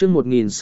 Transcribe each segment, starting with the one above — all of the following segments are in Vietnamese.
chương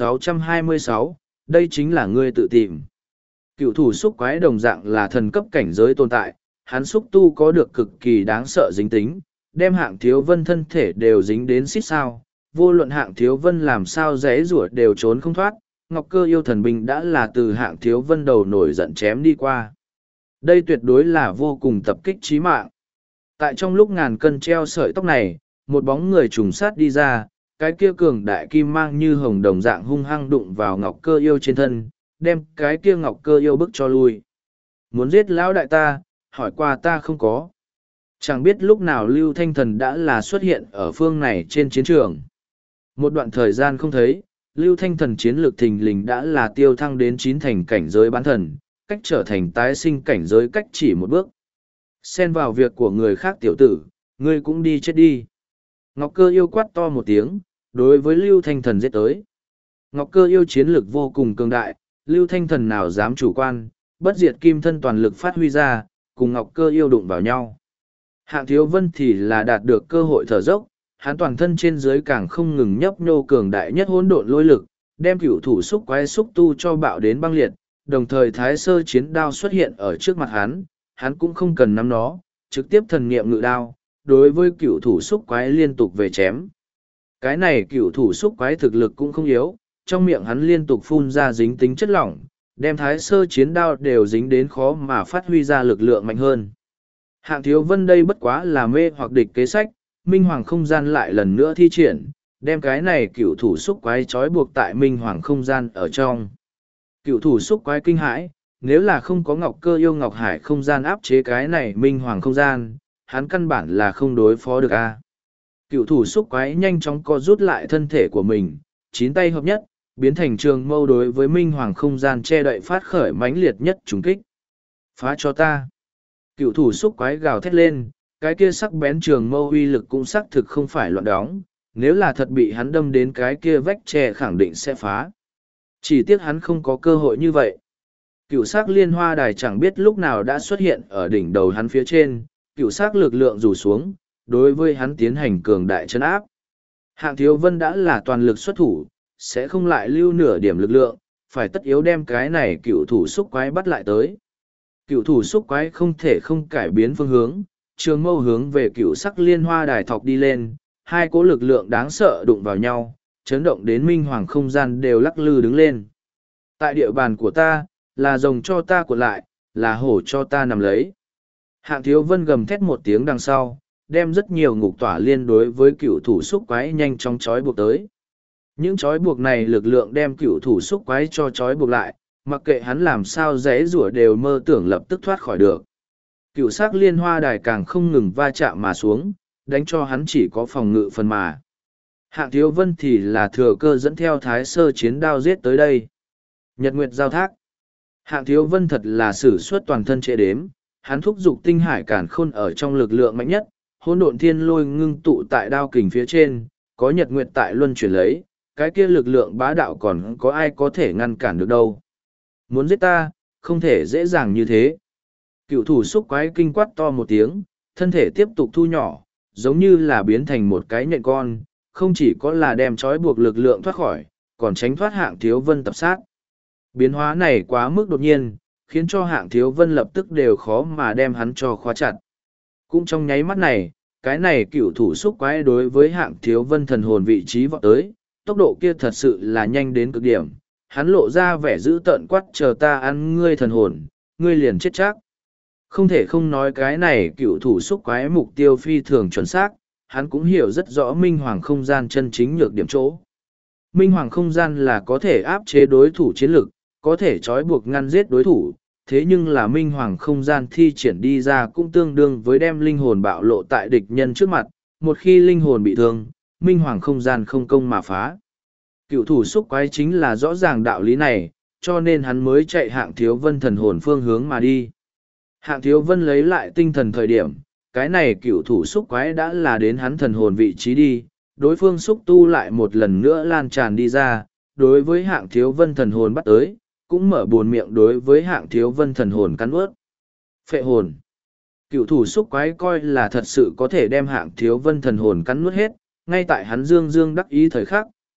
1626, đây chính là ngươi tự tìm. Cựu thủ xúc quái đồng dạng là thần cấp cảnh giới tồn tại, hắn xúc tu có được cực kỳ đáng sợ dính tính, đem hạng thiếu vân thân thể đều dính đến xít sao, vô luận hạng thiếu vân làm sao rẽ rủa đều trốn không thoát, ngọc cơ yêu thần binh đã là từ hạng thiếu vân đầu nổi giận chém đi qua. Đây tuyệt đối là vô cùng tập kích chí mạng. Tại trong lúc ngàn cân treo sợi tóc này, một bóng người trùng sát đi ra, cái kia cường đại kim mang như hồng đồng dạng hung hăng đụng vào ngọc cơ yêu trên thân, đem cái kia ngọc cơ yêu bức cho lui. Muốn giết lão đại ta, hỏi qua ta không có. Chẳng biết lúc nào Lưu Thanh Thần đã là xuất hiện ở phương này trên chiến trường. Một đoạn thời gian không thấy, Lưu Thanh Thần chiến lược thình lình đã là tiêu thăng đến 9 thành cảnh giới bán thần, cách trở thành tái sinh cảnh giới cách chỉ một bước. Xen vào việc của người khác tiểu tử, ngươi cũng đi chết đi. Ngọc Cơ yêu quát to một tiếng, đối với Lưu Thanh Thần giết tới. Ngọc Cơ yêu chiến lược vô cùng cường đại, Lưu Thanh Thần nào dám chủ quan, bất diệt kim thân toàn lực phát huy ra, cùng Ngọc Cơ yêu đụng vào nhau. Hạng Thiếu Vân thì là đạt được cơ hội thở dốc, hắn toàn thân trên dưới càng không ngừng nhấp nhô cường đại nhất hỗn độn lôi lực, đem cửu thủ xúc quái xúc tu cho bạo đến băng liệt, đồng thời thái sơ chiến đao xuất hiện ở trước mặt hắn cũng không cần nắm nó, trực tiếp thần niệm ngự đao, đối với cửu thủ xúc quái liên tục về chém. Cái này cửu thủ xúc quái thực lực cũng không yếu, trong miệng hắn liên tục phun ra dính tính chất lỏng, đem thái sơ chiến đao đều dính đến khó mà phát huy ra lực lượng mạnh hơn. Hạng Thiếu Vân đây bất quá là mê hoặc địch kế sách, Minh Hoàng không gian lại lần nữa thi triển, đem cái này cửu thủ xúc quái trói buộc tại Minh Hoàng không gian ở trong. Cửu thủ xúc quái kinh hãi, nếu là không có Ngọc Cơ yêu Ngọc Hải không gian áp chế cái này Minh Hoàng không gian, hắn căn bản là không đối phó được a. Cửu thủ xúc quái nhanh chóng co rút lại thân thể của mình, chín tay hợp nhất, biến thành trường mâu đối với Minh Hoàng không gian che đậy phát khởi mãnh liệt nhất trùng kích. Phá cho ta! Cựu thủ xúc quái gào thét lên, cái kia sắc bén trường mâu uy lực cũng xác thực không phải loạn đóng, nếu là thật bị hắn đâm đến cái kia vách tre khẳng định sẽ phá. Chỉ tiếc hắn không có cơ hội như vậy. Cựu sắc liên hoa đài chẳng biết lúc nào đã xuất hiện ở đỉnh đầu hắn phía trên, cựu sắc lực lượng rủ xuống, đối với hắn tiến hành cường đại chấn áp. Hạng Thiếu Vân đã là toàn lực xuất thủ, sẽ không lại lưu nửa điểm lực lượng, phải tất yếu đem cái này cựu thủ xúc quái bắt lại tới. Cựu thủ xúc quái không thể không cải biến phương hướng, trường mâu hướng về cựu sắc liên hoa đài thọc đi lên, hai cỗ lực lượng đáng sợ đụng vào nhau, chấn động đến Minh Hoàng không gian đều lắc lư đứng lên. Tại địa bàn của ta, là rồng cho ta cuộn lại, là hổ cho ta nằm lấy. Hạng Thiếu Vân gầm thét một tiếng đằng sau, đem rất nhiều ngục tỏa liên đối với cựu thủ xúc quái nhanh chóng trói buộc tới. Những trói buộc này lực lượng đem cựu thủ xúc quái cho trói buộc lại, mặc kệ hắn làm sao rẽ rủa đều mơ tưởng lập tức thoát khỏi được. Cựu sắc liên hoa đài càng không ngừng va chạm mà xuống, đánh cho hắn chỉ có phòng ngự phần mà. Hạng Thiếu Vân thì là thừa cơ dẫn theo thái sơ chiến đao giết tới đây. Nhật Nguyệt giao thác. Hạng Thiếu Vân thật là sử xuất toàn thân trệ đếm, hắn thúc giục tinh hải cản khôn ở trong lực lượng mạnh nhất, hỗn độn thiên lôi ngưng tụ tại đao kình phía trên, có Nhật Nguyệt tại luân chuyển lấy, cái kia lực lượng bá đạo còn có ai có thể ngăn cản được đâu. Muốn giết ta, không thể dễ dàng như thế. Cựu thủ xúc quái kinh quát to một tiếng, thân thể tiếp tục thu nhỏ, giống như là biến thành một cái nhện con, không chỉ có là đem trói buộc lực lượng thoát khỏi, còn tránh thoát Hạng Thiếu Vân tập sát. Biến hóa này quá mức đột nhiên, khiến cho Hạng Thiếu Vân lập tức đều khó mà đem hắn cho khóa chặt. Cũng trong nháy mắt này, cái này cựu thủ xúc quái đối với Hạng Thiếu Vân thần hồn vị trí vọt tới, tốc độ kia thật sự là nhanh đến cực điểm. Hắn lộ ra vẻ dữ tợn quát, chờ ta ăn ngươi thần hồn, ngươi liền chết chắc. Không thể không nói cái này cựu thủ xúc quái mục tiêu phi thường chuẩn xác, hắn cũng hiểu rất rõ Minh Hoàng không gian chân chính nhược điểm chỗ. Minh Hoàng không gian là có thể áp chế đối thủ chiến lực, có thể trói buộc ngăn giết đối thủ, thế nhưng là Minh Hoàng không gian thi triển đi ra cũng tương đương với đem linh hồn bạo lộ tại địch nhân trước mặt, một khi linh hồn bị thương, Minh Hoàng không gian không công mà phá. Cựu thủ xúc quái chính là rõ ràng đạo lý này, cho nên hắn mới chạy Hạng Thiếu Vân thần hồn phương hướng mà đi. Hạng Thiếu Vân lấy lại tinh thần thời điểm, cái này cựu thủ xúc quái đã là đến hắn thần hồn vị trí đi, đối phương xúc tu lại một lần nữa lan tràn đi ra, đối với Hạng Thiếu Vân thần hồn bắt tới, cũng mở buồn miệng đối với Hạng Thiếu Vân thần hồn cắn ướt. Phệ hồn. Cựu thủ xúc quái coi là thật sự có thể đem Hạng Thiếu Vân thần hồn cắn nuốt hết, ngay tại hắn dương dương đắc ý thời khắc,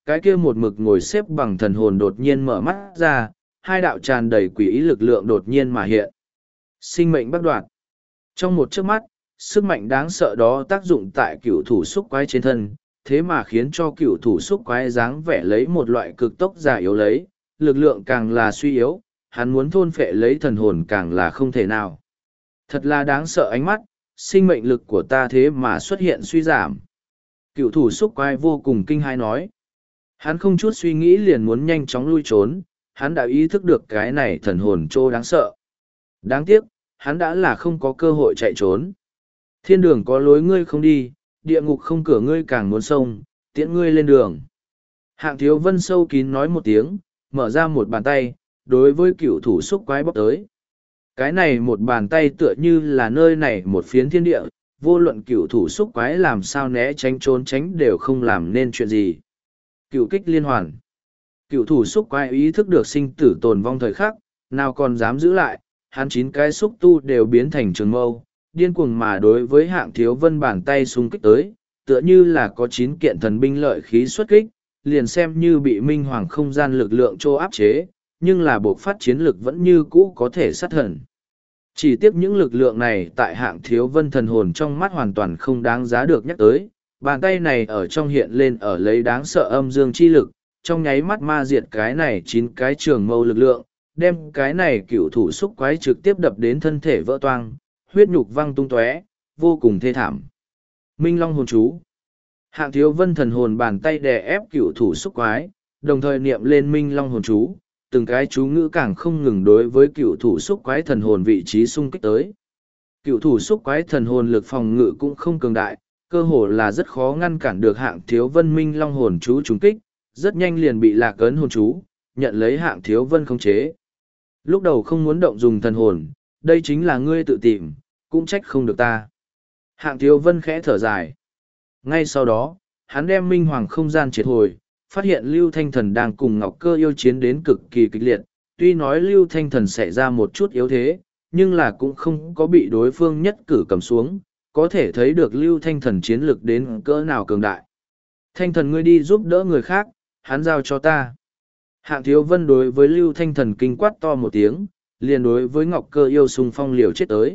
cái kia một mực ngồi xếp bằng thần hồn đột nhiên mở mắt ra, hai đạo tràn đầy quỷ ý lực lượng đột nhiên mà hiện. Sinh mệnh bất đoạn. Trong một chớp mắt, sức mạnh đáng sợ đó tác dụng tại cựu thủ xúc quái trên thân, thế mà khiến cho cựu thủ xúc quái dáng vẻ lấy một loại cực tốc giả yếu lấy, lực lượng càng là suy yếu, hắn muốn thôn phệ lấy thần hồn càng là không thể nào. Thật là đáng sợ ánh mắt, sinh mệnh lực của ta thế mà xuất hiện suy giảm. Cựu thủ xúc quái vô cùng kinh hãi nói. Hắn không chút suy nghĩ liền muốn nhanh chóng lui trốn, hắn đã ý thức được cái này thần hồn trô đáng sợ. Đáng tiếc, hắn đã là không có cơ hội chạy trốn. Thiên đường có lối ngươi không đi, địa ngục không cửa ngươi càng muốn xông, tiễn ngươi lên đường. Hạng Thiếu Vân sâu kín nói một tiếng, mở ra một bàn tay, đối với cựu thủ xúc quái bóc tới. Cái này một bàn tay tựa như là nơi này một phiến thiên địa, vô luận cựu thủ xúc quái làm sao né tránh trốn tránh đều không làm nên chuyện gì. Cựu kích liên hoàn. Cựu thủ xúc quái ý thức được sinh tử tồn vong thời khắc, nào còn dám giữ lại, hắn 9 cái xúc tu đều biến thành trường mâu, điên cuồng mà đối với Hạng Thiếu Vân bàn tay xung kích tới, tựa như là có 9 kiện thần binh lợi khí xuất kích, liền xem như bị minh hoàng không gian lực lượng trô áp chế, nhưng là buộc phát chiến lực vẫn như cũ có thể sát thần. Chỉ tiếc những lực lượng này tại Hạng Thiếu Vân thần hồn trong mắt hoàn toàn không đáng giá được nhắc tới, bàn tay này ở trong hiện lên ở lấy đáng sợ âm dương chi lực, trong nháy mắt ma diệt cái này 9 cái trường mâu lực lượng, đem cái này cựu thủ xúc quái trực tiếp đập đến thân thể vỡ toang, huyết nhục văng tung tóe, vô cùng thê thảm. Minh Long hồn chú. Hạng Thiếu Vân thần hồn bàn tay đè ép cựu thủ xúc quái, đồng thời niệm lên Minh Long hồn chú, từng cái chú ngữ càng không ngừng đối với cựu thủ xúc quái thần hồn vị trí xung kích tới. Cựu thủ xúc quái thần hồn lực phòng ngự cũng không cường đại, cơ hồ là rất khó ngăn cản được Hạng Thiếu Vân Minh Long hồn chú trúng kích, rất nhanh liền bị lạc ấn hồn chú, nhận lấy Hạng Thiếu Vân khống chế. Lúc đầu không muốn động dùng thần hồn, đây chính là ngươi tự tìm, cũng trách không được ta. Hạng Thiếu Vân khẽ thở dài. Ngay sau đó, hắn đem minh hoàng không gian triệt hồi, phát hiện Lưu Thanh Thần đang cùng Ngọc Cơ yêu chiến đến cực kỳ kịch liệt. Tuy nói Lưu Thanh Thần xảy ra một chút yếu thế, nhưng là cũng không có bị đối phương nhất cử cầm xuống, có thể thấy được Lưu Thanh Thần chiến lực đến cỡ nào cường đại. Thanh Thần ngươi đi giúp đỡ người khác, hắn giao cho ta. Hạng Thiếu Vân đối với Lưu Thanh Thần kinh quát to một tiếng, liền đối với Ngọc Cơ yêu xung phong liều chết tới.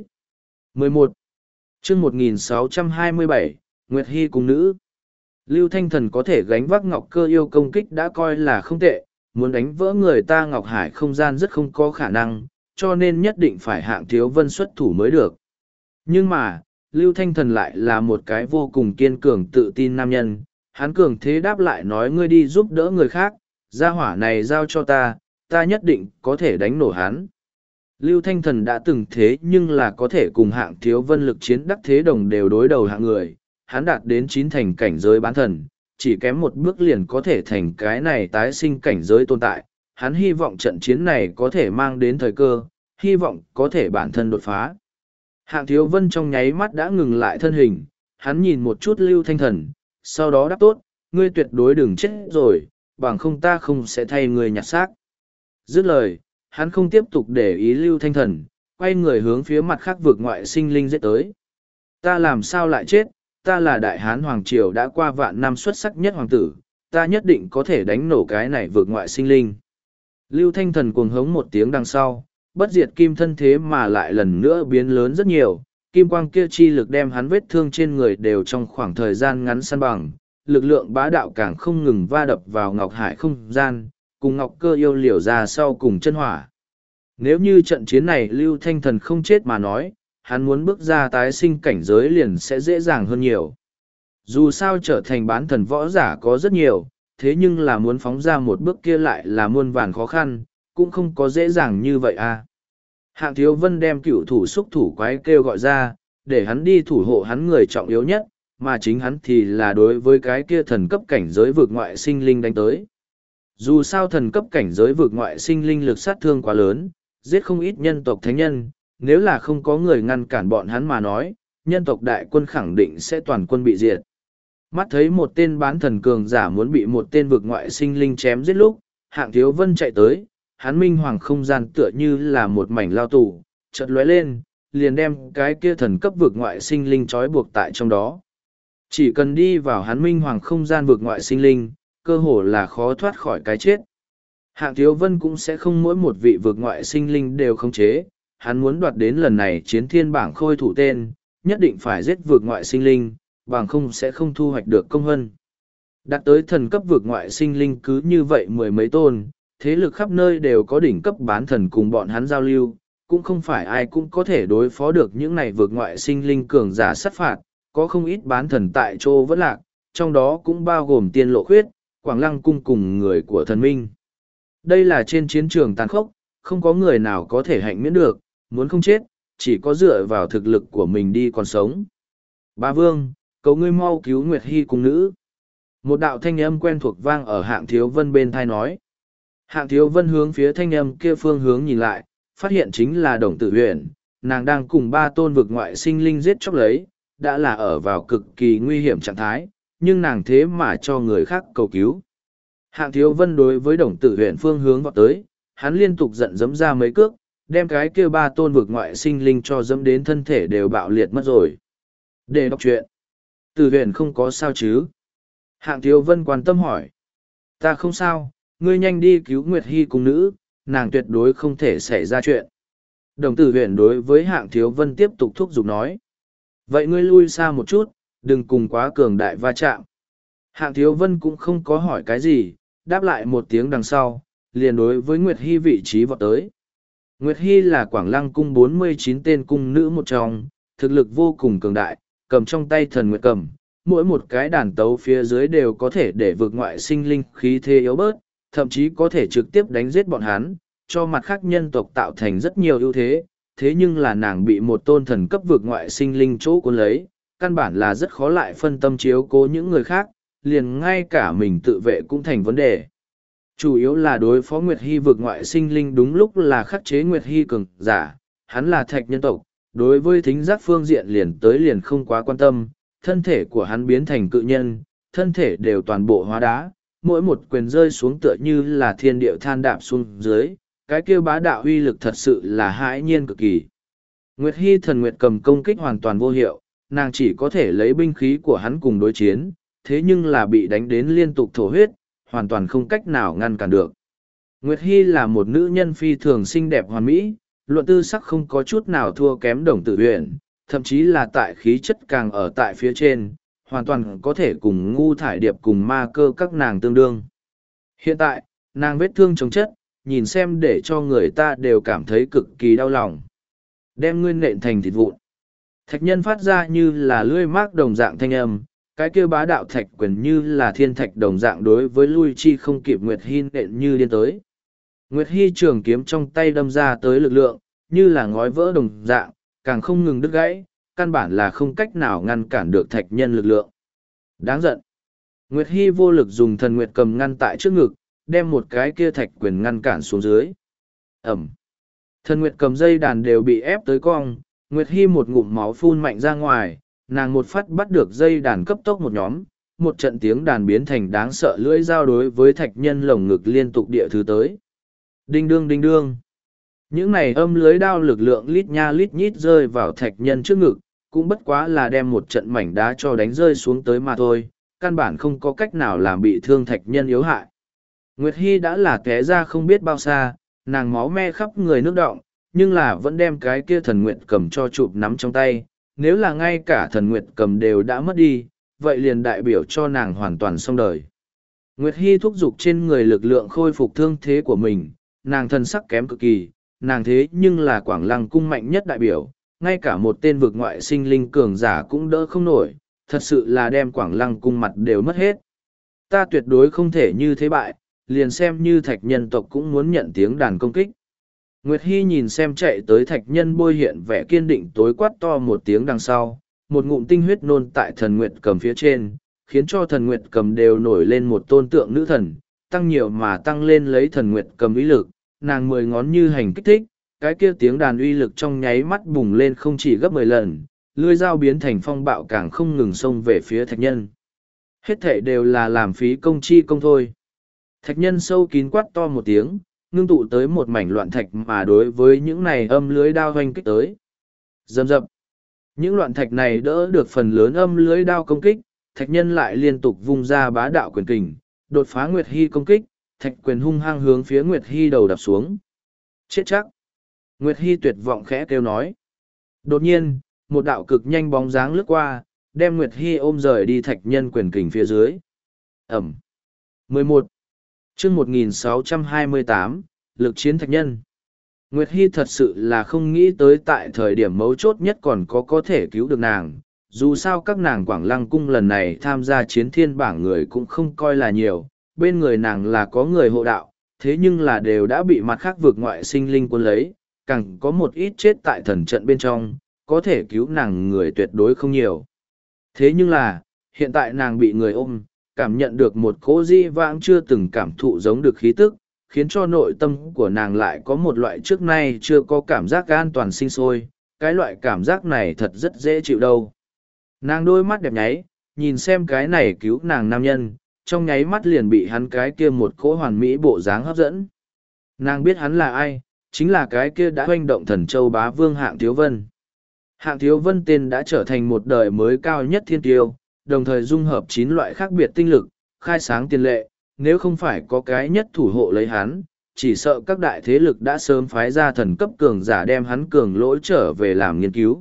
11. chương 1627, Nguyệt Hy cùng nữ. Lưu Thanh Thần có thể gánh vác Ngọc Cơ yêu công kích đã coi là không tệ, muốn đánh vỡ người ta Ngọc Hải không gian rất không có khả năng, cho nên nhất định phải Hạng Thiếu Vân xuất thủ mới được. Nhưng mà, Lưu Thanh Thần lại là một cái vô cùng kiên cường tự tin nam nhân, hắn cường thế đáp lại nói ngươi đi giúp đỡ người khác, gia hỏa này giao cho ta, ta nhất định có thể đánh nổ hắn. Lưu Thanh Thần đã từng thế nhưng là có thể cùng Hạng Thiếu Vân lực chiến đắc thế đồng đều đối đầu hạng người, hắn đạt đến 9 thành cảnh giới bán thần, chỉ kém một bước liền có thể thành cái này tái sinh cảnh giới tồn tại. Hắn hy vọng trận chiến này có thể mang đến thời cơ, hy vọng có thể bản thân đột phá. Hạng Thiếu Vân trong nháy mắt đã ngừng lại thân hình, hắn nhìn một chút Lưu Thanh Thần, sau đó đáp tốt, ngươi tuyệt đối đừng chết rồi, bằng không ta không sẽ thay ngươi nhặt xác. Dứt lời, hắn không tiếp tục để ý Lưu Thanh Thần, quay người hướng phía mặt khác vực ngoại sinh linh giết tới. Ta làm sao lại chết, ta là Đại Hán Hoàng Triều đã qua vạn năm xuất sắc nhất hoàng tử, ta nhất định có thể đánh nổ cái này vực ngoại sinh linh. Lưu Thanh Thần cuồng hống một tiếng đằng sau, bất diệt kim thân thế mà lại lần nữa biến lớn rất nhiều, kim quang kia chi lực đem hắn vết thương trên người đều trong khoảng thời gian ngắn săn bằng, lực lượng bá đạo càng không ngừng va đập vào Ngọc Hải không gian, cùng Ngọc Cơ yêu liều ra sau cùng chân hỏa. Nếu như trận chiến này Lưu Thanh Thần không chết mà nói, hắn muốn bước ra tái sinh cảnh giới liền sẽ dễ dàng hơn nhiều. Dù sao trở thành bán thần võ giả có rất nhiều, thế nhưng là muốn phóng ra một bước kia lại là muôn vàn khó khăn, cũng không có dễ dàng như vậy à. Hạng Thiếu Vân đem cựu thủ xúc thủ quái kêu gọi ra, để hắn đi thủ hộ hắn người trọng yếu nhất, mà chính hắn thì là đối với cái kia thần cấp cảnh giới vượt ngoại sinh linh đánh tới. Dù sao thần cấp cảnh giới vượt ngoại sinh linh lực sát thương quá lớn, giết không ít nhân tộc thánh nhân, nếu là không có người ngăn cản bọn hắn mà nói, nhân tộc đại quân khẳng định sẽ toàn quân bị diệt. Mắt thấy một tên bán thần cường giả muốn bị một tên vực ngoại sinh linh chém giết lúc, Hạng Thiếu Vân chạy tới, hắn minh hoàng không gian tựa như là một mảnh lao tù, chợt lóe lên, liền đem cái kia thần cấp vực ngoại sinh linh trói buộc tại trong đó. Chỉ cần đi vào hắn minh hoàng không gian vực ngoại sinh linh, cơ hồ là khó thoát khỏi cái chết. Hạng Thiếu Vân cũng sẽ không mỗi một vị vượt ngoại sinh linh đều khống chế, hắn muốn đoạt đến lần này chiến thiên bảng khôi thủ tên, nhất định phải giết vượt ngoại sinh linh, bằng không sẽ không thu hoạch được công hân. Đạt tới thần cấp vượt ngoại sinh linh cứ như vậy mười mấy tôn, thế lực khắp nơi đều có đỉnh cấp bán thần cùng bọn hắn giao lưu, cũng không phải ai cũng có thể đối phó được những này vượt ngoại sinh linh cường giả sát phạt, có không ít bán thần tại chỗ vẫn lạc, trong đó cũng bao gồm tiên lộ khuyết, Quảng Lăng cung cùng người của thần minh. Đây là trên chiến trường tàn khốc, không có người nào có thể hạnh miễn được, muốn không chết, chỉ có dựa vào thực lực của mình đi còn sống. Bá Vương, cầu ngươi mau cứu Nguyệt Hy cung nữ. Một đạo thanh âm quen thuộc vang ở Hạng Thiếu Vân bên thai nói. Hạng Thiếu Vân hướng phía thanh âm kia phương hướng nhìn lại, phát hiện chính là Đồng Tử Huyền, nàng đang cùng ba tôn vực ngoại sinh linh giết chóc lấy, đã là ở vào cực kỳ nguy hiểm trạng thái, nhưng nàng thế mà cho người khác cầu cứu. Hạng Thiếu Vân đối với Đồng Tử Huyền phương hướng vọt tới, hắn liên tục giận dẫm ra mấy cước, đem cái kia ba tôn vực ngoại sinh linh cho dẫm đến thân thể đều bạo liệt mất rồi. Để đọc chuyện. Tử Huyền không có sao chứ? Hạng Thiếu Vân quan tâm hỏi. Ta không sao, ngươi nhanh đi cứu Nguyệt Hy cung nữ, nàng tuyệt đối không thể xảy ra chuyện. Đồng Tử Huyền đối với Hạng Thiếu Vân tiếp tục thúc giục nói. Vậy ngươi lui xa một chút, đừng cùng quá cường đại va chạm. Hạng Thiếu Vân cũng không có hỏi cái gì, đáp lại một tiếng đằng sau, liền đối với Nguyệt Hy vị trí vọt tới. Nguyệt Hy là Quảng Lăng cung 49 tên cung nữ một trong, thực lực vô cùng cường đại, cầm trong tay thần nguyệt cầm, mỗi một cái đàn tấu phía dưới đều có thể để vượt ngoại sinh linh khí thế yếu bớt, thậm chí có thể trực tiếp đánh giết bọn hắn, cho mặt khác nhân tộc tạo thành rất nhiều ưu thế, thế nhưng là nàng bị một tôn thần cấp vượt ngoại sinh linh chỗ cuốn lấy, căn bản là rất khó lại phân tâm chiếu cố những người khác, liền ngay cả mình tự vệ cũng thành vấn đề. Chủ yếu là đối phó Nguyệt Hy vượt ngoại sinh linh đúng lúc là khắc chế Nguyệt Hy cường giả, hắn là thạch nhân tộc, đối với thính giác phương diện liền tới liền không quá quan tâm, thân thể của hắn biến thành cự nhân, thân thể đều toàn bộ hóa đá, mỗi một quyền rơi xuống tựa như là thiên địa than đạp xuống dưới, cái kia bá đạo uy lực thật sự là hãi nhiên cực kỳ. Nguyệt Hy thần nguyệt cầm công kích hoàn toàn vô hiệu, nàng chỉ có thể lấy binh khí của hắn cùng đối chiến, thế nhưng là bị đánh đến liên tục thổ huyết, hoàn toàn không cách nào ngăn cản được. Nguyệt Hy là một nữ nhân phi thường xinh đẹp hoàn mỹ, luận tư sắc không có chút nào thua kém Đồng Tử Huyền, thậm chí là tại khí chất càng ở tại phía trên, hoàn toàn có thể cùng Ngu Thải Điệp cùng Ma Cơ các nàng tương đương. Hiện tại, nàng vết thương chống chất, nhìn xem để cho người ta đều cảm thấy cực kỳ đau lòng. Đem ngươi nện thành thịt vụn. Thạch nhân phát ra như là lưỡi mác đồng dạng thanh âm, cái kia bá đạo thạch quyền như là thiên thạch đồng dạng đối với lui chi không kịp Nguyệt Hy nện như điên tới. Nguyệt Hy trường kiếm trong tay đâm ra tới lực lượng, như là ngói vỡ đồng dạng, càng không ngừng đứt gãy, căn bản là không cách nào ngăn cản được thạch nhân lực lượng. Đáng giận. Nguyệt Hy vô lực dùng thần nguyệt cầm ngăn tại trước ngực, đem một cái kia thạch quyền ngăn cản xuống dưới. Ẩm. Thần nguyệt cầm dây đàn đều bị ép tới cong, Nguyệt Hy một ngụm máu phun mạnh ra ngoài, nàng một phát bắt được dây đàn cấp tốc một nhóm, một trận tiếng đàn biến thành đáng sợ lưỡi dao đối với thạch nhân lồng ngực liên tục địa thứ tới. Đinh đương đinh đương. Những này âm lưới đao lực lượng lít nha lít nhít rơi vào thạch nhân trước ngực, cũng bất quá là đem một trận mảnh đá cho đánh rơi xuống tới mà thôi, căn bản không có cách nào làm bị thương thạch nhân yếu hại. Nguyệt Hy đã là té ra không biết bao xa, nàng máu me khắp người nước đọng, nhưng là vẫn đem cái kia thần nguyệt cầm cho chụp nắm trong tay, nếu là ngay cả thần nguyệt cầm đều đã mất đi, vậy liền đại biểu cho nàng hoàn toàn xong đời. Nguyệt Hy thúc giục trên người lực lượng khôi phục thương thế của mình, nàng thân sắc kém cực kỳ, nàng thế nhưng là Quảng Lăng cung mạnh nhất đại biểu, ngay cả một tên vực ngoại sinh linh cường giả cũng đỡ không nổi, thật sự là đem Quảng Lăng cung mặt đều mất hết. Ta tuyệt đối không thể như thế bại, liền xem như thạch nhân tộc cũng muốn nhận tiếng đàn công kích. Nguyệt Hy nhìn xem chạy tới thạch nhân bôi hiện vẻ kiên định tối quát to một tiếng đằng sau, một ngụm tinh huyết nôn tại thần nguyệt cầm phía trên, khiến cho thần nguyệt cầm đều nổi lên một tôn tượng nữ thần, tăng nhiều mà tăng lên lấy thần nguyệt cầm uy lực, nàng 10 ngón như hành kích thích, cái kia tiếng đàn uy lực trong nháy mắt bùng lên không chỉ gấp 10 lần, lưỡi dao biến thành phong bạo càng không ngừng xông về phía thạch nhân. Hết thể đều là làm phí công chi công thôi. Thạch nhân sâu kín quát to một tiếng, ngưng tụ tới một mảnh loạn thạch mà đối với những này âm lưới đao hoanh kích tới. Dầm dập. Những loạn thạch này đỡ được phần lớn âm lưới đao công kích, thạch nhân lại liên tục vung ra bá đạo quyền kình, đột phá Nguyệt Hy công kích, thạch quyền hung hăng hướng phía Nguyệt Hy đầu đập xuống. Chết chắc! Nguyệt Hy tuyệt vọng khẽ kêu nói. Đột nhiên, một đạo cực nhanh bóng dáng lướt qua, đem Nguyệt Hy ôm rời đi thạch nhân quyền kình phía dưới. Ẩm. 11. chương 1628, lực chiến thạch nhân. Nguyệt Hy thật sự là không nghĩ tới tại thời điểm mấu chốt nhất còn có thể cứu được nàng. Dù sao các nàng Quảng Lăng Cung lần này tham gia chiến thiên bảng người cũng không coi là nhiều, bên người nàng là có người hộ đạo, thế nhưng là đều đã bị mặt khác vượt ngoại sinh linh quân lấy, càng có một ít chết tại thần trận bên trong, có thể cứu nàng người tuyệt đối không nhiều. Thế nhưng là, hiện tại nàng bị người ôm, cảm nhận được một cỗ di vãng chưa từng cảm thụ giống được khí tức, khiến cho nội tâm của nàng lại có một loại trước nay chưa có cảm giác an toàn sinh sôi, cái loại cảm giác này thật rất dễ chịu đâu. Nàng đôi mắt đẹp nháy, nhìn xem cái này cứu nàng nam nhân, trong nháy mắt liền bị hắn cái kia một cỗ hoàn mỹ bộ dáng hấp dẫn. Nàng biết hắn là ai, chính là cái kia đã hoành động thần châu bá vương Hạng Thiếu Vân. Hạng Thiếu Vân tên đã trở thành một đời mới cao nhất thiên tiêu, đồng thời dung hợp 9 loại khác biệt tinh lực, khai sáng tiền lệ, nếu không phải có cái nhất thủ hộ lấy hắn, chỉ sợ các đại thế lực đã sớm phái ra thần cấp cường giả đem hắn cường lỗi trở về làm nghiên cứu.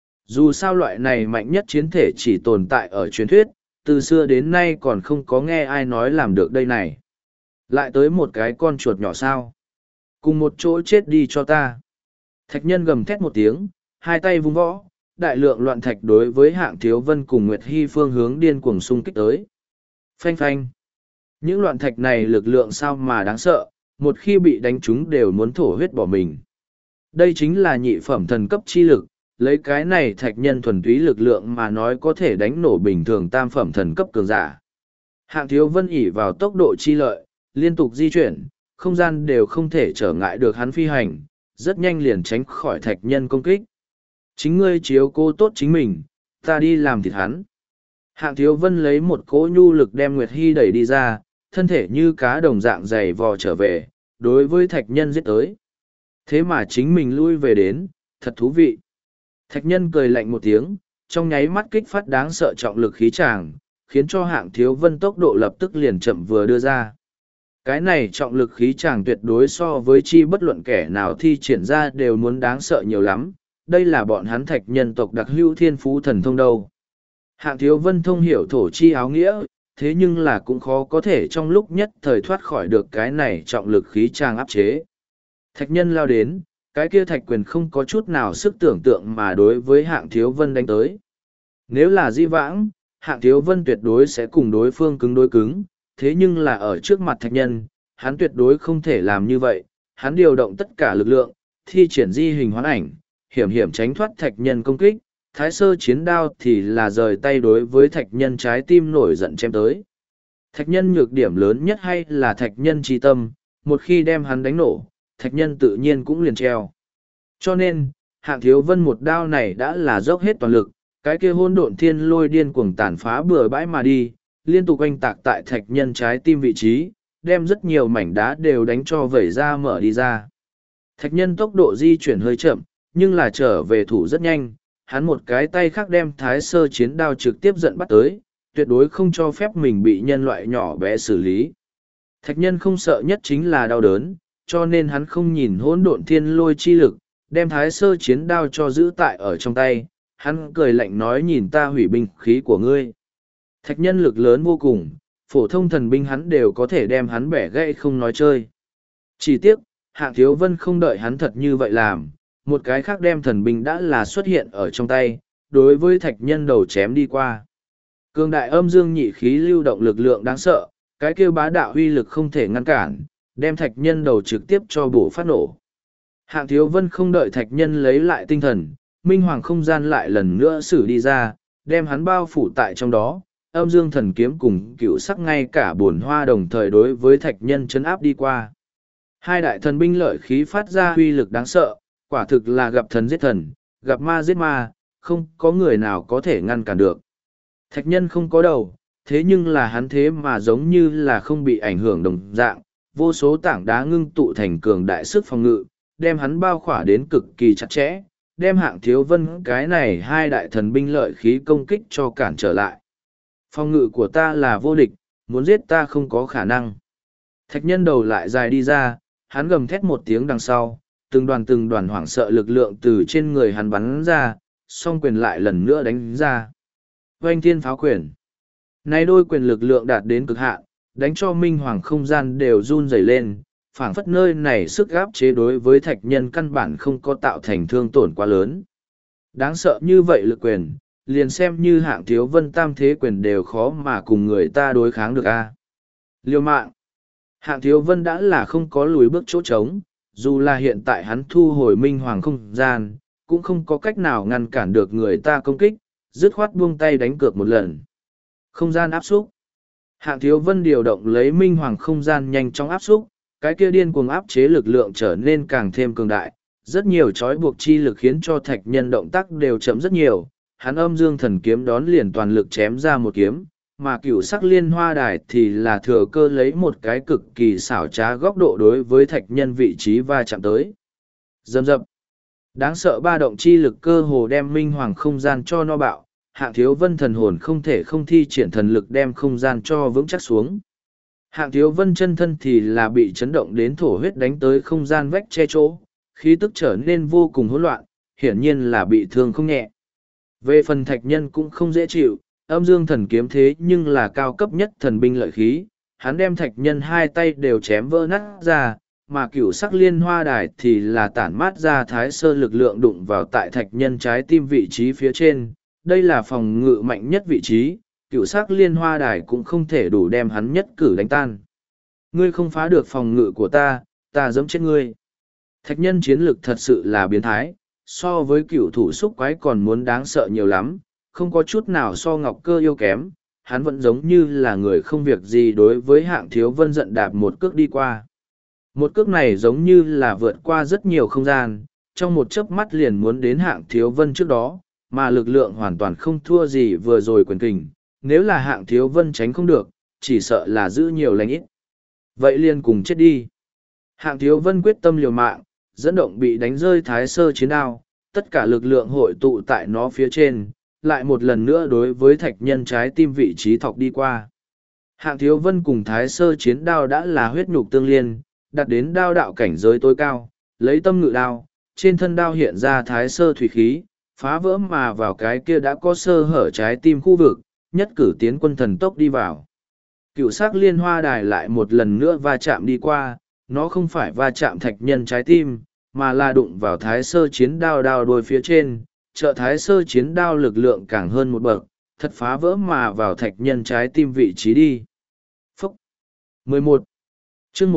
Dù sao loại này mạnh nhất chiến thể chỉ tồn tại ở truyền thuyết, từ xưa đến nay còn không có nghe ai nói làm được đây này. Lại tới một cái con chuột nhỏ sao. Cùng một chỗ chết đi cho ta. Thạch nhân gầm thét một tiếng, hai tay vung võ, đại lượng loạn thạch đối với Hạng Thiếu Vân cùng Nguyệt Hy phương hướng điên cuồng xung kích tới. Phanh phanh. Những loạn thạch này lực lượng sao mà đáng sợ, một khi bị đánh trúng đều muốn thổ huyết bỏ mình. Đây chính là nhị phẩm thần cấp chi lực, lấy cái này thạch nhân thuần túy lực lượng mà nói có thể đánh nổ bình thường tam phẩm thần cấp cường giả. Hạng Thiếu Vân ỉ vào tốc độ chi lợi, liên tục di chuyển, không gian đều không thể trở ngại được hắn phi hành, rất nhanh liền tránh khỏi thạch nhân công kích. Chính ngươi chiếu cố tốt chính mình, ta đi làm thịt hắn. Hạng Thiếu Vân lấy một cỗ nhu lực đem Nguyệt Hy đẩy đi ra, thân thể như cá đồng dạng dày vò trở về, đối với thạch nhân giết tới. Thế mà chính mình lui về đến, thật thú vị. Thạch nhân cười lạnh một tiếng, trong nháy mắt kích phát đáng sợ trọng lực khí tràng, khiến cho Hạng Thiếu Vân tốc độ lập tức liền chậm vừa đưa ra. Cái này trọng lực khí tràng tuyệt đối so với chi bất luận kẻ nào thi triển ra đều muốn đáng sợ nhiều lắm, đây là bọn hắn thạch nhân tộc đặc hữu thiên phú thần thông đâu. Hạng Thiếu Vân thông hiểu thổ chi áo nghĩa, thế nhưng là cũng khó có thể trong lúc nhất thời thoát khỏi được cái này trọng lực khí tràng áp chế. Thạch nhân lao đến, cái kia thạch quyền không có chút nào sức tưởng tượng mà đối với Hạng Thiếu Vân đánh tới. Nếu là di vãng, Hạng Thiếu Vân tuyệt đối sẽ cùng đối phương cứng đối cứng, thế nhưng là ở trước mặt thạch nhân, hắn tuyệt đối không thể làm như vậy, hắn điều động tất cả lực lượng, thi triển di hình hoán ảnh, hiểm hiểm tránh thoát thạch nhân công kích, thái sơ chiến đao thì là rời tay đối với thạch nhân trái tim nổi giận chém tới. Thạch nhân nhược điểm lớn nhất hay là thạch nhân chi tâm, một khi đem hắn đánh nổ, thạch nhân tự nhiên cũng liền treo. Cho nên, Hạng Thiếu Vân một đao này đã là dốc hết toàn lực, cái kia hôn độn thiên lôi điên cuồng tàn phá bừa bãi mà đi, liên tục oanh tạc tại thạch nhân trái tim vị trí, đem rất nhiều mảnh đá đều đánh cho vẩy ra mở đi ra. Thạch nhân tốc độ di chuyển hơi chậm, nhưng là trở về thủ rất nhanh, hắn một cái tay khác đem thái sơ chiến đao trực tiếp giận bắt tới, tuyệt đối không cho phép mình bị nhân loại nhỏ bé xử lý. Thạch nhân không sợ nhất chính là đau đớn, cho nên hắn không nhìn hỗn độn thiên lôi chi lực, đem thái sơ chiến đao cho giữ tại ở trong tay, hắn cười lạnh nói nhìn ta hủy binh khí của ngươi. Thạch nhân lực lớn vô cùng, phổ thông thần binh hắn đều có thể đem hắn bẻ gãy không nói chơi. Chỉ tiếc, Hạng Thiếu Vân không đợi hắn thật như vậy làm, một cái khác đem thần binh đã là xuất hiện ở trong tay, đối với thạch nhân đầu chém đi qua. Cường đại âm dương nhị khí lưu động lực lượng đáng sợ, cái kêu bá đạo huy lực không thể ngăn cản, đem thạch nhân đầu trực tiếp cho bổ phát nổ. Hạng Thiếu Vân không đợi thạch nhân lấy lại tinh thần, minh hoàng không gian lại lần nữa xử đi ra, đem hắn bao phủ tại trong đó, âm dương thần kiếm cùng cựu sắc ngay cả bổn hoa đồng thời đối với thạch nhân chấn áp đi qua. Hai đại thần binh lợi khí phát ra huy lực đáng sợ, quả thực là gặp thần giết thần, gặp ma giết ma, không có người nào có thể ngăn cản được. Thạch nhân không có đầu, thế nhưng là hắn thế mà giống như là không bị ảnh hưởng đồng dạng, vô số tảng đá ngưng tụ thành cường đại sức phòng ngự, đem hắn bao khỏa đến cực kỳ chặt chẽ, đem Hạng Thiếu Vân cái này hai đại thần binh lợi khí công kích cho cản trở lại. Phòng ngự của ta là vô địch, muốn giết ta không có khả năng. Thạch nhân đầu lại dài đi ra, hắn gầm thét một tiếng đằng sau, từng đoàn hoảng sợ lực lượng từ trên người hắn bắn ra, song quyền lại lần nữa đánh ra. Oanh thiên pháo quyền. Này đôi quyền lực lượng đạt đến cực hạn, đánh cho minh hoàng không gian đều run rẩy lên, phảng phất nơi này sức áp chế đối với thạch nhân căn bản không có tạo thành thương tổn quá lớn. Đáng sợ như vậy lực quyền, liền xem như hạng thiếu vân tam thế quyền đều khó mà cùng người ta đối kháng được a. Liêu mạng. Hạng thiếu vân đã là không có lùi bước chỗ trống, dù là hiện tại hắn thu hồi minh hoàng không gian, cũng không có cách nào ngăn cản được người ta công kích, dứt khoát buông tay đánh cược một lần. Không gian áp xúc. Hạng thiếu vân điều động lấy minh hoàng không gian nhanh chóng áp xúc, cái kia điên cuồng áp chế lực lượng trở nên càng thêm cường đại, rất nhiều trói buộc chi lực khiến cho thạch nhân động tác đều chậm rất nhiều. Hắn âm dương thần kiếm đón liền toàn lực chém ra một kiếm, mà cửu sắc liên hoa đài thì là thừa cơ lấy một cái cực kỳ xảo trá góc độ đối với thạch nhân vị trí va chạm tới. Dầm dập. Đáng sợ ba động chi lực cơ hồ đem minh hoàng không gian cho no bạo, hạng thiếu vân thần hồn không thể không thi triển thần lực đem không gian cho vững chắc xuống. Hạng thiếu vân chân thân thì là bị chấn động đến thổ huyết đánh tới không gian vách che chỗ, khí tức trở nên vô cùng hỗn loạn, hiển nhiên là bị thương không nhẹ. Về phần thạch nhân cũng không dễ chịu, âm dương thần kiếm thế nhưng là cao cấp nhất thần binh lợi khí, hắn đem thạch nhân hai tay đều chém vỡ nát ra, mà cửu sắc liên hoa đài thì là tản mát ra thái sơ lực lượng đụng vào tại thạch nhân trái tim vị trí phía trên, đây là phòng ngự mạnh nhất vị trí, cửu sắc liên hoa đài cũng không thể đủ đem hắn nhất cử đánh tan. Ngươi không phá được phòng ngự của ta, ta giẫm chết ngươi. Thạch nhân chiến lực thật sự là biến thái, so với cửu thủ xúc quái còn muốn đáng sợ nhiều lắm, không có chút nào so ngọc cơ yêu kém, hắn vẫn giống như là người không việc gì đối với hạng thiếu vân giận đạp một cước đi qua. Một cước này giống như là vượt qua rất nhiều không gian, trong một chớp mắt liền muốn đến hạng thiếu vân trước đó, mà lực lượng hoàn toàn không thua gì vừa rồi quyền kình, nếu là hạng thiếu vân tránh không được, chỉ sợ là giữ nhiều lành ít. Vậy liền cùng chết đi. Hạng thiếu vân quyết tâm liều mạng, dẫn động bị đánh rơi thái sơ chiến đao, tất cả lực lượng hội tụ tại nó phía trên, lại một lần nữa đối với thạch nhân trái tim vị trí thọc đi qua. Hạng thiếu vân cùng thái sơ chiến đao đã là huyết nhục tương liên, đạt đến đao đạo cảnh giới tối cao, lấy tâm ngự đao, trên thân đao hiện ra thái sơ thủy khí, phá vỡ mà vào cái kia đã có sơ hở trái tim khu vực, nhất cử tiến quân thần tốc đi vào. Cựu sắc liên hoa đài lại một lần nữa va chạm đi qua, nó không phải va chạm thạch nhân trái tim, mà là đụng vào thái sơ chiến đao đao đôi phía trên, trợ thái sơ chiến đao lực lượng càng hơn một bậc, thật phá vỡ mà vào thạch nhân trái tim vị trí đi. Phúc 11 chương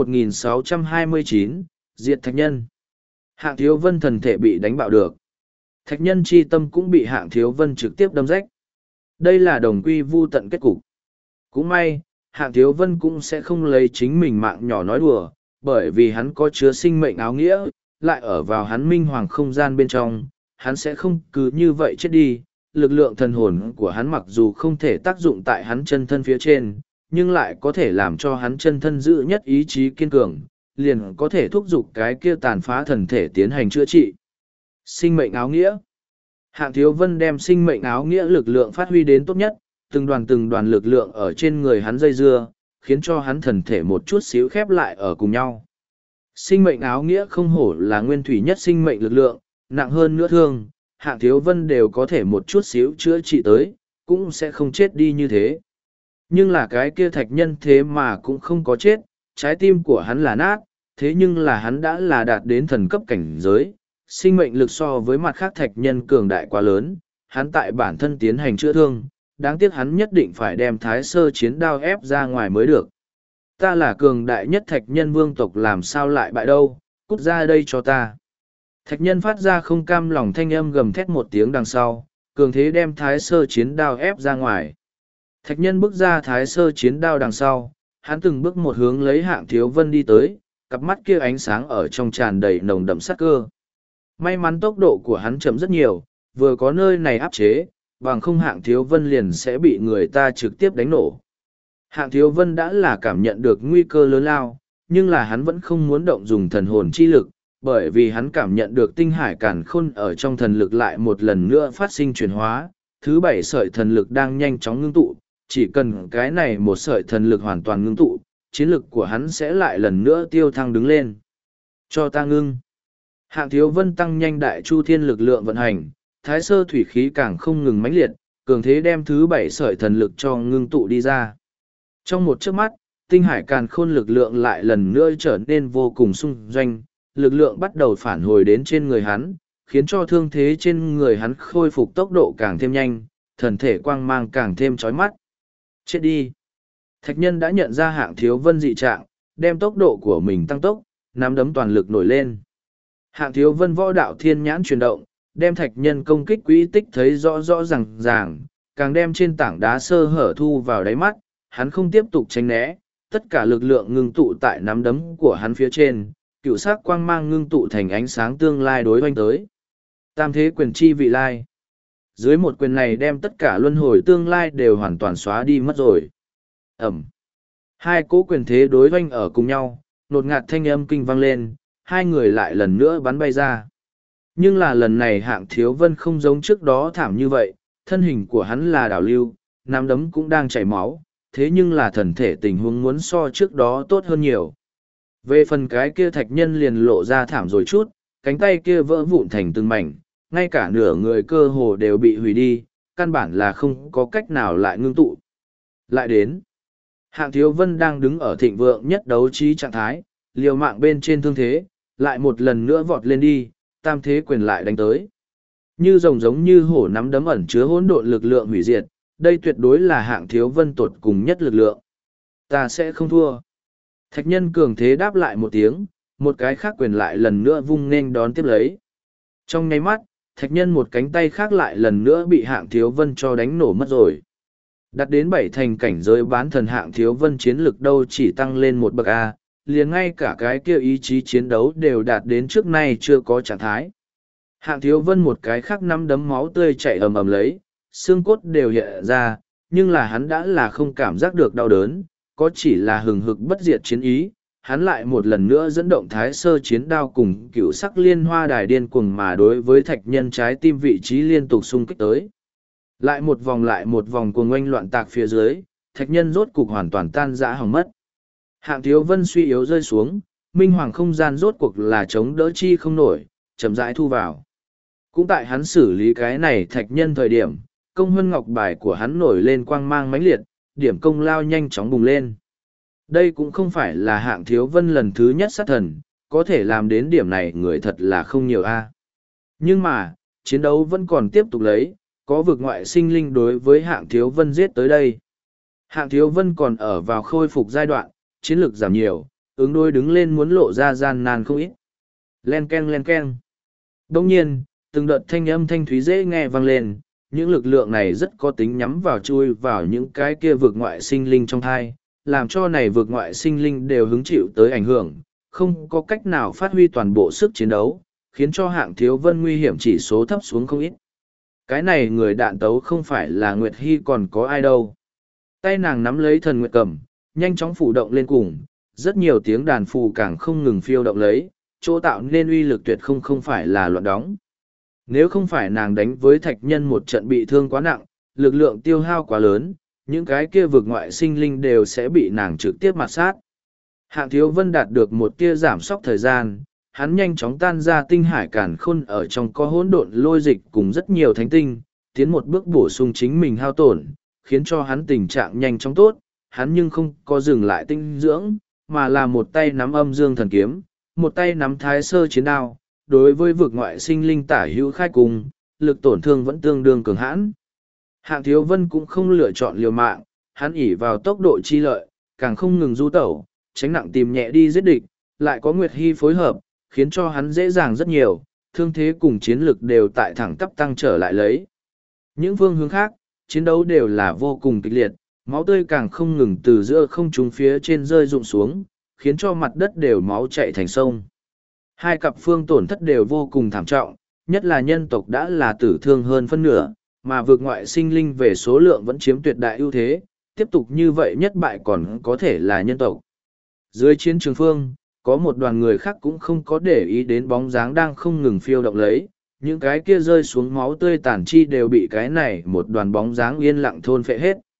1629, diệt thạch nhân. Hạng thiếu vân thần thể bị đánh bạo được. Thạch nhân chi tâm cũng bị hạng thiếu vân trực tiếp đâm rách. Đây là đồng quy vu tận kết cục. Cũng may, hạng thiếu vân cũng sẽ không lấy chính mình mạng nhỏ nói đùa, bởi vì hắn có chứa sinh mệnh áo nghĩa, lại ở vào hắn minh hoàng không gian bên trong, hắn sẽ không cứ như vậy chết đi. Lực lượng thần hồn của hắn mặc dù không thể tác dụng tại hắn chân thân phía trên, nhưng lại có thể làm cho hắn chân thân giữ nhất ý chí kiên cường, liền có thể thúc giục cái kia tàn phá thần thể tiến hành chữa trị. Sinh mệnh áo nghĩa. Hạng thiếu vân đem sinh mệnh áo nghĩa lực lượng phát huy đến tốt nhất, từng đoàn lực lượng ở trên người hắn dây dưa, khiến cho hắn thần thể một chút xíu khép lại ở cùng nhau. Sinh mệnh áo nghĩa không hổ là nguyên thủy nhất sinh mệnh lực lượng, nặng hơn nữa thương, hạng thiếu vân đều có thể một chút xíu chữa trị tới, cũng sẽ không chết đi như thế. Nhưng là cái kia thạch nhân thế mà cũng không có chết, trái tim của hắn là nát, thế nhưng là hắn đã là đạt đến thần cấp cảnh giới, sinh mệnh lực so với mặt khác thạch nhân cường đại quá lớn, hắn tại bản thân tiến hành chữa thương, đáng tiếc hắn nhất định phải đem thái sơ chiến đao ép ra ngoài mới được. Ta là cường đại nhất thạch nhân vương tộc làm sao lại bại đâu, cút ra đây cho ta. Thạch nhân phát ra không cam lòng thanh âm gầm thét một tiếng đằng sau, cường thế đem thái sơ chiến đao ép ra ngoài. Thạch nhân bước ra thái sơ chiến đao đằng sau, hắn từng bước một hướng lấy hạng thiếu vân đi tới, cặp mắt kia ánh sáng ở trong tràn đầy nồng đậm sát cơ. May mắn tốc độ của hắn chậm rất nhiều, vừa có nơi này áp chế, bằng không hạng thiếu vân liền sẽ bị người ta trực tiếp đánh nổ. Hạng thiếu vân đã là cảm nhận được nguy cơ lớn lao, nhưng là hắn vẫn không muốn động dùng thần hồn chi lực, bởi vì hắn cảm nhận được tinh hải càn khôn ở trong thần lực lại một lần nữa phát sinh chuyển hóa, thứ bảy sợi thần lực đang nhanh chóng ngưng tụ, chỉ cần cái này một sợi thần lực hoàn toàn ngưng tụ, chiến lực của hắn sẽ lại lần nữa tiêu thăng đứng lên. Cho ta ngưng. Hạng Thiếu Vân tăng nhanh đại chu thiên lực lượng vận hành, thái sơ thủy khí càng không ngừng mãnh liệt, cường thế đem thứ 7 sợi thần lực cho ngưng tụ đi ra. Trong một chớp mắt, tinh hải càn khôn lực lượng lại lần nữa trở nên vô cùng sung doanh, lực lượng bắt đầu phản hồi đến trên người hắn, khiến cho thương thế trên người hắn khôi phục tốc độ càng thêm nhanh, thần thể quang mang càng thêm chói mắt. Chết đi! Thạch nhân đã nhận ra Hạng Thiếu Vân dị trạng, đem tốc độ của mình tăng tốc, nắm đấm toàn lực nổi lên. Hạng Thiếu Vân võ đạo thiên nhãn chuyển động, đem thạch nhân công kích quỹ tích thấy rõ rõ ràng, càng đem trên tảng đá sơ hở thu vào đáy mắt, hắn không tiếp tục tránh né, tất cả lực lượng ngưng tụ tại nắm đấm của hắn phía trên, cựu sắc quang mang ngưng tụ thành ánh sáng tương lai đối oanh tới. Tam thế quyền chi vị lai. Dưới một quyền này đem tất cả luân hồi tương lai đều hoàn toàn xóa đi mất rồi. Ẩm. Hai cỗ quyền thế đối oanh ở cùng nhau, nột ngạt thanh âm kinh vang lên, hai người lại lần nữa bắn bay ra. Nhưng là lần này Hạng Thiếu Vân không giống trước đó thảm như vậy, thân hình của hắn là đảo lưu, nắm đấm cũng đang chảy máu, thế nhưng là thần thể tình huống muốn so trước đó tốt hơn nhiều. Về phần cái kia thạch nhân liền lộ ra thảm rồi chút, cánh tay kia vỡ vụn thành từng mảnh, ngay cả nửa người cơ hồ đều bị hủy đi, căn bản là không có cách nào lại ngưng tụ. Lại đến, Hạng Thiếu Vân đang đứng ở thịnh vượng nhất đấu trí trạng thái, liều mạng bên trên thương thế, lại một lần nữa vọt lên đi, tam thế quyền lại đánh tới. Như rồng giống như hổ nắm đấm ẩn chứa hỗn độn lực lượng hủy diệt, đây tuyệt đối là Hạng Thiếu Vân tột cùng nhất lực lượng. Ta sẽ không thua. Thạch nhân cường thế đáp lại một tiếng, một cái khác quyền lại lần nữa vung nên đón tiếp lấy. Trong nháy mắt, thạch nhân một cánh tay khác lại lần nữa bị Hạng Thiếu Vân cho đánh nổ mất rồi. Đặt đến 7 thành cảnh giới bán thần Hạng Thiếu Vân chiến lực đâu chỉ tăng lên một bậc A, liền ngay cả cái kia ý chí chiến đấu đều đạt đến trước nay chưa có trạng thái. Hạng Thiếu Vân một cái khác nắm đấm máu tươi chảy ầm ầm lấy, xương cốt đều hiện ra, nhưng là hắn đã là không cảm giác được đau đớn, có chỉ là hừng hực bất diệt chiến ý. Hắn lại một lần nữa dẫn động thái sơ chiến đao cùng cựu sắc liên hoa đài điên cuồng mà đối với thạch nhân trái tim vị trí liên tục xung kích tới. Lại một vòng cuồng oanh loạn tạc phía dưới, thạch nhân rốt cục hoàn toàn tan rã hỏng mất. Hạng Thiếu Vân suy yếu rơi xuống, minh hoàng không gian rốt cuộc là chống đỡ chi không nổi, chậm rãi thu vào. Cũng tại hắn xử lý cái này thạch nhân thời điểm, công huân ngọc bài của hắn nổi lên quang mang mãnh liệt, điểm công lao nhanh chóng bùng lên. Đây cũng không phải là Hạng Thiếu Vân lần thứ nhất sát thần, có thể làm đến điểm này người thật là không nhiều a. Nhưng mà, chiến đấu vẫn còn tiếp tục lấy, có vực ngoại sinh linh đối với Hạng Thiếu Vân giết tới đây. Hạng Thiếu Vân còn ở vào khôi phục giai đoạn, chiến lực giảm nhiều, ứng đối đứng lên muốn lộ ra gian nan không ít. Len keng len keng. Đồng nhiên, từng đợt thanh âm thanh thúy dễ nghe vang lên, những lực lượng này rất có tính nhắm vào chui vào những cái kia vực ngoại sinh linh trong thai, làm cho này vực ngoại sinh linh đều hứng chịu tới ảnh hưởng, không có cách nào phát huy toàn bộ sức chiến đấu, khiến cho Hạng Thiếu Vân nguy hiểm chỉ số thấp xuống không ít. Cái này người đạn tấu không phải là Nguyệt Hy còn có ai đâu. Tay nàng nắm lấy thần Nguyệt Cầm, nhanh chóng phủ động lên cùng, rất nhiều tiếng đàn phù càng không ngừng phiêu động lấy, chỗ tạo nên uy lực tuyệt không phải là loạn đóng. Nếu không phải nàng đánh với thạch nhân một trận bị thương quá nặng, lực lượng tiêu hao quá lớn, những cái kia vực ngoại sinh linh đều sẽ bị nàng trực tiếp mạt sát. Hạng Thiếu Vân đạt được một tia giảm sóc thời gian, hắn nhanh chóng tan ra tinh hải càn khôn ở trong có hỗn độn lôi dịch cùng rất nhiều thánh tinh, tiến một bước bổ sung chính mình hao tổn, khiến cho hắn tình trạng nhanh chóng tốt, hắn nhưng không có dừng lại tinh dưỡng, mà là một tay nắm âm dương thần kiếm, một tay nắm thái sơ chiến đao, đối với vực ngoại sinh linh tả hữu khai cùng, lực tổn thương vẫn tương đương cường hãn. Hạng Thiếu Vân cũng không lựa chọn liều mạng, hắn ỷ vào tốc độ chi lợi, càng không ngừng du tẩu, tránh nặng tìm nhẹ đi giết địch, lại có Nguyệt Hy phối hợp, khiến cho hắn dễ dàng rất nhiều, thương thế cùng chiến lực đều tại thẳng tắp tăng trở lại lấy. Những phương hướng khác, chiến đấu đều là vô cùng kịch liệt, máu tươi càng không ngừng từ giữa không trung phía trên rơi rụng xuống, khiến cho mặt đất đều máu chạy thành sông. Hai cặp phương tổn thất đều vô cùng thảm trọng, nhất là nhân tộc đã là tử thương hơn phân nửa, mà vượt ngoại sinh linh về số lượng vẫn chiếm tuyệt đại ưu thế, tiếp tục như vậy nhất bại còn có thể là nhân tộc. Dưới chiến trường phương, có một đoàn người khác cũng không có để ý đến bóng dáng đang không ngừng phiêu động lấy, những cái kia rơi xuống máu tươi tàn chi đều bị cái này một đoàn bóng dáng yên lặng thôn phệ hết.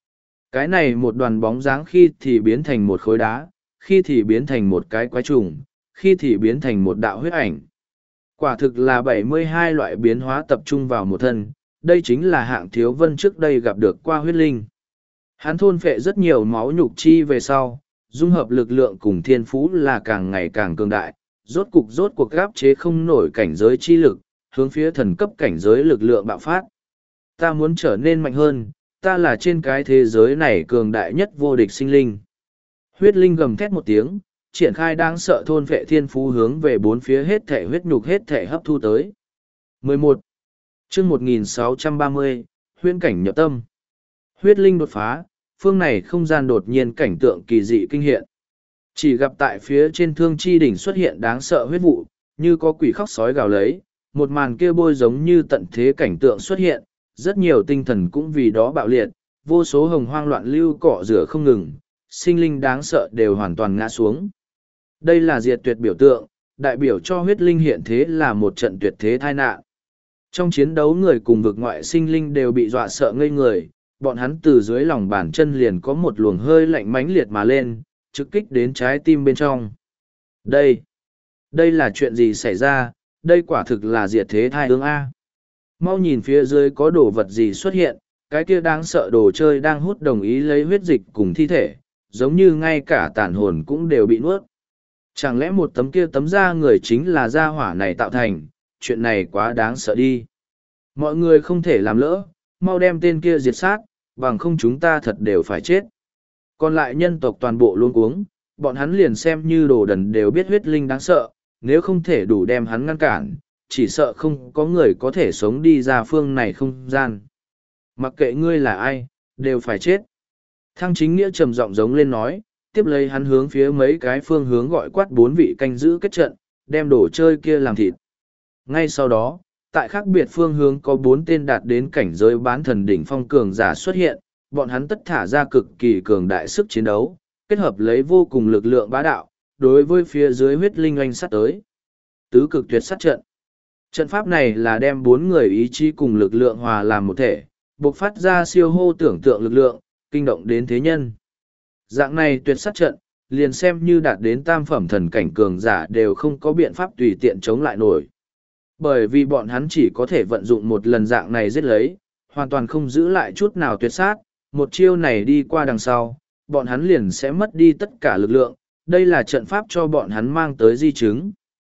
Cái này một đoàn bóng dáng khi thì biến thành một khối đá, khi thì biến thành một cái quái trùng, khi thì biến thành một đạo huyết ảnh. Quả thực là 72 loại biến hóa tập trung vào một thân, đây chính là Hạng Thiếu Vân trước đây gặp được qua huyết linh. Hắn thôn phệ rất nhiều máu nhục chi về sau, dung hợp lực lượng cùng thiên phú là càng ngày càng cường đại, rốt cuộc gáp chế không nổi cảnh giới chi lực, hướng phía thần cấp cảnh giới lực lượng bạo phát. Ta muốn trở nên mạnh hơn, ta là trên cái thế giới này cường đại nhất vô địch sinh linh. Huyết linh gầm thét một tiếng, triển khai đáng sợ thôn vệ thiên phú hướng về bốn phía hết thể huyết nhục hết thể hấp thu tới. 11. Chương 1630, huyễn cảnh nhập tâm. Huyết linh đột phá, phương này không gian đột nhiên cảnh tượng kỳ dị kinh hiện. Chỉ gặp tại phía trên thương chi đỉnh xuất hiện đáng sợ huyết vụ, như có quỷ khóc sói gào lấy, một màn kia bôi giống như tận thế cảnh tượng xuất hiện, rất nhiều tinh thần cũng vì đó bạo liệt, vô số hồng hoang loạn lưu cọ rửa không ngừng, sinh linh đáng sợ đều hoàn toàn ngã xuống. Đây là diệt tuyệt biểu tượng, đại biểu cho huyết linh hiện thế là một trận tuyệt thế tai nạn. Trong chiến đấu người cùng vực ngoại sinh linh đều bị dọa sợ ngây người, bọn hắn từ dưới lòng bàn chân liền có một luồng hơi lạnh mãnh liệt mà lên, trực kích đến trái tim bên trong. Đây là chuyện gì xảy ra, đây quả thực là diệt thế thai ương A. Mau nhìn phía dưới có đồ vật gì xuất hiện, cái kia đáng sợ đồ chơi đang hút đồng ý lấy huyết dịch cùng thi thể, giống như ngay cả tàn hồn cũng đều bị nuốt. Chẳng lẽ một tấm kia tấm da người chính là da hỏa này tạo thành, chuyện này quá đáng sợ đi. Mọi người không thể làm lỡ, mau đem tên kia diệt sát, bằng không chúng ta thật đều phải chết. Còn lại nhân tộc toàn bộ luôn cuống, bọn hắn liền xem như đồ đần đều biết huyết linh đáng sợ, nếu không thể đủ đem hắn ngăn cản, chỉ sợ không có người có thể sống đi ra phương này không gian. Mặc kệ ngươi là ai, đều phải chết. Thăng Chính Nghĩa trầm giọng giống lên nói, tiếp lấy hắn hướng phía mấy cái phương hướng gọi quát 4 vị canh giữ kết trận, đem đồ chơi kia làm thịt. Ngay sau đó, tại khác biệt phương hướng có 4 tên đạt đến cảnh giới bán thần đỉnh phong cường giả xuất hiện, bọn hắn tất thả ra cực kỳ cường đại sức chiến đấu, kết hợp lấy vô cùng lực lượng bá đạo, đối với phía dưới huyết linh oanh sát tới. Tứ cực tuyệt sát trận. Trận pháp này là đem 4 người ý chí cùng lực lượng hòa làm một thể, bộc phát ra siêu hô tưởng tượng lực lượng, kinh động đến thế nhân. Dạng này tuyệt sát trận, liền xem như đạt đến tam phẩm thần cảnh cường giả đều không có biện pháp tùy tiện chống lại nổi. Bởi vì bọn hắn chỉ có thể vận dụng một lần dạng này giết lấy, hoàn toàn không giữ lại chút nào tuyệt sát, một chiêu này đi qua đằng sau, bọn hắn liền sẽ mất đi tất cả lực lượng, đây là trận pháp cho bọn hắn mang tới di chứng.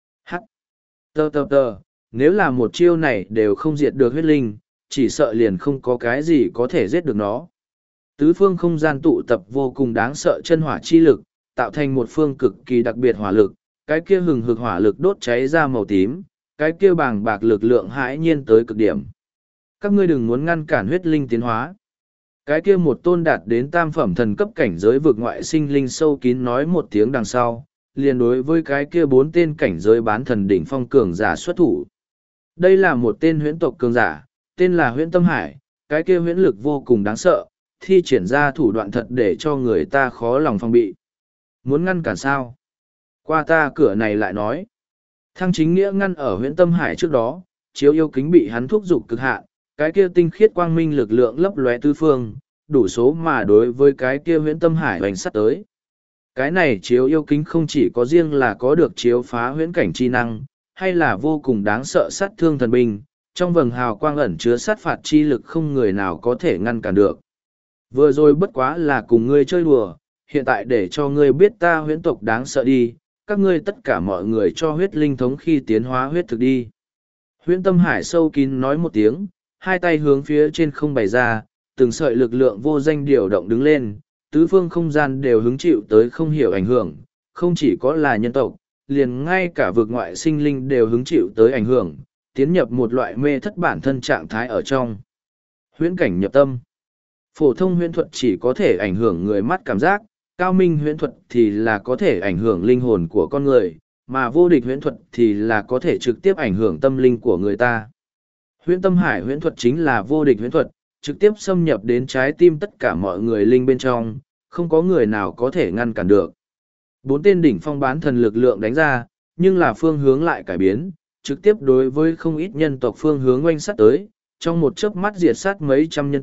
Nếu là một chiêu này đều không diệt được huyết linh, chỉ sợ liền không có cái gì có thể giết được nó. Tứ phương không gian tụ tập vô cùng đáng sợ chân hỏa chi lực, tạo thành một phương cực kỳ đặc biệt hỏa lực, cái kia hừng hực hỏa lực đốt cháy ra màu tím, cái kia bàng bạc lực lượng hãi nhiên tới cực điểm. Các ngươi đừng muốn ngăn cản huyết linh tiến hóa. Cái kia một tôn đạt đến tam phẩm thần cấp cảnh giới vực ngoại sinh linh sâu kín nói một tiếng đằng sau, liền đối với cái kia 4 tên cảnh giới bán thần đỉnh phong cường giả xuất thủ. Đây là một tên huyễn tộc cường giả, tên là Huyễn Tâm Hải, cái kia huyễn lực vô cùng đáng sợ, thi triển ra thủ đoạn thật để cho người ta khó lòng phòng bị. Muốn ngăn cản sao? Qua ta cửa này lại nói. Thăng Chính Nghĩa ngăn ở Huyễn Tâm Hải trước đó, chiếu yêu kính bị hắn thúc giục cực hạn, cái kia tinh khiết quang minh lực lượng lấp lóe tứ phương, đủ số mà đối với cái kia Huyễn Tâm Hải hoành sắt tới. Cái này chiếu yêu kính không chỉ có riêng là có được chiếu phá huyễn cảnh chi năng, hay là vô cùng đáng sợ sát thương thần binh, trong vầng hào quang ẩn chứa sát phạt chi lực không người nào có thể ngăn cản được. Vừa rồi bất quá là cùng ngươi chơi đùa, hiện tại để cho ngươi biết ta huyễn tộc đáng sợ đi, các ngươi tất cả mọi người cho huyết linh thống khi tiến hóa huyết thực đi. Huyễn Tâm Hải sâu kín nói một tiếng, hai tay hướng phía trên không bày ra, từng sợi lực lượng vô danh điều động đứng lên, tứ phương không gian đều hứng chịu tới không hiểu ảnh hưởng, không chỉ có là nhân tộc, liền ngay cả vực ngoại sinh linh đều hứng chịu tới ảnh hưởng, tiến nhập một loại mê thất bản thân trạng thái ở trong. Huyễn cảnh nhập tâm. Phổ thông huyễn thuật chỉ có thể ảnh hưởng người mắt cảm giác, cao minh huyễn thuật thì là có thể ảnh hưởng linh hồn của con người, mà vô địch huyễn thuật thì là có thể trực tiếp ảnh hưởng tâm linh của người ta. Huyễn Tâm Hải huyễn thuật chính là vô địch huyễn thuật, trực tiếp xâm nhập đến trái tim tất cả mọi người linh bên trong, không có người nào có thể ngăn cản được. 4 tên đỉnh phong bán thần lực lượng đánh ra, nhưng là phương hướng lại cải biến, trực tiếp đối với không ít nhân tộc phương hướng oanh sát tới, trong một chớp mắt diệt sát mấy trăm nhân tộc,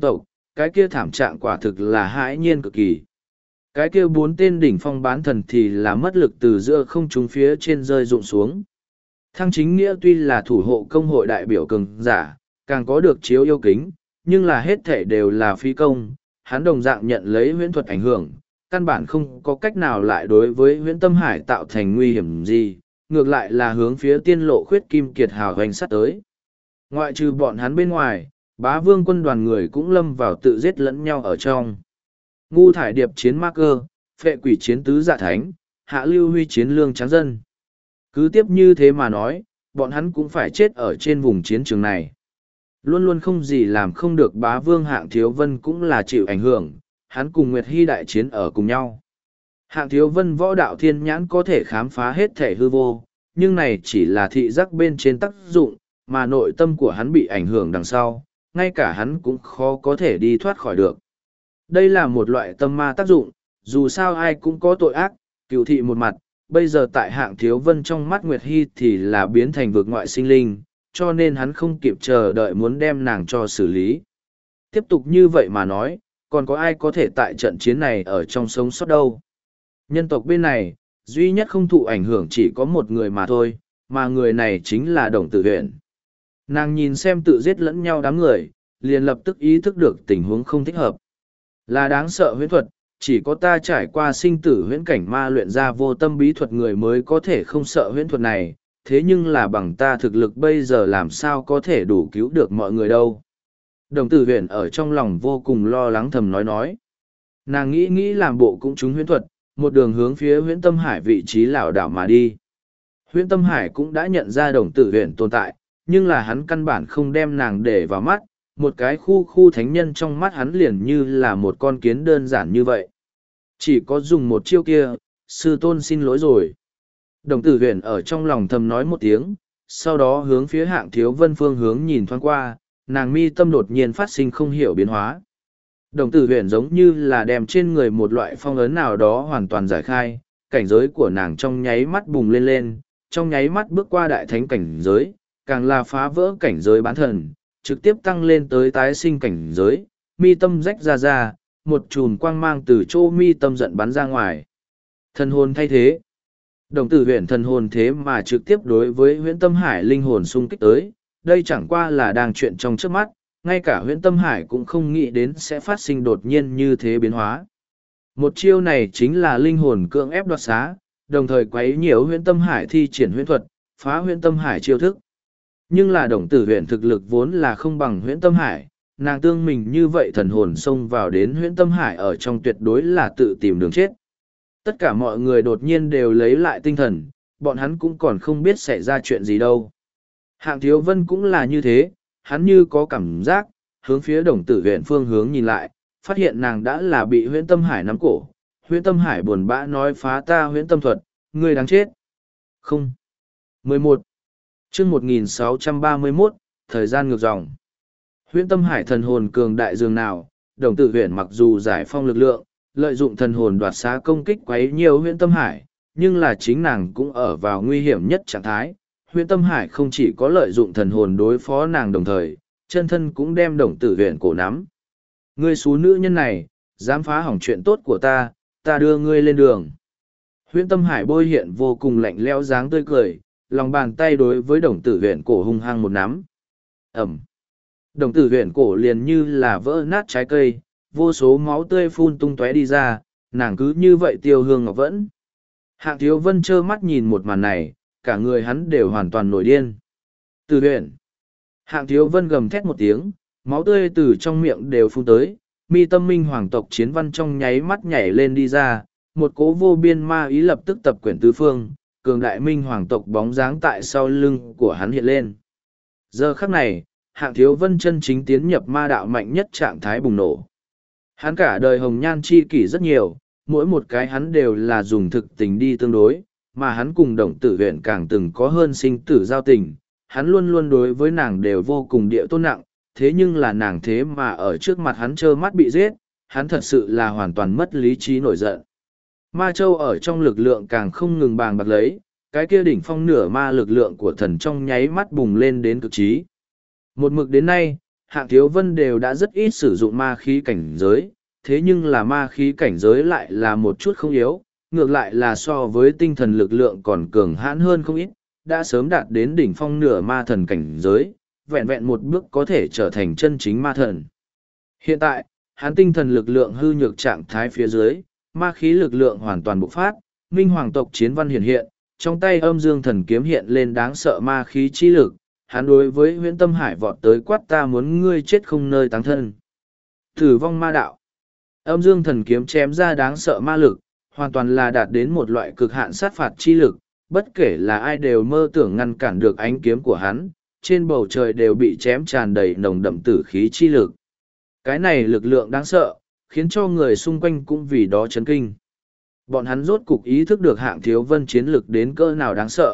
cái kia thảm trạng quả thực là hãi nhiên cực kỳ. Cái kia 4 tên đỉnh phong bán thần thì là mất lực từ giữa không trung phía trên rơi rụng xuống. Thăng Chính Nghĩa tuy là thủ hộ công hội đại biểu cường giả, càng có được chiếu yêu kính, nhưng là hết thể đều là phi công, hắn đồng dạng nhận lấy huyễn thuật ảnh hưởng, căn bản không có cách nào lại đối với huyễn tâm hải tạo thành nguy hiểm gì, ngược lại là hướng phía tiên lộ khuyết kim kiệt hào hoành sát tới. Ngoại trừ bọn hắn bên ngoài, bá vương quân đoàn người cũng lâm vào tự giết lẫn nhau ở trong. Ngu thải điệp chiến ma cơ, phệ quỷ chiến tứ dạ thánh, hạ lưu huy chiến lương tráng dân. Cứ tiếp như thế mà nói, bọn hắn cũng phải chết ở trên vùng chiến trường này. Luôn luôn không gì làm không được bá vương Hạng Thiếu Vân cũng là chịu ảnh hưởng, hắn cùng Nguyệt Hy đại chiến ở cùng nhau. Hạng Thiếu Vân võ đạo thiên nhãn có thể khám phá hết thể hư vô, nhưng này chỉ là thị giác bên trên tác dụng, mà nội tâm của hắn bị ảnh hưởng đằng sau, ngay cả hắn cũng khó có thể đi thoát khỏi được. Đây là một loại tâm ma tác dụng, dù sao ai cũng có tội ác, cựu thị một mặt, bây giờ tại Hạng Thiếu Vân trong mắt Nguyệt Hy thì là biến thành vực ngoại sinh linh, cho nên hắn không kịp chờ đợi muốn đem nàng cho xử lý. Tiếp tục như vậy mà nói, còn có ai có thể tại trận chiến này ở trong sống sót đâu. Nhân tộc bên này, duy nhất không thụ ảnh hưởng chỉ có một người mà thôi, mà người này chính là Đồng Tử Huyền. Nàng nhìn xem tự giết lẫn nhau đám người, liền lập tức ý thức được tình huống không thích hợp. Là đáng sợ huyễn thuật, chỉ có ta trải qua sinh tử huyễn cảnh ma luyện ra vô tâm bí thuật người mới có thể không sợ huyễn thuật này, thế nhưng là bằng ta thực lực bây giờ làm sao có thể đủ cứu được mọi người đâu. Đồng Tử Huyền ở trong lòng vô cùng lo lắng thầm nói. Nàng nghĩ làm bộ cũng trúng huyễn thuật, một đường hướng phía huyễn tâm hải vị trí lảo đảo mà đi. Huyễn tâm hải cũng đã nhận ra Đồng Tử Huyền tồn tại, nhưng là hắn căn bản không đem nàng để vào mắt, một cái khu thánh nhân trong mắt hắn liền như là một con kiến đơn giản như vậy. Chỉ có dùng một chiêu kia, sư tôn xin lỗi rồi. Đồng Tử Huyền ở trong lòng thầm nói một tiếng, sau đó hướng phía Hạng Thiếu Vân phương hướng nhìn thoáng qua, nàng mi tâm đột nhiên phát sinh không hiểu biến hóa. Đồng Tử Huyền giống như là đem trên người một loại phong ấn nào đó hoàn toàn giải khai, cảnh giới của nàng trong nháy mắt bùng lên, trong nháy mắt bước qua đại thánh cảnh giới, càng là phá vỡ cảnh giới bán thần, trực tiếp tăng lên tới tái sinh cảnh giới, mi tâm rách ra, một chùm quang mang từ chỗ mi tâm giận bắn ra ngoài. Thần hồn thay thế. Đồng Tử Huyền thần hồn thế mà trực tiếp đối với huyễn tâm hải linh hồn xung kích tới, đây chẳng qua là đang chuyện trong trước mắt, ngay cả huyễn tâm hải cũng không nghĩ đến sẽ phát sinh đột nhiên như thế biến hóa. Một chiêu này chính là linh hồn cưỡng ép đoạt xá, đồng thời quấy nhiễu huyễn tâm hải thi triển huyễn thuật, phá huyễn tâm hải chiêu thức. Nhưng là Đồng Tử Huyền thực lực vốn là không bằng huyễn tâm hải, nàng tương mình như vậy thần hồn xông vào đến huyễn tâm hải ở trong tuyệt đối là tự tìm đường chết. Tất cả mọi người đột nhiên đều lấy lại tinh thần, bọn hắn cũng còn không biết xảy ra chuyện gì đâu. Hạng Thiếu Vân cũng là như thế, hắn như có cảm giác, hướng phía Đồng Tử Huyền phương hướng nhìn lại, phát hiện nàng đã là bị huyễn tâm hải nắm cổ. Huyễn tâm hải buồn bã nói phá ta huyễn tâm thuật, ngươi đáng chết. Không. 11. Chương 1631, thời gian ngược dòng. Huyễn tâm hải thần hồn cường đại dường nào, Đồng Tử Huyền mặc dù giải phong lực lượng, lợi dụng thần hồn đoạt xá công kích quấy nhiều huyễn tâm hải, nhưng là chính nàng cũng ở vào nguy hiểm nhất trạng thái. Huyễn tâm hải không chỉ có lợi dụng thần hồn đối phó nàng đồng thời, chân thân cũng đem Đồng Tử Huyền cổ nắm. Ngươi xú nữ nhân này, dám phá hỏng chuyện tốt của ta, ta đưa ngươi lên đường. Huyễn tâm hải bôi hiện vô cùng lạnh lẽo dáng tươi cười, lòng bàn tay đối với Đồng Tử Huyền cổ hung hăng một nắm. Ẩm. Đồng Tử Huyền cổ liền như là vỡ nát trái cây, vô số máu tươi phun tung tóe đi ra, nàng cứ như vậy tiêu hương ngọc vẫn. Hạng Thiếu Vân trơ mắt nhìn một màn này, cả người hắn đều hoàn toàn nổi điên. Tử Huyền. Hạng Thiếu Vân gầm thét một tiếng, máu tươi từ trong miệng đều phun tới, mi tâm minh hoàng tộc chiến văn trong nháy mắt nhảy lên đi ra, một cỗ vô biên ma ý lập tức tập quyển tứ phương, cường đại minh hoàng tộc bóng dáng tại sau lưng của hắn hiện lên. Giờ khắc này, Hạng Thiếu Vân chân chính tiến nhập ma đạo mạnh nhất trạng thái bùng nổ. Hắn cả đời hồng nhan chi kỷ rất nhiều, mỗi một cái hắn đều là dùng thực tình đi tương đối, mà hắn cùng Đồng Tử Huyền càng từng có hơn sinh tử giao tình, hắn luôn luôn đối với nàng đều vô cùng địa tôn nặng, thế nhưng là nàng thế mà ở trước mặt hắn trơ mắt bị giết, hắn thật sự là hoàn toàn mất lý trí nổi giận. Ma Châu ở trong lực lượng càng không ngừng bàng bạc lấy, cái kia đỉnh phong nửa ma lực lượng của thần trong nháy mắt bùng lên đến cực trí. Một mực đến nay, Hạng Thiếu Vân đều đã rất ít sử dụng ma khí cảnh giới, thế nhưng là ma khí cảnh giới lại là một chút không yếu, ngược lại là so với tinh thần lực lượng còn cường hãn hơn không ít, đã sớm đạt đến đỉnh phong nửa ma thần cảnh giới, vẹn vẹn một bước có thể trở thành chân chính ma thần. Hiện tại, hắn tinh thần lực lượng hư nhược trạng thái phía dưới, ma khí lực lượng hoàn toàn bộc phát, minh hoàng tộc chiến văn hiện hiện, trong tay âm dương thần kiếm hiện lên đáng sợ ma khí chi lực, hắn đối với huyễn tâm hải vọt tới quát ta muốn ngươi chết không nơi táng thân. Tử vong ma đạo. Âm dương thần kiếm chém ra đáng sợ ma lực, hoàn toàn là đạt đến một loại cực hạn sát phạt chi lực, bất kể là ai đều mơ tưởng ngăn cản được ánh kiếm của hắn, trên bầu trời đều bị chém tràn đầy nồng đậm tử khí chi lực. Cái này lực lượng đáng sợ, khiến cho người xung quanh cũng vì đó chấn kinh. Bọn hắn rốt cục ý thức được Hạng Thiếu Vân chiến lực đến cỡ nào đáng sợ.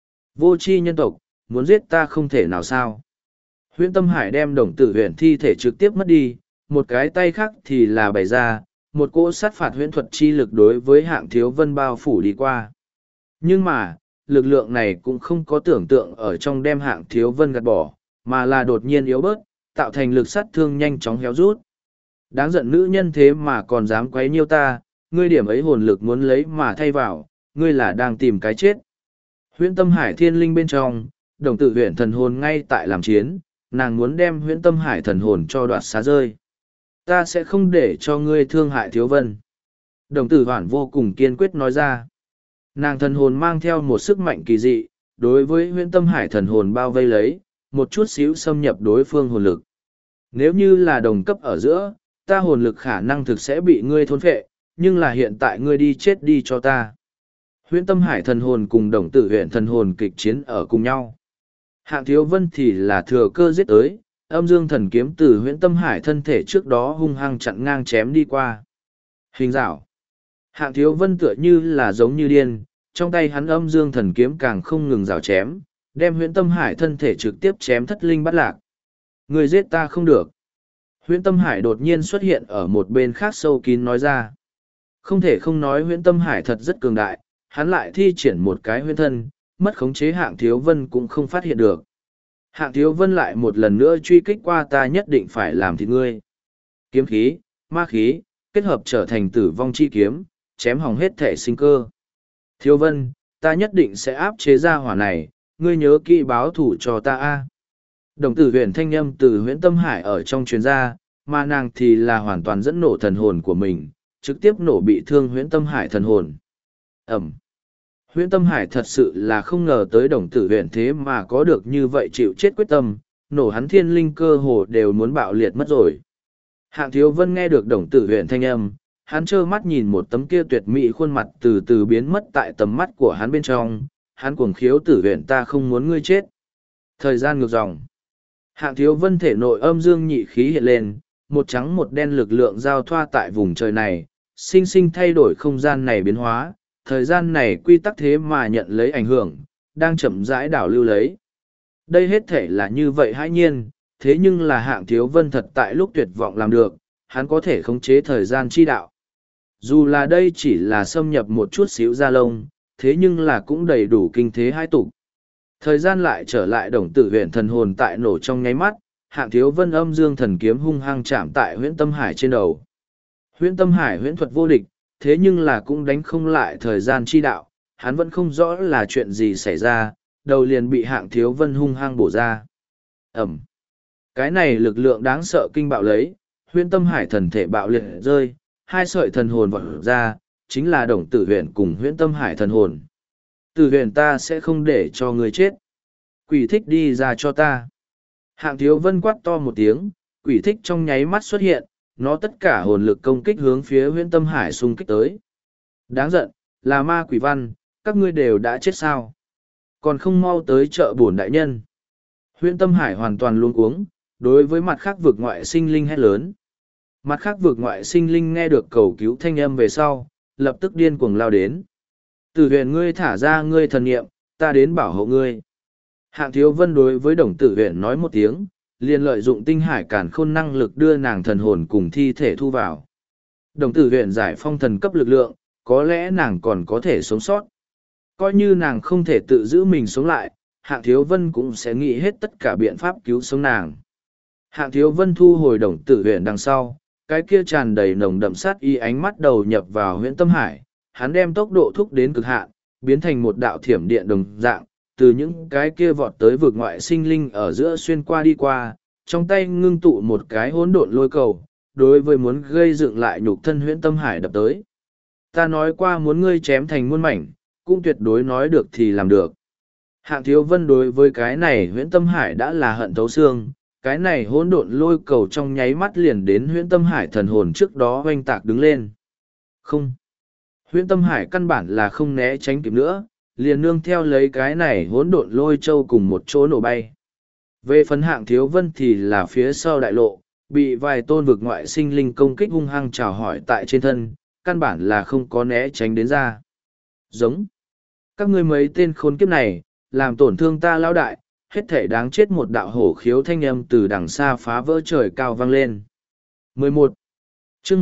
Vô tri nhân tộc, muốn giết ta không thể nào sao. Huyễn Tâm Hải đem Đồng Tử Huyền thi thể trực tiếp mất đi, một cái tay khác thì là bày ra, một cỗ sát phạt huyễn thuật chi lực đối với Hạng Thiếu Vân bao phủ đi qua. Nhưng mà, lực lượng này cũng không có tưởng tượng ở trong đem Hạng Thiếu Vân gạt bỏ, mà là đột nhiên yếu bớt, tạo thành lực sát thương nhanh chóng héo rút. Đáng giận nữ nhân thế mà còn dám quấy nhiêu ta, ngươi điểm ấy hồn lực muốn lấy mà thay vào, ngươi là đang tìm cái chết. Huyễn Tâm Hải thiên linh bên trong, Đồng Tử Huyền thần hồn ngay tại làm chiến, nàng muốn đem Huyễn Tâm Hải thần hồn cho đoạt xá rơi. Ta sẽ không để cho ngươi thương hại Thiếu Vân. Đồng Tử Hoản vô cùng kiên quyết nói ra. Nàng thần hồn mang theo một sức mạnh kỳ dị, đối với Huyễn Tâm Hải thần hồn bao vây lấy, một chút xíu xâm nhập đối phương hồn lực. Nếu như là đồng cấp ở giữa, ta hồn lực khả năng thực sẽ bị ngươi thôn phệ, nhưng là hiện tại ngươi đi chết đi cho ta. Huyễn Tâm Hải thần hồn cùng Đồng Tử Huyền thần hồn kịch chiến ở cùng nhau. Hạng Thiếu Vân thì là thừa cơ giết tới, âm dương thần kiếm từ Huyễn Tâm Hải thân thể trước đó hung hăng chặn ngang chém đi qua. Hình rảo. Hạng Thiếu Vân tựa như là giống như điên, trong tay hắn âm dương thần kiếm càng không ngừng rào chém, đem Huyễn Tâm Hải thân thể trực tiếp chém thất linh bắt lạc. Người giết ta không được. Huyễn Tâm Hải đột nhiên xuất hiện ở một bên khác sâu kín nói ra. Không thể không nói Huyễn Tâm Hải thật rất cường đại, hắn lại thi triển một cái huyễn thân, mất khống chế Hạng Thiếu Vân cũng không phát hiện được. Hạng Thiếu Vân lại một lần nữa truy kích qua ta nhất định phải làm thịt ngươi. Kiếm khí, ma khí, kết hợp trở thành tử vong chi kiếm, chém hỏng hết thể sinh cơ. Thiếu Vân, ta nhất định sẽ áp chế ra hỏa này, ngươi nhớ kỹ báo thủ cho ta a. Đồng Tử Huyền thanh âm từ Huyễn Tâm Hải ở trong truyền ra, mà nàng thì là hoàn toàn dẫn nổ thần hồn của mình, trực tiếp nổ bị thương Huyễn Tâm Hải thần hồn. Ẩm. Huyễn Tâm Hải thật sự là không ngờ tới Đồng Tử Huyền thế mà có được như vậy chịu chết quyết tâm, nổ hắn thiên linh cơ hồ đều muốn bạo liệt mất rồi. Hạng Thiếu Vân nghe được Đồng Tử Huyền thanh âm, hắn trơ mắt nhìn một tấm kia tuyệt mỹ khuôn mặt từ từ biến mất tại tầm mắt của hắn bên trong, hắn cuồng khiếu Tử Huyền ta không muốn ngươi chết. Thời gian ngược dòng. Hạng Thiếu Vân thể nội âm dương nhị khí hiện lên, một trắng một đen lực lượng giao thoa tại vùng trời này, sinh sinh thay đổi không gian này biến hóa, thời gian này quy tắc thế mà nhận lấy ảnh hưởng, đang chậm rãi đảo lưu lấy. Đây hết thể là như vậy hãi nhiên, thế nhưng là Hạng Thiếu Vân thật tại lúc tuyệt vọng làm được, hắn có thể khống chế thời gian chi đạo. Dù là đây chỉ là xâm nhập một chút xíu da lông, thế nhưng là cũng đầy đủ kinh thế hai tục. Thời gian lại trở lại Đồng Tử Huyền thần hồn tại nổ trong nháy mắt, Hạng Thiếu Vân âm dương thần kiếm hung hăng chạm tại Huyễn Tâm Hải trên đầu. Huyễn Tâm Hải huyễn thuật vô địch, thế nhưng là cũng đánh không lại thời gian chi đạo, hắn vẫn không rõ là chuyện gì xảy ra, đầu liền bị Hạng Thiếu Vân hung hăng bổ ra. Ẩm. Cái này lực lượng đáng sợ kinh bạo lấy, Huyễn Tâm Hải thần thể bạo liệt rơi, hai sợi thần hồn vọt ra, chính là Đồng Tử Huyền cùng Huyễn Tâm Hải thần hồn. Tử Huyền ta sẽ không để cho người chết. Quỷ thích đi ra cho ta. Hạng Thiếu Vân quát to một tiếng, quỷ thích trong nháy mắt xuất hiện, nó tất cả hồn lực công kích hướng phía Huyễn Tâm Hải xung kích tới. Đáng giận, là ma quỷ văn, các ngươi đều đã chết sao? Còn không mau tới chợ bổn đại nhân. Huyễn Tâm Hải hoàn toàn luống cuống, đối với mặt khác vực ngoại sinh linh hét lớn. Mặt khác vực ngoại sinh linh nghe được cầu cứu thanh âm về sau, lập tức điên cuồng lao đến. Tử Huyền ngươi thả ra ngươi thần niệm, ta đến bảo hộ ngươi. Hạng Thiếu Vân đối với Đồng Tử Huyền nói một tiếng, liền lợi dụng tinh hải cản khôn năng lực đưa nàng thần hồn cùng thi thể thu vào. Đồng Tử Huyền giải phong thần cấp lực lượng, có lẽ nàng còn có thể sống sót. Coi như nàng không thể tự giữ mình sống lại, Hạng Thiếu Vân cũng sẽ nghĩ hết tất cả biện pháp cứu sống nàng. Hạng Thiếu Vân thu hồi đồng tử huyện đằng sau, cái kia tràn đầy nồng đậm sát y ánh mắt đầu nhập vào huyện Tâm Hải, hắn đem tốc độ thúc đến cực hạn, biến thành một đạo thiểm điện đồng dạng, từ những cái kia vọt tới vực ngoại sinh linh ở giữa xuyên qua đi qua, trong tay ngưng tụ một cái hỗn độn lôi cầu, đối với muốn gây dựng lại nhục thân huyện Tâm Hải đập tới. Ta nói qua muốn ngươi chém thành muôn mảnh, cũng tuyệt đối nói được thì làm được. Hạng Thiếu Vân đối với cái này huyện Tâm Hải đã là hận thấu xương, cái này hỗn độn lôi cầu trong nháy mắt liền đến huyện Tâm Hải thần hồn trước đó oanh tạc đứng lên. Không. Huyện Tâm Hải căn bản là không né tránh kịp nữa, liền nương theo lấy cái này hỗn độn lôi châu cùng một chỗ nổ bay. Về phần Hạng Thiếu Vân thì là phía sau đại lộ, bị vài tôn vực ngoại sinh linh công kích hung hăng chào hỏi tại trên thân, căn bản là không có né tránh đến ra. Giống. Các ngươi mấy tên khốn kiếp này, làm tổn thương ta lão đại, hết thể đáng chết. Một đạo hổ khiếu thanh âm từ đằng xa phá vỡ trời cao vang lên. 11. chương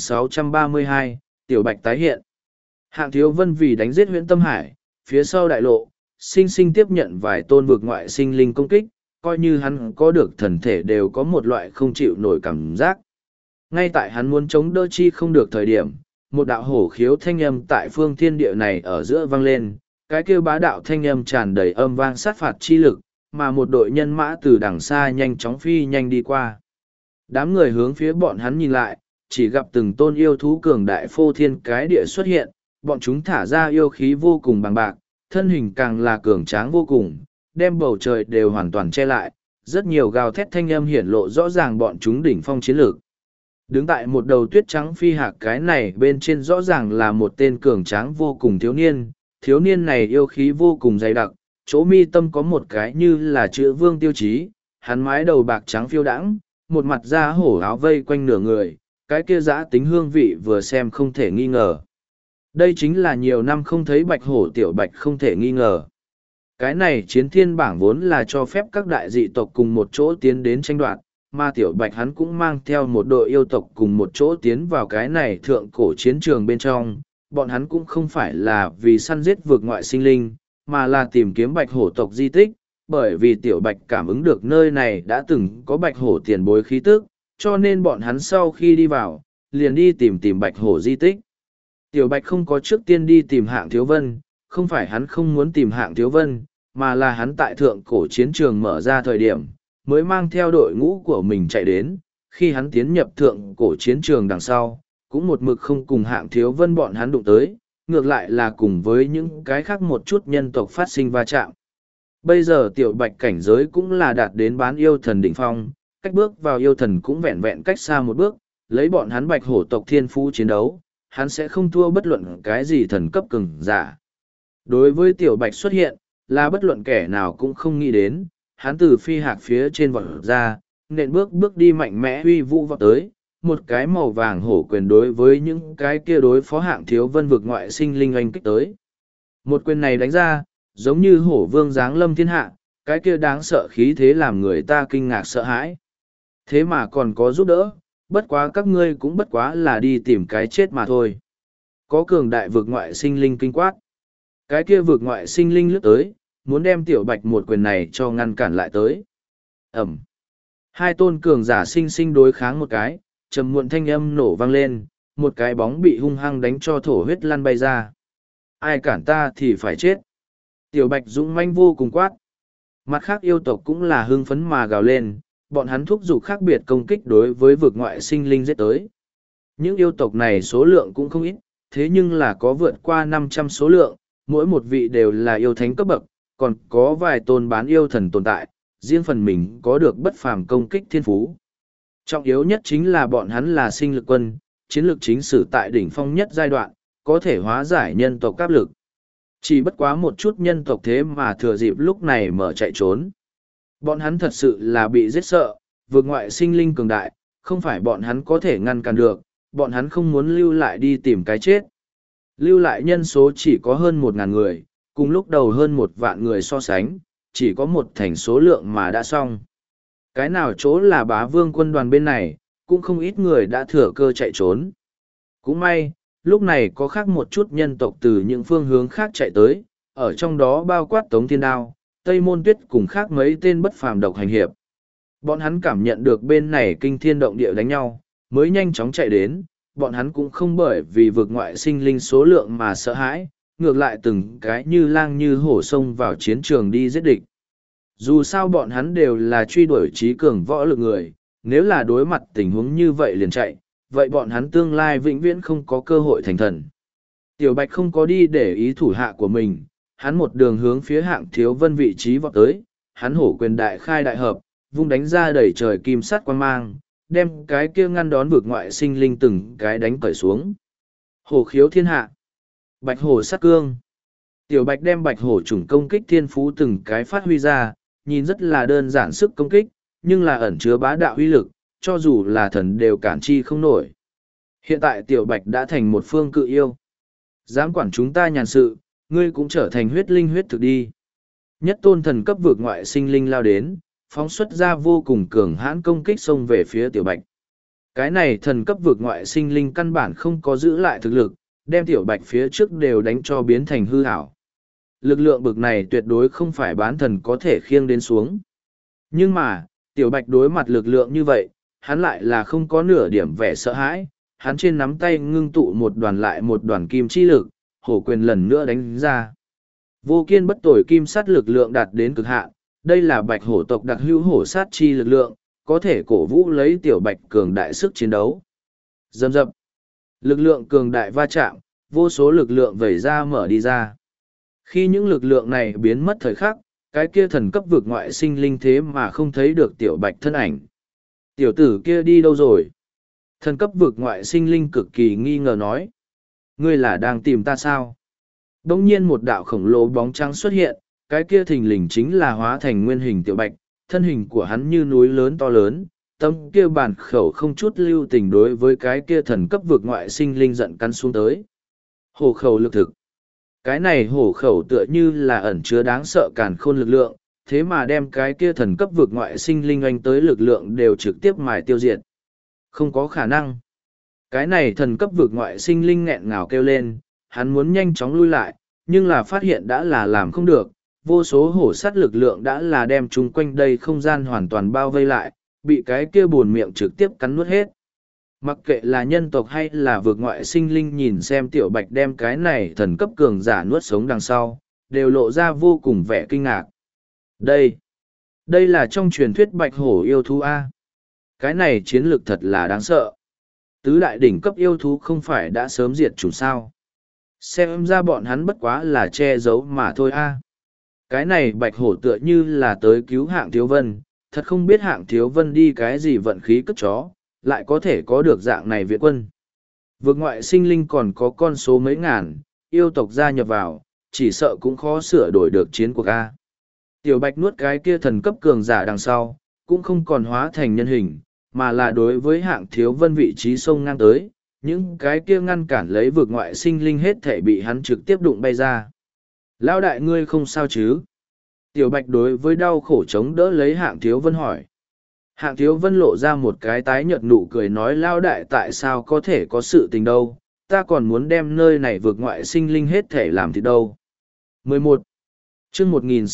1632, Tiểu Bạch tái hiện. Hạng Thiếu Vân vì đánh giết huyện Tâm Hải, phía sau đại lộ, sinh sinh tiếp nhận vài tôn vực ngoại sinh linh công kích, coi như hắn có được thần thể đều có một loại không chịu nổi cảm giác. Ngay tại hắn muốn chống đỡ chi không được thời điểm, một đạo hổ khiếu thanh âm tại phương thiên địa này ở giữa vang lên, cái kêu bá đạo thanh âm tràn đầy âm vang sát phạt chi lực, mà một đội nhân mã từ đằng xa nhanh chóng phi nhanh đi qua. Đám người hướng phía bọn hắn nhìn lại, chỉ gặp từng tôn yêu thú cường đại phô thiên cái địa xuất hiện, bọn chúng thả ra yêu khí vô cùng bằng bạc, thân hình càng là cường tráng vô cùng, đem bầu trời đều hoàn toàn che lại, rất nhiều gào thét thanh âm hiển lộ rõ ràng bọn chúng đỉnh phong chiến lược. Đứng tại một đầu tuyết trắng phi hạc cái này bên trên rõ ràng là một tên cường tráng vô cùng thiếu niên này yêu khí vô cùng dày đặc, chỗ mi tâm có một cái như là chữ vương tiêu chí, hắn mái đầu bạc trắng phiêu đãng, một mặt da hổ áo vây quanh nửa người, cái kia giã tính hương vị vừa xem không thể nghi ngờ. Đây chính là nhiều năm không thấy bạch hổ tiểu bạch không thể nghi ngờ. Cái này chiến thiên bảng vốn là cho phép các đại dị tộc cùng một chỗ tiến đến tranh đoạt, mà tiểu bạch hắn cũng mang theo một đội yêu tộc cùng một chỗ tiến vào cái này thượng cổ chiến trường bên trong. Bọn hắn cũng không phải là vì săn giết vượt ngoại sinh linh, mà là tìm kiếm bạch hổ tộc di tích, bởi vì tiểu bạch cảm ứng được nơi này đã từng có bạch hổ tiền bối khí tức, cho nên bọn hắn sau khi đi vào, liền đi tìm bạch hổ di tích. Tiểu bạch không có trước tiên đi tìm Hạng Thiếu Vân, không phải hắn không muốn tìm Hạng Thiếu Vân, mà là hắn tại thượng cổ chiến trường mở ra thời điểm, mới mang theo đội ngũ của mình chạy đến, khi hắn tiến nhập thượng cổ chiến trường đằng sau, cũng một mực không cùng Hạng Thiếu Vân bọn hắn đụng tới, ngược lại là cùng với những cái khác một chút nhân tộc phát sinh va chạm. Bây giờ tiểu bạch cảnh giới cũng là đạt đến bán yêu thần đỉnh phong, cách bước vào yêu thần cũng vẹn vẹn cách xa một bước, lấy bọn hắn bạch hổ tộc thiên phú chiến đấu, hắn sẽ không thua bất luận cái gì thần cấp cường giả. Đối với tiểu bạch xuất hiện, là bất luận kẻ nào cũng không nghĩ đến, hắn từ phi hạc phía trên vọt ra, nện bước đi mạnh mẽ uy vũ vọt tới, một cái màu vàng hổ quyền đối với những cái kia đối phó Hạng Thiếu Vân vực ngoại sinh linh oanh kích tới. Một quyền này đánh ra, giống như hổ vương giáng lâm thiên hạ, cái kia đáng sợ khí thế làm người ta kinh ngạc sợ hãi. Thế mà còn có giúp đỡ, bất quá các ngươi cũng bất quá là đi tìm cái chết mà thôi. Có cường đại vực ngoại sinh linh kinh quát. Cái kia vực ngoại sinh linh lướt tới, muốn đem tiểu bạch một quyền này cho ngăn cản lại tới. Ẩm. Hai tôn cường giả sinh sinh đối kháng một cái, trầm muộn thanh âm nổ vang lên, một cái bóng bị hung hăng đánh cho thổ huyết lăn bay ra. Ai cản ta thì phải chết. Tiểu bạch dũng manh vô cùng quát. Mặt khác yêu tộc cũng là hưng phấn mà gào lên, bọn hắn thúc giục khác biệt công kích đối với vực ngoại sinh linh giết tới. Những yêu tộc này số lượng cũng không ít, thế nhưng là có vượt qua 500 số lượng, mỗi một vị đều là yêu thánh cấp bậc, còn có vài tôn bán yêu thần tồn tại, riêng phần mình có được bất phàm công kích thiên phú. Trọng yếu nhất chính là bọn hắn là sinh lực quân, chiến lược chính sử tại đỉnh phong nhất giai đoạn, có thể hóa giải nhân tộc áp lực. Chỉ bất quá một chút nhân tộc thế mà thừa dịp lúc này mở chạy trốn. Bọn hắn thật sự là bị giết sợ, vượt ngoại sinh linh cường đại, không phải bọn hắn có thể ngăn cản được, bọn hắn không muốn lưu lại đi tìm cái chết. Lưu lại nhân số chỉ có hơn 1.000 người, cùng lúc đầu hơn 1 vạn người so sánh, chỉ có một thành số lượng mà đã xong. Cái nào chỗ là bá vương quân đoàn bên này, cũng không ít người đã thừa cơ chạy trốn. Cũng may, lúc này có khác một chút nhân tộc từ những phương hướng khác chạy tới, ở trong đó bao quát Tống Thiên Đao, Tây Môn Tuyết cùng khác mấy tên bất phàm độc hành hiệp. Bọn hắn cảm nhận được bên này kinh thiên động địa đánh nhau, mới nhanh chóng chạy đến, bọn hắn cũng không bởi vì vực ngoại sinh linh số lượng mà sợ hãi, ngược lại từng cái như lang như hổ xông vào chiến trường đi giết địch. Dù sao bọn hắn đều là truy đuổi trí cường võ lực người, nếu là đối mặt tình huống như vậy liền chạy, vậy bọn hắn tương lai vĩnh viễn không có cơ hội thành thần. Tiểu Bạch không có đi để ý thủ hạ của mình, hắn một đường hướng phía Hạng Thiếu Vân vị trí vọt tới, hắn hổ quyền đại khai đại hợp, vung đánh ra đầy trời kim sắt quang mang, đem cái kia ngăn đón vực ngoại sinh linh từng cái đánh cởi xuống. Hổ khiếu thiên hạ, bạch hổ sát cương. Tiểu Bạch đem bạch hổ chủng công kích thiên phú từng cái phát huy ra, nhìn rất là đơn giản sức công kích, nhưng là ẩn chứa bá đạo uy lực, cho dù là thần đều cản chi không nổi. Hiện tại Tiểu Bạch đã thành một phương cự yêu. Dám quản chúng ta nhàn sự, ngươi cũng trở thành huyết linh huyết thực đi. Nhất tôn thần cấp vượt ngoại sinh linh lao đến, phóng xuất ra vô cùng cường hãn công kích xông về phía Tiểu Bạch. Cái này thần cấp vượt ngoại sinh linh căn bản không có giữ lại thực lực, đem Tiểu Bạch phía trước đều đánh cho biến thành hư ảo. Lực lượng bực này tuyệt đối không phải bán thần có thể khiêng đến xuống. Nhưng mà, Tiểu Bạch đối mặt lực lượng như vậy, hắn lại là không có nửa điểm vẻ sợ hãi, hắn trên nắm tay ngưng tụ một đoàn lại một đoàn kim chi lực, hổ quyền lần nữa đánh ra. Vô kiên bất tồi kim sát lực lượng đạt đến cực hạn, đây là bạch hổ tộc đặc hữu hổ sát chi lực lượng, có thể cổ vũ lấy Tiểu Bạch cường đại sức chiến đấu. Dầm dập, lực lượng cường đại va chạm, vô số lực lượng vẩy ra mở đi ra. Khi những lực lượng này biến mất thời khắc, cái kia thần cấp vực ngoại sinh linh thế mà không thấy được Tiểu Bạch thân ảnh. Tiểu tử kia đi đâu rồi? Thần cấp vực ngoại sinh linh cực kỳ nghi ngờ nói. Ngươi là đang tìm ta sao? Đông nhiên một đạo khổng lồ bóng trắng xuất hiện, cái kia thình lình chính là hóa thành nguyên hình Tiểu Bạch, thân hình của hắn như núi lớn to lớn, tấm kia bản khẩu không chút lưu tình đối với cái kia thần cấp vực ngoại sinh linh giận cắn xuống tới. Hổ khẩu lực thực. Cái này hổ khẩu tựa như là ẩn chứa đáng sợ càn khôn lực lượng, thế mà đem cái kia thần cấp vực ngoại sinh linh oanh tới lực lượng đều trực tiếp mài tiêu diệt. Không có khả năng. Cái này thần cấp vực ngoại sinh linh nghẹn ngào kêu lên, hắn muốn nhanh chóng lui lại, nhưng là phát hiện đã là làm không được, vô số hổ sắt lực lượng đã là đem chung quanh đây không gian hoàn toàn bao vây lại, bị cái kia buồn miệng trực tiếp cắn nuốt hết. Mặc kệ là nhân tộc hay là vực ngoại sinh linh nhìn xem Tiểu Bạch đem cái này thần cấp cường giả nuốt sống đằng sau, đều lộ ra vô cùng vẻ kinh ngạc. Đây là trong truyền thuyết bạch hổ yêu thú A. Cái này chiến lược thật là đáng sợ. Tứ đại đỉnh cấp yêu thú không phải đã sớm diệt chủng sao. Xem ra bọn hắn bất quá là che giấu mà thôi A. Cái này bạch hổ tựa như là tới cứu Hạng Thiếu Vân, thật không biết Hạng Thiếu Vân đi cái gì vận khí cất chó, lại có thể có được dạng này viện quân. Vực ngoại sinh linh còn có con số mấy ngàn, yêu tộc gia nhập vào, chỉ sợ cũng khó sửa đổi được chiến cuộc A. Tiểu Bạch nuốt cái kia thần cấp cường giả đằng sau, cũng không còn hóa thành nhân hình, mà là đối với Hạng Thiếu Vân vị trí sông ngang tới, những cái kia ngăn cản lấy vực ngoại sinh linh hết thể bị hắn trực tiếp đụng bay ra. Lão đại ngươi không sao chứ? Tiểu Bạch đối với đau khổ chống đỡ lấy Hạng Thiếu Vân hỏi. Hạng Thiếu Vân lộ ra một cái tái nhợt nụ cười nói Lão đại tại sao có thể có sự tình đâu, ta còn muốn đem nơi này vực ngoại sinh linh hết thể làm thì đâu. 11. Chương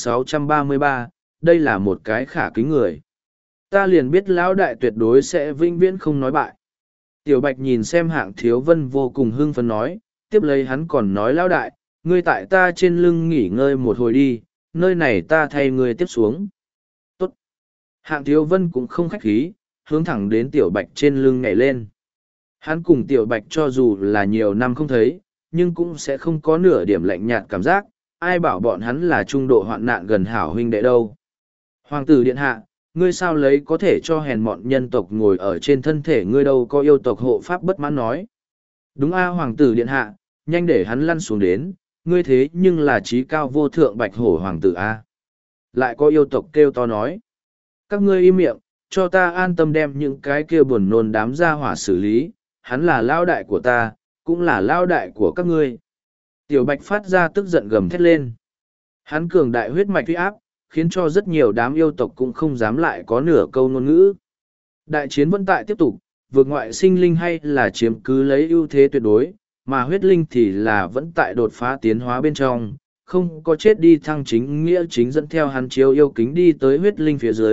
1633, đây là một cái khả kính người. Ta liền biết Lão đại tuyệt đối sẽ vĩnh viễn không nói bại. Tiểu Bạch nhìn xem Hạng Thiếu Vân vô cùng hưng phấn nói, tiếp lấy hắn còn nói Lão đại, ngươi tại ta trên lưng nghỉ ngơi một hồi đi, nơi này ta thay ngươi tiếp xuống. Tốt. Hạng Thiếu Vân cũng không khách khí, hướng thẳng đến Tiểu Bạch trên lưng nhảy lên. Hắn cùng Tiểu Bạch cho dù là nhiều năm không thấy, nhưng cũng sẽ không có nửa điểm lạnh nhạt cảm giác, ai bảo bọn hắn là trung độ hoạn nạn gần hảo huynh đệ đâu. Hoàng tử điện hạ, ngươi sao lấy có thể cho hèn mọn nhân tộc ngồi ở trên thân thể ngươi đâu có yêu tộc hộ pháp bất mãn nói. Đúng a hoàng tử điện hạ, nhanh để hắn lăn xuống đến, ngươi thế nhưng là trí cao vô thượng bạch hổ hoàng tử a. Lại có yêu tộc kêu to nói. Các ngươi im miệng, cho ta an tâm đem những cái kia buồn nôn đám ra hỏa xử lý, hắn là lao đại của ta, cũng là lao đại của các ngươi. Tiểu Bạch phát ra tức giận gầm thét lên. Hắn cường đại huyết mạch uy áp, khiến cho rất nhiều đám yêu tộc cũng không dám lại có nửa câu ngôn ngữ. Đại chiến vẫn tại tiếp tục, vượt ngoại sinh linh hay là chiếm cứ lấy ưu thế tuyệt đối, mà huyết linh thì là vẫn tại đột phá tiến hóa bên trong, không có chết đi thăng chính nghĩa chính dẫn theo hắn chiếu yêu kính đi tới huyết linh phía dưới,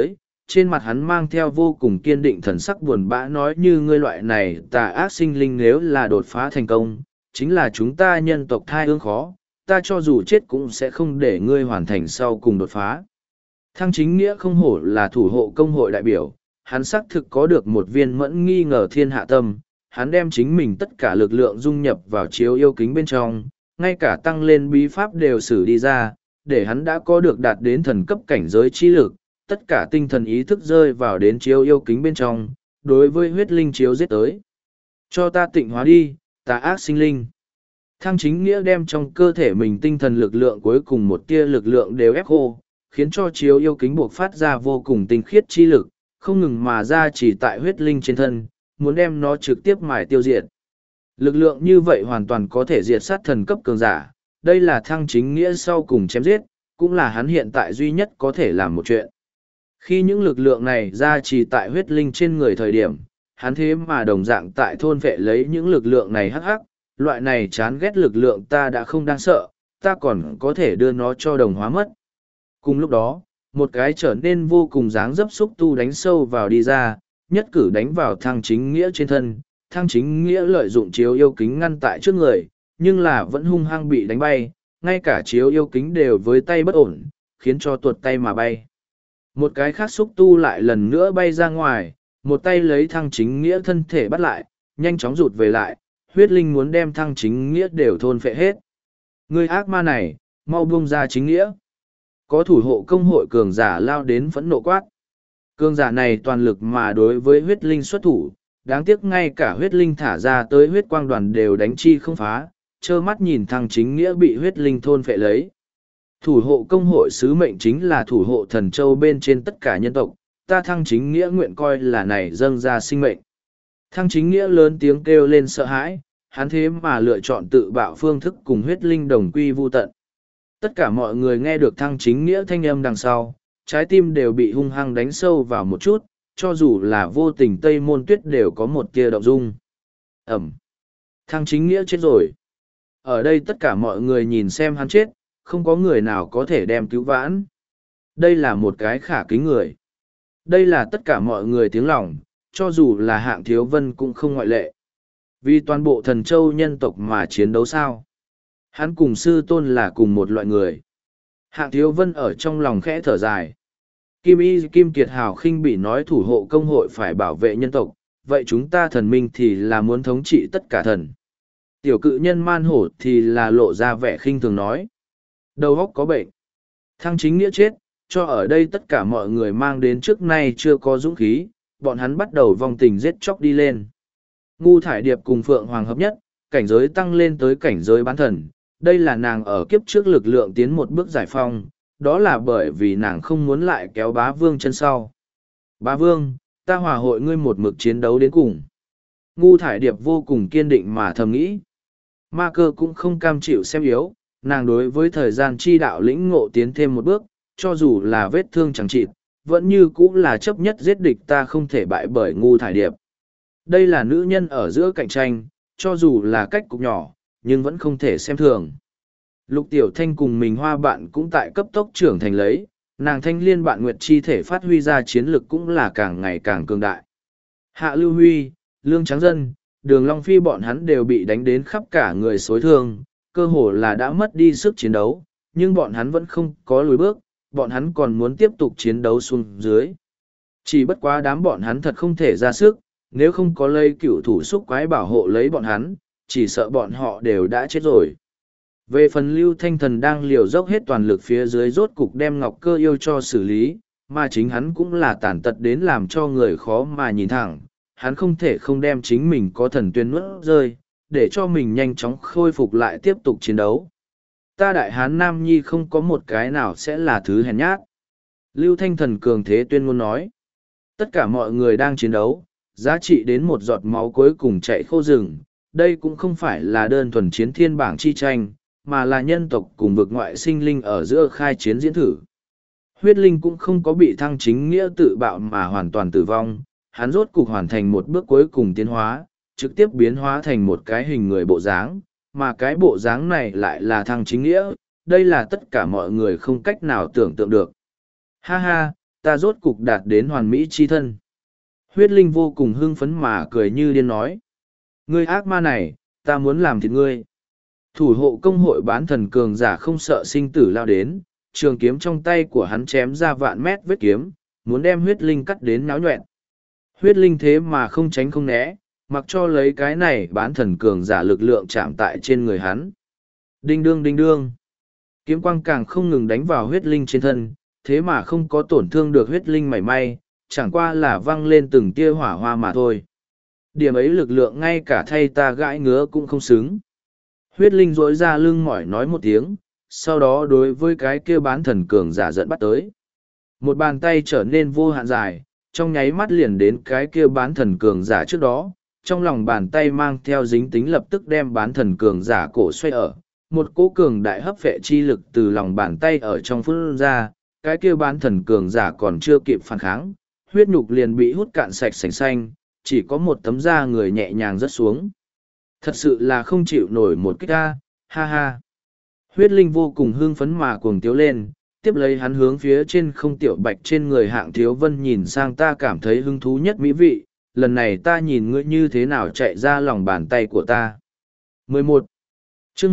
trên mặt hắn mang theo vô cùng kiên định thần sắc buồn bã nói như ngươi loại này tà ác sinh linh nếu là đột phá thành công, chính là chúng ta nhân tộc thai ương khó, ta cho dù chết cũng sẽ không để ngươi hoàn thành sau cùng đột phá. Thăng Chính Nghĩa không hổ là thủ hộ công hội đại biểu, hắn xác thực có được một viên mẫn nghi ngờ thiên hạ tâm, hắn đem chính mình tất cả lực lượng dung nhập vào chiếu yêu kính bên trong, ngay cả tăng lên bí pháp đều sử đi ra, để hắn đã có được đạt đến thần cấp cảnh giới chi lực, tất cả tinh thần ý thức rơi vào đến chiếu yêu kính bên trong, đối với huyết linh chiếu giết tới. Cho ta tịnh hóa đi, tà ác sinh linh. Thăng Chính Nghĩa đem trong cơ thể mình tinh thần lực lượng cuối cùng một tia lực lượng đều ép khô, khiến cho chiếu yêu kính buộc phát ra vô cùng tinh khiết chi lực, không ngừng mà ra chỉ tại huyết linh trên thân, muốn đem nó trực tiếp mài tiêu diệt. Lực lượng như vậy hoàn toàn có thể diệt sát thần cấp cường giả, đây là Thăng Chính Nghĩa sau cùng chém giết, cũng là hắn hiện tại duy nhất có thể làm một chuyện. Khi những lực lượng này ra chỉ tại huyết linh trên người thời điểm, hắn thế mà đồng dạng tại thôn vệ lấy những lực lượng này hắc hắc, loại này chán ghét lực lượng ta đã không đang sợ, ta còn có thể đưa nó cho đồng hóa mất. Cùng lúc đó, một cái trở nên vô cùng dáng dấp xúc tu đánh sâu vào đi ra, nhất cử đánh vào Thăng Chính Nghĩa trên thân. Thăng Chính Nghĩa lợi dụng chiếu yêu kính ngăn tại trước người, nhưng là vẫn hung hăng bị đánh bay, ngay cả chiếu yêu kính đều với tay bất ổn, khiến cho tuột tay mà bay. Một cái khác xúc tu lại lần nữa bay ra ngoài, một tay lấy Thăng Chính Nghĩa thân thể bắt lại, nhanh chóng rụt về lại, huyết linh muốn đem Thăng Chính Nghĩa đều thôn phệ hết. Người ác ma này, mau buông ra Chính Nghĩa. Có thủ hộ công hội cường giả lao đến phẫn nộ quát. Cường giả này toàn lực mà đối với huyết linh xuất thủ, đáng tiếc ngay cả huyết linh thả ra tới huyết quang đoàn đều đánh chi không phá, trơ mắt nhìn Thăng Chính Nghĩa bị huyết linh thôn phệ lấy. Thủ hộ công hội sứ mệnh chính là thủ hộ thần châu bên trên tất cả nhân tộc, ta Thăng Chính Nghĩa nguyện coi là này dâng ra sinh mệnh. Thăng Chính Nghĩa lớn tiếng kêu lên sợ hãi, hắn thế mà lựa chọn tự bạo phương thức cùng huyết linh đồng quy vu tận. Tất cả mọi người nghe được Thăng Chính Nghĩa thanh âm đằng sau, trái tim đều bị hung hăng đánh sâu vào một chút, cho dù là vô tình Tây Môn Tuyết đều có một tia động dung. Ẩm. Thăng Chính Nghĩa chết rồi. Ở đây tất cả mọi người nhìn xem hắn chết, không có người nào có thể đem cứu vãn. Đây là một cái khả kính người. Đây là tất cả mọi người tiếng lòng, cho dù là Hạng Thiếu Vân cũng không ngoại lệ. Vì toàn bộ thần châu nhân tộc mà chiến đấu sao? Hắn cùng sư tôn là cùng một loại người. Hạng Thiếu Vân ở trong lòng khẽ thở dài. Kim Kiệt hào khinh bị nói thủ hộ công hội phải bảo vệ nhân tộc, vậy chúng ta thần minh thì là muốn thống trị tất cả thần. Tiểu cự nhân man hổ thì là lộ ra vẻ khinh thường nói. Đầu óc có bệnh. Thăng Chính Nghĩa chết, cho ở đây tất cả mọi người mang đến trước nay chưa có dũng khí, bọn hắn bắt đầu vong tình giết chóc đi lên. Ngu Thải Điệp cùng Phượng Hoàng hợp nhất, cảnh giới tăng lên tới cảnh giới bán thần, đây là nàng ở kiếp trước lực lượng tiến một bước giải phong, đó là bởi vì nàng không muốn lại kéo Bá Vương chân sau. Bá Vương, ta hòa hội ngươi một mực chiến đấu đến cùng. Ngu Thải Điệp vô cùng kiên định mà thầm nghĩ. Ma Cơ cũng không cam chịu xem yếu, nàng đối với thời gian chi đạo lĩnh ngộ tiến thêm một bước, cho dù là vết thương chẳng chịt, vẫn như cũng là chấp nhất giết địch ta không thể bại bởi Ngu Thải Điệp. Đây là nữ nhân ở giữa cạnh tranh, cho dù là cách cục nhỏ, nhưng vẫn không thể xem thường. Lục Tiểu Thanh cùng mình Hoa bạn cũng tại cấp tốc trưởng thành lấy, nàng Thanh Liên bạn Nguyệt chi thể phát huy ra chiến lực cũng là càng ngày càng cường đại. Hạ Lưu Huy, Lương Tráng Dân, Đường Long Phi bọn hắn đều bị đánh đến khắp cả người xối thương, cơ hồ là đã mất đi sức chiến đấu, nhưng bọn hắn vẫn không có lùi bước, bọn hắn còn muốn tiếp tục chiến đấu xuống dưới. Chỉ bất quá đám bọn hắn thật không thể ra sức, nếu không có lây cửu thủ xúc quái bảo hộ lấy bọn hắn, chỉ sợ bọn họ đều đã chết rồi. Về phần Lưu Thanh Thần đang liều dốc hết toàn lực phía dưới rốt cục đem Ngọc Cơ yêu cho xử lý, mà chính hắn cũng là tàn tật đến làm cho người khó mà nhìn thẳng, hắn không thể không đem chính mình có thần tuyên nuốt rơi, để cho mình nhanh chóng khôi phục lại tiếp tục chiến đấu. Ta Đại Hán Nam Nhi không có một cái nào sẽ là thứ hèn nhát. Lưu Thanh Thần cường thế tuyên ngôn nói. Tất cả mọi người đang chiến đấu, giá trị đến một giọt máu cuối cùng chạy khô rừng. Đây cũng không phải là đơn thuần chiến thiên bảng chi tranh, mà là nhân tộc cùng vực ngoại sinh linh ở giữa khai chiến diễn thử. Huyết linh cũng không có bị Thăng Chính Nghĩa tự bạo mà hoàn toàn tử vong, hắn rốt cục hoàn thành một bước cuối cùng tiến hóa, trực tiếp biến hóa thành một cái hình người bộ dáng, mà cái bộ dáng này lại là Thăng Chính Nghĩa, đây là tất cả mọi người không cách nào tưởng tượng được. Ha ha, ta rốt cục đạt đến hoàn mỹ chi thân. Huyết linh vô cùng hưng phấn mà cười như điên nói. Ngươi ác ma này, ta muốn làm thịt ngươi. Thủ hộ công hội bán thần cường giả không sợ sinh tử lao đến, trường kiếm trong tay của hắn chém ra vạn mét vết kiếm, muốn đem huyết linh cắt đến náo nhuẹn. Huyết linh thế mà không tránh không né, mặc cho lấy cái này bán thần cường giả lực lượng chạm tại trên người hắn. Đinh đương đinh đương. Kiếm quang càng không ngừng đánh vào huyết linh trên thân, thế mà không có tổn thương được huyết linh mảy may, chẳng qua là văng lên từng tia hỏa hoa mà thôi. Điểm ấy lực lượng ngay cả thay ta gãi ngứa cũng không xứng. Huyết linh rỗi ra lưng mỏi nói một tiếng, sau đó đối với cái kia bán thần cường giả dẫn bắt tới. Một bàn tay trở nên vô hạn dài, trong nháy mắt liền đến cái kia bán thần cường giả trước đó, trong lòng bàn tay mang theo dính tính lập tức đem bán thần cường giả cổ xoay ở. Một cỗ cường đại hấp phệ chi lực từ lòng bàn tay ở trong phun ra, cái kia bán thần cường giả còn chưa kịp phản kháng, huyết nhục liền bị hút cạn sạch sành xanh, chỉ có một tấm da người nhẹ nhàng rớt xuống. Thật sự là không chịu nổi một kích ta, ha ha. Huyết linh vô cùng hưng phấn mà cuồng tiếu lên, tiếp lấy hắn hướng phía trên không tiểu bạch trên người Hạng Thiếu Vân nhìn sang, ta cảm thấy hứng thú nhất mỹ vị, lần này ta nhìn ngươi như thế nào chạy ra lòng bàn tay của ta. 11. chương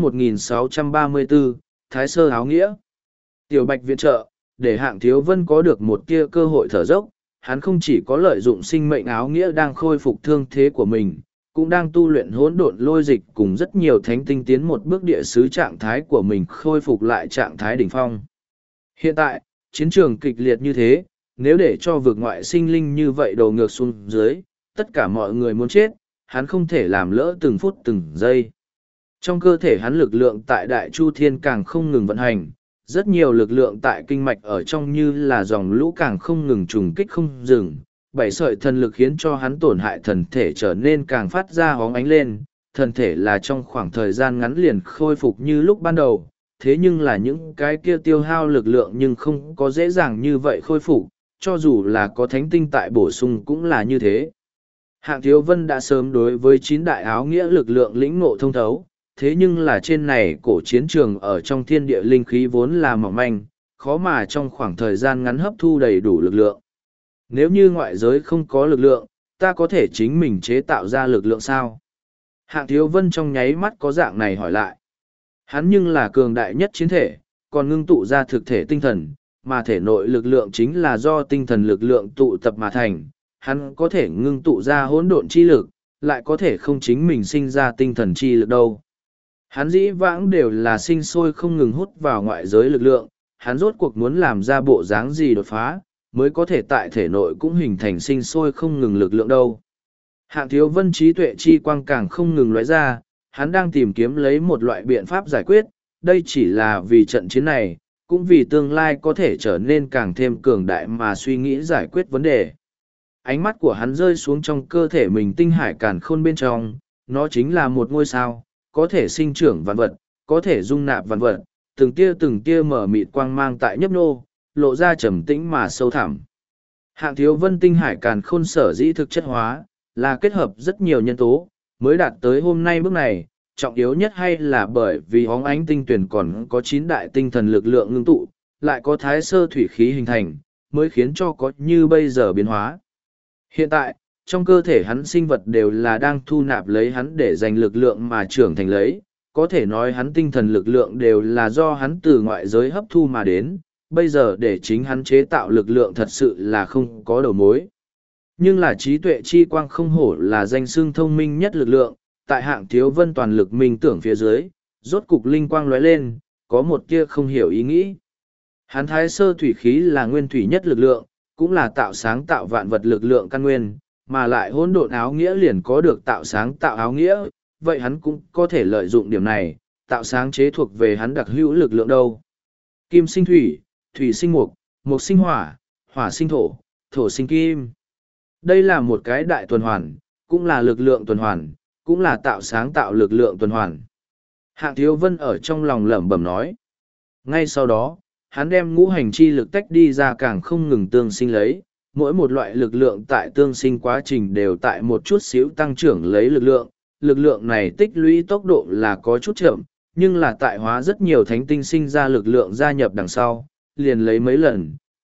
1634, Thái Sơ áo nghĩa. Tiểu bạch viện trợ, để Hạng Thiếu Vân có được một tia cơ hội thở dốc, hắn không chỉ có lợi dụng sinh mệnh áo nghĩa đang khôi phục thương thế của mình, cũng đang tu luyện hỗn độn lôi dịch cùng rất nhiều thánh tinh tiến một bước địa sứ trạng thái của mình khôi phục lại trạng thái đỉnh phong. Hiện tại, chiến trường kịch liệt như thế, nếu để cho vực ngoại sinh linh như vậy đổ ngược xuống dưới, tất cả mọi người muốn chết, hắn không thể làm lỡ từng phút từng giây. Trong cơ thể hắn lực lượng tại Đại Chu Thiên càng không ngừng vận hành, rất nhiều lực lượng tại kinh mạch ở trong như là dòng lũ càng không ngừng trùng kích không dừng. Bảy sợi thần lực khiến cho hắn tổn hại thần thể trở nên càng phát ra hóng ánh lên, thần thể là trong khoảng thời gian ngắn liền khôi phục như lúc ban đầu, thế nhưng là những cái kia tiêu hao lực lượng nhưng không có dễ dàng như vậy khôi phục, cho dù là có thánh tinh tại bổ sung cũng là như thế. Hạng Thiếu Vân đã sớm đối với 9 đại áo nghĩa lực lượng lĩnh ngộ thông thấu, thế nhưng là trên này cổ chiến trường ở trong thiên địa linh khí vốn là mỏng manh, khó mà trong khoảng thời gian ngắn hấp thu đầy đủ lực lượng. Nếu như ngoại giới không có lực lượng, ta có thể chính mình chế tạo ra lực lượng sao? Hạng Thiếu Vân trong nháy mắt có dạng này hỏi lại. Hắn nhưng là cường đại nhất chiến thể, còn ngưng tụ ra thực thể tinh thần, mà thể nội lực lượng chính là do tinh thần lực lượng tụ tập mà thành. Hắn có thể ngưng tụ ra hỗn độn chi lực, lại có thể không chính mình sinh ra tinh thần chi lực đâu. Hắn dĩ vãng đều là sinh sôi không ngừng hút vào ngoại giới lực lượng, hắn rốt cuộc muốn làm ra bộ dáng gì đột phá, mới có thể tại thể nội cũng hình thành sinh sôi không ngừng lực lượng đâu. Hạng Thiếu Vân trí tuệ chi quang càng không ngừng lóe ra, hắn đang tìm kiếm lấy một loại biện pháp giải quyết, đây chỉ là vì trận chiến này, cũng vì tương lai có thể trở nên càng thêm cường đại mà suy nghĩ giải quyết vấn đề. Ánh mắt của hắn rơi xuống trong cơ thể mình tinh hải càn khôn bên trong, nó chính là một ngôi sao, có thể sinh trưởng vạn vật, có thể dung nạp vạn vật, từng tia mở mịt quang mang tại nhấp nô, lộ ra trầm tĩnh mà sâu thẳm. Hạng Thiếu Vân tinh hải càn khôn sở dĩ thực chất hóa, là kết hợp rất nhiều nhân tố, mới đạt tới hôm nay bước này, trọng yếu nhất hay là bởi vì hóng ánh tinh tuyển còn có 9 đại tinh thần lực lượng ngưng tụ, lại có thái sơ thủy khí hình thành, mới khiến cho có như bây giờ biến hóa. Hiện tại, trong cơ thể hắn sinh vật đều là đang thu nạp lấy hắn để dành lực lượng mà trưởng thành lấy, có thể nói hắn tinh thần lực lượng đều là do hắn từ ngoại giới hấp thu mà đến, bây giờ để chính hắn chế tạo lực lượng thật sự là không có đầu mối. Nhưng là trí tuệ chi quang không hổ là danh xưng thông minh nhất lực lượng, tại Hạng Thiếu Vân toàn lực minh tưởng phía dưới, rốt cục linh quang lóe lên, có một tia không hiểu ý nghĩ. Hắn thái sơ thủy khí là nguyên thủy nhất lực lượng, cũng là tạo sáng tạo vạn vật lực lượng căn nguyên, mà lại hỗn độn áo nghĩa liền có được tạo sáng tạo áo nghĩa, vậy hắn cũng có thể lợi dụng điểm này, tạo sáng chế thuộc về hắn đặc hữu lực lượng đâu. Kim sinh thủy, thủy sinh mục, mục sinh hỏa, hỏa sinh thổ, thổ sinh kim. Đây là một cái đại tuần hoàn, cũng là lực lượng tuần hoàn, cũng là tạo sáng tạo lực lượng tuần hoàn. Hạng Thiếu Vân ở trong lòng lẩm bẩm nói. Ngay sau đó, hắn đem ngũ hành chi lực tách đi ra càng không ngừng tương sinh lấy, mỗi một loại lực lượng tại tương sinh quá trình đều tại một chút xíu tăng trưởng lấy lực lượng này tích lũy tốc độ là có chút chậm, nhưng là tại hóa rất nhiều thánh tinh sinh ra lực lượng gia nhập đằng sau, liền lấy mấy lần,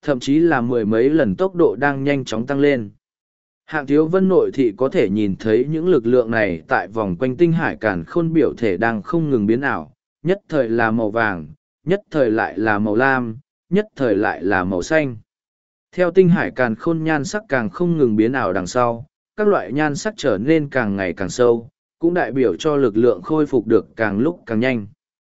thậm chí là mười mấy lần tốc độ đang nhanh chóng tăng lên. Hạng Thiếu Vân nội thị có thể nhìn thấy những lực lượng này tại vòng quanh tinh hải càn khôn biểu thể đang không ngừng biến ảo, nhất thời là màu vàng, nhất thời lại là màu lam, nhất thời lại là màu xanh. Theo tinh hải càn khôn nhan sắc càng không ngừng biến ảo đằng sau, các loại nhan sắc trở nên càng ngày càng sâu, cũng đại biểu cho lực lượng khôi phục được càng lúc càng nhanh.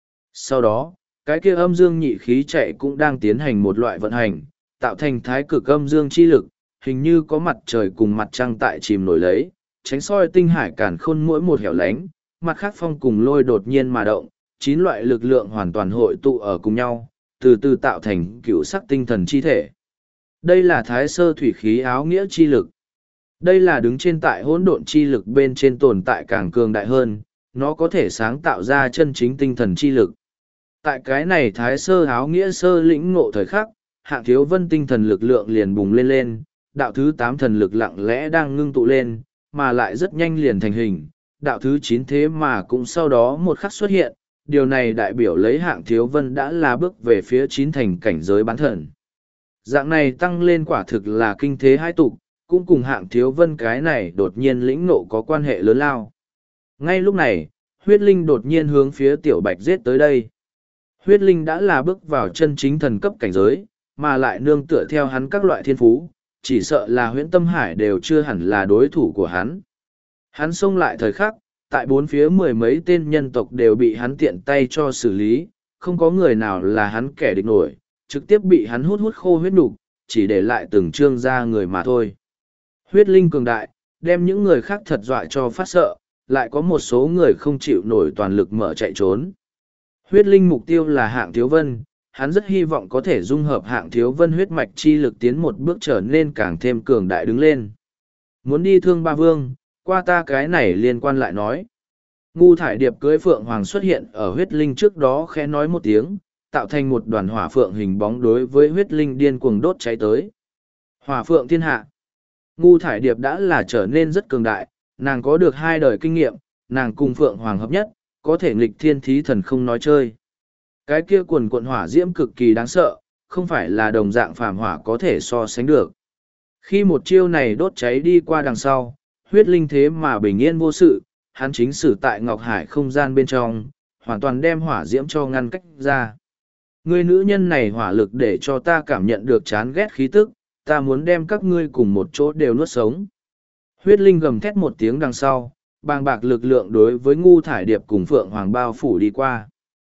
Sau đó, cái kia âm dương nhị khí chạy cũng đang tiến hành một loại vận hành, tạo thành thái cực âm dương chi lực, hình như có mặt trời cùng mặt trăng tại chìm nổi lấy, tránh soi tinh hải càn khôn mỗi một hẻo lánh, mặt khác phong cùng lôi đột nhiên mà động, 9 loại lực lượng hoàn toàn hội tụ ở cùng nhau, từ từ tạo thành cựu sắc tinh thần chi thể. Đây là thái sơ thủy khí áo nghĩa chi lực. Đây là đứng trên tại hỗn độn chi lực bên trên tồn tại càng cường đại hơn, nó có thể sáng tạo ra chân chính tinh thần chi lực. Tại cái này thái sơ áo nghĩa sơ lĩnh ngộ thời khắc, Hạng Thiếu Vân tinh thần lực lượng liền bùng lên lên, đạo thứ 8 thần lực lặng lẽ đang ngưng tụ lên, mà lại rất nhanh liền thành hình, đạo thứ 9 thế mà cũng sau đó một khắc xuất hiện, điều này đại biểu lấy Hạng Thiếu Vân đã là bước về phía 9 thành cảnh giới bán thần. Dạng này tăng lên quả thực là kinh thế hai tục, cũng cùng Hạng Thiếu Vân cái này đột nhiên lĩnh ngộ có quan hệ lớn lao. Ngay lúc này, huyết linh đột nhiên hướng phía Tiểu Bạch giết tới đây. Huyết linh đã là bước vào chân chính thần cấp cảnh giới, mà lại nương tựa theo hắn các loại thiên phú, chỉ sợ là huyễn tâm hải đều chưa hẳn là đối thủ của hắn. Hắn xông lại thời khắc, tại bốn phía mười mấy tên nhân tộc đều bị hắn tiện tay cho xử lý, không có người nào là hắn kẻ địch nổi, trực tiếp bị hắn hút khô huyết nục, chỉ để lại từng trương ra người mà thôi. Huyết linh cường đại, đem những người khác thật dọa cho phát sợ, lại có một số người không chịu nổi toàn lực mở chạy trốn. Huyết linh mục tiêu là Hạng Thiếu Vân, hắn rất hy vọng có thể dung hợp Hạng Thiếu Vân huyết mạch chi lực tiến một bước trở nên càng thêm cường đại đứng lên. Muốn đi thương ba vương, qua ta cái này liên quan lại nói. Ngu thải điệp cưới phượng hoàng xuất hiện ở huyết linh trước đó khẽ nói một tiếng, tạo thành một đoàn hỏa phượng hình bóng đối với huyết linh điên cuồng đốt cháy tới. Hỏa phượng thiên hạ. Ngu thải điệp đã là trở nên rất cường đại, nàng có được 2 đời kinh nghiệm, nàng cùng phượng hoàng hợp nhất, có thể nghịch thiên thí thần không nói chơi. Cái kia quần quận hỏa diễm cực kỳ đáng sợ, không phải là đồng dạng phàm hỏa có thể so sánh được. Khi một chiêu này đốt cháy đi qua đằng sau, huyết linh thế mà bình yên vô sự, hắn chính sử tại Ngọc Hải không gian bên trong, hoàn toàn đem hỏa diễm cho ngăn cách ra. Người nữ nhân này hỏa lực để cho ta cảm nhận được chán ghét khí tức, ta muốn đem các ngươi cùng một chỗ đều nuốt sống. Huyết linh gầm thét một tiếng đằng sau, bàng bạc lực lượng đối với ngu thải điệp cùng phượng hoàng bao phủ đi qua.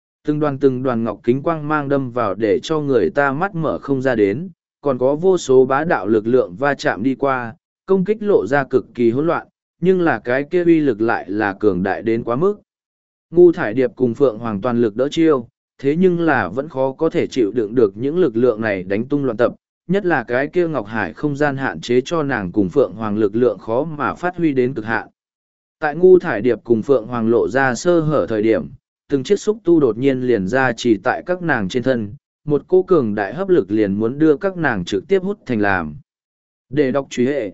Từng đoàn ngọc kính quang mang đâm vào để cho người ta mắt mở không ra đến, còn có vô số bá đạo lực lượng va chạm đi qua, công kích lộ ra cực kỳ hỗn loạn, nhưng là cái kia uy lực lại là cường đại đến quá mức. Ngu thải điệp cùng phượng hoàng toàn lực đỡ chiêu, thế nhưng là vẫn khó có thể chịu đựng được những lực lượng này đánh tung loạn tập, nhất là cái kia Ngọc Hải không gian hạn chế cho nàng cùng phượng hoàng lực lượng khó mà phát huy đến cực hạn. Tại ngu thải điệp cùng phượng hoàng lộ ra sơ hở thời điểm, từng chiếc xúc tu đột nhiên liền ra chỉ tại các nàng trên thân, một cô cường đại hấp lực liền muốn đưa các nàng trực tiếp hút thành làm. Để đọc truy hệ.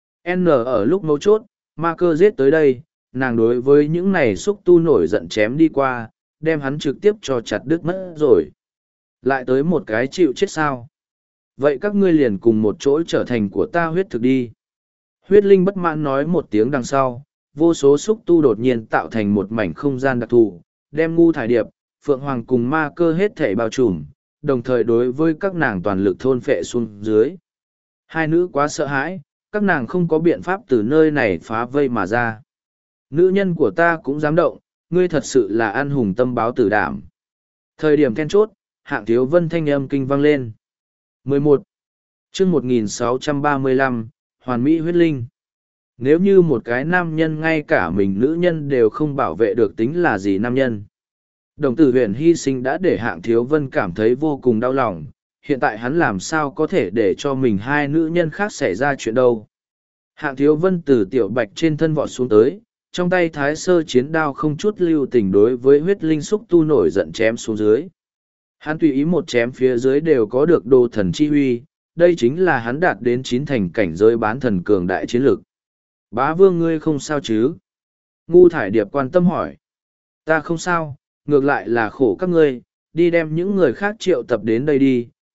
N ở lúc mấu chốt, ma cơ giết tới đây, nàng đối với những này xúc tu nổi giận chém đi qua, đem hắn trực tiếp cho chặt đứt mất rồi. Lại tới một cái chịu chết sao. Vậy các ngươi liền cùng một chỗ trở thành của ta huyết thực đi. Huyết linh bất mãn nói một tiếng đằng sau, vô số xúc tu đột nhiên tạo thành một mảnh không gian đặc thù, đem ngu thải điệp, phượng hoàng cùng ma cơ hết thể bao trùm, đồng thời đối với các nàng toàn lực thôn phệ xuống dưới. Hai nữ quá sợ hãi, các nàng không có biện pháp từ nơi này phá vây mà ra. Nữ nhân của ta cũng dám động, ngươi thật sự là ăn hùng tâm báo tử đảm. Thời điểm then chốt, Hạng Thiếu Vân thanh âm kinh vang lên. 11. chương 1635, Hoàn Mỹ huyết linh. Nếu như một cái nam nhân ngay cả mình nữ nhân đều không bảo vệ được tính là gì nam nhân. Đồng tử huyền hy sinh đã để Hạng Thiếu Vân cảm thấy vô cùng đau lòng, hiện tại hắn làm sao có thể để cho mình hai nữ nhân khác xảy ra chuyện đâu. Hạng Thiếu Vân từ Tiểu Bạch trên thân vọt xuống tới, trong tay thái sơ chiến đao không chút lưu tình đối với huyết linh xúc tu nổi giận chém xuống dưới. Hắn tùy ý một chém phía dưới đều có được đồ thần chi huy, đây chính là hắn đạt đến 9 thành cảnh giới bán thần cường đại chiến lực. Bá vương ngươi không sao chứ? Ngu thải điệp quan tâm hỏi. Ta không sao, ngược lại là khổ các ngươi, đi đem những người khác triệu tập đến đây đi,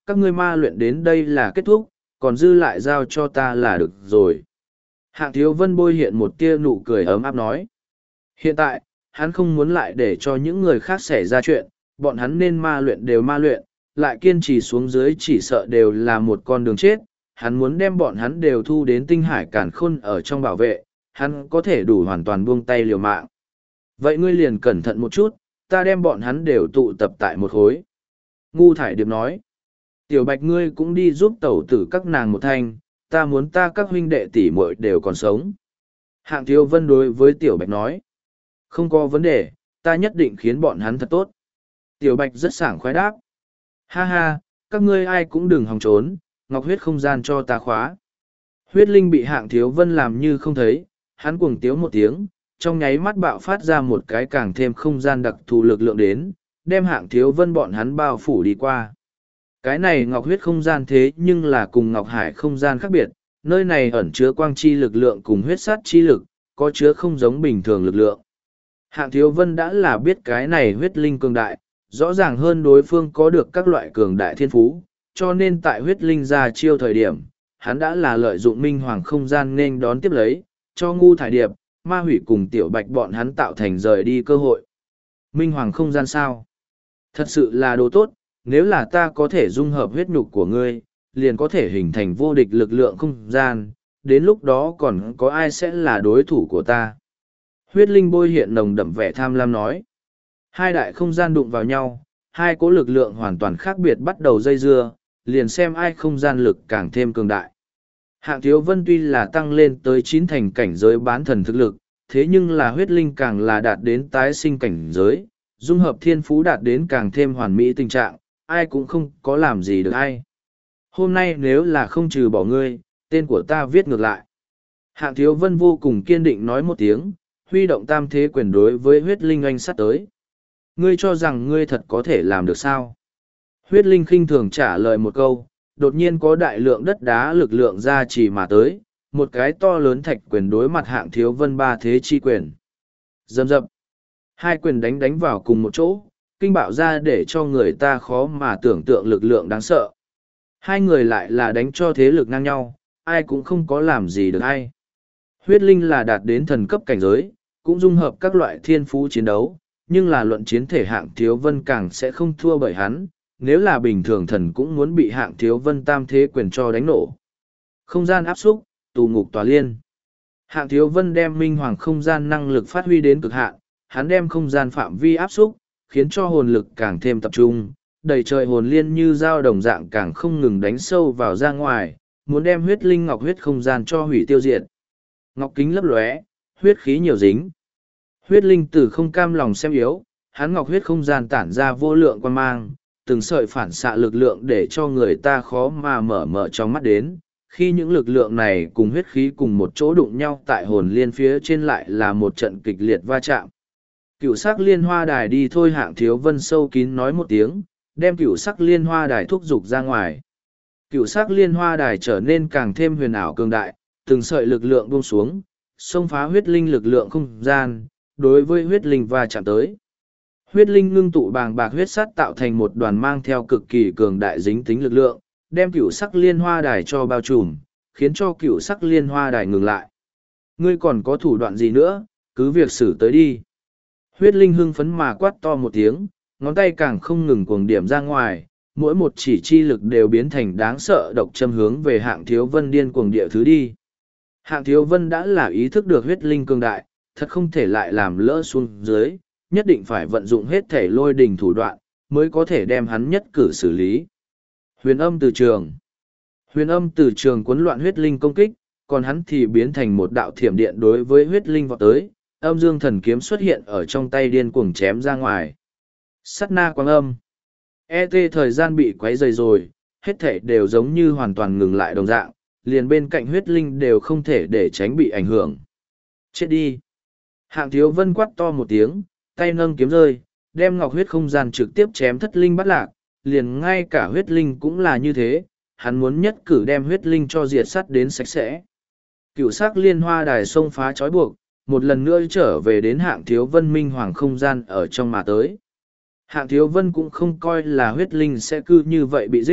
các ngươi ma luyện đến đây là kết thúc, còn dư lại giao cho ta là được rồi. Hạng Thiếu Vân bôi hiện một tia nụ cười ấm áp nói. Hiện tại, hắn không muốn lại để cho những người khác xảy ra chuyện, bọn hắn nên ma luyện đều ma luyện, lại kiên trì xuống dưới chỉ sợ đều là một con đường chết. Hắn muốn đem bọn hắn đều thu đến tinh hải càn khôn ở trong bảo vệ, hắn có thể đủ hoàn toàn buông tay liều mạng. Vậy ngươi liền cẩn thận một chút, ta đem bọn hắn đều tụ tập tại một khối. Ngu Thải Điệp nói. Tiểu Bạch ngươi cũng đi giúp tẩu tử các nàng một thanh, ta muốn ta các huynh đệ tỷ muội đều còn sống. Hạng Thiếu Vân đối với Tiểu Bạch nói. Không có vấn đề, ta nhất định khiến bọn hắn thật tốt. Tiểu Bạch rất sảng khoái đáp. Ha ha, các ngươi ai cũng đừng hòng trốn, ngọc huyết không gian cho ta khóa. Huyết linh bị Hạng Thiếu Vân làm như không thấy, hắn cuồng tiếu một tiếng, trong nháy mắt bạo phát ra một cái càng thêm không gian đặc thù lực lượng đến, đem Hạng Thiếu Vân bọn hắn bao phủ đi qua. Cái này ngọc huyết không gian thế nhưng là cùng ngọc hải không gian khác biệt, nơi này ẩn chứa quang chi lực lượng cùng huyết sát chi lực, có chứa không giống bình thường lực lượng. Hạng Thiếu Vân đã là biết cái này huyết linh cường đại, rõ ràng hơn đối phương có được các loại cường đại thiên phú, cho nên tại huyết linh ra chiêu thời điểm, hắn đã là lợi dụng minh hoàng không gian nên đón tiếp lấy, cho Ngu Thải Điệp, Ma Hủy cùng Tiểu Bạch bọn hắn tạo thành rời đi cơ hội. Minh hoàng không gian sao? Thật sự là đồ tốt, nếu là ta có thể dung hợp huyết nhục của ngươi, liền có thể hình thành vô địch lực lượng không gian, đến lúc đó còn có ai sẽ là đối thủ của ta? Huyết linh bôi hiện nồng đậm vẻ tham lam nói. Hai đại không gian đụng vào nhau, hai cỗ lực lượng hoàn toàn khác biệt bắt đầu dây dưa, liền xem ai không gian lực càng thêm cường đại. Hạng Thiếu Vân tuy là tăng lên tới 9 thành cảnh giới bán thần thực lực, thế nhưng là huyết linh càng là đạt đến tái sinh cảnh giới, dung hợp thiên phú đạt đến càng thêm hoàn mỹ tình trạng, ai cũng không có làm gì được ai. Hôm nay nếu là không trừ bỏ ngươi, tên của ta viết ngược lại. Hạng Thiếu Vân vô cùng kiên định nói một tiếng, huy động tam thế quyền đối với huyết linh oanh sát tới. Ngươi cho rằng ngươi thật có thể làm được sao? Huyết linh khinh thường trả lời một câu, đột nhiên có đại lượng đất đá lực lượng ra chỉ mà tới, một cái to lớn thạch quyền đối mặt Hạng Thiếu Vân ba thế chi quyền. Dầm dập. Hai quyền đánh vào cùng một chỗ, kinh bạo ra để cho người ta khó mà tưởng tượng lực lượng đáng sợ. Hai người lại là đánh cho thế lực ngang nhau, ai cũng không có làm gì được ai. Huyết linh là đạt đến thần cấp cảnh giới, cũng dung hợp các loại thiên phú chiến đấu, nhưng là luận chiến thể Hạng Thiếu Vân càng sẽ không thua bởi hắn, nếu là bình thường thần cũng muốn bị Hạng Thiếu Vân tam thế quyền cho đánh nổ. Không gian áp xúc, tù ngục tòa liên. Hạng Thiếu Vân đem minh hoàng không gian năng lực phát huy đến cực hạn, hắn đem không gian phạm vi áp xúc, khiến cho hồn lực càng thêm tập trung, đầy trời hồn liên như dao đồng dạng càng không ngừng đánh sâu vào ra ngoài, muốn đem huyết linh ngọc huyết không gian cho hủy tiêu diệt. Ngọc kính lấp lóe, huyết khí nhiều dính. Huyết linh tử không cam lòng xem yếu, hắn ngọc huyết không gian tản ra vô lượng quan mang, từng sợi phản xạ lực lượng để cho người ta khó mà mở trong mắt đến. Khi những lực lượng này cùng huyết khí cùng một chỗ đụng nhau tại hồn liên phía trên lại là một trận kịch liệt va chạm. Cựu sắc liên hoa đài đi thôi. Hạng Thiếu Vân sâu kín nói một tiếng, đem cựu sắc liên hoa đài thúc giục ra ngoài. Cựu sắc liên hoa đài trở nên càng thêm huyền ảo cường đại, từng sợi lực lượng buông xuống, xông phá huyết linh lực lượng không gian, đối với huyết linh va chạm tới. Huyết linh ngưng tụ bàng bạc huyết sắt tạo thành một đoàn mang theo cực kỳ cường đại dính tính lực lượng, đem cựu sắc liên hoa đài cho bao trùm, khiến cho cựu sắc liên hoa đài ngừng lại. Ngươi còn có thủ đoạn gì nữa, cứ việc xử tới đi. Huyết linh hưng phấn mà quát to một tiếng, ngón tay càng không ngừng cuồng điểm ra ngoài, mỗi một chỉ chi lực đều biến thành đáng sợ độc châm hướng về Hạng Thiếu Vân điên cuồng địa thứ đi. Hạng Thiếu Vân đã là ý thức được huyết linh cường đại, thật không thể lại làm lỡ xuống dưới, nhất định phải vận dụng hết thể lôi đình thủ đoạn, mới có thể đem hắn nhất cử xử lý. Huyền âm từ trường. Huyền âm từ trường cuốn loạn huyết linh công kích, còn hắn thì biến thành một đạo thiểm điện đối với huyết linh vọt tới, âm dương thần kiếm xuất hiện ở trong tay điên cuồng chém ra ngoài. Sát na quang âm. Thời gian bị quấy rầy rồi, hết thể đều giống như hoàn toàn ngừng lại đồng dạng, liền bên cạnh huyết linh đều không thể để tránh bị ảnh hưởng. Chết đi. Hạng Thiếu Vân quát to một tiếng, tay nâng kiếm rơi, đem ngọc huyết không gian trực tiếp chém thất linh bắt lạc, liền ngay cả huyết linh cũng là như thế, hắn muốn nhất cử đem huyết linh cho diệt sắt đến sạch sẽ. Cựu sắc liên hoa đài xông phá trói buộc, một lần nữa trở về đến Hạng Thiếu Vân minh hoàng không gian ở trong mà tới. Hạng Thiếu Vân cũng không coi là huyết linh sẽ cứ như vậy bị giết,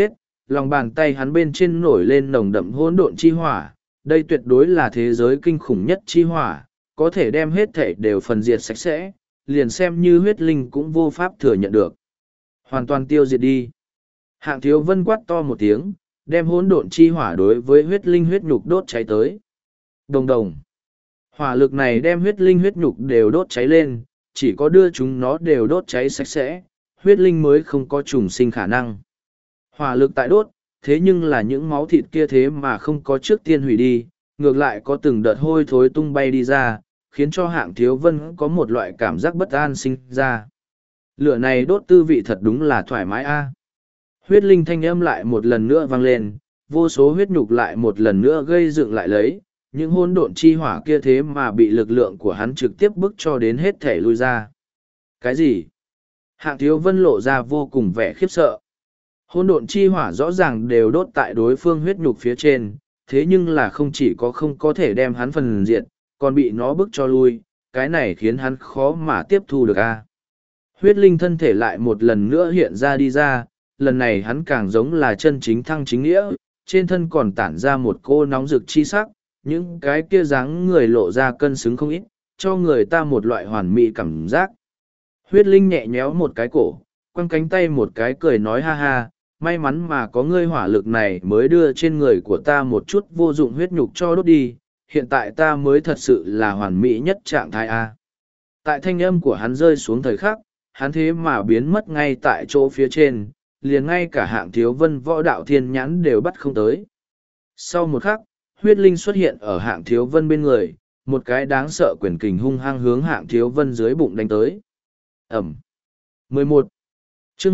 lòng bàn tay hắn bên trên nổi lên nồng đậm hỗn độn chi hỏa, đây tuyệt đối là thế giới kinh khủng nhất chi hỏa, có thể đem hết thể đều phần diệt sạch sẽ, liền xem như huyết linh cũng vô pháp thừa nhận được. Hoàn toàn tiêu diệt đi. Hạng Thiếu Vân quát to một tiếng, đem hỗn độn chi hỏa đối với huyết linh huyết nhục đốt cháy tới. Đồng đồng. Hỏa lực này đem huyết linh huyết nhục đều đốt cháy lên, chỉ có đưa chúng nó đều đốt cháy sạch sẽ, huyết linh mới không có trùng sinh khả năng. Hỏa lực tại đốt, thế nhưng là những máu thịt kia thế mà không có trước tiên hủy đi, ngược lại có từng đợt hôi thối tung bay đi ra, khiến cho Hạng Thiếu Vân có một loại cảm giác bất an sinh ra. Lửa này đốt tư vị thật đúng là thoải mái a. Huyết linh thanh âm lại một lần nữa vang lên, vô số huyết nhục lại một lần nữa gây dựng lại lấy, những hỗn độn chi hỏa kia thế mà bị lực lượng của hắn trực tiếp bức cho đến hết thể lui ra. Cái gì? Hạng Thiếu Vân lộ ra vô cùng vẻ khiếp sợ. Hỗn độn chi hỏa rõ ràng đều đốt tại đối phương huyết nhục phía trên, thế nhưng là không chỉ có không có thể đem hắn phần diệt, còn bị nó bức cho lui, cái này khiến hắn khó mà tiếp thu được a. Huyết linh thân thể lại một lần nữa hiện ra đi ra, lần này hắn càng giống là chân chính thăng chính nghĩa, trên thân còn tản ra một cô nóng rực chi sắc, những cái kia dáng người lộ ra cân xứng không ít, cho người ta một loại hoàn mỹ cảm giác. Huyết linh nhẹ nhéo một cái cổ, quăng cánh tay một cái cười nói ha ha, may mắn mà có ngươi hỏa lực này mới đưa trên người của ta một chút vô dụng huyết nhục cho đốt đi, hiện tại ta mới thật sự là hoàn mỹ nhất trạng thái A. Tại thanh âm của hắn rơi xuống thời khắc, hắn thế mà biến mất ngay tại chỗ phía trên, liền ngay cả Hạng Thiếu Vân võ đạo thiên nhãn đều bắt không tới. Sau một khắc, huyết linh xuất hiện ở Hạng Thiếu Vân bên người, một cái đáng sợ quyền kình hung hăng hướng Hạng Thiếu Vân dưới bụng đánh tới. Ẩm. 11. chương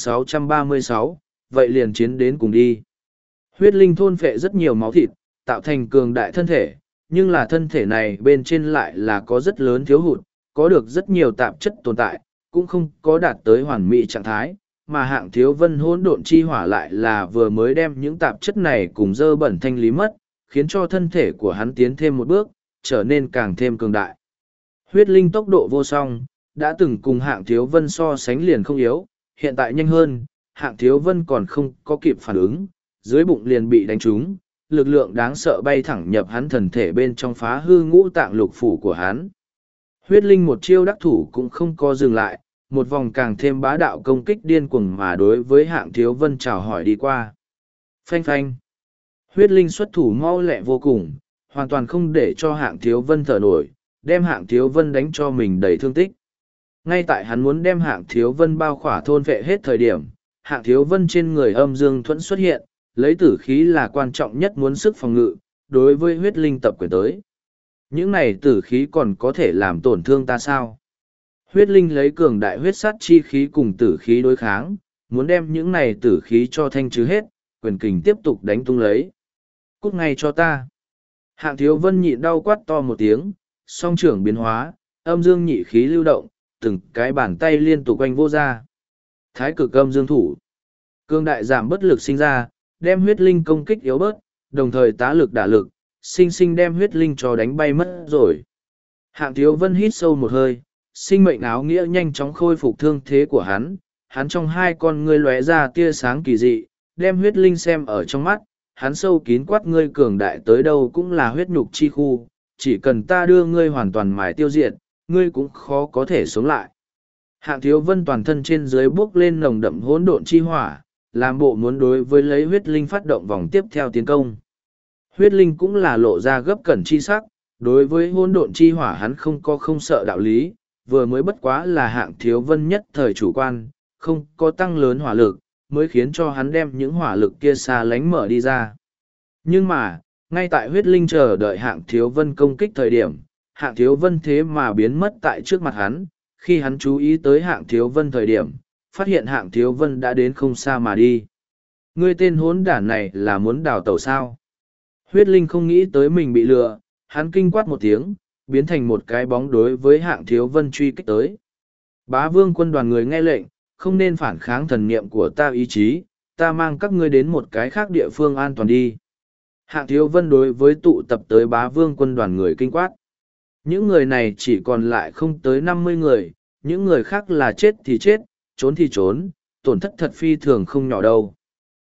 1636, vậy liền chiến đến cùng đi. Huyết linh thôn phệ rất nhiều máu thịt, tạo thành cường đại thân thể, nhưng là thân thể này bên trên lại là có rất lớn thiếu hụt, có được rất nhiều tạp chất tồn tại, cũng không có đạt tới hoàn mỹ trạng thái, mà Hạng Thiếu Vân hỗn độn chi hỏa lại là vừa mới đem những tạp chất này cùng dơ bẩn thanh lý mất, khiến cho thân thể của hắn tiến thêm một bước, trở nên càng thêm cường đại. Huyết linh tốc độ vô song, đã từng cùng Hạng Thiếu Vân so sánh liền không yếu, hiện tại nhanh hơn, Hạng Thiếu Vân còn không có kịp phản ứng, dưới bụng liền bị đánh trúng, lực lượng đáng sợ bay thẳng nhập hắn thần thể bên trong phá hư ngũ tạng lục phủ của hắn. Huyết linh một chiêu đắc thủ cũng không có dừng lại, một vòng càng thêm bá đạo công kích điên cuồng mà đối với Hạng Thiếu Vân chào hỏi đi qua. Phanh phanh. Huyết linh xuất thủ mau lẹ vô cùng, hoàn toàn không để cho Hạng Thiếu Vân thở nổi, đem Hạng Thiếu Vân đánh cho mình đầy thương tích. Ngay tại hắn muốn đem Hạng Thiếu Vân bao khỏa thôn vệ hết thời điểm, Hạng Thiếu Vân trên người âm dương thuẫn xuất hiện, lấy tử khí là quan trọng nhất muốn sức phòng ngự, đối với huyết linh tập quyền tới. Những này tử khí còn có thể làm tổn thương ta sao? Huyết linh lấy cường đại huyết sát chi khí cùng tử khí đối kháng, muốn đem những này tử khí cho thanh trừ hết, quyền kình tiếp tục đánh tung lấy. Cút ngay cho ta. Hạng Thiếu Vân nhịn đau quát to một tiếng, song trưởng biến hóa, âm dương nhị khí lưu động, từng cái bàn tay liên tục quanh vô ra. Thái cực âm dương thủ. Cương đại giảm bất lực sinh ra, đem huyết linh công kích yếu bớt, đồng thời tá lực đả lực, sinh sinh đem huyết linh cho đánh bay mất rồi. Hạng Thiếu Vân hít sâu một hơi, sinh mệnh áo nghĩa nhanh chóng khôi phục thương thế của hắn trong hai con ngươi lóe ra tia sáng kỳ dị, đem huyết linh xem ở trong mắt, hắn sâu kín quát ngươi cường đại tới đâu cũng là huyết nhục chi khu, chỉ cần ta đưa ngươi hoàn toàn mài tiêu diệt, ngươi cũng khó có thể sống lại. Hạng Thiếu Vân toàn thân trên dưới bước lên nồng đậm hỗn độn chi hỏa, làm bộ muốn đối với lấy huyết linh phát động vòng tiếp theo tiến công. Huyết linh cũng là lộ ra gấp cẩn chi sắc, đối với hỗn độn chi hỏa hắn không sợ đạo lý, vừa mới bất quá là Hạng Thiếu Vân nhất thời chủ quan, không có tăng lớn hỏa lực, mới khiến cho hắn đem những hỏa lực kia xa lánh mở đi ra. Nhưng mà, ngay tại huyết linh chờ đợi Hạng Thiếu Vân công kích thời điểm, Hạng Thiếu Vân thế mà biến mất tại trước mặt hắn, khi hắn chú ý tới Hạng Thiếu Vân thời điểm, phát hiện Hạng Thiếu Vân đã đến không xa mà đi. Ngươi tên hỗn đản này là muốn đào tẩu sao? Huyết linh không nghĩ tới mình bị lừa, hắn kinh quát một tiếng, biến thành một cái bóng đối với Hạng Thiếu Vân truy kích tới. Bá Vương quân đoàn người nghe lệnh, không nên phản kháng thần niệm của ta ý chí, ta mang các ngươi đến một cái khác địa phương an toàn đi. Hạng Thiếu Vân đối với tụ tập tới Bá Vương quân đoàn người kinh quát. Những người này chỉ còn lại không tới 50 người, những người khác là chết thì chết, trốn thì trốn, tổn thất thật phi thường không nhỏ đâu.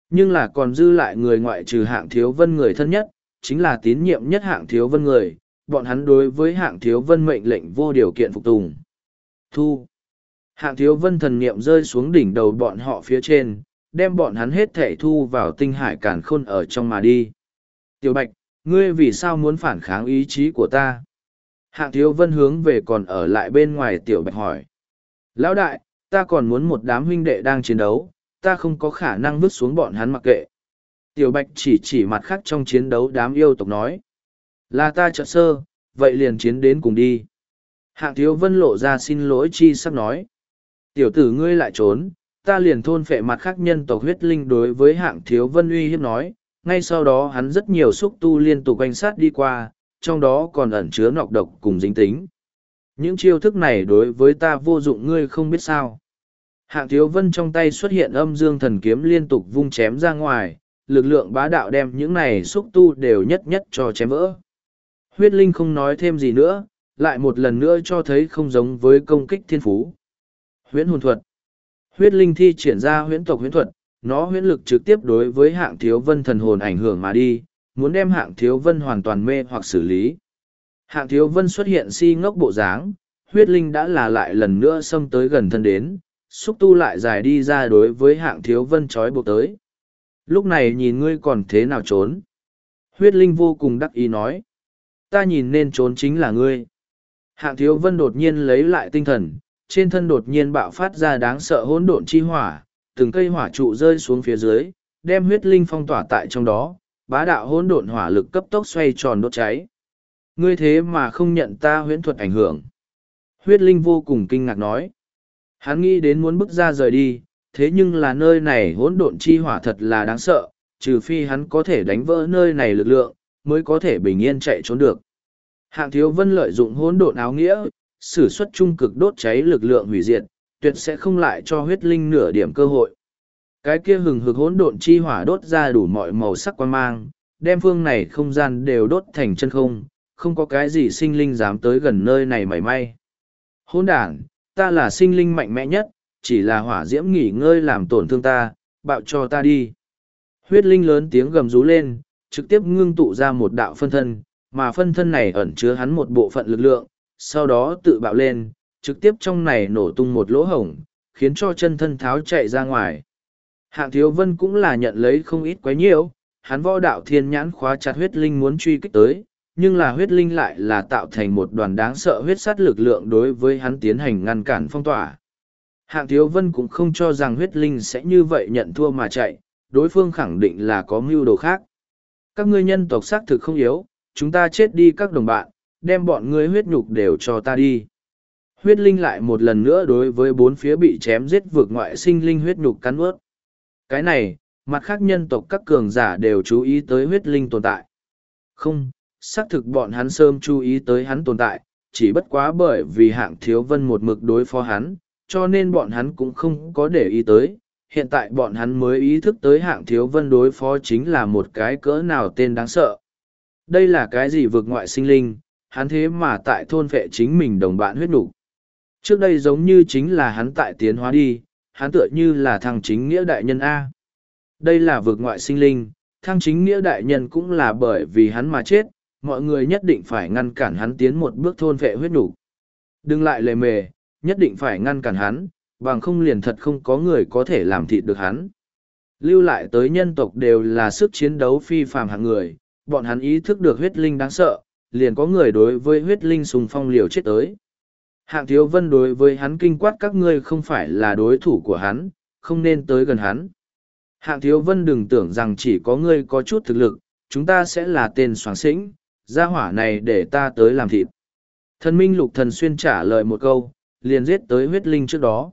Nhưng là còn dư lại người ngoại trừ Hạng Thiếu Vân người thân nhất, chính là tín nhiệm nhất Hạng Thiếu Vân người, bọn hắn đối với Hạng Thiếu Vân mệnh lệnh vô điều kiện phục tùng. Thu. Hạng Thiếu Vân thần niệm rơi xuống đỉnh đầu bọn họ phía trên, đem bọn hắn hết thảy thu vào tinh hải càn khôn ở trong mà đi. Tiểu Bạch, ngươi vì sao muốn phản kháng ý chí của ta? Hạng Thiếu Vân hướng về còn ở lại bên ngoài Tiểu Bạch hỏi. Lão đại, ta còn muốn một đám huynh đệ đang chiến đấu, ta không có khả năng vứt xuống bọn hắn mặc kệ. Tiểu Bạch chỉ mặt khác trong chiến đấu đám yêu tộc nói. Là ta chợt sơ, vậy liền chiến đến cùng đi. Hạng Thiếu Vân lộ ra xin lỗi chi sắp nói. Tiểu tử ngươi lại trốn, ta liền thôn phệ mặt khác nhân tộc huyết linh đối với Hạng Thiếu Vân uy hiếp nói. Ngay sau đó hắn rất nhiều xúc tu liên tục quanh sát đi qua, trong đó còn ẩn chứa nọc độc cùng dính tính. Những chiêu thức này đối với ta vô dụng ngươi không biết sao. Hạng Thiếu Vân trong tay xuất hiện âm dương thần kiếm liên tục vung chém ra ngoài, lực lượng bá đạo đem những này xúc tu đều nhất nhất cho chém vỡ. Huyết Linh không nói thêm gì nữa, lại một lần nữa cho thấy không giống với công kích thiên phú. Huyễn hồn thuật. Huyết Linh thi triển ra huyễn tộc huyễn thuật, nó huyễn lực trực tiếp đối với Hạng Thiếu Vân thần hồn ảnh hưởng mà đi, muốn đem Hạng Thiếu Vân hoàn toàn mê hoặc xử lý. Hạng Thiếu Vân xuất hiện si ngốc bộ dáng, huyết linh đã là lại lần nữa xâm tới gần thân đến, xúc tu lại dài đi ra đối với Hạng Thiếu Vân trói buộc tới. Lúc này nhìn ngươi còn thế nào trốn? Huyết linh vô cùng đắc ý nói. Ta nhìn nên trốn chính là ngươi. Hạng Thiếu Vân đột nhiên lấy lại tinh thần, trên thân đột nhiên bạo phát ra đáng sợ hỗn độn chi hỏa, từng cây hỏa trụ rơi xuống phía dưới, đem huyết linh phong tỏa tại trong đó, bá đạo hỗn độn hỏa lực cấp tốc xoay tròn đốt cháy. Ngươi thế mà không nhận ta huyễn thuật ảnh hưởng. Huyết linh vô cùng kinh ngạc nói. Hắn nghĩ đến muốn bước ra rời đi, thế nhưng là nơi này hỗn độn chi hỏa thật là đáng sợ, trừ phi hắn có thể đánh vỡ nơi này lực lượng, mới có thể bình yên chạy trốn được. Hạng Thiếu Vân lợi dụng hỗn độn áo nghĩa, sử xuất trung cực đốt cháy lực lượng hủy diệt, tuyệt sẽ không lại cho huyết linh nửa điểm cơ hội. Cái kia hừng hực hỗn độn chi hỏa đốt ra đủ mọi màu sắc quan mang, đem phương này không gian đều đốt thành chân không, không có cái gì sinh linh dám tới gần nơi này mảy may. Hỗn đản, ta là sinh linh mạnh mẽ nhất, chỉ là hỏa diễm nghỉ ngơi làm tổn thương ta, bạo cho ta đi. Huyết linh lớn tiếng gầm rú lên, trực tiếp ngưng tụ ra một đạo phân thân, mà phân thân này ẩn chứa hắn một bộ phận lực lượng, sau đó tự bạo lên, trực tiếp trong này nổ tung một lỗ hổng, khiến cho chân thân tháo chạy ra ngoài. Hạng Thiếu Vân cũng là nhận lấy không ít quấy nhiễu, hắn võ đạo thiên nhãn khóa chặt huyết linh muốn truy kích tới, nhưng là huyết linh lại là tạo thành một đoàn đáng sợ huyết sát lực lượng đối với hắn tiến hành ngăn cản phong tỏa. Hạng Thiếu Vân cũng không cho rằng huyết linh sẽ như vậy nhận thua mà chạy, đối phương khẳng định là có mưu đồ khác. Các ngươi nhân tộc xác thực không yếu, chúng ta chết đi các đồng bạn, đem bọn ngươi huyết nhục đều cho ta đi. Huyết linh lại một lần nữa đối với bốn phía bị chém giết vượt ngoại sinh linh huyết nhục cắn ướt. Cái này, mặt khác nhân tộc các cường giả đều chú ý tới huyết linh tồn tại. Không, xác thực bọn hắn sớm chú ý tới hắn tồn tại, chỉ bất quá bởi vì Hạng Thiếu Vân một mực đối phó hắn, cho nên bọn hắn cũng không có để ý tới. Hiện tại bọn hắn mới ý thức tới Hạng Thiếu Vân đối phó chính là một cái cỡ nào tên đáng sợ. Đây là cái gì vượt ngoại sinh linh, hắn thế mà tại thôn vệ chính mình đồng bạn huyết nục. Trước đây giống như chính là hắn tại tiến hóa đi, hắn tựa như là thằng chính nghĩa đại nhân A. Đây là vượt ngoại sinh linh, thằng chính nghĩa đại nhân cũng là bởi vì hắn mà chết, mọi người nhất định phải ngăn cản hắn tiến một bước thôn vệ huyết nục. Đừng lại lề mề, nhất định phải ngăn cản hắn, bằng không liền thật không có người có thể làm thịt được hắn. Lưu lại tới nhân tộc đều là sức chiến đấu phi phàm hạng người, bọn hắn ý thức được huyết linh đáng sợ, liền có người đối với huyết linh sùng phong liều chết tới. Hạng Thiếu Vân đối với hắn kinh quát các ngươi không phải là đối thủ của hắn, không nên tới gần hắn. Hạng Thiếu Vân đừng tưởng rằng chỉ có ngươi có chút thực lực, chúng ta sẽ là tên soáng xĩnh, gia hỏa này để ta tới làm thịt. Thần Minh Lục Thần Xuyên trả lời một câu, liền giết tới huyết linh trước đó.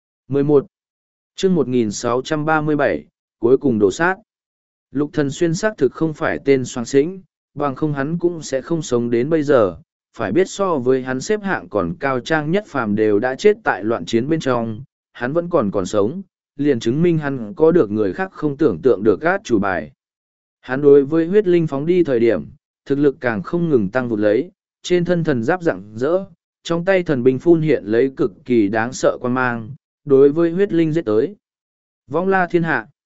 11. Chương 1637, cuối cùng đổ sát. Lục Thần Xuyên xác thực không phải tên soáng xĩnh, bằng không hắn cũng sẽ không sống đến bây giờ. Phải biết so với hắn xếp hạng còn cao trang nhất phàm đều đã chết tại loạn chiến bên trong, hắn vẫn còn sống, liền chứng minh hắn có được người khác không tưởng tượng được gát chủ bài. Hắn đối với huyết linh phóng đi thời điểm, thực lực càng không ngừng tăng vụt lấy, trên thân thần giáp rạng rỡ, trong tay thần binh phun hiện lấy cực kỳ đáng sợ quan mang, đối với huyết linh giết tới. Vong la thiên hạ.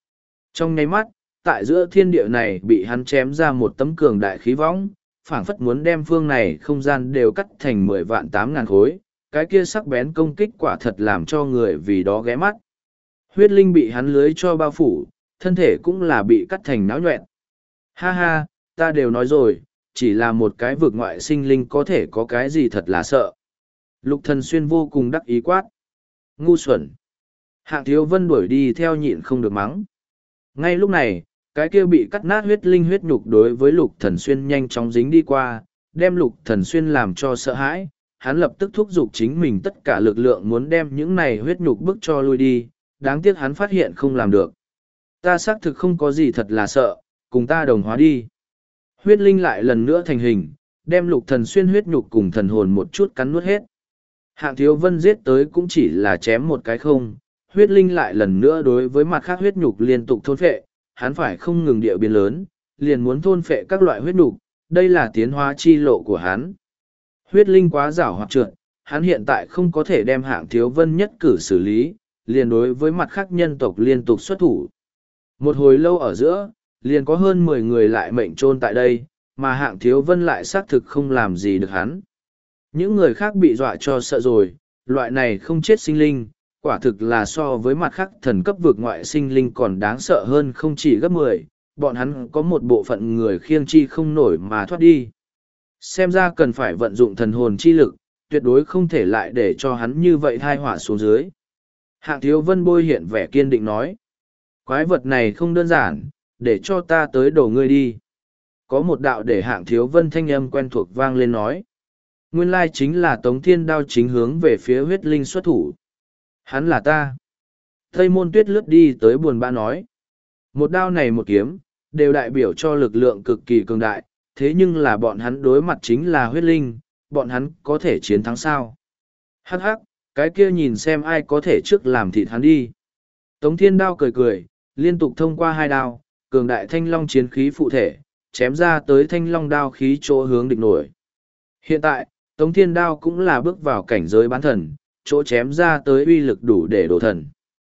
Trong nháy mắt, tại giữa thiên địa này bị hắn chém ra một tấm cường đại khí võng, phảng phất muốn đem phương này không gian đều cắt thành 10 vạn 8 ngàn khối, cái kia sắc bén công kích quả thật làm cho người vì đó ghé mắt. Huyết linh bị hắn lưới cho bao phủ, thân thể cũng là bị cắt thành náo nhoẹn. Ha ha, ta đều nói rồi, chỉ là một cái vực ngoại sinh linh có thể có cái gì thật là sợ. Lục Thần Xuyên vô cùng đắc ý quát. Ngu xuẩn. Hạng Thiếu Vân đuổi đi theo nhịn không được mắng. Ngay lúc này, cái kia bị cắt nát huyết linh huyết nhục đối với Lục Thần Xuyên nhanh chóng dính đi qua, đem Lục Thần Xuyên làm cho sợ hãi. Hắn lập tức thúc giục chính mình tất cả lực lượng muốn đem những này huyết nhục bức cho lui đi, đáng tiếc hắn phát hiện không làm được. Ta xác thực không có gì thật là sợ, cùng ta đồng hóa đi. Huyết linh lại lần nữa thành hình, đem Lục Thần Xuyên huyết nhục cùng thần hồn một chút cắn nuốt hết. Hạng Thiếu Vân giết tới cũng chỉ là chém một cái không, huyết linh lại lần nữa đối với mặt khác huyết nhục liên tục thôn phệ, hắn phải không ngừng địa biến lớn, liền muốn thôn phệ các loại huyết nhục, đây là tiến hóa chi lộ của hắn. Huyết linh quá giảo hoạt trượt, hắn hiện tại không có thể đem Hạng Thiếu Vân nhất cử xử lý, liền đối với mặt khác nhân tộc liên tục xuất thủ. Một hồi lâu ở giữa, liền có hơn 10 người lại mệnh chôn tại đây, mà Hạng Thiếu Vân lại xác thực không làm gì được hắn. Những người khác bị dọa cho sợ rồi, loại này không chết sinh linh, quả thực là so với mặt khác thần cấp vực ngoại sinh linh còn đáng sợ hơn không chỉ gấp 10, bọn hắn có một bộ phận người khiêng chi không nổi mà thoát đi. Xem ra cần phải vận dụng thần hồn chi lực, tuyệt đối không thể lại để cho hắn như vậy thai họa xuống dưới. Hạng Thiếu Vân bôi hiện vẻ kiên định nói. Quái vật này không đơn giản, để cho ta tới đổ ngươi đi. Có một đạo để Hạng Thiếu Vân thanh âm quen thuộc vang lên nói. Nguyên lai chính là Tống Thiên Đao chính hướng về phía huyết linh xuất thủ. Hắn là ta. Tây Môn Tuyết lướt đi tới buồn bã nói. Một đao này một kiếm, đều đại biểu cho lực lượng cực kỳ cường đại, thế nhưng là bọn hắn đối mặt chính là huyết linh, bọn hắn có thể chiến thắng sao? Hắc hắc, cái kia nhìn xem ai có thể trước làm thịt hắn đi. Tống Thiên Đao cười cười, liên tục thông qua hai đao, cường đại thanh long chiến khí phụ thể, chém ra tới thanh long đao khí chỗ hướng địch nổi. Hiện tại, Tống Thiên Đao cũng là bước vào cảnh giới bán thần, chỗ chém ra tới uy lực đủ để đổ thần.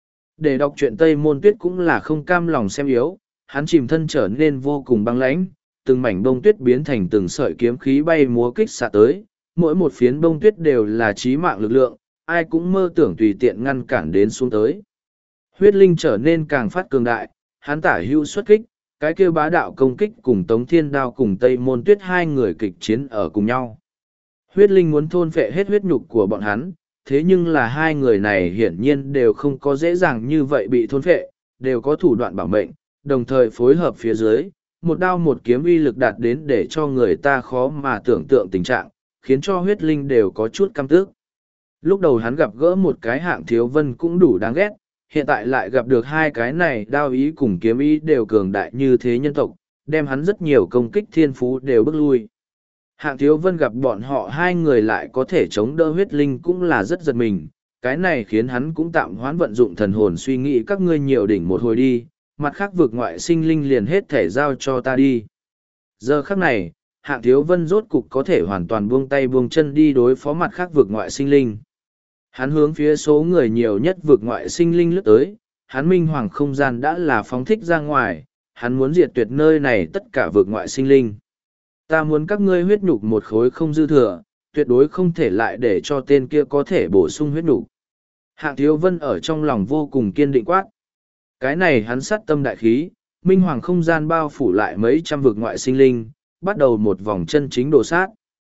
Để đọc truyện Tây Môn Tuyết cũng là không cam lòng xem yếu, hắn chìm thân trở nên vô cùng băng lãnh, từng mảnh bông tuyết biến thành từng sợi kiếm khí bay múa kích xạ tới, mỗi một phiến bông tuyết đều là chí mạng lực lượng, ai cũng mơ tưởng tùy tiện ngăn cản đến xuống tới. Huyết linh trở nên càng phát cường đại, hắn tả hữu xuất kích, cái kêu bá đạo công kích cùng Tống Thiên Đao cùng Tây Môn Tuyết hai người kịch chiến ở cùng nhau. Huyết linh muốn thôn phệ hết huyết nhục của bọn hắn, thế nhưng là hai người này hiển nhiên đều không có dễ dàng như vậy bị thôn phệ, đều có thủ đoạn bảo mệnh, đồng thời phối hợp phía dưới, một đao một kiếm uy lực đạt đến để cho người ta khó mà tưởng tượng tình trạng, khiến cho huyết linh đều có chút căm tức. Lúc đầu hắn gặp gỡ một cái Hạng Thiếu Vân cũng đủ đáng ghét, hiện tại lại gặp được hai cái này đao ý cùng kiếm ý đều cường đại như thế nhân tộc, đem hắn rất nhiều công kích thiên phú đều bước lui. Hạng Thiếu Vân gặp bọn họ hai người lại có thể chống đỡ huyết linh cũng là rất giật mình, cái này khiến hắn cũng tạm hoãn vận dụng thần hồn suy nghĩ các ngươi nhiều đỉnh một hồi đi, mặt khác vực ngoại sinh linh liền hết thể giao cho ta đi. Giờ khắc này, Hạng Thiếu Vân rốt cục có thể hoàn toàn buông tay buông chân đi đối phó mặt khác vực ngoại sinh linh. Hắn hướng phía số người nhiều nhất vực ngoại sinh linh lướt tới, hắn minh hoàng không gian đã là phóng thích ra ngoài, hắn muốn diệt tuyệt nơi này tất cả vực ngoại sinh linh. Ta muốn các ngươi huyết nhục một khối không dư thừa, tuyệt đối không thể lại để cho tên kia có thể bổ sung huyết nhục. Hạng Thiếu Vân ở trong lòng vô cùng kiên định quát. Cái này hắn sát tâm đại khí, minh hoàng không gian bao phủ lại mấy trăm vực ngoại sinh linh, bắt đầu một vòng chân chính đổ sát.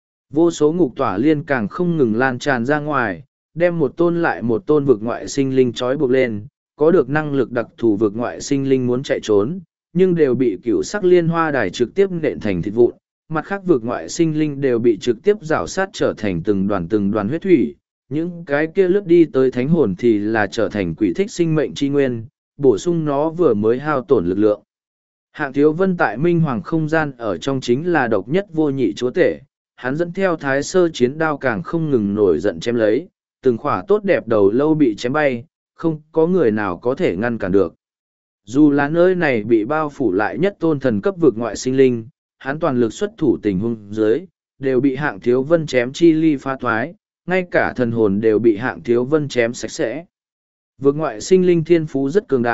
Vô số ngục tỏa liên càng không ngừng lan tràn ra ngoài, đem một tôn lại một tôn vực ngoại sinh linh trói buộc lên, có được năng lực đặc thù vực ngoại sinh linh muốn chạy trốn, nhưng đều bị cửu sắc liên hoa đài trực tiếp nện thành thịt vụn, mặt khác vực ngoại sinh linh đều bị trực tiếp rào sát trở thành từng đoàn huyết thủy, những cái kia lướt đi tới thánh hồn thì là trở thành quỷ thích sinh mệnh chi nguyên, bổ sung nó vừa mới hao tổn lực lượng. Hạng Thiếu Vân tại minh hoàng không gian ở trong chính là độc nhất vô nhị chúa tể, hắn dẫn theo thái sơ chiến đao càng không ngừng nổi giận chém lấy, từng khỏa tốt đẹp đầu lâu bị chém bay, không có người nào có thể ngăn cản được. Dù là nơi này bị bao phủ lại nhất tôn thần cấp vực ngoại sinh linh, hắn toàn lực xuất thủ tình huống dưới, đều bị Hạng Thiếu Vân chém chi ly pha thoái, ngay cả thần hồn đều bị Hạng Thiếu Vân chém sạch sẽ. Vực ngoại sinh linh thiên phú rất cường đại,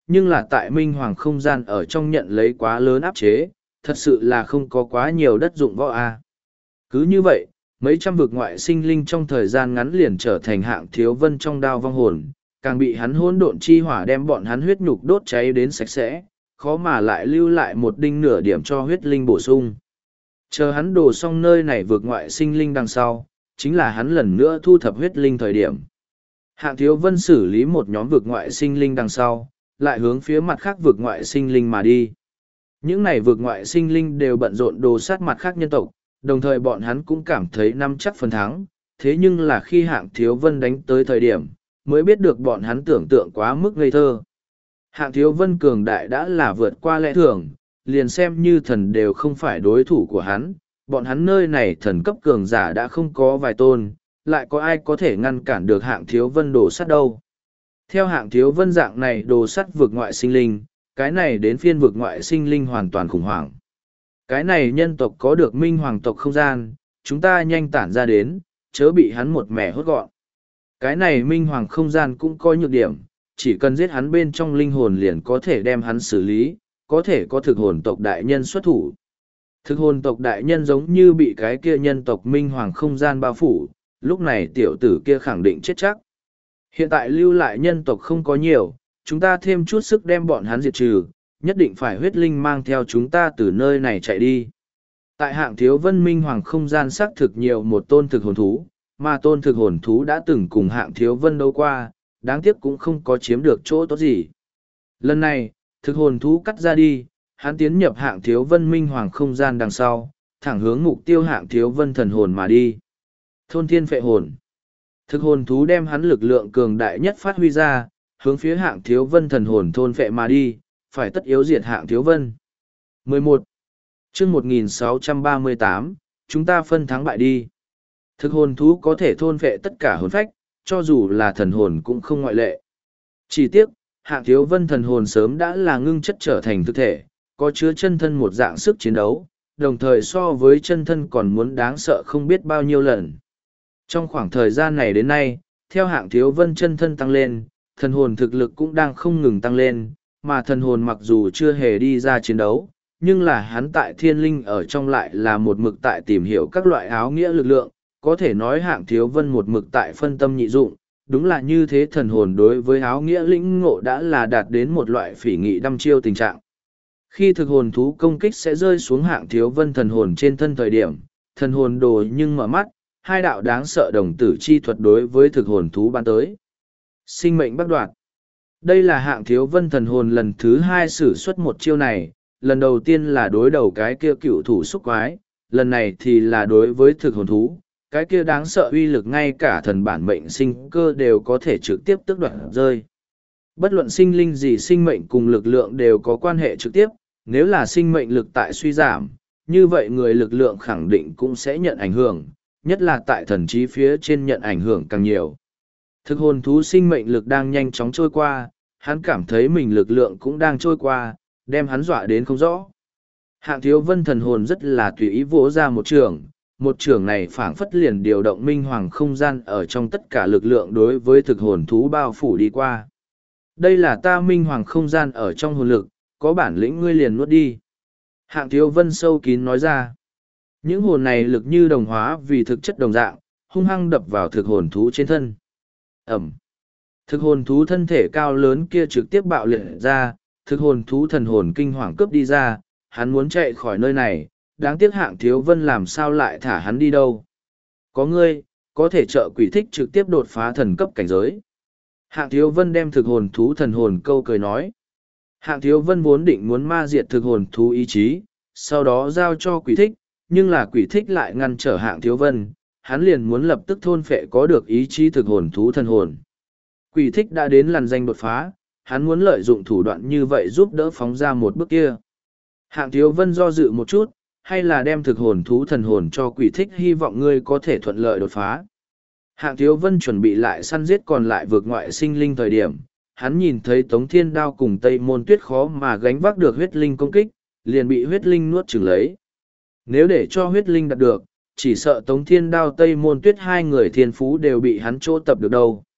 nhưng là tại Minh Hoàng không gian ở trong nhận lấy quá lớn áp chế, thật sự là không có quá nhiều đất dụng võ a. Cứ như vậy, mấy trăm vực ngoại sinh linh trong thời gian ngắn liền trở thành Hạng Thiếu Vân trong đao vong hồn, càng bị hắn hỗn độn chi hỏa đem bọn hắn huyết nhục đốt cháy đến sạch sẽ, khó mà lại lưu lại một đinh nửa điểm cho huyết linh bổ sung. Chờ hắn đổ xong nơi này vượt ngoại sinh linh đằng sau, chính là hắn lần nữa thu thập huyết linh thời điểm. Hạng Thiếu Vân xử lý một nhóm vượt ngoại sinh linh đằng sau, lại hướng phía mặt khác vượt ngoại sinh linh mà đi. Những này vượt ngoại sinh linh đều bận rộn đồ sát mặt khác nhân tộc, đồng thời bọn hắn cũng cảm thấy nắm chắc phần thắng, thế nhưng là khi Hạng Thiếu Vân đánh tới thời điểm, mới biết được bọn hắn tưởng tượng quá mức ngây thơ. Hạng Thiếu Vân cường đại đã là vượt qua lẽ thường, liền xem như thần đều không phải đối thủ của hắn, bọn hắn nơi này thần cấp cường giả đã không có vài tôn, lại có ai có thể ngăn cản được Hạng Thiếu Vân đồ sắt đâu. Theo Hạng Thiếu Vân dạng này đồ sắt vượt ngoại sinh linh, cái này đến phiên vượt ngoại sinh linh hoàn toàn khủng hoảng. Cái này nhân tộc có được minh hoàng tộc không gian, chúng ta nhanh tản ra đến, chớ bị hắn một mẻ hốt gọn. Cái này minh hoàng không gian cũng có nhược điểm, chỉ cần giết hắn bên trong linh hồn liền có thể đem hắn xử lý, có thể có thực hồn tộc đại nhân xuất thủ. Thực hồn tộc đại nhân giống như bị cái kia nhân tộc minh hoàng không gian bao phủ, lúc này tiểu tử kia khẳng định chết chắc. Hiện tại lưu lại nhân tộc không có nhiều, chúng ta thêm chút sức đem bọn hắn diệt trừ, nhất định phải huyết linh mang theo chúng ta từ nơi này chạy đi. Tại Hạng Thiếu Vân minh hoàng không gian xác thực nhiều một tôn thực hồn thú, mà tôn thực hồn thú đã từng cùng Hạng Thiếu Vân đấu qua, đáng tiếc cũng không có chiếm được chỗ tốt gì. Lần này, thực hồn thú cắt ra đi, hắn tiến nhập Hạng Thiếu Vân minh hoàng không gian đằng sau, thẳng hướng mục tiêu Hạng Thiếu Vân thần hồn mà đi. Thôn thiên phệ hồn. Thực hồn thú đem hắn lực lượng cường đại nhất phát huy ra, hướng phía Hạng Thiếu Vân thần hồn thôn phệ mà đi, phải tất yếu diệt Hạng Thiếu Vân. 11. chương 1638, chúng ta phân thắng bại đi. Thực hồn thú có thể thôn phệ tất cả hồn phách, cho dù là thần hồn cũng không ngoại lệ. Chỉ tiếc, Hạng Thiếu Vân thần hồn sớm đã là ngưng chất trở thành thực thể, có chứa chân thân một dạng sức chiến đấu, đồng thời so với chân thân còn muốn đáng sợ không biết bao nhiêu lần. Trong khoảng thời gian này đến nay, theo Hạng Thiếu Vân chân thân tăng lên, thần hồn thực lực cũng đang không ngừng tăng lên, mà thần hồn mặc dù chưa hề đi ra chiến đấu, nhưng là hắn tại thiên linh ở trong lại là một mực tại tìm hiểu các loại áo nghĩa lực lượng, có thể nói Hạng Thiếu Vân một mực tại phân tâm nhị dụng, đúng là như thế thần hồn đối với áo nghĩa lĩnh ngộ đã là đạt đến một loại phỉ nghị đăm chiêu tình trạng. Khi thực hồn thú công kích sẽ rơi xuống Hạng Thiếu Vân thần hồn trên thân thời điểm, thần hồn đồ nhưng mở mắt, hai đạo đáng sợ đồng tử chi thuật đối với thực hồn thú ban tới. Sinh mệnh bắt đoạt. Đây là Hạng Thiếu Vân thần hồn lần thứ hai sử xuất một chiêu này, lần đầu tiên là đối đầu cái kia cựu thủ xúc quái, lần này thì là đối với thực hồn thú, cái kia đáng sợ uy lực ngay cả thần bản mệnh sinh cơ đều có thể trực tiếp tước đoạt rơi. Bất luận sinh linh gì sinh mệnh cùng lực lượng đều có quan hệ trực tiếp, nếu là sinh mệnh lực tại suy giảm, như vậy người lực lượng khẳng định cũng sẽ nhận ảnh hưởng, nhất là tại thần trí phía trên nhận ảnh hưởng càng nhiều. Thực hồn thú sinh mệnh lực đang nhanh chóng trôi qua, hắn cảm thấy mình lực lượng cũng đang trôi qua, đem hắn dọa đến không rõ. Hạng Thiếu Vân thần hồn rất là tùy ý vỗ ra một trường này phảng phất liền điều động minh hoàng không gian ở trong tất cả lực lượng đối với thực hồn thú bao phủ đi qua. Đây là ta minh hoàng không gian ở trong hồn lực, có bản lĩnh ngươi liền nuốt đi. Hạng Thiếu Vân sâu kín nói ra. Những hồn này lực như đồng hóa vì thực chất đồng dạng, hung hăng đập vào thực hồn thú trên thân. Ẩm. Thực hồn thú thân thể cao lớn kia trực tiếp bạo liệt ra, thực hồn thú thần hồn kinh hoàng cướp đi ra, hắn muốn chạy khỏi nơi này, đáng tiếc Hạng Thiếu Vân làm sao lại thả hắn đi đâu. Có ngươi, có thể trợ quỷ thích trực tiếp đột phá thần cấp cảnh giới. Hạng Thiếu Vân đem thực hồn thú thần hồn câu cười nói. Hạng Thiếu Vân vốn định muốn ma diệt thực hồn thú ý chí, sau đó giao cho quỷ thích, nhưng là quỷ thích lại ngăn trở Hạng Thiếu Vân, hắn liền muốn lập tức thôn phệ có được ý chí thực hồn thú thần hồn. Quỷ thích đã đến lằn danh đột phá, hắn muốn lợi dụng thủ đoạn như vậy giúp đỡ phóng ra một bước kia. Hạng Thiếu Vân do dự một chút, hay là đem thực hồn thú thần hồn cho quỷ thích hy vọng ngươi có thể thuận lợi đột phá. Hạng Thiếu Vân chuẩn bị lại săn giết còn lại vượt ngoại sinh linh thời điểm, hắn nhìn thấy Tống Thiên Đao cùng Tây Môn Tuyết khó mà gánh vác được huyết linh công kích, liền bị huyết linh nuốt chửng lấy. Nếu để cho huyết linh đạt được, chỉ sợ Tống Thiên Đao Tây Môn Tuyết hai người thiên phú đều bị hắn chỗ tập được đâu.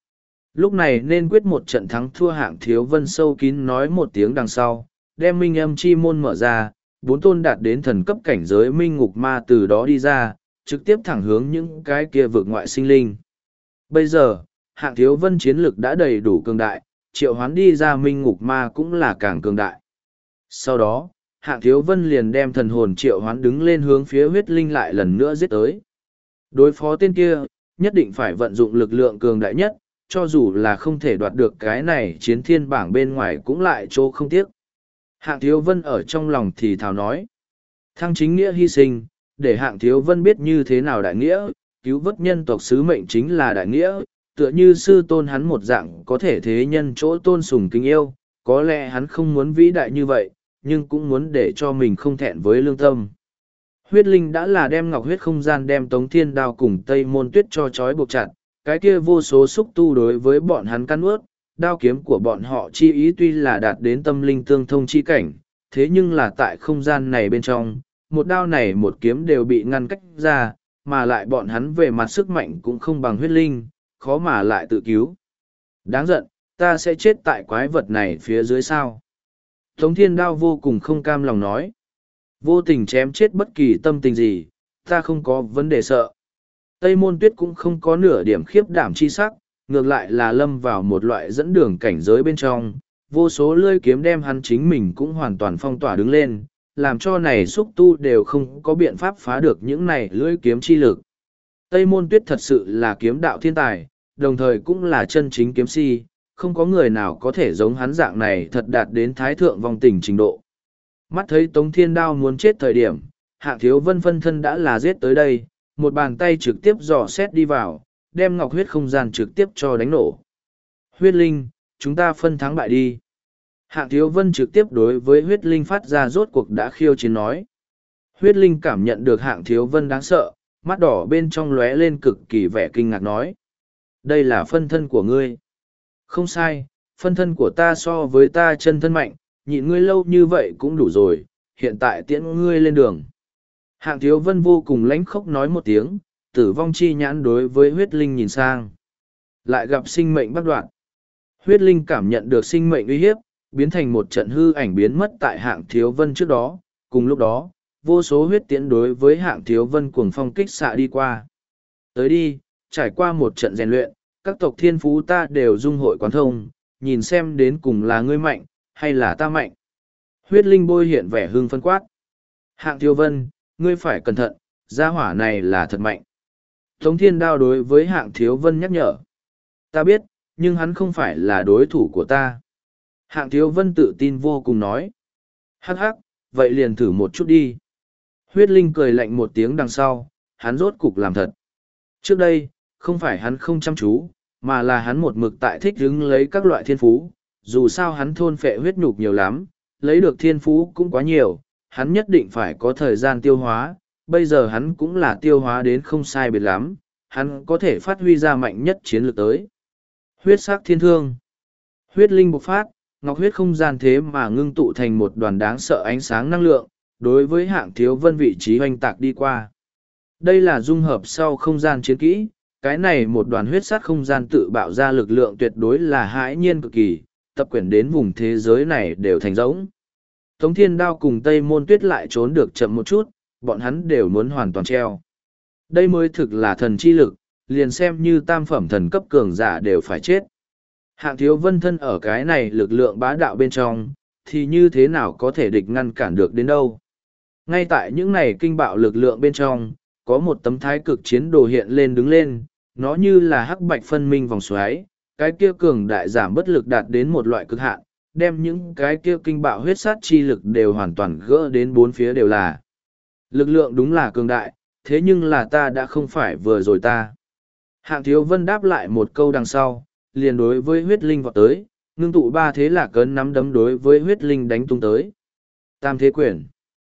Lúc này nên quyết một trận thắng thua Hạng Thiếu Vân sâu kín nói một tiếng đằng sau, đem minh âm chi môn mở ra, bốn tôn đạt đến thần cấp cảnh giới minh ngục ma từ đó đi ra, trực tiếp thẳng hướng những cái kia vực ngoại sinh linh. Bây giờ, Hạng Thiếu Vân chiến lực đã đầy đủ cường đại, triệu hoán đi ra minh ngục ma cũng là càng cường đại. Sau đó, Hạng Thiếu Vân liền đem thần hồn triệu hoán đứng lên hướng phía huyết linh lại lần nữa giết tới. Đối phó tên kia, nhất định phải vận dụng lực lượng cường đại nhất, cho dù là không thể đoạt được cái này chiến thiên bảng bên ngoài cũng lại chỗ không tiếc. Hạng Thiếu Vân ở trong lòng thì thào nói. Thăng chính nghĩa hy sinh, để Hạng Thiếu Vân biết như thế nào đại nghĩa, cứu vớt nhân tộc sứ mệnh chính là đại nghĩa, tựa như sư tôn hắn một dạng có thể thế nhân chỗ tôn sùng kính yêu, có lẽ hắn không muốn vĩ đại như vậy, nhưng cũng muốn để cho mình không thẹn với lương tâm. Huyết linh đã là đem ngọc huyết không gian đem Tống Thiên Đao cùng Tây Môn Tuyết cho trói buộc chặt, cái kia vô số xúc tu đối với bọn hắn căn ướt, đao kiếm của bọn họ chi ý tuy là đạt đến tâm linh tương thông chi cảnh, thế nhưng là tại không gian này bên trong, một đao này một kiếm đều bị ngăn cách ra, mà lại bọn hắn về mặt sức mạnh cũng không bằng huyết linh, khó mà lại tự cứu. Đáng giận, ta sẽ chết tại quái vật này phía dưới sao. Tống Thiên Đao vô cùng không cam lòng nói. Vô tình chém chết bất kỳ tâm tình gì, ta không có vấn đề sợ. Tây Môn Tuyết cũng không có nửa điểm khiếp đảm chi sắc, ngược lại là lâm vào một loại dẫn đường cảnh giới bên trong, vô số lưỡi kiếm đem hắn chính mình cũng hoàn toàn phong tỏa đứng lên, làm cho này xúc tu đều không có biện pháp phá được những này lưỡi kiếm chi lực. Tây Môn Tuyết thật sự là kiếm đạo thiên tài, đồng thời cũng là chân chính kiếm si, không có người nào có thể giống hắn dạng này thật đạt đến thái thượng vong tình trình độ. Mắt thấy Tống Thiên Đao muốn chết thời điểm, Hạng Thiếu Vân phân thân đã là giết tới đây, một bàn tay trực tiếp dò xét đi vào, đem ngọc huyết không gian trực tiếp cho đánh nổ. Huyết linh, chúng ta phân thắng bại đi. Hạng Thiếu Vân trực tiếp đối với huyết linh phát ra rốt cuộc đã khiêu chiến nói. Huyết linh cảm nhận được Hạng Thiếu Vân đáng sợ, mắt đỏ bên trong lóe lên cực kỳ vẻ kinh ngạc nói. Đây là phân thân của ngươi. Không sai, phân thân của ta so với ta chân thân mạnh, nhịn ngươi lâu như vậy cũng đủ rồi, hiện tại tiễn ngươi lên đường. Hạng Thiếu Vân vô cùng lãnh khốc nói một tiếng, tử vong chi nhãn đối với huyết linh nhìn sang. Lại gặp sinh mệnh bắt đoạn. Huyết linh cảm nhận được sinh mệnh uy hiếp, biến thành một trận hư ảnh biến mất tại Hạng Thiếu Vân trước đó. Cùng lúc đó, vô số huyết tiễn đối với Hạng Thiếu Vân cuồng phong kích xạ đi qua. Tới đi, trải qua một trận rèn luyện, các tộc thiên phú ta đều dung hội quán thông, nhìn xem đến cùng là ngươi mạnh, hay là ta mạnh. Huyết linh bôi hiện vẻ hưng phân quát. Hạng Thiếu Vân, ngươi phải cẩn thận, gia hỏa này là thật mạnh. Tống Thiên Đao đối với Hạng Thiếu Vân nhắc nhở. Ta biết, nhưng hắn không phải là đối thủ của ta. Hạng Thiếu Vân tự tin vô cùng nói. Hắc hắc, vậy liền thử một chút đi. Huyết linh cười lạnh một tiếng đằng sau, hắn rốt cục làm thật. Trước đây, không phải hắn không chăm chú, mà là hắn một mực tại thích hứng lấy các loại thiên phú. Dù sao hắn thôn phệ huyết nhục nhiều lắm, lấy được thiên phú cũng quá nhiều, hắn nhất định phải có thời gian tiêu hóa. Bây giờ hắn cũng là tiêu hóa đến không sai biệt lắm, hắn có thể phát huy ra mạnh nhất chiến lược tới. Huyết sắc thiên thương. Huyết linh bộc phát, ngọc huyết không gian thế mà ngưng tụ thành một đoàn đáng sợ ánh sáng năng lượng, đối với Hạng Thiếu Vân vị trí hoành tạc đi qua. Đây là dung hợp sau không gian chiến kỹ, cái này một đoàn huyết sát không gian tự bạo ra lực lượng tuyệt đối là hãi nhiên cực kỳ, tập quyển đến vùng thế giới này đều thành rỗng. Tống Thiên Đao cùng Tây Môn Tuyết lại trốn được chậm một chút, bọn hắn đều muốn hoàn toàn treo. Đây mới thực là thần chi lực, liền xem như tam phẩm thần cấp cường giả đều phải chết. Hạng Thiếu Vân thân ở cái này lực lượng bá đạo bên trong, thì như thế nào có thể địch ngăn cản được đến đâu. Ngay tại những này kinh bạo lực lượng bên trong, có một tấm thái cực chiến đồ hiện lên đứng lên, nó như là hắc bạch phân minh vòng xoáy, cái kia cường đại giảm bất lực đạt đến một loại cực hạn, đem những cái kia kinh bạo huyết sát chi lực đều hoàn toàn gỡ đến bốn phía đều là. Lực lượng đúng là cường đại, thế nhưng là ta đã không phải vừa rồi ta. Hạng Thiếu Vân đáp lại một câu đằng sau, liền đối với huyết linh vọt tới, ngưng tụ ba thế là cấn nắm đấm đối với huyết linh đánh tung tới. Tam thế quyển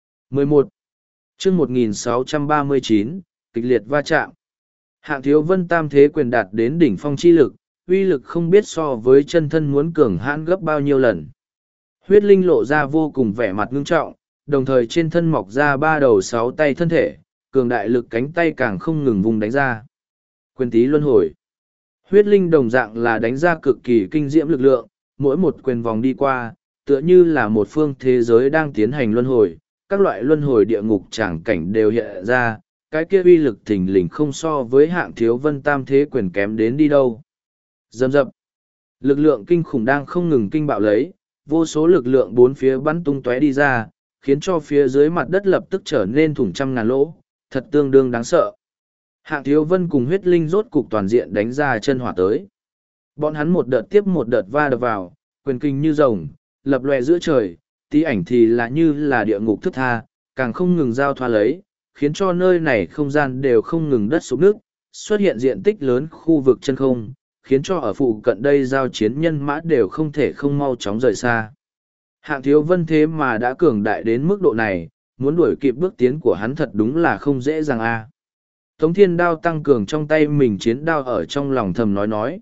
11. chương 1639, kịch liệt va chạm. Hạng Thiếu Vân tam thế quyền đạt đến đỉnh phong chi lực, uy lực không biết so với chân thân muốn cường hãn gấp bao nhiêu lần. Huyết linh lộ ra vô cùng vẻ mặt ngưng trọng, đồng thời trên thân mọc ra ba đầu sáu tay thân thể, cường đại lực cánh tay càng không ngừng vùng đánh ra. Quyền tí luân hồi. Huyết linh đồng dạng là đánh ra cực kỳ kinh diễm lực lượng, mỗi một quyền vòng đi qua, tựa như là một phương thế giới đang tiến hành luân hồi, các loại luân hồi địa ngục tràng cảnh đều hiện ra, cái kia uy lực thình lình không so với hạng thiếu vân tam thế quyền kém đến đi đâu. Dầm dập, lực lượng kinh khủng đang không ngừng kinh bạo lấy, vô số lực lượng bốn phía bắn tung tóe đi ra, khiến cho phía dưới mặt đất lập tức trở nên thủng trăm ngàn lỗ, thật tương đương đáng sợ. Hạng thiếu vân cùng huyết linh rốt cục toàn diện đánh ra chân hỏa tới. Bọn hắn một đợt tiếp một đợt va đập vào, quyền kinh như rồng, lập lòe giữa trời, tí ảnh thì là như là địa ngục thức tha, càng không ngừng giao thoa lấy, khiến cho nơi này không gian đều không ngừng đất sụp nước, xuất hiện diện tích lớn khu vực chân không, khiến cho ở phụ cận đây giao chiến nhân mã đều không thể không mau chóng rời xa. Hạng thiếu vân thế mà đã cường đại đến mức độ này, muốn đuổi kịp bước tiến của hắn thật đúng là không dễ dàng a. Tống thiên đao tăng cường trong tay mình chiến đao ở trong lòng thầm nói.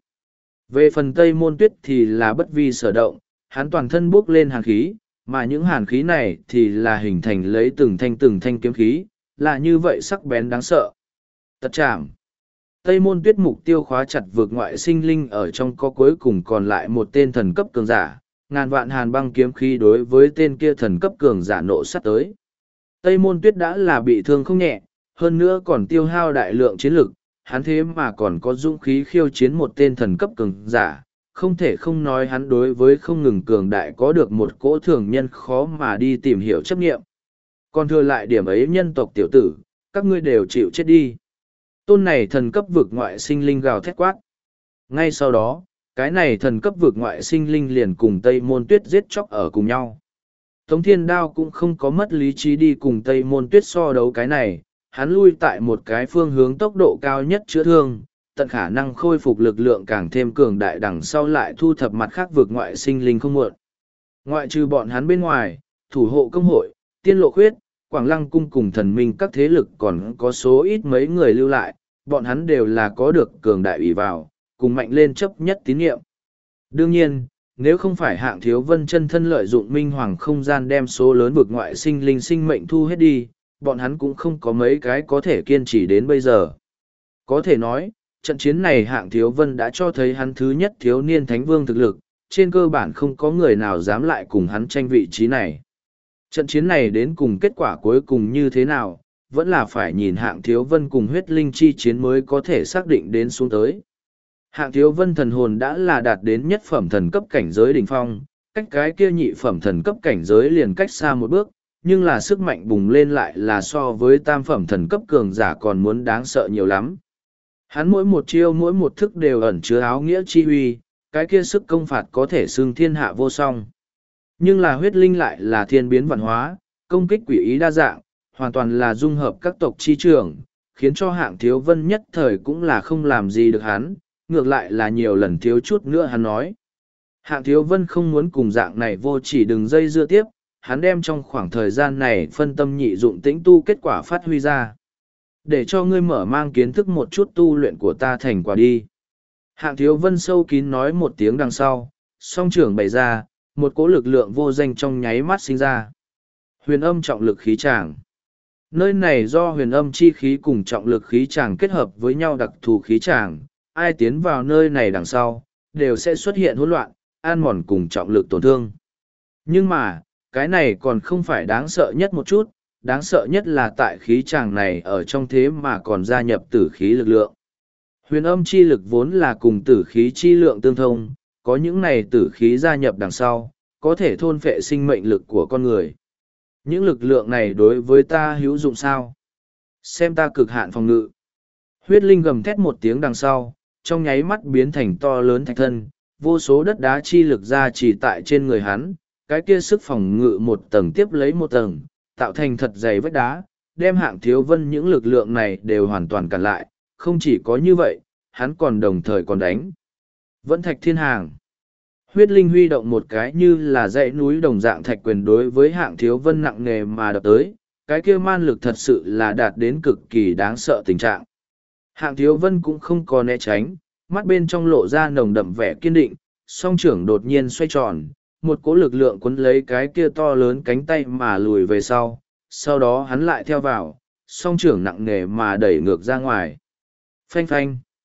Về phần Tây Môn Tuyết thì là bất vi sở động, hắn toàn thân bốc lên hàn khí, mà những hàn khí này thì là hình thành lấy từng thanh kiếm khí, là như vậy sắc bén đáng sợ. Tật chạm. Tây Môn Tuyết mục tiêu khóa chặt vượt ngoại sinh linh ở trong có cuối cùng còn lại một tên thần cấp cường giả, ngàn vạn hàn băng kiếm khí đối với tên kia thần cấp cường giả nộ sát tới. Tây Môn Tuyết đã là bị thương không nhẹ, hơn nữa còn tiêu hao đại lượng chiến lực, hắn thế mà còn có dũng khí khiêu chiến một tên thần cấp cường giả, không thể không nói hắn đối với không ngừng cường đại có được một cỗ thường nhân khó mà đi tìm hiểu chấp nghiệm. Còn thừa lại điểm ấy nhân tộc tiểu tử, các ngươi đều chịu chết đi. Tôn này thần cấp vực ngoại sinh linh gào thét quát. Ngay sau đó, cái này thần cấp vực ngoại sinh linh liền cùng Tây Môn Tuyết giết chóc ở cùng nhau. Tống Thiên Đao cũng không có mất lý trí đi cùng Tây Môn Tuyết so đấu cái này, hắn lui tại một cái phương hướng tốc độ cao nhất chữa thương, tận khả năng khôi phục lực lượng càng thêm cường đại đằng sau lại thu thập mặt khác vực ngoại sinh linh không muộn. Ngoại trừ bọn hắn bên ngoài, thủ hộ công hội, tiên lộ khuyết, Quảng Lăng cung cùng thần minh các thế lực còn có số ít mấy người lưu lại, bọn hắn đều là có được cường đại ủy vào, cùng mạnh lên chấp nhất tín nhiệm. Đương nhiên, nếu không phải hạng thiếu vân chân thân lợi dụng minh hoàng không gian đem số lớn vực ngoại sinh linh sinh mệnh thu hết đi, bọn hắn cũng không có mấy cái có thể kiên trì đến bây giờ. Có thể nói, trận chiến này hạng thiếu vân đã cho thấy hắn thứ nhất thiếu niên thánh vương thực lực, trên cơ bản không có người nào dám lại cùng hắn tranh vị trí này. Trận chiến này đến cùng kết quả cuối cùng như thế nào, vẫn là phải nhìn hạng thiếu vân cùng huyết linh chi chiến mới có thể xác định đến xuống tới. Hạng thiếu vân thần hồn đã là đạt đến nhất phẩm thần cấp cảnh giới đỉnh phong, cách cái kia nhị phẩm thần cấp cảnh giới liền cách xa một bước, nhưng là sức mạnh bùng lên lại là so với tam phẩm thần cấp cường giả còn muốn đáng sợ nhiều lắm. Hắn mỗi một chiêu mỗi một thức đều ẩn chứa áo nghĩa chi huy, cái kia sức công phạt có thể xưng thiên hạ vô song. Nhưng là huyết linh lại là thiên biến văn hóa, công kích quỷ ý đa dạng, hoàn toàn là dung hợp các tộc chi trưởng, khiến cho hạng thiếu vân nhất thời cũng là không làm gì được hắn, ngược lại là nhiều lần thiếu chút nữa hắn nói. Hạng thiếu vân không muốn cùng dạng này vô chỉ đừng dây dưa tiếp, hắn đem trong khoảng thời gian này phân tâm nhị dụng tĩnh tu kết quả phát huy ra. Để cho ngươi mở mang kiến thức một chút tu luyện của ta thành quả đi. Hạng thiếu vân sâu kín nói một tiếng đằng sau, song trưởng bày ra, một cỗ lực lượng vô danh trong nháy mắt sinh ra. Huyền âm trọng lực khí tràng. Nơi này do huyền âm chi khí cùng trọng lực khí tràng kết hợp với nhau đặc thù khí tràng, ai tiến vào nơi này đằng sau, đều sẽ xuất hiện hỗn loạn, an mòn cùng trọng lực tổn thương. Nhưng mà, cái này còn không phải đáng sợ nhất một chút, đáng sợ nhất là tại khí tràng này ở trong thế mà còn gia nhập tử khí lực lượng. Huyền âm chi lực vốn là cùng tử khí chi lượng tương thông, có những này tử khí gia nhập đằng sau, có thể thôn phệ sinh mệnh lực của con người. Những lực lượng này đối với ta hữu dụng sao? Xem ta cực hạn phòng ngự. Huyết linh gầm thét một tiếng đằng sau, trong nháy mắt biến thành to lớn thạch thân, vô số đất đá chi lực ra chỉ tại trên người hắn, cái kia sức phòng ngự một tầng tiếp lấy một tầng, tạo thành thật dày vách đá, đem hạng thiếu vân những lực lượng này đều hoàn toàn cản lại, không chỉ có như vậy, hắn còn đồng thời còn đánh. Vẫn thạch thiên hàng. Huyết linh huy động một cái như là dãy núi đồng dạng thạch quyền đối với hạng thiếu vân nặng nề mà đập tới, cái kia man lực thật sự là đạt đến cực kỳ đáng sợ tình trạng. Hạng thiếu vân cũng không có né tránh, mắt bên trong lộ ra nồng đậm vẻ kiên định, song trưởng đột nhiên xoay tròn, một cỗ lực lượng quấn lấy cái kia to lớn cánh tay mà lùi về sau đó hắn lại theo vào, song trưởng nặng nề mà đẩy ngược ra ngoài. Phanh phanh.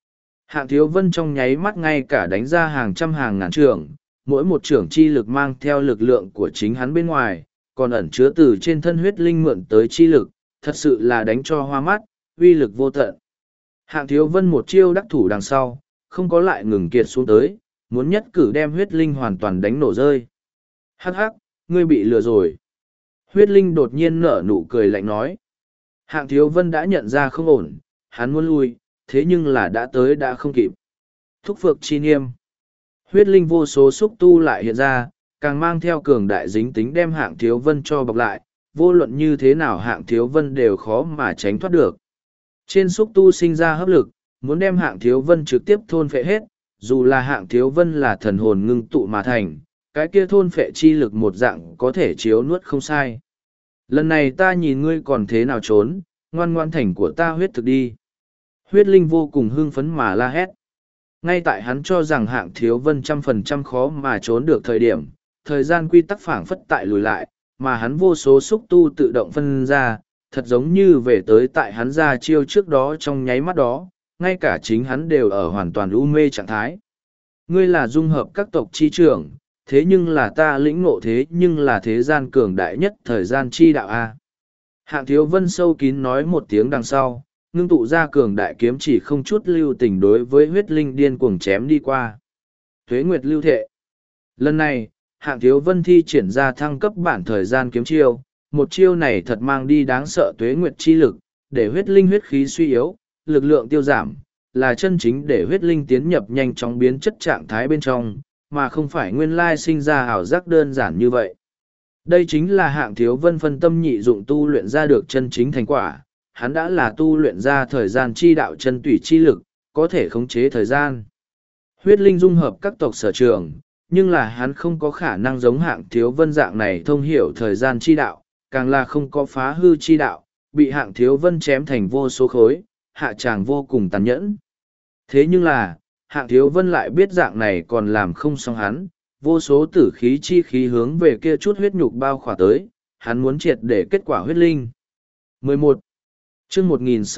Hạng Thiếu Vân trong nháy mắt ngay cả đánh ra hàng trăm hàng ngàn trưởng, mỗi một trưởng chi lực mang theo lực lượng của chính hắn bên ngoài, còn ẩn chứa từ trên thân huyết linh mượn tới chi lực, thật sự là đánh cho hoa mắt, uy lực vô tận. Hạng Thiếu Vân một chiêu đắc thủ đằng sau, không có lại ngừng kiệt xuống tới, muốn nhất cử đem huyết linh hoàn toàn đánh nổ rơi. Hắc hắc, ngươi bị lừa rồi. Huyết linh đột nhiên nở nụ cười lạnh nói. Hạng Thiếu Vân đã nhận ra không ổn, hắn muốn lui, thế nhưng là đã tới đã không kịp. Thúc phược chi niêm. Huyết linh vô số xúc tu lại hiện ra, càng mang theo cường đại dính tính đem Hạng Thiếu Vân cho bọc lại, vô luận như thế nào Hạng Thiếu Vân đều khó mà tránh thoát được. Trên xúc tu sinh ra hấp lực, muốn đem Hạng Thiếu Vân trực tiếp thôn phệ hết, dù là Hạng Thiếu Vân là thần hồn ngưng tụ mà thành, cái kia thôn phệ chi lực một dạng có thể chiếu nuốt không sai. Lần này ta nhìn ngươi còn thế nào trốn, ngoan ngoan thành của ta huyết thực đi. Huyết linh vô cùng hưng phấn mà la hét. Ngay tại hắn cho rằng Hạng Thiếu Vân 100% khó mà trốn được thời điểm, thời gian quy tắc phảng phất tại lùi lại, mà hắn vô số xúc tu tự động phân ra, thật giống như về tới tại hắn ra chiêu trước đó trong nháy mắt đó, ngay cả chính hắn đều ở hoàn toàn u mê trạng thái. Ngươi là dung hợp các tộc chi trưởng, thế nhưng là ta lĩnh ngộ thế nhưng là thế gian cường đại nhất thời gian chi đạo A. Hạng Thiếu Vân sâu kín nói một tiếng đằng sau, ngưng tụ ra cường đại kiếm chỉ không chút lưu tình đối với huyết linh điên cuồng chém đi qua. Tuế Nguyệt lưu thệ. Lần này, Hạng Thiếu Vân thi triển ra thăng cấp bản thời gian kiếm chiêu, một chiêu này thật mang đi đáng sợ Tuế Nguyệt chi lực, để huyết linh huyết khí suy yếu, lực lượng tiêu giảm, là chân chính để huyết linh tiến nhập nhanh chóng biến chất trạng thái bên trong, mà không phải nguyên lai sinh ra ảo giác đơn giản như vậy. Đây chính là Hạng Thiếu Vân phân tâm nhị dụng tu luyện ra được chân chính thành quả, hắn đã là tu luyện ra thời gian chi đạo chân tủy chi lực, có thể khống chế thời gian. Huyết linh dung hợp các tộc sở trường, nhưng là hắn không có khả năng giống Hạng Thiếu Vân dạng này thông hiểu thời gian chi đạo, càng là không có phá hư chi đạo, bị Hạng Thiếu Vân chém thành vô số khối, hạ tràng vô cùng tàn nhẫn. Thế nhưng là, Hạng Thiếu Vân lại biết dạng này còn làm không xong hắn, vô số tử khí chi khí hướng về kia chút huyết nhục bao khỏa tới, hắn muốn triệt để kết quả huyết linh. 11. Chương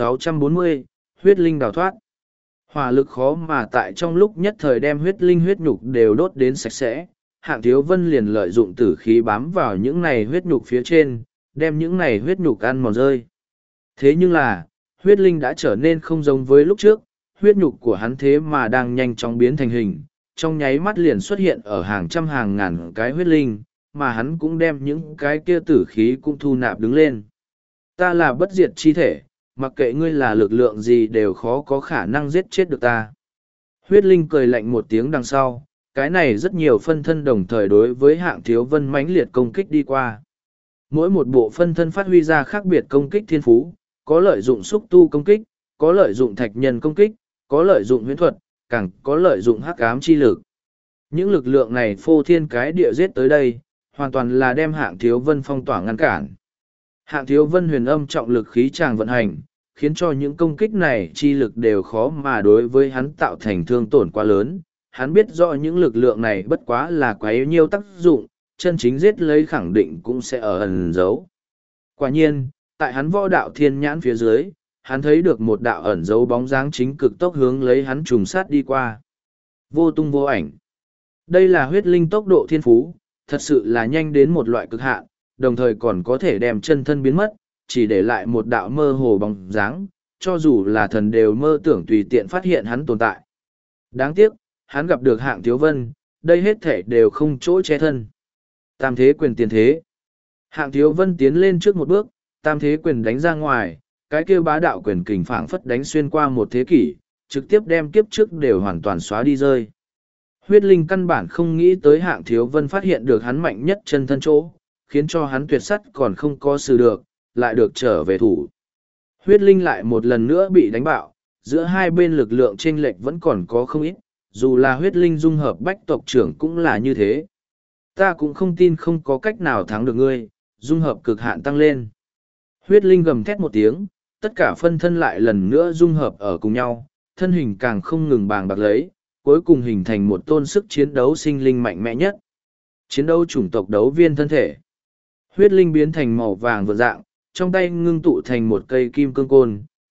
1640, huyết linh đào thoát. Hỏa lực khó mà tại trong lúc nhất thời đem huyết linh huyết nhục đều đốt đến sạch sẽ, Hạng Thiếu Vân liền lợi dụng tử khí bám vào những này huyết nhục phía trên, đem những này huyết nhục ăn mòn rơi. Thế nhưng là, huyết linh đã trở nên không giống với lúc trước, huyết nhục của hắn thế mà đang nhanh chóng biến thành hình, trong nháy mắt liền xuất hiện ở hàng trăm hàng ngàn cái huyết linh, mà hắn cũng đem những cái kia tử khí cũng thu nạp đứng lên. Ta là bất diệt chi thể, mặc kệ ngươi là lực lượng gì đều khó có khả năng giết chết được ta. Huyết linh cười lạnh một tiếng đằng sau, cái này rất nhiều phân thân đồng thời đối với Hạng Thiếu Vân mãnh liệt công kích đi qua. Mỗi một bộ phân thân phát huy ra khác biệt công kích thiên phú, có lợi dụng xúc tu công kích, có lợi dụng thạch nhân công kích, có lợi dụng huyễn thuật, càng có lợi dụng hắc ám chi lực. Những lực lượng này phô thiên cái địa giết tới đây, hoàn toàn là đem Hạng Thiếu Vân phong tỏa ngăn cản. Hạng Thiếu Vân huyền âm trọng lực khí tràng vận hành, khiến cho những công kích này chi lực đều khó mà đối với hắn tạo thành thương tổn quá lớn. Hắn biết rõ những lực lượng này bất quá là quá yếu nhiều tác dụng, chân chính giết lấy khẳng định cũng sẽ ở ẩn giấu. Quả nhiên, tại hắn võ đạo thiên nhãn phía dưới, hắn thấy được một đạo ẩn giấu bóng dáng chính cực tốc hướng lấy hắn trùng sát đi qua. Vô tung vô ảnh. Đây là huyết linh tốc độ thiên phú, thật sự là nhanh đến một loại cực hạn, đồng thời còn có thể đem chân thân biến mất, chỉ để lại một đạo mơ hồ bóng dáng, cho dù là thần đều mơ tưởng tùy tiện phát hiện hắn tồn tại. Đáng tiếc, hắn gặp được Hạng Thiếu Vân, đây hết thể đều không chỗ che thân. Tam thế quyền tiền thế. Hạng Thiếu Vân tiến lên trước một bước, tam thế quyền đánh ra ngoài, cái kia bá đạo quyền kình phảng phất đánh xuyên qua một thế kỷ, trực tiếp đem kiếp trước đều hoàn toàn xóa đi rơi. Huyết linh căn bản không nghĩ tới Hạng Thiếu Vân phát hiện được hắn mạnh nhất chân thân chỗ, khiến cho hắn tuyệt sắt còn không có xử được, lại được trở về thủ. Huyết linh lại một lần nữa bị đánh bạo, giữa hai bên lực lượng chênh lệch vẫn còn có không ít, dù là huyết linh dung hợp bách tộc trưởng cũng là như thế. Ta cũng không tin không có cách nào thắng được ngươi, dung hợp cực hạn tăng lên. Huyết linh gầm thét một tiếng, tất cả phân thân lại lần nữa dung hợp ở cùng nhau, thân hình càng không ngừng bàng bạc lấy, cuối cùng hình thành một tôn sức chiến đấu sinh linh mạnh mẽ nhất. Chiến đấu chủng tộc đấu viên thân thể. Huyết linh biến thành màu vàng vượt dạng, trong tay ngưng tụ thành một cây kim cương côn,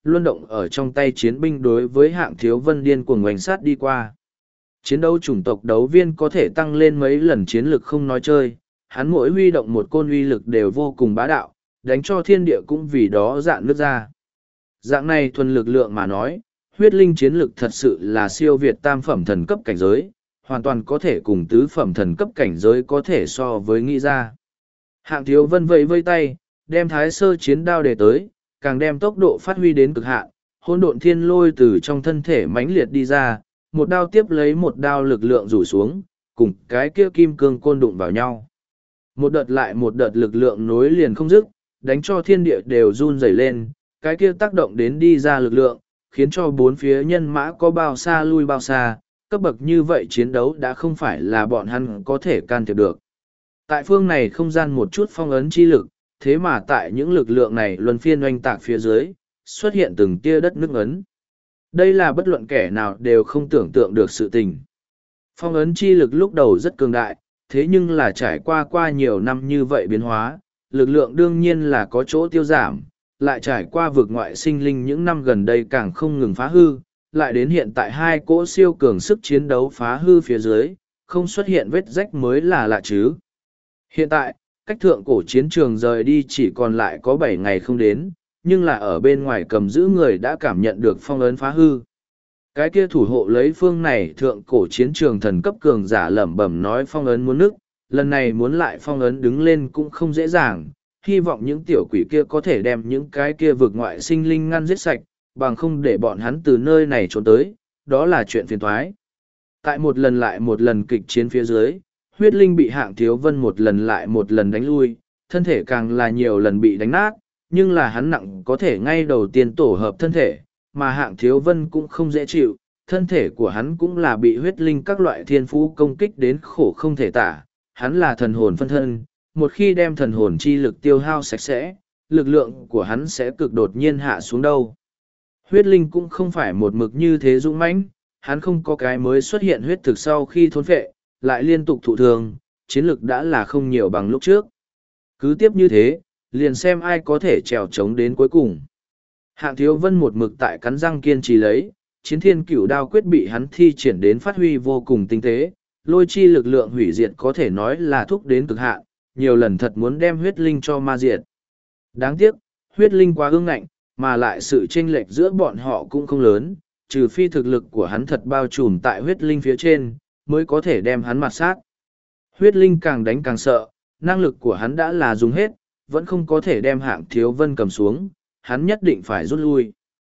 luân động ở trong tay chiến binh đối với Hạng Thiếu Vân điên cuồng oanh sát đi qua. Chiến đấu chủng tộc đấu viên có thể tăng lên mấy lần chiến lực không nói chơi, hắn mỗi huy động một côn uy lực đều vô cùng bá đạo, đánh cho thiên địa cũng vì đó dạn nước ra. Dạng này thuần lực lượng mà nói, huyết linh chiến lực thật sự là siêu việt tam phẩm thần cấp cảnh giới, hoàn toàn có thể cùng tứ phẩm thần cấp cảnh giới có thể so với nghĩ ra. Hạng Thiếu Vân vẫy vây tay, đem thái sơ chiến đao để tới, càng đem tốc độ phát huy đến cực hạn, hỗn độn thiên lôi từ trong thân thể mãnh liệt đi ra, một đao tiếp lấy một đao lực lượng rủ xuống, cùng cái kia kim cương côn đụng vào nhau. Một đợt lại một đợt lực lượng nối liền không dứt, đánh cho thiên địa đều run rẩy lên, cái kia tác động đến đi ra lực lượng, khiến cho bốn phía nhân mã có bao xa lui bao xa, cấp bậc như vậy chiến đấu đã không phải là bọn hắn có thể can thiệp được. Tại phương này không gian một chút phong ấn chi lực, thế mà tại những lực lượng này luân phiên oanh tạc phía dưới, xuất hiện từng tia đất nước ấn. Đây là bất luận kẻ nào đều không tưởng tượng được sự tình. Phong ấn chi lực lúc đầu rất cường đại, thế nhưng là trải qua nhiều năm như vậy biến hóa, lực lượng đương nhiên là có chỗ tiêu giảm, lại trải qua vực ngoại sinh linh những năm gần đây càng không ngừng phá hư, lại đến hiện tại hai cỗ siêu cường sức chiến đấu phá hư phía dưới, không xuất hiện vết rách mới là lạ chứ. Hiện tại, cách thượng cổ chiến trường rời đi chỉ còn lại có 7 ngày không đến, nhưng là ở bên ngoài cầm giữ người đã cảm nhận được phong ấn phá hư. Cái kia thủ hộ lấy phương này thượng cổ chiến trường thần cấp cường giả lẩm bẩm nói phong ấn muốn nức, lần này muốn lại phong ấn đứng lên cũng không dễ dàng, hy vọng những tiểu quỷ kia có thể đem những cái kia vực ngoại sinh linh ngăn giết sạch, bằng không để bọn hắn từ nơi này trốn tới, đó là chuyện phiền toái. Tại một lần lại một lần kịch chiến phía dưới, huyết linh bị Hạng Thiếu Vân một lần lại một lần đánh lui, thân thể càng là nhiều lần bị đánh nát, nhưng là hắn nặng có thể ngay đầu tiên tổ hợp thân thể, mà Hạng Thiếu Vân cũng không dễ chịu, thân thể của hắn cũng là bị huyết linh các loại thiên phú công kích đến khổ không thể tả, hắn là thần hồn phân thân, một khi đem thần hồn chi lực tiêu hao sạch sẽ, lực lượng của hắn sẽ cực đột nhiên hạ xuống đâu. Huyết linh cũng không phải một mực như thế dũng mãnh, hắn không có cái mới xuất hiện huyết thực sau khi thôn phệ, lại liên tục thụ thường, chiến lực đã là không nhiều bằng lúc trước. Cứ tiếp như thế, liền xem ai có thể trèo trống đến cuối cùng. Hạng Thiếu Vân một mực tại cắn răng kiên trì lấy, chiến thiên cửu đao quyết bị hắn thi triển đến phát huy vô cùng tinh tế, lôi chi lực lượng hủy diệt có thể nói là thúc đến cực hạn, nhiều lần thật muốn đem huyết linh cho ma diệt. Đáng tiếc, huyết linh quá ương ngạnh, mà lại sự chênh lệch giữa bọn họ cũng không lớn, trừ phi thực lực của hắn thật bao trùm tại huyết linh phía trên, mới có thể đem hắn mặt sát. Huyết linh càng đánh càng sợ, năng lực của hắn đã là dùng hết, vẫn không có thể đem Hạng Thiếu Vân cầm xuống, hắn nhất định phải rút lui.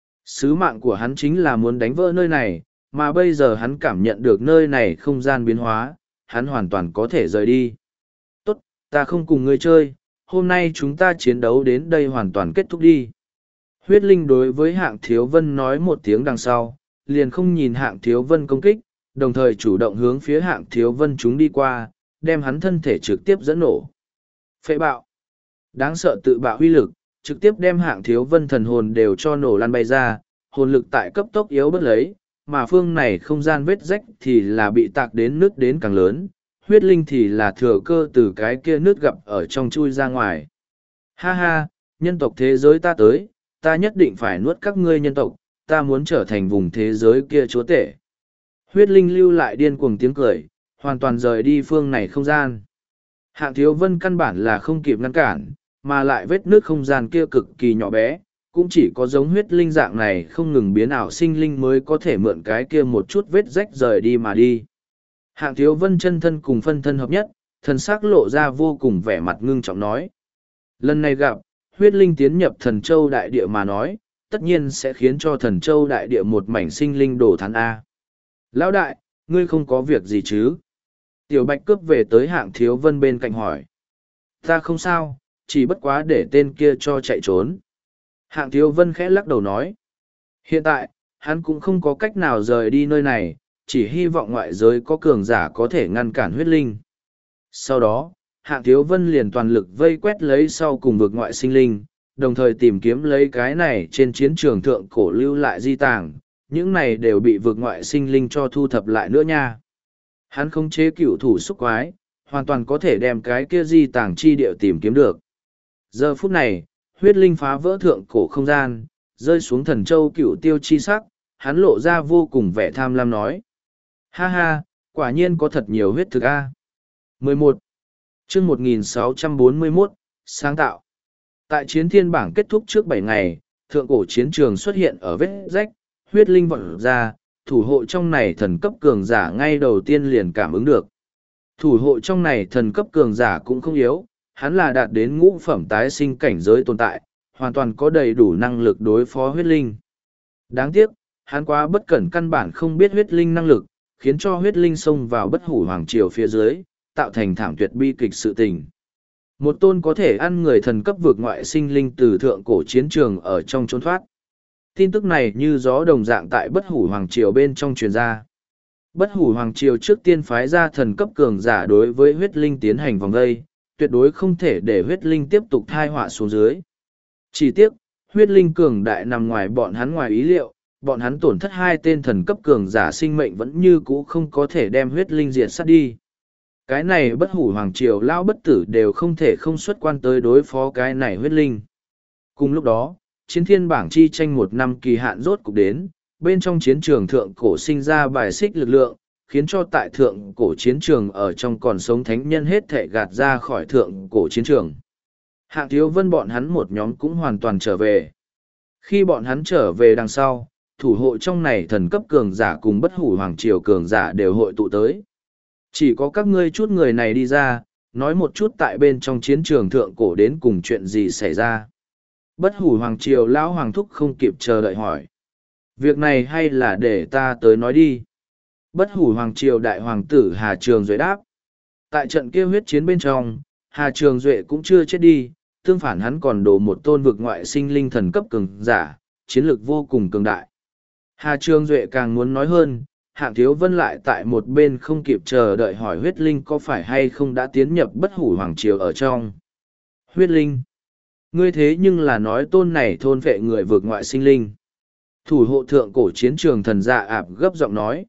Sứ mạng của hắn chính là muốn đánh vỡ nơi này, mà bây giờ hắn cảm nhận được nơi này không gian biến hóa, hắn hoàn toàn có thể rời đi. Tốt, ta không cùng ngươi chơi, hôm nay chúng ta chiến đấu đến đây hoàn toàn kết thúc đi. Huyết linh đối với Hạng Thiếu Vân nói một tiếng đằng sau, liền không nhìn Hạng Thiếu Vân công kích, đồng thời chủ động hướng phía Hạng Thiếu Vân chúng đi qua, đem hắn thân thể trực tiếp dẫn nổ. Phệ bạo. Đáng sợ tự bạo huy lực, trực tiếp đem Hạng Thiếu Vân thần hồn đều cho nổ lăn bay ra, hồn lực tại cấp tốc yếu bớt lấy, mà phương này không gian vết rách thì là bị tạc đến nước đến càng lớn, huyết linh thì là thừa cơ từ cái kia nước gặp ở trong chui ra ngoài. Ha ha, nhân tộc thế giới ta tới, ta nhất định phải nuốt các ngươi nhân tộc, ta muốn trở thành vùng thế giới kia chúa tể. Huyết linh lưu lại điên cuồng tiếng cười, hoàn toàn rời đi phương này không gian. Hạng Thiếu Vân căn bản là không kịp ngăn cản, mà lại vết nước không gian kia cực kỳ nhỏ bé, cũng chỉ có giống huyết linh dạng này không ngừng biến ảo sinh linh mới có thể mượn cái kia một chút vết rách rời đi mà đi. Hạng Thiếu Vân chân thân cùng phân thân hợp nhất, thần sắc lộ ra vô cùng vẻ mặt ngưng trọng nói. Lần này gặp, huyết linh tiến nhập thần châu đại địa mà nói, tất nhiên sẽ khiến cho thần châu đại địa một mảnh sinh linh đổ thán A. Lão đại, ngươi không có việc gì chứ? Tiểu Bạch cướp về tới Hạng Thiếu Vân bên cạnh hỏi. Ta không sao, chỉ bất quá để tên kia cho chạy trốn. Hạng Thiếu Vân khẽ lắc đầu nói. Hiện tại, hắn cũng không có cách nào rời đi nơi này, chỉ hy vọng ngoại giới có cường giả có thể ngăn cản huyết linh. Sau đó, Hạng Thiếu Vân liền toàn lực vây quét lấy sau cùng vực ngoại sinh linh, đồng thời tìm kiếm lấy cái này trên chiến trường thượng cổ lưu lại di tàng, những này đều bị vực ngoại sinh linh cho thu thập lại nữa nha. Hắn khống chế cựu thủ xúc quái, hoàn toàn có thể đem cái kia di tàng chi địa tìm kiếm được. Giờ phút này, huyết linh phá vỡ thượng cổ không gian, Rơi xuống thần châu cựu tiêu chi sắc, hắn lộ ra vô cùng vẻ tham lam nói. Ha ha, quả nhiên có thật nhiều huyết thực a. 11. Chương 1641, sáng tạo. Tại chiến thiên bảng kết thúc trước 7 ngày, thượng cổ chiến trường xuất hiện ở vết rách, huyết linh vọt ra, thủ hộ trong này thần cấp cường giả ngay đầu tiên liền cảm ứng được. Thủ hộ trong này thần cấp cường giả cũng không yếu, hắn là đạt đến ngũ phẩm tái sinh cảnh giới tồn tại, hoàn toàn có đầy đủ năng lực đối phó huyết linh. Đáng tiếc, hắn quá bất cẩn căn bản không biết huyết linh năng lực, khiến cho huyết linh xông vào bất hủ hoàng triều phía dưới, tạo thành thảm tuyệt bi kịch sự tình. Một tôn có thể ăn người thần cấp vượt ngoại sinh linh từ thượng cổ chiến trường ở trong trốn thoát. Tin tức này như gió đồng dạng tại bất hủ hoàng triều bên trong truyền ra. Bất hủ hoàng triều trước tiên phái ra thần cấp cường giả đối với huyết linh tiến hành vòng vây, tuyệt đối không thể để huyết linh tiếp tục thai họa xuống dưới. Chỉ tiếc, huyết linh cường đại nằm ngoài bọn hắn ngoài ý liệu, bọn hắn tổn thất 2 tên thần cấp cường giả sinh mệnh vẫn như cũ không có thể đem huyết linh diệt sát đi. Cái này bất hủ hoàng triều lão bất tử đều không thể không xuất quan tới đối phó cái này huyết linh. Cùng lúc đó, chiến thiên bảng chi tranh 1 năm kỳ hạn rốt cục đến, bên trong chiến trường thượng cổ sinh ra bài xích lực lượng, khiến cho tại thượng cổ chiến trường ở trong còn sống thánh nhân hết thể gạt ra khỏi thượng cổ chiến trường. Hạng Thiếu Vân bọn hắn một nhóm cũng hoàn toàn trở về. Khi bọn hắn trở về đằng sau, thủ hộ trong này thần cấp cường giả cùng bất hủ hoàng triều cường giả đều hội tụ tới. Chỉ có các ngươi chút người này đi ra, nói một chút tại bên trong chiến trường thượng cổ đến cùng chuyện gì xảy ra. Bất hủ hoàng triều lão hoàng thúc không kịp chờ đợi hỏi. Việc này hay là để ta tới nói đi. Bất hủ hoàng triều đại hoàng tử Hà Trường Duệ đáp. Tại trận kia huyết chiến bên trong, Hà Trường Duệ cũng chưa chết đi, tương phản hắn còn đổ một tôn vực ngoại sinh linh thần cấp cường giả, chiến lược vô cùng cường đại. Hà Trường Duệ càng muốn nói hơn, Hạng Thiếu Vân lại tại một bên không kịp chờ đợi hỏi huyết linh có phải hay không đã tiến nhập bất hủ hoàng triều ở trong. Huyết linh. Ngươi thế nhưng là nói tôn này thôn vệ người vượt ngoại sinh linh. Thủ hộ thượng cổ chiến trường thần dạ ạp gấp giọng nói.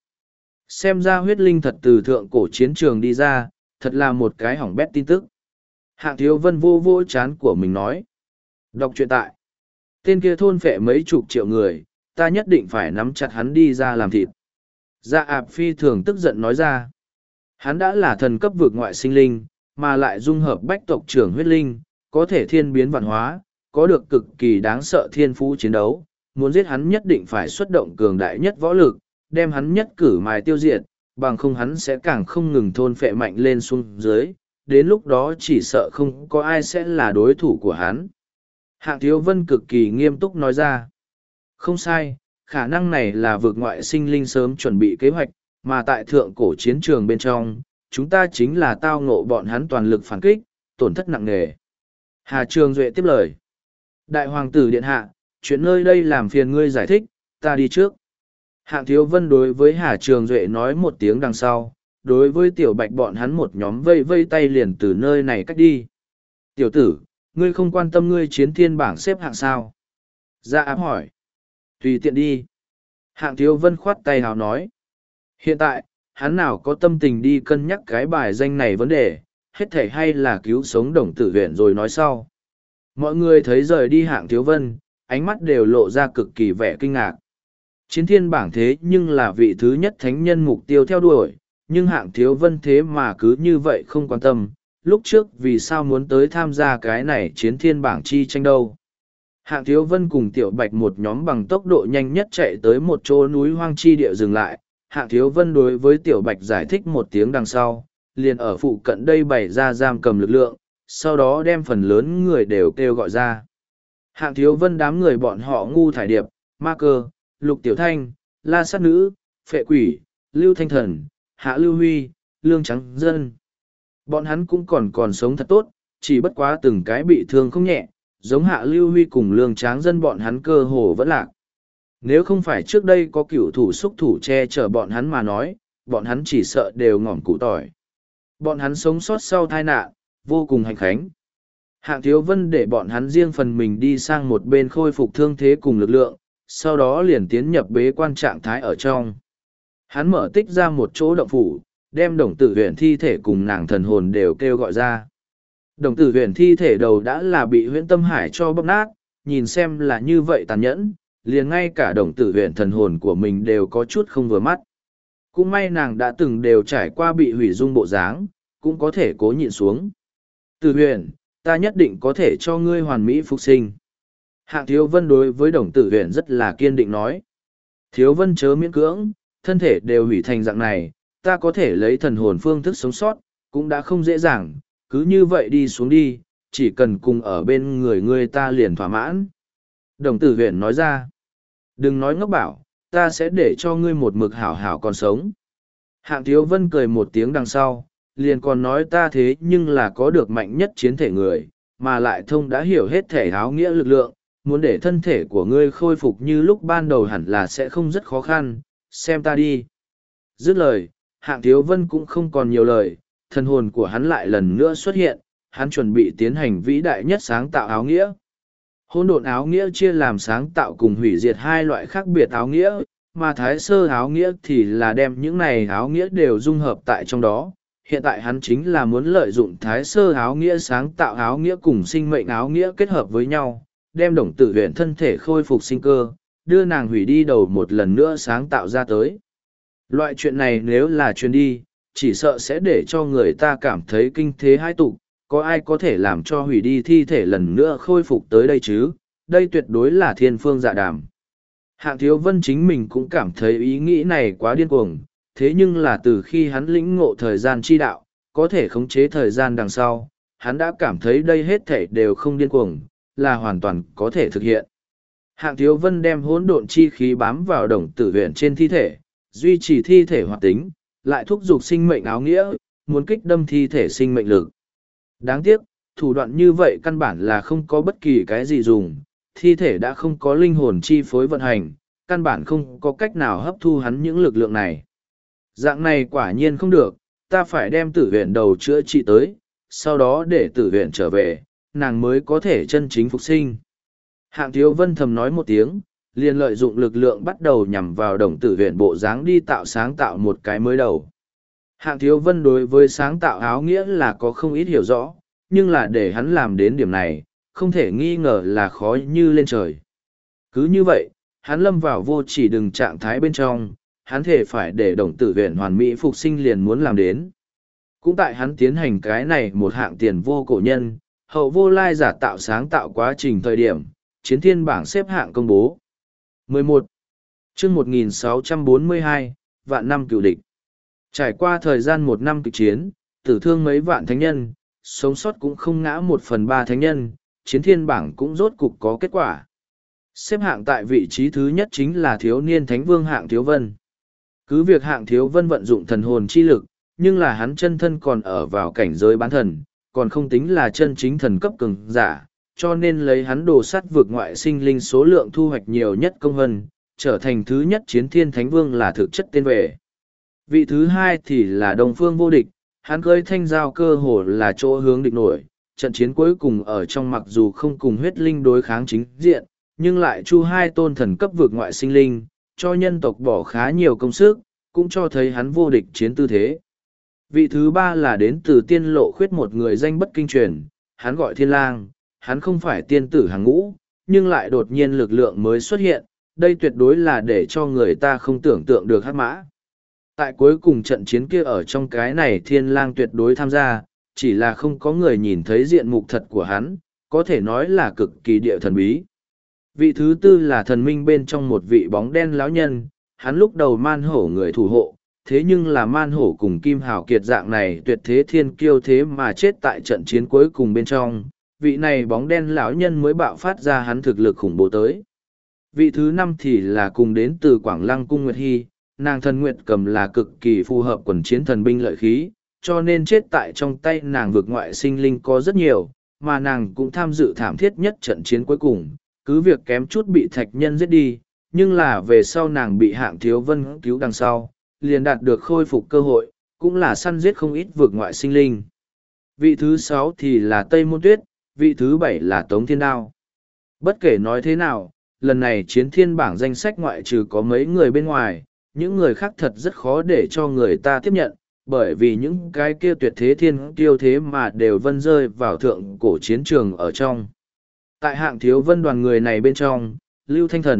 Xem ra huyết linh thật từ thượng cổ chiến trường đi ra, thật là một cái hỏng bét tin tức. Hạng Thiếu Vân vô vô chán của mình nói. Đọc truyện tại. Tên kia thôn phệ mấy chục triệu người, ta nhất định phải nắm chặt hắn đi ra làm thịt. Dạ ạp phi thường tức giận nói ra. Hắn đã là thần cấp vượt ngoại sinh linh, mà lại dung hợp bách tộc trưởng huyết linh, có thể thiên biến vạn hóa, có được cực kỳ đáng sợ thiên phú chiến đấu. Muốn giết hắn nhất định phải xuất động cường đại nhất võ lực, đem hắn nhất cử mài tiêu diệt, bằng không hắn sẽ càng không ngừng thôn phệ mạnh lên xuống dưới, đến lúc đó chỉ sợ không có ai sẽ là đối thủ của hắn. Hạng Thiếu Vân cực kỳ nghiêm túc nói ra. Không sai, khả năng này là vượt ngoại sinh linh sớm chuẩn bị kế hoạch, mà tại thượng cổ chiến trường bên trong, chúng ta chính là tao ngộ bọn hắn toàn lực phản kích, tổn thất nặng nề. Hà Trường Duệ tiếp lời. Đại hoàng tử điện hạ, chuyện nơi đây làm phiền ngươi giải thích, ta đi trước. Hạng Thiếu Vân đối với Hà Trường Duệ nói một tiếng đằng sau, đối với Tiểu Bạch bọn hắn một nhóm vây vây tay liền từ nơi này cách đi. Tiểu tử, ngươi không quan tâm ngươi chiến thiên bảng xếp hạng sao? Dạ áp hỏi. Tùy tiện đi. Hạng Thiếu Vân khoát tay hào nói. Hiện tại, hắn nào có tâm tình đi cân nhắc cái bài danh này vấn đề, hết thể hay là cứu sống Đồng Tử Huyền rồi nói sau. Mọi người thấy rời đi Hạng Thiếu Vân, ánh mắt đều lộ ra cực kỳ vẻ kinh ngạc. Chiến thiên bảng thế nhưng là vị thứ nhất thánh nhân mục tiêu theo đuổi, nhưng Hạng Thiếu Vân thế mà cứ như vậy không quan tâm, lúc trước vì sao muốn tới tham gia cái này chiến thiên bảng chi tranh đâu. Hạng Thiếu Vân cùng Tiểu Bạch một nhóm bằng tốc độ nhanh nhất chạy tới một chỗ núi hoang chi địa dừng lại. Hạng Thiếu Vân đối với Tiểu Bạch giải thích một tiếng đằng sau, liền ở phụ cận đây bày ra giam cầm lực lượng, sau đó đem phần lớn người đều kêu gọi ra. Hạng Thiếu Vân đám người bọn họ Ngu Thải Điệp, Ma Cơ, Lục Tiểu Thanh, La Sát Nữ, Phệ Quỷ, Lưu Thanh Thần, Hạ Lưu Huy, Lương Trắng Dân. Bọn hắn cũng còn sống thật tốt, chỉ bất quá từng cái bị thương không nhẹ, giống Hạ Lưu Huy cùng Lương Tráng Dân bọn hắn cơ hồ vẫn lạc. Nếu không phải trước đây có cựu thủ xúc thủ che chở bọn hắn mà nói, bọn hắn chỉ sợ đều ngỏm củ tỏi. Bọn hắn sống sót sau tai nạn, vô cùng hạnh khánh. Hạng Thiếu Vân để bọn hắn riêng phần mình đi sang một bên khôi phục thương thế cùng lực lượng, sau đó liền tiến nhập bế quan trạng thái ở trong. Hắn mở tích ra một chỗ động phủ, đem Đồng Tử Huyền thi thể cùng nàng thần hồn đều kêu gọi ra. Đồng Tử Huyền thi thể đầu đã là bị Huyễn Tâm Hải cho bóp nát, nhìn xem là như vậy tàn nhẫn, liền ngay cả đồng tử huyện thần hồn của mình đều có chút không vừa mắt. Cũng may nàng đã từng đều trải qua bị hủy dung bộ dáng, cũng có thể cố nhịn xuống. Tử huyện, ta nhất định có thể cho ngươi hoàn mỹ phục sinh. Hạng Thiếu Vân đối với đồng tử huyện rất là kiên định nói. Thiếu Vân chớ miễn cưỡng, thân thể đều hủy thành dạng này, ta có thể lấy thần hồn phương thức sống sót, cũng đã không dễ dàng, cứ như vậy đi xuống đi, chỉ cần cùng ở bên người ngươi ta liền thỏa mãn. Đồng tử huyện nói ra, đừng nói ngốc bảo, ta sẽ để cho ngươi một mực hảo hảo còn sống. Hạng Thiếu Vân cười một tiếng đằng sau, liền còn nói ta thế nhưng là có được mạnh nhất chiến thể người, mà lại thông đã hiểu hết thể áo nghĩa lực lượng, muốn để thân thể của ngươi khôi phục như lúc ban đầu hẳn là sẽ không rất khó khăn, xem ta đi. Dứt lời, Hạng Thiếu Vân cũng không còn nhiều lời, thần hồn của hắn lại lần nữa xuất hiện, hắn chuẩn bị tiến hành vĩ đại nhất sáng tạo áo nghĩa. Hỗn độn áo nghĩa chia làm sáng tạo cùng hủy diệt hai loại khác biệt áo nghĩa, mà thái sơ áo nghĩa thì là đem những này áo nghĩa đều dung hợp tại trong đó. Hiện tại hắn chính là muốn lợi dụng thái sơ áo nghĩa sáng tạo áo nghĩa cùng sinh mệnh áo nghĩa kết hợp với nhau, đem đồng tử huyện thân thể khôi phục sinh cơ, đưa nàng hủy đi đầu một lần nữa sáng tạo ra tới. Loại chuyện này nếu là truyền đi, chỉ sợ sẽ để cho người ta cảm thấy kinh thế hai tục, có ai có thể làm cho hủy đi thi thể lần nữa khôi phục tới đây chứ, đây tuyệt đối là thiên phương dạ đàm. Hạng Thiếu Vân chính mình cũng cảm thấy ý nghĩ này quá điên cuồng, thế nhưng là từ khi hắn lĩnh ngộ thời gian chi đạo, có thể khống chế thời gian đằng sau, hắn đã cảm thấy đây hết thể đều không điên cuồng, là hoàn toàn có thể thực hiện. Hạng Thiếu Vân đem hỗn độn chi khí bám vào đồng tử huyện trên thi thể, duy trì thi thể hoạt tính, lại thúc giục sinh mệnh áo nghĩa, muốn kích đâm thi thể sinh mệnh lực. Đáng tiếc, thủ đoạn như vậy căn bản là không có bất kỳ cái gì dùng, thi thể đã không có linh hồn chi phối vận hành, căn bản không có cách nào hấp thu hắn những lực lượng này. Dạng này quả nhiên không được, ta phải đem tử huyện đầu chữa trị tới, sau đó để tử huyện trở về, nàng mới có thể chân chính phục sinh. Hạng Thiếu Vân thầm nói một tiếng, liền lợi dụng lực lượng bắt đầu nhằm vào đồng tử huyện bộ dáng đi sáng tạo một cái mới đầu. Hạng Thiếu Vân đối với sáng tạo áo nghĩa là có không ít hiểu rõ, nhưng là để hắn làm đến điểm này, không thể nghi ngờ là khó như lên trời. Cứ như vậy, hắn lâm vào vô chỉ đừng trạng thái bên trong, hắn thể phải để đồng tử huyện hoàn mỹ phục sinh liền muốn làm đến. Cũng tại hắn tiến hành cái này một hạng tiền vô cổ nhân, hậu vô lai giả tạo sáng tạo quá trình thời điểm, chiến thiên bảng xếp hạng công bố. 11. chương 1642, vạn năm cựu địch. Trải qua thời gian 1 năm kịch chiến, tử thương mấy vạn thánh nhân, sống sót cũng không ngã 1/3 thánh nhân, chiến thiên bảng cũng rốt cục có kết quả. Xếp hạng tại vị trí thứ nhất chính là thiếu niên thánh vương Hạng Thiếu Vân. Cứ việc Hạng Thiếu Vân vận dụng thần hồn chi lực, nhưng là hắn chân thân còn ở vào cảnh giới bán thần, còn không tính là chân chính thần cấp cường giả, cho nên lấy hắn đồ sắt vượt ngoại sinh linh số lượng thu hoạch nhiều nhất công hân, trở thành thứ nhất chiến thiên thánh vương là thực chất tên về. Vị thứ hai thì là Đông Phương Vô Địch, hắn cưỡi thanh giao cơ hồ là chỗ hướng địch nổi, trận chiến cuối cùng ở trong mặc dù không cùng huyết linh đối kháng chính diện, nhưng lại chu hai tôn thần cấp vượt ngoại sinh linh, cho nhân tộc bỏ khá nhiều công sức, cũng cho thấy hắn vô địch chiến tư thế. Vị thứ ba là đến từ tiên lộ khuyết một người danh bất kinh truyền, hắn gọi Thiên Lang, hắn không phải tiên tử hàng ngũ, nhưng lại đột nhiên lực lượng mới xuất hiện, đây tuyệt đối là để cho người ta không tưởng tượng được hắc mã. Tại cuối cùng trận chiến kia ở trong cái này Thiên Lang tuyệt đối tham gia, chỉ là không có người nhìn thấy diện mục thật của hắn, có thể nói là cực kỳ địa thần bí. Vị thứ tư là thần minh bên trong một vị bóng đen lão nhân, hắn lúc đầu man hổ người thủ hộ, thế nhưng là man hổ cùng kim hào kiệt dạng này tuyệt thế thiên kiêu thế mà chết tại trận chiến cuối cùng bên trong, vị này bóng đen lão nhân mới bạo phát ra hắn thực lực khủng bố tới. Vị thứ năm thì là cùng đến từ Quảng Lăng Cung Nguyệt Hy, nàng thần Nguyệt cầm là cực kỳ phù hợp quần chiến thần binh lợi khí, cho nên chết tại trong tay nàng vực ngoại sinh linh có rất nhiều, mà nàng cũng tham dự thảm thiết nhất trận chiến cuối cùng, cứ việc kém chút bị thạch nhân giết đi, nhưng là về sau nàng bị Hạng Thiếu Vân cứu đằng sau, liền đạt được khôi phục cơ hội, cũng là săn giết không ít vực ngoại sinh linh. Vị thứ sáu thì là Tây Môn Tuyết, vị thứ bảy là Tống Thiên Đao. Bất kể nói thế nào, lần này chiến thiên bảng danh sách ngoại trừ có mấy người bên ngoài, những người khác thật rất khó để cho người ta tiếp nhận, bởi vì những cái kia tuyệt thế thiên kiêu thế mà đều vân rơi vào thượng cổ chiến trường ở trong. Tại Hạng Thiếu Vân đoàn người này bên trong, Lưu Thanh Thần,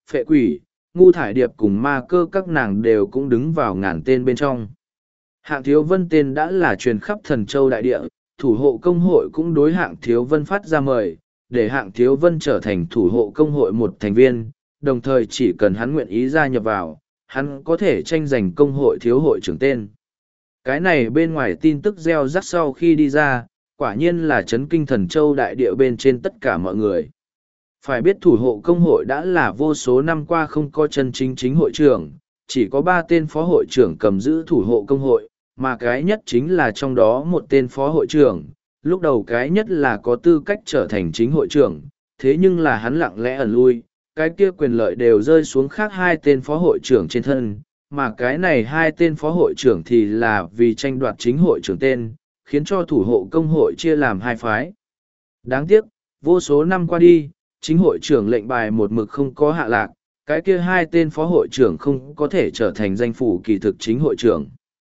Phệ Quỷ, Ngu Thải Điệp cùng Ma Cơ các nàng đều cũng đứng vào ngàn tên bên trong. Hạng Thiếu Vân tên đã là truyền khắp Thần Châu đại địa, thủ hộ công hội cũng đối Hạng Thiếu Vân phát ra mời, để Hạng Thiếu Vân trở thành thủ hộ công hội một thành viên, đồng thời chỉ cần hắn nguyện ý gia nhập vào, hắn có thể tranh giành công hội thiếu hội trưởng tên. Cái này bên ngoài tin tức gieo rắc sau khi đi ra, quả nhiên là chấn kinh Thần Châu đại địa bên trên tất cả mọi người. Phải biết thủ hộ công hội đã là vô số năm qua không có chân chính hội trưởng, chỉ có 3 tên phó hội trưởng cầm giữ thủ hộ công hội, mà cái nhất chính là trong đó một tên phó hội trưởng. Lúc đầu cái nhất là có tư cách trở thành chính hội trưởng, thế nhưng là hắn lặng lẽ ẩn lui, cái kia quyền lợi đều rơi xuống khác 2 tên phó hội trưởng trên thân, mà cái này 2 tên phó hội trưởng thì là vì tranh đoạt chính hội trưởng tên, khiến cho thủ hộ công hội chia làm 2 phái. Đáng tiếc, vô số năm qua đi, chính hội trưởng lệnh bài một mực không có hạ lạc, cái kia 2 tên phó hội trưởng không có thể trở thành danh phủ kỳ thực chính hội trưởng.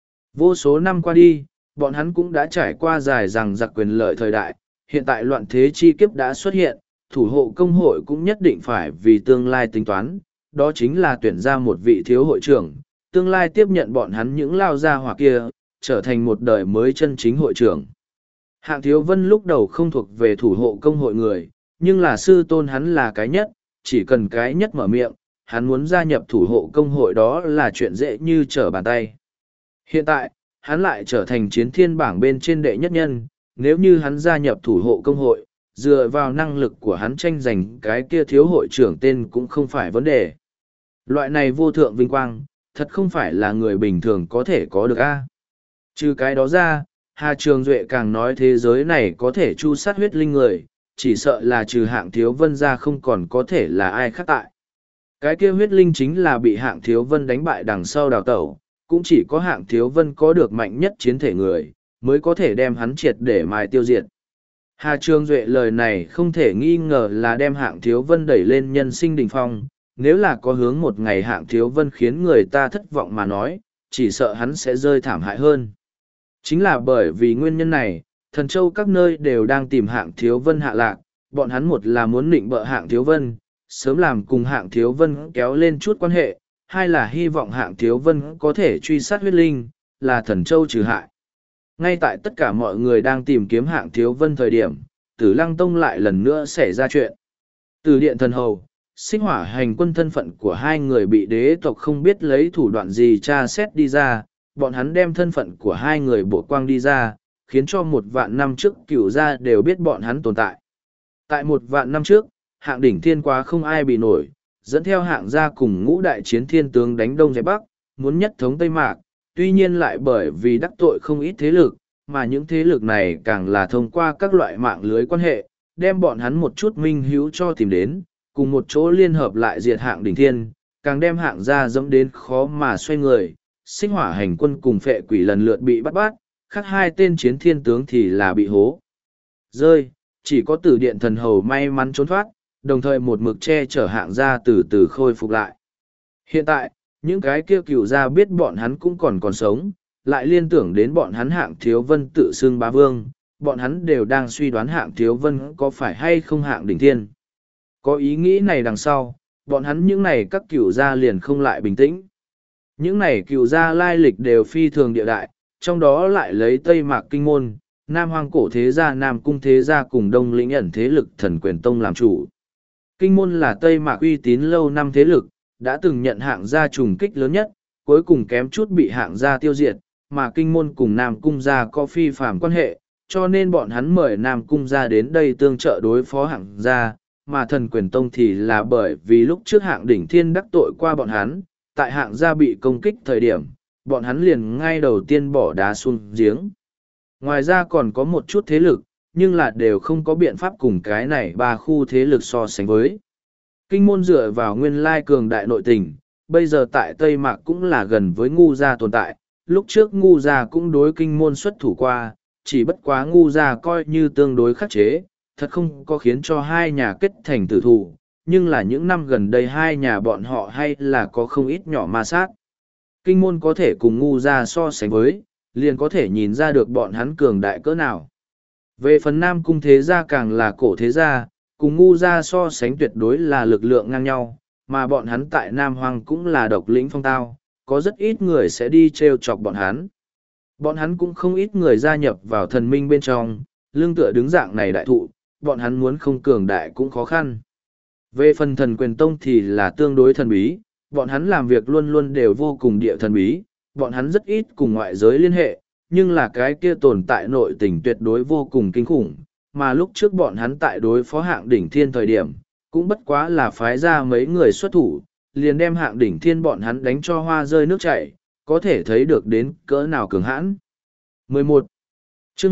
Vô số năm qua đi, bọn hắn cũng đã trải qua dài rằng giặc quyền lợi thời đại, hiện tại loạn thế chi kiếp đã xuất hiện, thủ hộ công hội cũng nhất định phải vì tương lai tính toán, đó chính là tuyển ra một vị thiếu hội trưởng, tương lai tiếp nhận bọn hắn những lao gia hỏa kia, trở thành một đời mới chân chính hội trưởng. Hạng Thiếu Vân lúc đầu không thuộc về thủ hộ công hội người, nhưng là sư tôn hắn là cái nhất, chỉ cần cái nhất mở miệng, hắn muốn gia nhập thủ hộ công hội đó là chuyện dễ như trở bàn tay. Hiện tại, hắn lại trở thành chiến thiên bảng bên trên đệ nhất nhân, nếu như hắn gia nhập thủ hộ công hội, dựa vào năng lực của hắn tranh giành cái kia thiếu hội trưởng tên cũng không phải vấn đề. Loại này vô thượng vinh quang, thật không phải là người bình thường có thể có được a. Trừ cái đó ra, Hà Trường Duệ càng nói thế giới này có thể chu sát huyết linh người, chỉ sợ là trừ Hạng Thiếu Vân ra không còn có thể là ai khác tại. Cái kia huyết linh chính là bị Hạng Thiếu Vân đánh bại đằng sau đào tẩu, cũng chỉ có Hạng Thiếu Vân có được mạnh nhất chiến thể người, mới có thể đem hắn triệt để mài tiêu diệt. Hà Trường Duệ lời này không thể nghi ngờ là đem Hạng Thiếu Vân đẩy lên nhân sinh đỉnh phong, nếu là có hướng một ngày Hạng Thiếu Vân khiến người ta thất vọng mà nói, chỉ sợ hắn sẽ rơi thảm hại hơn. Chính là bởi vì nguyên nhân này, Thần Châu các nơi đều đang tìm Hạng Thiếu Vân hạ lạc, bọn hắn một là muốn nịnh bợ Hạng Thiếu Vân, sớm làm cùng Hạng Thiếu Vân kéo lên chút quan hệ, hai là hy vọng Hạng Thiếu Vân có thể truy sát huyết linh, là Thần Châu trừ hại. Ngay tại tất cả mọi người đang tìm kiếm Hạng Thiếu Vân thời điểm, Tử Lăng Tông lại lần nữa xảy ra chuyện. Từ Điện Thần Hầu, Xích Hỏa Hành Quân thân phận của hai người bị đế tộc không biết lấy thủ đoạn gì tra xét đi ra, bọn hắn đem thân phận của hai người bổ quang đi ra, khiến cho 1.000 năm trước cửu gia đều biết bọn hắn tồn tại. Tại 1.000 năm trước, Hạng Đỉnh Thiên quá không ai bị nổi, dẫn theo Hạng gia cùng ngũ đại chiến thiên tướng đánh đông dẹp bắc, muốn nhất thống Tây Mạc, tuy nhiên lại bởi vì đắc tội không ít thế lực, mà những thế lực này càng là thông qua các loại mạng lưới quan hệ, đem bọn hắn một chút minh hữu cho tìm đến, cùng một chỗ liên hợp lại diệt Hạng Đỉnh Thiên, càng đem Hạng gia dẫm đến khó mà xoay người. Xích Hỏa Hành Quân cùng Phệ Quỷ lần lượt bị bắt, khác 2 tên chiến thiên tướng thì là bị hố rơi, chỉ có Tử Điện Thần Hầu may mắn trốn thoát, đồng thời một mực che chở Hạng gia từ từ khôi phục lại. Hiện tại, những cái kia cựu gia biết bọn hắn cũng còn sống, lại liên tưởng đến bọn hắn Hạng Thiếu Vân tự xưng bá vương, bọn hắn đều đang suy đoán Hạng Thiếu Vân có phải hay không Hạng Đỉnh Thiên. Có ý nghĩ này đằng sau, bọn hắn những này các cựu gia liền không lại bình tĩnh. Những này cựu gia lai lịch đều phi thường địa đại, trong đó lại lấy Tây Mạc Kinh Môn, Nam Hoang Cổ Thế Gia, Nam Cung Thế Gia cùng Đông Lĩnh ẩn thế lực Thần Quyền Tông làm chủ. Kinh Môn là Tây Mạc uy tín lâu năm thế lực, đã từng nhận Hạng gia trùng kích lớn nhất, cuối cùng kém chút bị Hạng gia tiêu diệt, mà Kinh Môn cùng Nam Cung gia có phi phạm quan hệ, cho nên bọn hắn mời Nam Cung gia đến đây tương trợ đối phó Hạng gia, mà Thần Quyền Tông thì là bởi vì lúc trước Hạng Đỉnh Thiên đắc tội qua bọn hắn, tại Hạng gia bị công kích thời điểm, bọn hắn liền ngay đầu tiên bỏ đá xuống giếng. Ngoài ra còn có một chút thế lực, nhưng là đều không có biện pháp cùng cái này 3 khu thế lực so sánh với. Kinh Môn dựa vào nguyên lai cường đại nội tình, bây giờ tại Tây Mạc cũng là gần với Ngu gia tồn tại, lúc trước Ngu gia cũng đối Kinh Môn xuất thủ qua, chỉ bất quá Ngu gia coi như tương đối khắc chế, thật không có khiến cho hai nhà kết thành tử thù, nhưng là những năm gần đây hai nhà bọn họ hay là có không ít nhỏ ma sát. Kinh Môn có thể cùng Ngu gia so sánh với, liền có thể nhìn ra được bọn hắn cường đại cỡ nào. Về phần Nam Cung Thế Gia càng là cổ thế gia, cùng Ngu gia so sánh tuyệt đối là lực lượng ngang nhau, mà bọn hắn tại Nam Hoang cũng là độc lĩnh phong tao, có rất ít người sẽ đi trêu chọc bọn hắn. Bọn hắn cũng không ít người gia nhập vào thần minh bên trong, lương tựa đứng dạng này đại thụ, bọn hắn muốn không cường đại cũng khó khăn. Về phần thần quyền tông thì là tương đối thần bí, bọn hắn làm việc luôn luôn đều vô cùng địa thần bí, bọn hắn rất ít cùng ngoại giới liên hệ, nhưng là cái kia tồn tại nội tình tuyệt đối vô cùng kinh khủng, mà lúc trước bọn hắn tại đối phó hạng đỉnh thiên thời điểm, cũng bất quá là phái ra mấy người xuất thủ, liền đem hạng đỉnh thiên bọn hắn đánh cho hoa rơi nước chảy, có thể thấy được đến cỡ nào cường hãn. 11. Chương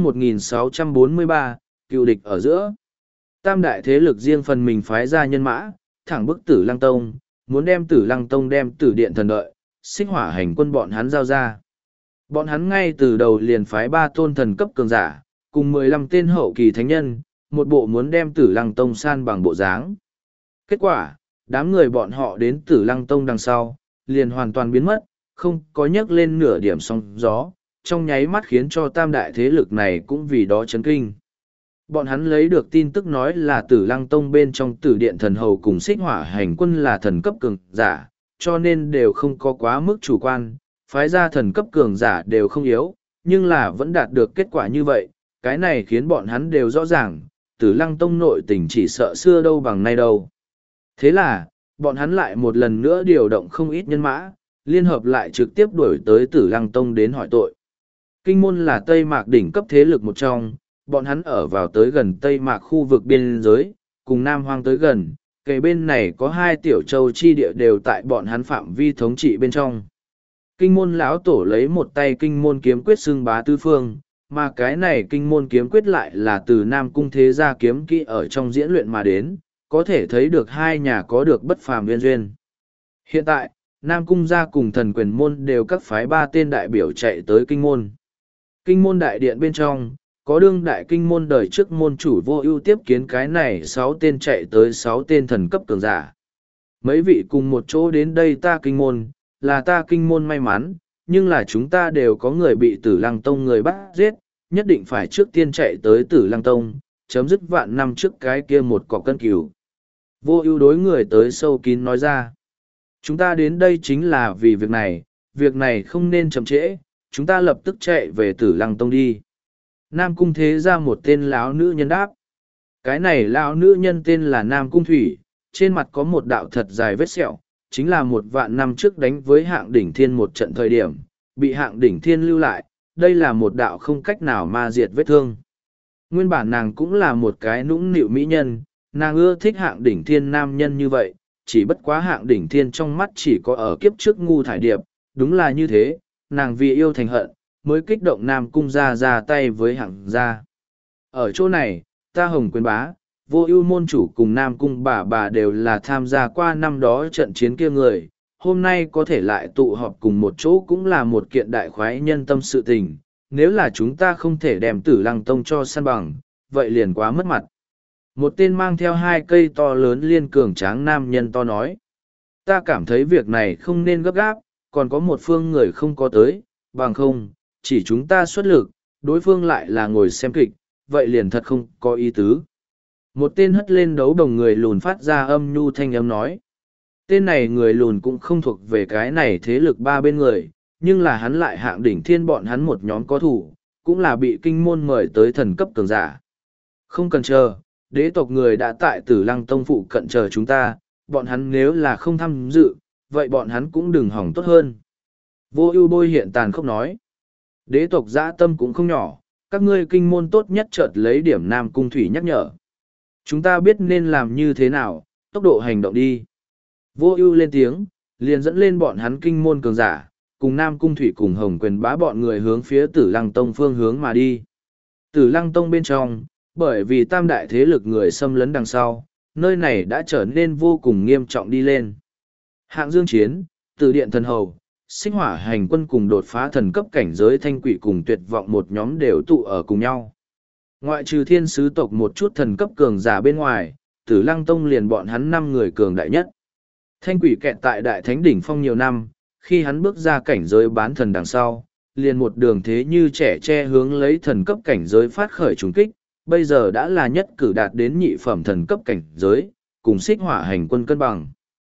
1643, cựu địch ở giữa. Tam đại thế lực riêng phần mình phái ra nhân mã, thẳng bức Tử Lăng Tông, muốn đem Tử Lăng Tông đem Tử Điện Thần Đợi, Xích Hỏa Hành Quân bọn hắn giao ra. Bọn hắn ngay từ đầu liền phái 3 tôn thần cấp cường giả, cùng 15 tên hậu kỳ thánh nhân, một bộ muốn đem Tử Lăng Tông san bằng bộ dáng. Kết quả, đám người bọn họ đến Tử Lăng Tông đằng sau, liền hoàn toàn biến mất, không có nhấc lên nửa điểm sóng gió, trong nháy mắt khiến cho tam đại thế lực này cũng vì đó chấn kinh. Bọn hắn lấy được tin tức nói là Tử Lăng Tông bên trong Tử Điện Thần Hầu cùng Xích Hỏa Hành Quân là thần cấp cường giả, cho nên đều không có quá mức chủ quan, phái ra thần cấp cường giả đều không yếu, nhưng là vẫn đạt được kết quả như vậy, cái này khiến bọn hắn đều rõ ràng, Tử Lăng Tông nội tình chỉ sợ xưa đâu bằng nay đâu. Thế là, bọn hắn lại một lần nữa điều động không ít nhân mã, liên hợp lại trực tiếp đuổi tới Tử Lăng Tông đến hỏi tội. Kinh môn là Tây Mạc đỉnh cấp thế lực một trong, bọn hắn ở vào tới gần Tây Mạc khu vực biên giới, cùng Nam Hoang tới gần, kề bên này có 2 tiểu châu chi địa đều tại bọn hắn phạm vi thống trị bên trong. Kinh môn lão tổ lấy một tay kinh môn kiếm quyết xưng bá tứ phương, mà cái này kinh môn kiếm quyết lại là từ Nam Cung Thế Gia kiếm kỹ ở trong diễn luyện mà đến, có thể thấy được hai nhà có được bất phàm liên duyên. Hiện tại, Nam Cung Gia cùng thần quyền môn đều các phái 3 tên đại biểu chạy tới kinh môn. Kinh môn đại điện bên trong, có đương đại kinh môn đời trước môn chủ Vô Ưu tiếp kiến cái này 6 tên chạy tới 6 tên thần cấp cường giả. Mấy vị cùng một chỗ đến đây ta kinh môn, là ta kinh môn may mắn, nhưng là chúng ta đều có người bị Tử Lăng Tông người bắt giết, nhất định phải trước tiên chạy tới Tử Lăng Tông, chấm dứt vạn năm trước cái kia một cọc cân cừu. Vô Ưu đối người tới sâu kín nói ra. Chúng ta đến đây chính là vì việc này không nên chậm trễ, chúng ta lập tức chạy về Tử Lăng Tông đi. Nam Cung Thế Gia một tên lão nữ nhân đáp. Cái này lão nữ nhân tên là Nam Cung Thủy, trên mặt có một đạo thật dài vết sẹo, chính là một vạn năm trước đánh với hạng đỉnh thiên một trận thời điểm, bị hạng đỉnh thiên lưu lại, đây là một đạo không cách nào ma diệt vết thương. Nguyên bản nàng cũng là một cái nũng nịu mỹ nhân, nàng ưa thích hạng đỉnh thiên nam nhân như vậy, chỉ bất quá hạng đỉnh thiên trong mắt chỉ có ở kiếp trước ngu thải điệp, đúng là như thế, nàng vì yêu thành hận, mới kích động Nam Cung Gia ra tay với hạng gia. Ở chỗ này, ta Hồng Quyền Bá, Vô Ưu môn chủ cùng Nam Cung bà đều là tham gia qua năm đó trận chiến kia người, hôm nay có thể lại tụ họp cùng một chỗ cũng là một kiện đại khoái nhân tâm sự tình, nếu là chúng ta không thể đem Tử Lăng Tông cho săn bằng, vậy liền quá mất mặt. Một tên mang theo 2 cây to lớn liên cường tráng nam nhân to nói, ta cảm thấy việc này không nên gấp gáp, còn có một phương người không có tới, bằng không, chỉ chúng ta xuất lực, đối phương lại là ngồi xem kịch, vậy liền thật không có ý tứ. Một tên hất lên đấu đồng người lùn phát ra âm nhu thanh âm nói. Tên này người lùn cũng không thuộc về cái này thế lực 3 bên người, nhưng là hắn lại hạng đỉnh thiên bọn hắn một nhóm có thủ, cũng là bị kinh môn mời tới thần cấp cường giả. Không cần chờ, đế tộc người đã tại Tử Lăng Tông phụ cận chờ chúng ta, bọn hắn nếu là không tham dự, vậy bọn hắn cũng đừng hỏng tốt hơn. Vô Ưu bôi hiện tàn khốc nói. Đế tộc dã tâm cũng không nhỏ, các ngươi kinh môn tốt nhất chợt lấy điểm Nam Cung Thủy nhắc nhở. Chúng ta biết nên làm như thế nào, tốc độ hành động đi. Vô Ưu lên tiếng, liền dẫn lên bọn hắn kinh môn cường giả, cùng Nam Cung Thủy cùng Hồng Quyền Bá bọn người hướng phía Tử Lăng Tông phương hướng mà đi. Tử Lăng Tông bên trong, bởi vì tam đại thế lực người xâm lấn đằng sau, nơi này đã trở nên vô cùng nghiêm trọng đi lên. Hạng Dương Chiến, Tử Điện Thần Hầu, Xích Hỏa Hành Quân cùng đột phá thần cấp cảnh giới Thanh Quỷ cùng Tuyệt Vọng một nhóm đều tụ ở cùng nhau. Ngoại trừ thiên sứ tộc một chút thần cấp cường giả bên ngoài, Tử Lăng Tông liền bọn hắn 5 người cường đại nhất. Thanh Quỷ kẹt tại Đại Thánh Đỉnh Phong nhiều năm, khi hắn bước ra cảnh giới bán thần đằng sau, liền một đường thế như trẻ tre hướng lấy thần cấp cảnh giới phát khởi trùng kích, bây giờ đã là nhất cử đạt đến nhị phẩm thần cấp cảnh giới, cùng Xích Hỏa Hành Quân cân bằng.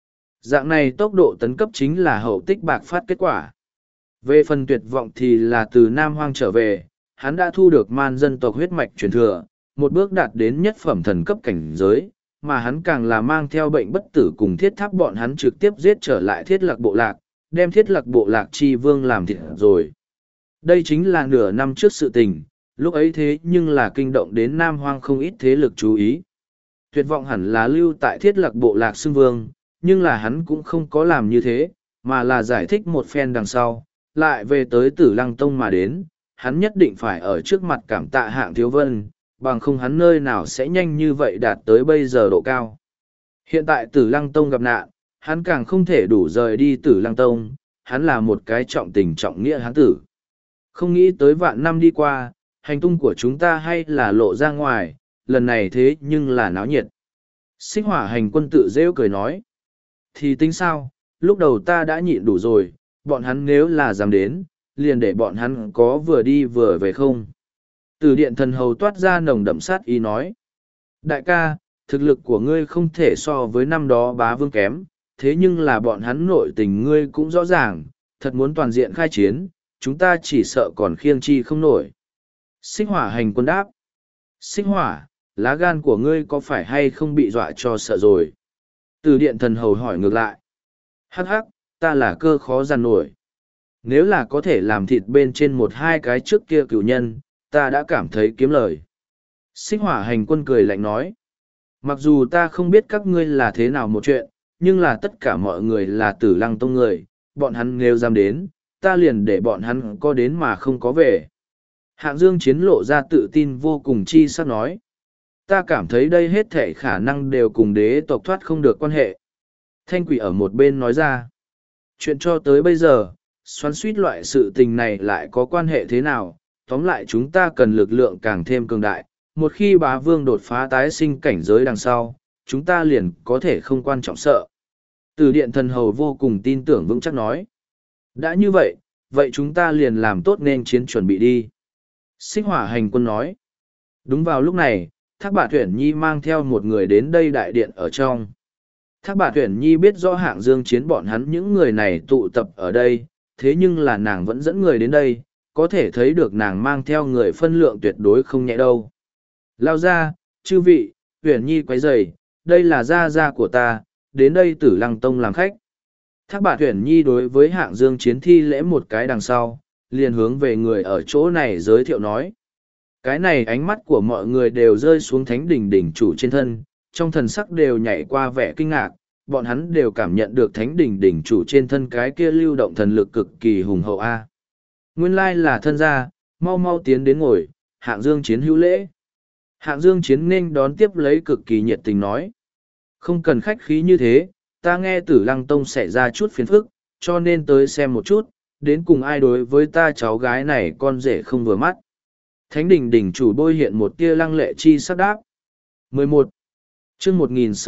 Dạng này tốc độ tấn cấp chính là hậu tích bạc phát kết quả. Về phần tuyệt vọng thì là từ Nam Hoang trở về, hắn đã thu được man dân tộc huyết mạch truyền thừa, một bước đạt đến nhất phẩm thần cấp cảnh giới, mà hắn càng là mang theo bệnh bất tử cùng thiết tháp bọn hắn trực tiếp giết trở lại thiết lạc bộ lạc, đem thiết lạc bộ lạc chi vương làm thịt rồi. Đây chính là nửa năm trước sự tình, lúc ấy thế nhưng là kinh động đến Nam Hoang không ít thế lực chú ý. Tuyệt vọng hẳn là lưu tại thiết lạc bộ lạc xưng vương, nhưng là hắn cũng không có làm như thế, mà là giải thích một phen đằng sau, lại về tới Tử Lăng Tông mà đến, hắn nhất định phải ở trước mặt cảm tạ Hạng Thiếu Vân, bằng không hắn nơi nào sẽ nhanh như vậy đạt tới bây giờ độ cao. Hiện tại Tử Lăng Tông gặp nạn, hắn càng không thể đủ rời đi Tử Lăng Tông, hắn là một cái trọng tình trọng nghĩa hán tử. Không nghĩ tới vạn năm đi qua, hành tung của chúng ta hay là lộ ra ngoài, lần này thế nhưng là náo nhiệt. Xích Hỏa Hành Quân tự rêu cười nói. Thì tính sao, lúc đầu ta đã nhịn đủ rồi, bọn hắn nếu là dám đến, liền để bọn hắn có vừa đi vừa về không. Từ điện thần hầu toát ra nồng đậm sát ý nói. Đại ca, thực lực của ngươi không thể so với năm đó bá vương kém, thế nhưng là bọn hắn nội tình ngươi cũng rõ ràng, thật muốn toàn diện khai chiến, chúng ta chỉ sợ còn khiêng chi không nổi. Xích Hỏa Hành Quân đáp. Xích Hỏa, lá gan của ngươi có phải hay không bị dọa cho sợ rồi? Từ điện thần hầu hỏi ngược lại. Hắc hắc, ta là cơ khó giàn nổi. Nếu là có thể làm thịt bên trên một hai cái trước kia cựu nhân, ta đã cảm thấy kiếm lời. Xích Hỏa Hành Quân cười lạnh nói. Mặc dù ta không biết các ngươi là thế nào một chuyện, nhưng là tất cả mọi người là Tử Lăng Tông người, bọn hắn nếu dám đến, ta liền để bọn hắn có đến mà không có về. Hạng Dương Chiến lộ ra tự tin vô cùng chi sắc nói. Ta cảm thấy đây hết thể khả năng đều cùng đế tộc thoát không được quan hệ. Thanh Quỷ ở một bên nói ra. Chuyện cho tới bây giờ, xoắn suýt loại sự tình này lại có quan hệ thế nào, tóm lại chúng ta cần lực lượng càng thêm cường đại. Một khi bá vương đột phá tái sinh cảnh giới đằng sau, chúng ta liền có thể không quan trọng sợ. Từ điện thần hầu vô cùng tin tưởng vững chắc nói. Đã như vậy, vậy chúng ta liền làm tốt nên chiến chuẩn bị đi. Xích Hỏa Hành Quân nói. Đúng vào lúc này, Thác Bạt Tuyển Nhi mang theo một người đến đây đại điện ở trong. Thác Bạt Tuyển Nhi biết rõ Hạng Dương Chiến bọn hắn những người này tụ tập ở đây, thế nhưng là nàng vẫn dẫn người đến đây, có thể thấy được nàng mang theo người phân lượng tuyệt đối không nhẹ đâu. Lao ra, chư vị, Tuyển Nhi quấy rầy, đây là gia gia của ta, đến đây Tử Lăng Tông làm khách. Thác Bạt Tuyển Nhi đối với Hạng Dương Chiến thi lễ một cái đằng sau, liền hướng về người ở chỗ này giới thiệu nói. Cái này ánh mắt của mọi người đều rơi xuống Thánh Đỉnh đỉnh chủ trên thân, trong thần sắc đều nhảy qua vẻ kinh ngạc, bọn hắn đều cảm nhận được Thánh Đỉnh đỉnh chủ trên thân cái kia lưu động thần lực cực kỳ hùng hậu a. Nguyên lai là thân gia, mau mau tiến đến ngồi, Hạng Dương Chiến hữu lễ. Hạng Dương Chiến nên đón tiếp lấy cực kỳ nhiệt tình nói. Không cần khách khí như thế, ta nghe Tử Lăng Tông xảy ra chút phiền phức, cho nên tới xem một chút, đến cùng ai đối với ta cháu gái này con rể không vừa mắt. Thánh Đỉnh đỉnh chủ bôi hiện một tia lăng lệ chi sắc đáp. 11. chương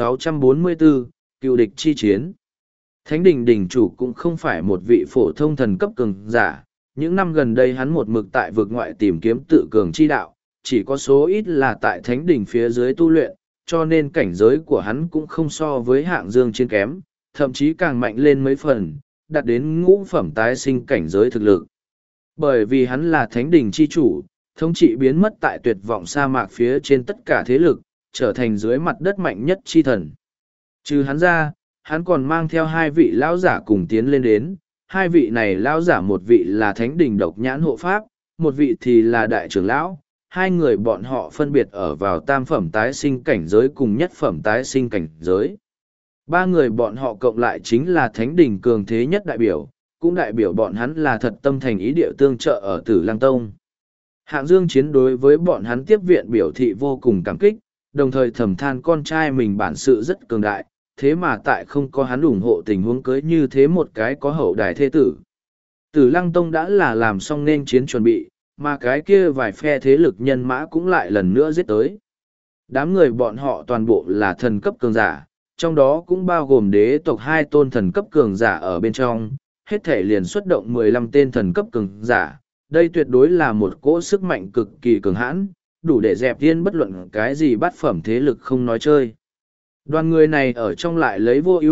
1644, cựu địch chi chiến. Thánh Đỉnh đỉnh chủ cũng không phải một vị phổ thông thần cấp cường giả, những năm gần đây hắn một mực tại vực ngoại tìm kiếm tự cường chi đạo, chỉ có số ít là tại Thánh Đỉnh phía dưới tu luyện, cho nên cảnh giới của hắn cũng không so với Hạng Dương Chiến kém, thậm chí càng mạnh lên mấy phần, đạt đến ngũ phẩm tái sinh cảnh giới thực lực. Bởi vì hắn là Thánh Đỉnh chi chủ, thống trị biến mất tại tuyệt vọng sa mạc phía trên tất cả thế lực, trở thành dưới mặt đất mạnh nhất chi thần. Trừ hắn ra, hắn còn mang theo hai vị lão giả cùng tiến lên đến, hai vị này lão giả một vị là Thánh Đỉnh độc nhãn hộ pháp, một vị thì là đại trưởng lão, hai người bọn họ phân biệt ở vào tam phẩm tái sinh cảnh giới cùng nhất phẩm tái sinh cảnh giới. Ba người bọn họ cộng lại chính là Thánh Đỉnh cường thế nhất đại biểu, cũng đại biểu bọn hắn là thật tâm thành ý địa tương trợ ở Tử Lăng Tông. Hạng Dương Chiến đối với bọn hắn tiếp viện biểu thị vô cùng cảm kích, đồng thời thầm than con trai mình bản sự rất cường đại, thế mà tại không có hắn ủng hộ tình huống cưới như thế một cái có hậu đài thế tử. Tử Lăng Tông đã là làm xong nên chiến chuẩn bị, mà cái kia vài phe thế lực nhân mã cũng lại lần nữa giết tới. Đám người bọn họ toàn bộ là thần cấp cường giả, trong đó cũng bao gồm đế tộc hai tôn thần cấp cường giả ở bên trong, hết thể liền xuất động 15 tên thần cấp cường giả. Đây tuyệt đối là một cỗ sức mạnh cực kỳ cường hãn, đủ để dẹp tiên bất luận cái gì bắt phẩm thế lực không nói chơi. Đoàn người này ở trong lại lấy vô ưu,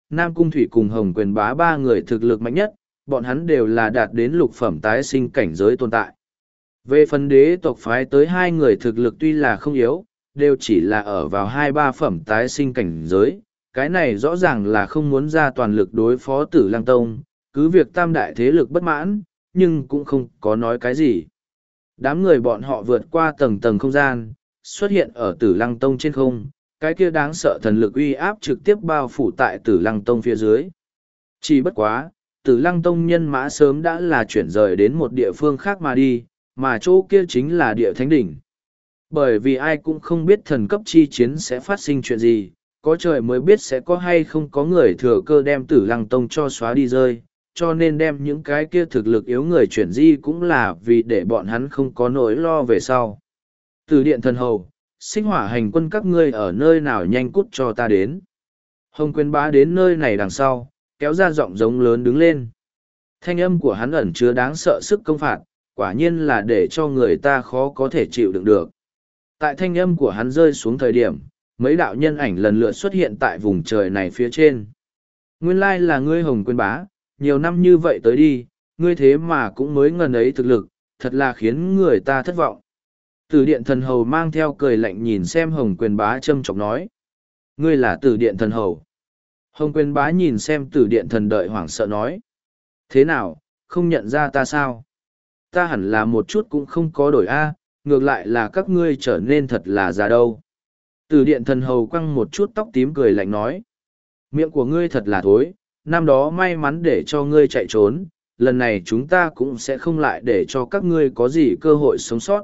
Nam Cung Thủy cùng Hồng Quyền Bá ba người thực lực mạnh nhất, bọn hắn đều là đạt đến lục phẩm tái sinh cảnh giới tồn tại. Về phần đế tộc phái tới hai người thực lực tuy là không yếu, đều chỉ là ở vào 2-3 phẩm tái sinh cảnh giới. Cái này rõ ràng là không muốn ra toàn lực đối phó Tử Lăng Tông, cứ việc tam đại thế lực bất mãn, nhưng cũng không có nói cái gì. Đám người bọn họ vượt qua tầng tầng không gian, xuất hiện ở Tử Lăng Tông trên không, cái kia đáng sợ thần lực uy áp trực tiếp bao phủ tại Tử Lăng Tông phía dưới. Chỉ bất quá, Tử Lăng Tông nhân mã sớm đã là chuyển rời đến một địa phương khác mà đi, mà chỗ kia chính là địa thánh đỉnh. Bởi vì ai cũng không biết thần cấp chi chiến sẽ phát sinh chuyện gì, có trời mới biết sẽ có hay không có người thừa cơ đem Tử Lăng Tông cho xóa đi rơi, cho nên đem những cái kia thực lực yếu người chuyển di cũng là vì để bọn hắn không có nỗi lo về sau. Từ điện thần hầu, Xích Hỏa hành quân các ngươi ở nơi nào nhanh cút cho ta đến. Hồng Quyền Bá đến nơi này đằng sau, kéo ra giọng giống lớn đứng lên. Thanh âm của hắn ẩn chứa đáng sợ sức công phạt, quả nhiên là để cho người ta khó có thể chịu đựng được. Tại thanh âm của hắn rơi xuống thời điểm, mấy đạo nhân ảnh lần lượt xuất hiện tại vùng trời này phía trên. Nguyên lai là ngươi Hồng Quyền Bá, nhiều năm như vậy tới đi, ngươi thế mà cũng mới ngần ấy thực lực, thật là khiến người ta thất vọng. Tử điện thần hầu mang theo cười lạnh nhìn xem Hồng Quyền Bá châm chọc nói. Ngươi là tử điện thần hầu. Hồng Quyền Bá nhìn xem tử điện thần đợi hoảng sợ nói. Thế nào, không nhận ra ta sao? Ta hẳn là một chút cũng không có đổi a, ngược lại là các ngươi trở nên thật là già đâu. Tử điện thần hầu quăng một chút tóc tím cười lạnh nói. Miệng của ngươi thật là thối, năm đó may mắn để cho ngươi chạy trốn, lần này chúng ta cũng sẽ không lại để cho các ngươi có gì cơ hội sống sót.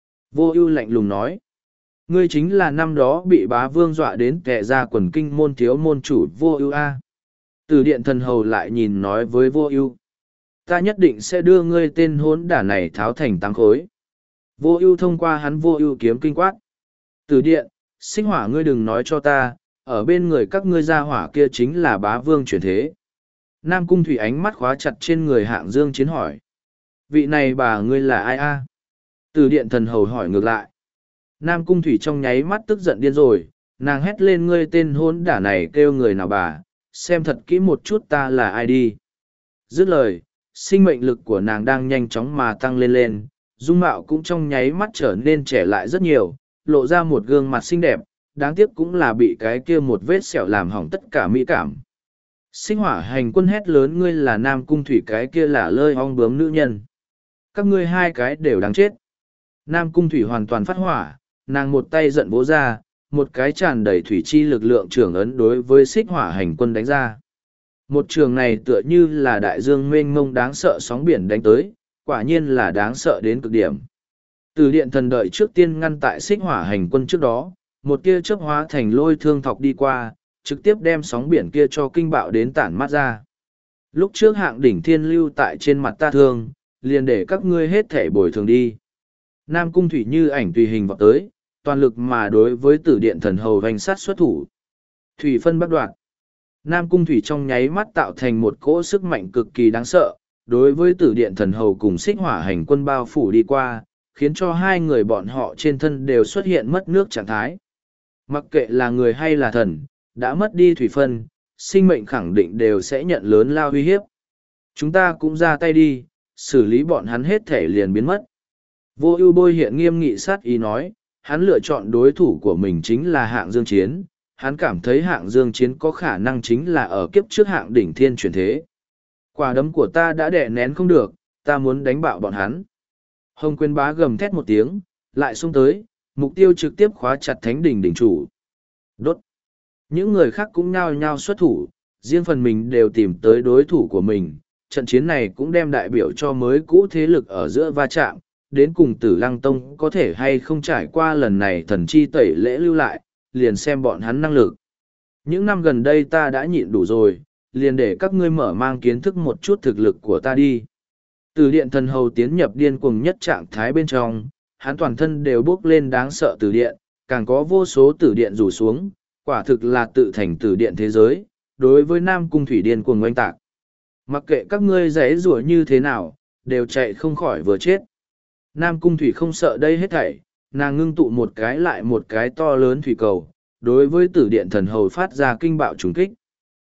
Vô Ưu lạnh lùng nói. Ngươi chính là năm đó bị bá vương dọa đến kẻ ra quần kinh môn thiếu môn chủ Vô Ưu a. Tử điện thần hầu lại nhìn nói với Vô Ưu. Ta nhất định sẽ đưa ngươi tên hỗn đản này tháo thành tám khối. Vô Ưu thông qua hắn Vô Ưu kiếm kinh quát. Tử điện, Xích Hỏa ngươi đừng nói cho ta, ở bên người các ngươi gia hỏa kia chính là bá vương chuyển thế. Nam Cung Thủy ánh mắt khóa chặt trên người Hạng Dương Chiến hỏi. Vị này bà ngươi là ai a? Tử điện thần hầu hỏi ngược lại. Nam Cung Thủy trong nháy mắt tức giận điên rồi, nàng hét lên ngươi tên hỗn đả này kêu người nào bà, xem thật kỹ một chút ta là ai đi. Dứt lời, sinh mệnh lực của nàng đang nhanh chóng mà tăng lên lên, dung mạo cũng trong nháy mắt trở nên trẻ lại rất nhiều, lộ ra một gương mặt xinh đẹp, đáng tiếc cũng là bị cái kia một vết sẹo làm hỏng tất cả mỹ cảm. Xích Hỏa hành quân hét lớn ngươi là Nam Cung Thủy cái kia là lơi ong bướm nữ nhân. Các ngươi hai cái đều đáng chết. Nam Cung Thủy hoàn toàn phát hỏa, nàng một tay giận vỗ ra, một cái tràn đầy thủy chi lực lượng trưởng ấn đối với Xích Hỏa hành quân đánh ra. Một trường này tựa như là đại dương mênh mông đáng sợ sóng biển đánh tới, quả nhiên là đáng sợ đến cực điểm. Từ điện thần đợi trước tiên ngăn tại Xích Hỏa hành quân trước đó, một tia chớp hóa thành lôi thương thọc đi qua, trực tiếp đem sóng biển kia cho kinh bạo đến tản mát ra. Lúc trước Hạng đỉnh thiên lưu tại trên mặt ta thương, liền để các ngươi hết thể bồi thường đi. Nam Cung Thủy như ảnh tùy hình vọt tới, toàn lực mà đối với tử điện thần hầu hoành sát xuất thủ. Thủy phân bắc đoạn. Nam Cung Thủy trong nháy mắt tạo thành một cỗ sức mạnh cực kỳ đáng sợ, đối với tử điện thần hầu cùng Xích Hỏa hành quân bao phủ đi qua, khiến cho hai người bọn họ trên thân đều xuất hiện mất nước trạng thái. Mặc kệ là người hay là thần, đã mất đi thủy phân, sinh mệnh khẳng định đều sẽ nhận lớn lao uy hiếp. Chúng ta cũng ra tay đi, xử lý bọn hắn hết thể liền biến mất. Vô Ưu bôi hiện nghiêm nghị sát ý nói, hắn lựa chọn đối thủ của mình chính là Hạng Dương Chiến, hắn cảm thấy Hạng Dương Chiến có khả năng chính là ở kiếp trước Hạng đỉnh thiên chuyển thế. Quả đấm của ta đã đè nén không được, ta muốn đánh bạo bọn hắn. Hồng Quyền Bá gầm thét một tiếng, lại xông tới, mục tiêu trực tiếp khóa chặt Thánh đỉnh đỉnh chủ. Đốt. Những người khác cũng nhao nhao xuất thủ, riêng phần mình đều tìm tới đối thủ của mình. Trận chiến này cũng đem đại biểu cho mới cũ thế lực ở giữa va chạm, đến cùng Tử Lăng Tông có thể hay không trải qua lần này thần chi tẩy lễ lưu lại, liền xem bọn hắn năng lực. Những năm gần đây ta đã nhịn đủ rồi, liền để các ngươi mở mang kiến thức một chút thực lực của ta đi. Tử điện thần hầu tiến nhập điên cuồng nhất trạng thái bên trong, hắn toàn thân đều bốc lên đáng sợ tử điện, càng có vô số tử điện rủ xuống, quả thực là tự thành tử điện thế giới, đối với Nam Cung Thủy điên cuồng oanh tạc. Mặc kệ các ngươi giãy giụa như thế nào, đều chạy không khỏi vừa chết. Nam Cung Thủy không sợ đây hết thảy, nàng ngưng tụ một cái lại một cái to lớn thủy cầu, đối với tử điện thần hầu phát ra kinh bạo trùng kích.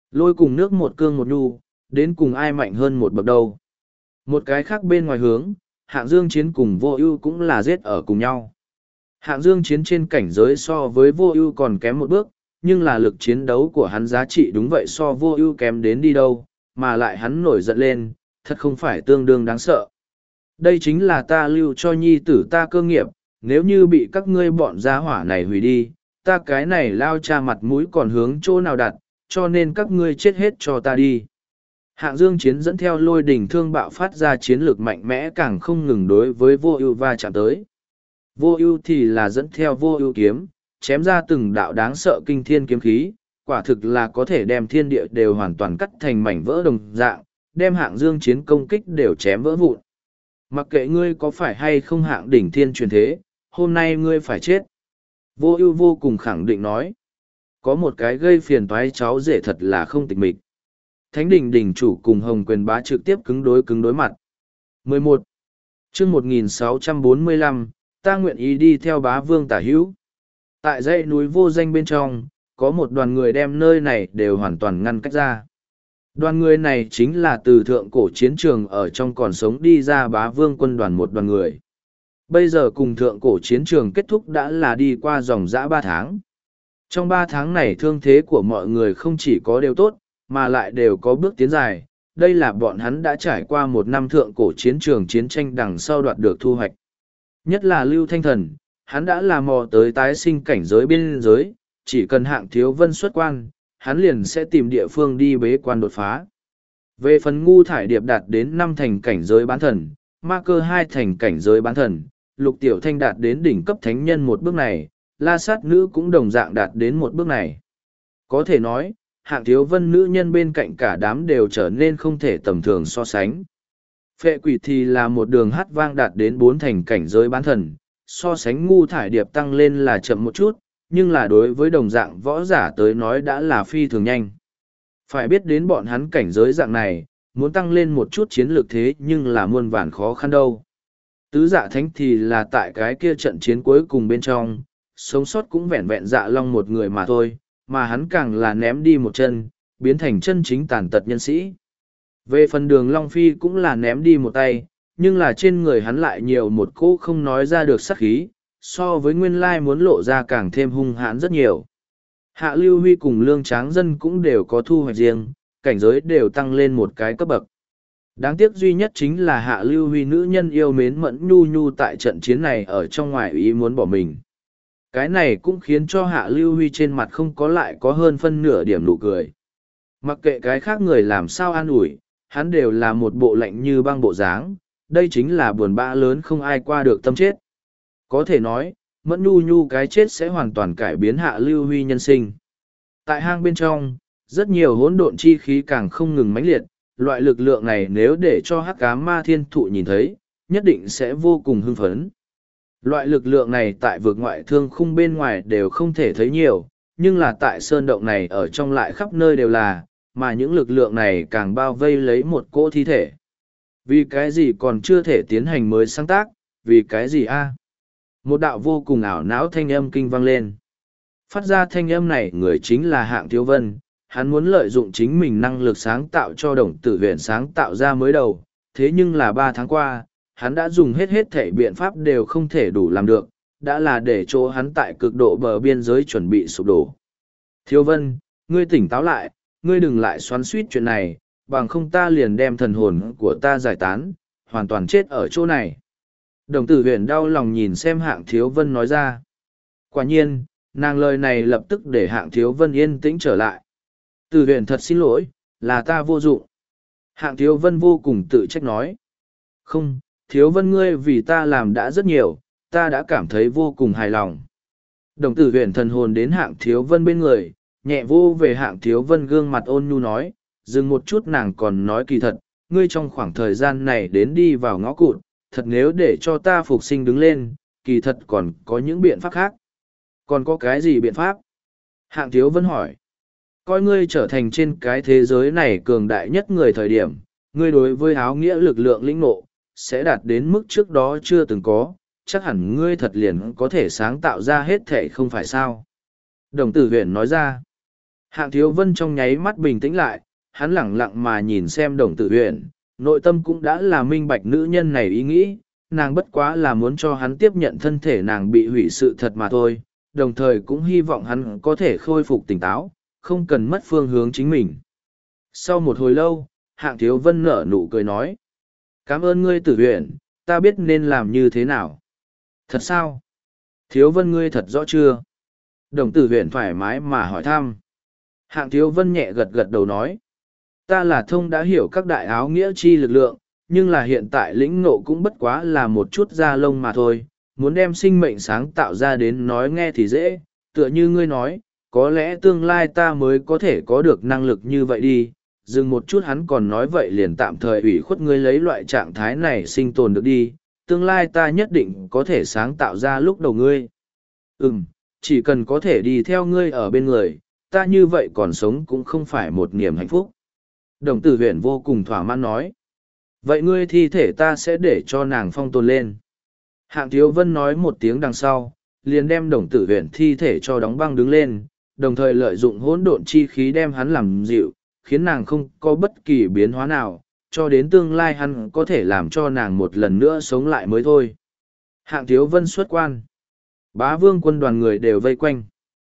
Lôi cùng nước một cương một nhu, đến cùng ai mạnh hơn một bậc đâu. Một cái khác bên ngoài hướng, hạng dương chiến cùng vô ưu cũng là giết ở cùng nhau. Hạng dương chiến trên cảnh giới so với vô ưu còn kém một bước, nhưng là lực chiến đấu của hắn giá trị đúng vậy so vô ưu kém đến đi đâu, mà lại hắn nổi giận lên, thật không phải tương đương đáng sợ. Đây chính là ta lưu cho nhi tử ta cơ nghiệp, nếu như bị các ngươi bọn gia hỏa này hủy đi, ta cái này lao cha mặt mũi còn hướng chỗ nào đặt, cho nên các ngươi chết hết cho ta đi. Hạng dương chiến dẫn theo lôi đỉnh thương bạo phát ra chiến lược mạnh mẽ càng không ngừng đối với vô ưu va chạm tới. Vô ưu thì là dẫn theo vô ưu kiếm, chém ra từng đạo đáng sợ kinh thiên kiếm khí, quả thực là có thể đem thiên địa đều hoàn toàn cắt thành mảnh vỡ đồng dạng, đem hạng dương chiến công kích đều chém vỡ vụn. Mặc kệ ngươi có phải hay không hạng đỉnh thiên truyền thế, hôm nay ngươi phải chết. Vô ưu vô cùng khẳng định nói. Có một cái gây phiền toái cháu rể thật là không tịch mịch. Thánh đình đỉnh chủ cùng Hồng Quyền bá trực tiếp cứng đối mặt. 11. Chương 1645, ta nguyện ý đi theo bá vương tả hữu. Tại dãy núi vô danh bên trong, có một đoàn người đem nơi này đều hoàn toàn ngăn cách ra. Đoàn người này chính là từ thượng cổ chiến trường ở trong còn sống đi ra bá vương quân đoàn một đoàn người. Bây giờ cùng thượng cổ chiến trường kết thúc đã là đi qua dòng dã 3 tháng. Trong 3 tháng này thương thế của mọi người không chỉ có đều tốt, mà lại đều có bước tiến dài. Đây là bọn hắn đã trải qua 1 năm thượng cổ chiến trường chiến tranh đằng sau đoạt được thu hoạch. Nhất là Lưu Thanh Thần, hắn đã là mò tới tái sinh cảnh giới biên giới, chỉ cần hạng thiếu vân xuất quan, hắn liền sẽ tìm địa phương đi bế quan đột phá. Về phần ngu thải điệp đạt đến 5 thành cảnh giới bán thần, ma cơ 2 thành cảnh giới bán thần, lục tiểu thanh đạt đến đỉnh cấp thánh nhân một bước này, la sát nữ cũng đồng dạng đạt đến một bước này. Có thể nói, hạng thiếu vân nữ nhân bên cạnh cả đám đều trở nên không thể tầm thường so sánh. Phệ quỷ thì là một đường hát vang đạt đến 4 thành cảnh giới bán thần, so sánh ngu thải điệp tăng lên là chậm một chút, nhưng là đối với đồng dạng võ giả tới nói đã là phi thường nhanh. Phải biết đến bọn hắn cảnh giới dạng này, muốn tăng lên một chút chiến lược thế nhưng là muôn vàn khó khăn đâu. Tứ dạ thánh thì là tại cái kia trận chiến cuối cùng bên trong, sống sót cũng vẹn vẹn dạ long một người mà thôi, mà hắn càng là ném đi một chân, biến thành chân chính tàn tật nhân sĩ. Về phần đường Long Phi cũng là ném đi một tay, nhưng là trên người hắn lại nhiều một cỗ không nói ra được sát khí, so với nguyên lai muốn lộ ra càng thêm hung hãn rất nhiều. Hạ Lưu Huy cùng Lương Tráng Dân cũng đều có thu hoạch riêng, cảnh giới đều tăng lên một cái cấp bậc. Đáng tiếc duy nhất chính là Hạ Lưu Huy nữ nhân yêu mến Mẫn Nhu Nhu tại trận chiến này ở trong ngoài ý muốn bỏ mình. Cái này cũng khiến cho Hạ Lưu Huy trên mặt không có lại có hơn phân nửa điểm nụ cười. Mặc kệ cái khác người làm sao an ủi, hắn đều là một bộ lạnh như băng bộ dáng, đây chính là buồn bã lớn không ai qua được tâm chết. Có thể nói, Mẫn Nhu Nhu cái chết sẽ hoàn toàn cải biến Hạ Lưu Huy nhân sinh. Tại hang bên trong, rất nhiều hỗn độn chi khí càng không ngừng mãnh liệt, loại lực lượng này nếu để cho Hắc Ám Ma Thiên Thụ nhìn thấy, nhất định sẽ vô cùng hưng phấn. Loại lực lượng này tại vực ngoại thương khung bên ngoài đều không thể thấy nhiều, nhưng là tại sơn động này ở trong lại khắp nơi đều là, mà những lực lượng này càng bao vây lấy một cỗ thi thể. Vì cái gì còn chưa thể tiến hành mới sáng tác, vì cái gì a? Một đạo vô cùng ảo não thanh âm kinh vang lên. Phát ra thanh âm này người chính là Hạng Thiếu Vân, hắn muốn lợi dụng chính mình năng lực sáng tạo cho Đồng Tử Huyền sáng tạo ra mới đầu, thế nhưng là 3 tháng qua, hắn đã dùng hết thể biện pháp đều không thể đủ làm được, đã là để chỗ hắn tại cực độ bờ biên giới chuẩn bị sụp đổ. Thiếu Vân, ngươi tỉnh táo lại, ngươi đừng lại xoắn suýt chuyện này, bằng không ta liền đem thần hồn của ta giải tán, hoàn toàn chết ở chỗ này. Đồng Tử Huyền đau lòng nhìn xem Hạng Thiếu Vân nói ra. Quả nhiên, nàng lời này lập tức để Hạng Thiếu Vân yên tĩnh trở lại. Tử Huyền thật xin lỗi, là ta vô dụng. Hạng Thiếu Vân vô cùng tự trách nói. Không, Thiếu Vân ngươi vì ta làm đã rất nhiều, ta đã cảm thấy vô cùng hài lòng. Đồng Tử Huyền thần hồn đến Hạng Thiếu Vân bên người, nhẹ vô về Hạng Thiếu Vân gương mặt ôn nhu nói, dừng một chút nàng còn nói kỳ thật, ngươi trong khoảng thời gian này đến đi vào ngõ cụt, thật nếu để cho ta phục sinh đứng lên, kỳ thật còn có những biện pháp khác. Còn có cái gì biện pháp? Hạng Thiếu Vân hỏi. Coi ngươi trở thành trên cái thế giới này cường đại nhất người thời điểm, ngươi đối với áo nghĩa lực lượng lĩnh ngộ, sẽ đạt đến mức trước đó chưa từng có, chắc hẳn ngươi thật liền có thể sáng tạo ra hết thể không phải sao. Đồng Tử Huyền nói ra. Hạng Thiếu Vân trong nháy mắt bình tĩnh lại, hắn lẳng lặng mà nhìn xem Đồng Tử Huyền, nội tâm cũng đã là minh bạch nữ nhân này ý nghĩ, nàng bất quá là muốn cho hắn tiếp nhận thân thể nàng bị hủy sự thật mà thôi, đồng thời cũng hy vọng hắn có thể khôi phục tỉnh táo, không cần mất phương hướng chính mình. Sau một hồi lâu, Hạng Thiếu Vân nở nụ cười nói, cảm ơn ngươi Tử Huyền, ta biết nên làm như thế nào. Thật sao? Thiếu Vân ngươi thật rõ chưa? Đồng Tử Huyền thoải mái mà hỏi thăm. Hạng Thiếu Vân nhẹ gật gật đầu nói, ta là thông đã hiểu các đại áo nghĩa chi lực lượng, nhưng là hiện tại lĩnh ngộ cũng bất quá là một chút da lông mà thôi, muốn đem sinh mệnh sáng tạo ra đến nói nghe thì dễ, tựa như ngươi nói, có lẽ tương lai ta mới có thể có được năng lực như vậy đi. Dừng một chút hắn còn nói vậy liền tạm thời ủy khuất ngươi lấy loại trạng thái này sinh tồn được đi, tương lai ta nhất định có thể sáng tạo ra lúc đầu ngươi. Chỉ cần có thể đi theo ngươi ở bên người, ta như vậy còn sống cũng không phải một niềm hạnh phúc. Đồng Tử Huyền vô cùng thỏa mãn nói. Vậy ngươi thi thể ta sẽ để cho nàng phong tồn lên. Hạng Thiếu Vân nói một tiếng đằng sau, liền đem Đồng Tử Huyền thi thể cho đóng băng đứng lên, đồng thời lợi dụng hỗn độn chi khí đem hắn làm dịu, khiến nàng không có bất kỳ biến hóa nào, cho đến tương lai hắn có thể làm cho nàng một lần nữa sống lại mới thôi. Hạng Thiếu Vân xuất quan. Bá Vương quân đoàn người đều vây quanh.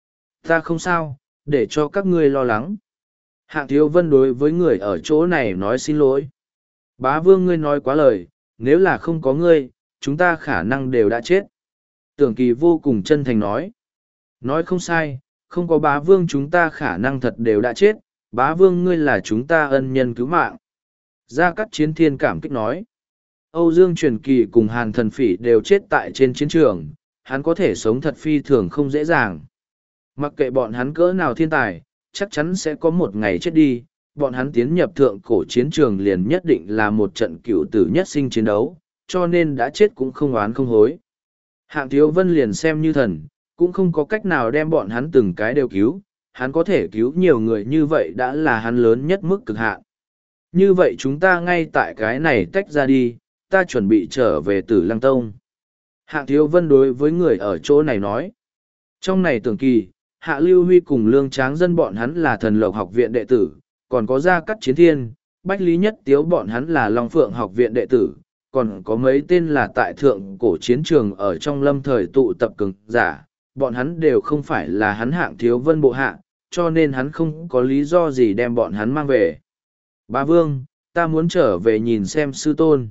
Ta không sao, để cho các ngươi lo lắng. Hạng Thiếu Vân đối với người ở chỗ này nói xin lỗi. Bá Vương ngươi nói quá lời, nếu là không có ngươi, chúng ta khả năng đều đã chết. Tưởng Kỳ vô cùng chân thành nói. Nói không sai, không có Bá Vương chúng ta khả năng thật đều đã chết, Bá Vương ngươi là chúng ta ân nhân cứu mạng. Gia Cát Chiến Thiên cảm kích nói. Âu Dương Truyền Kỳ cùng Hàn Thần Phỉ đều chết tại trên chiến trường, hắn có thể sống thật phi thường không dễ dàng. Mặc kệ bọn hắn cỡ nào thiên tài, chắc chắn sẽ có một ngày chết đi, bọn hắn tiến nhập thượng cổ chiến trường liền nhất định là một trận cựu tử nhất sinh chiến đấu, cho nên đã chết cũng không oán không hối. Hạng Thiếu Vân liền xem như thần, cũng không có cách nào đem bọn hắn từng cái đều cứu, hắn có thể cứu nhiều người như vậy đã là hắn lớn nhất mức cực hạn. Như vậy chúng ta ngay tại cái này tách ra đi, ta chuẩn bị trở về Tử Lăng Tông. Hạng Thiếu Vân đối với người ở chỗ này nói. Trong này Tưởng Kỳ, Hạ Lưu Huy cùng Lương Tráng Dân bọn hắn là Thần Lộc học viện đệ tử, còn có Gia Cát Chiến Thiên, Bách Lý Nhất Tiếu bọn hắn là Long Phượng học viện đệ tử, còn có mấy tên là tại thượng cổ chiến trường ở trong lâm thời tụ tập cường giả, bọn hắn đều không phải là hắn Hạng Thiếu Vân bộ hạ, cho nên hắn không có lý do gì đem bọn hắn mang về. Bá Vương, ta muốn trở về nhìn xem sư tôn.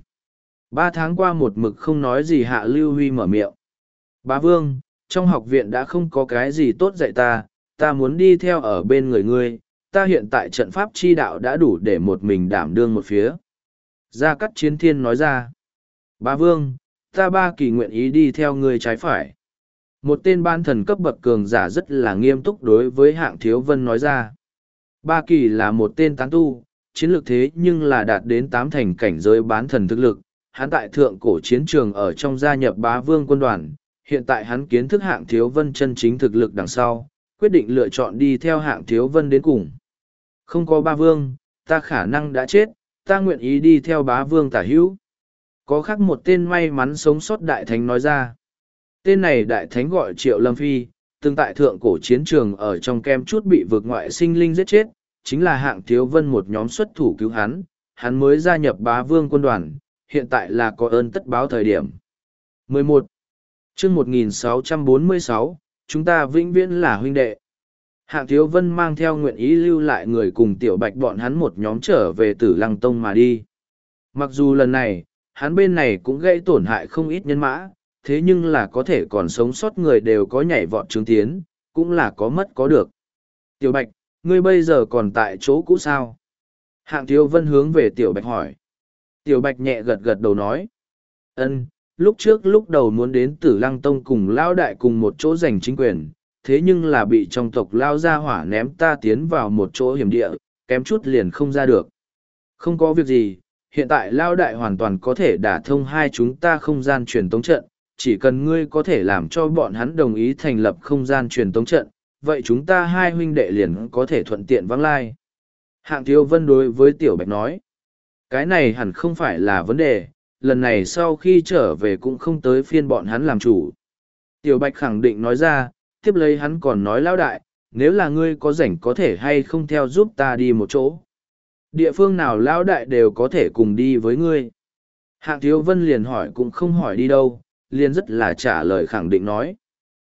3 tháng qua một mực không nói gì Hạ Lưu Huy mở miệng. Bá Vương, trong học viện đã không có cái gì tốt dạy ta muốn đi theo ở bên người ngươi, ta hiện tại trận pháp chi đạo đã đủ để một mình đảm đương một phía. Gia Cát Chiến Thiên nói ra. Bá Vương, ta Ba Kỳ nguyện ý đi theo ngươi trái phải. Một tên ban thần cấp bậc cường giả rất là nghiêm túc đối với Hạng Thiếu Vân nói ra. Ba Kỳ là một tên tán tu, chiến lược thế nhưng là đạt đến 8 thành cảnh giới bán thần thực lực. Hắn tại thượng cổ chiến trường ở trong gia nhập Bá Vương quân đoàn, hiện tại hắn kiến thức Hạng Thiếu Vân chân chính thực lực đằng sau, quyết định lựa chọn đi theo Hạng Thiếu Vân đến cùng. Không có Bá Vương, ta khả năng đã chết, ta nguyện ý đi theo Bá Vương tả hữu. Có khác một tên may mắn sống sót đại thánh nói ra. Tên này đại thánh gọi Triệu Lâm Phi, từng tại thượng cổ chiến trường ở trong kem chút bị vực ngoại sinh linh giết chết, chính là Hạng Thiếu Vân một nhóm xuất thủ cứu hắn mới gia nhập Bá Vương quân đoàn, hiện tại là có ơn tất báo thời điểm. 11. Chương 1646, chúng ta vĩnh viễn là huynh đệ. Hạng Thiếu Vân mang theo nguyện ý lưu lại người cùng Tiểu Bạch bọn hắn một nhóm trở về Tử Lăng Tông mà đi. Mặc dù lần này, hắn bên này cũng gây tổn hại không ít nhân mã, thế nhưng là có thể còn sống sót người đều có nhảy vọt chứng tiến, cũng là có mất có được. Tiểu Bạch, ngươi bây giờ còn tại chỗ cũ sao? Hạng Thiếu Vân hướng về Tiểu Bạch hỏi. Tiểu Bạch nhẹ gật gật đầu nói. Lúc trước lúc đầu muốn đến Tử Lăng Tông cùng Lao Đại cùng một chỗ giành chính quyền, thế nhưng là bị trong tộc Lao Gia Hỏa ném ta tiến vào một chỗ hiểm địa, kém chút liền không ra được. Không có việc gì, hiện tại Lao Đại hoàn toàn có thể đả thông hai chúng ta không gian truyền tống trận, chỉ cần ngươi có thể làm cho bọn hắn đồng ý thành lập không gian truyền tống trận, vậy chúng ta hai huynh đệ liền có thể thuận tiện vắng lai. Hạng Thiếu Vân đối với Tiểu Bạch nói, cái này hẳn không phải là vấn đề, lần này sau khi trở về cũng không tới phiên bọn hắn làm chủ. Tiểu Bạch khẳng định nói ra, tiếp lấy hắn còn nói Lão Đại, nếu là ngươi có rảnh có thể hay không theo giúp ta đi một chỗ. Địa phương nào lão đại đều có thể cùng đi với ngươi. Hạng Thiếu Vân liền hỏi cũng không hỏi đi đâu, liền rất là trả lời khẳng định nói.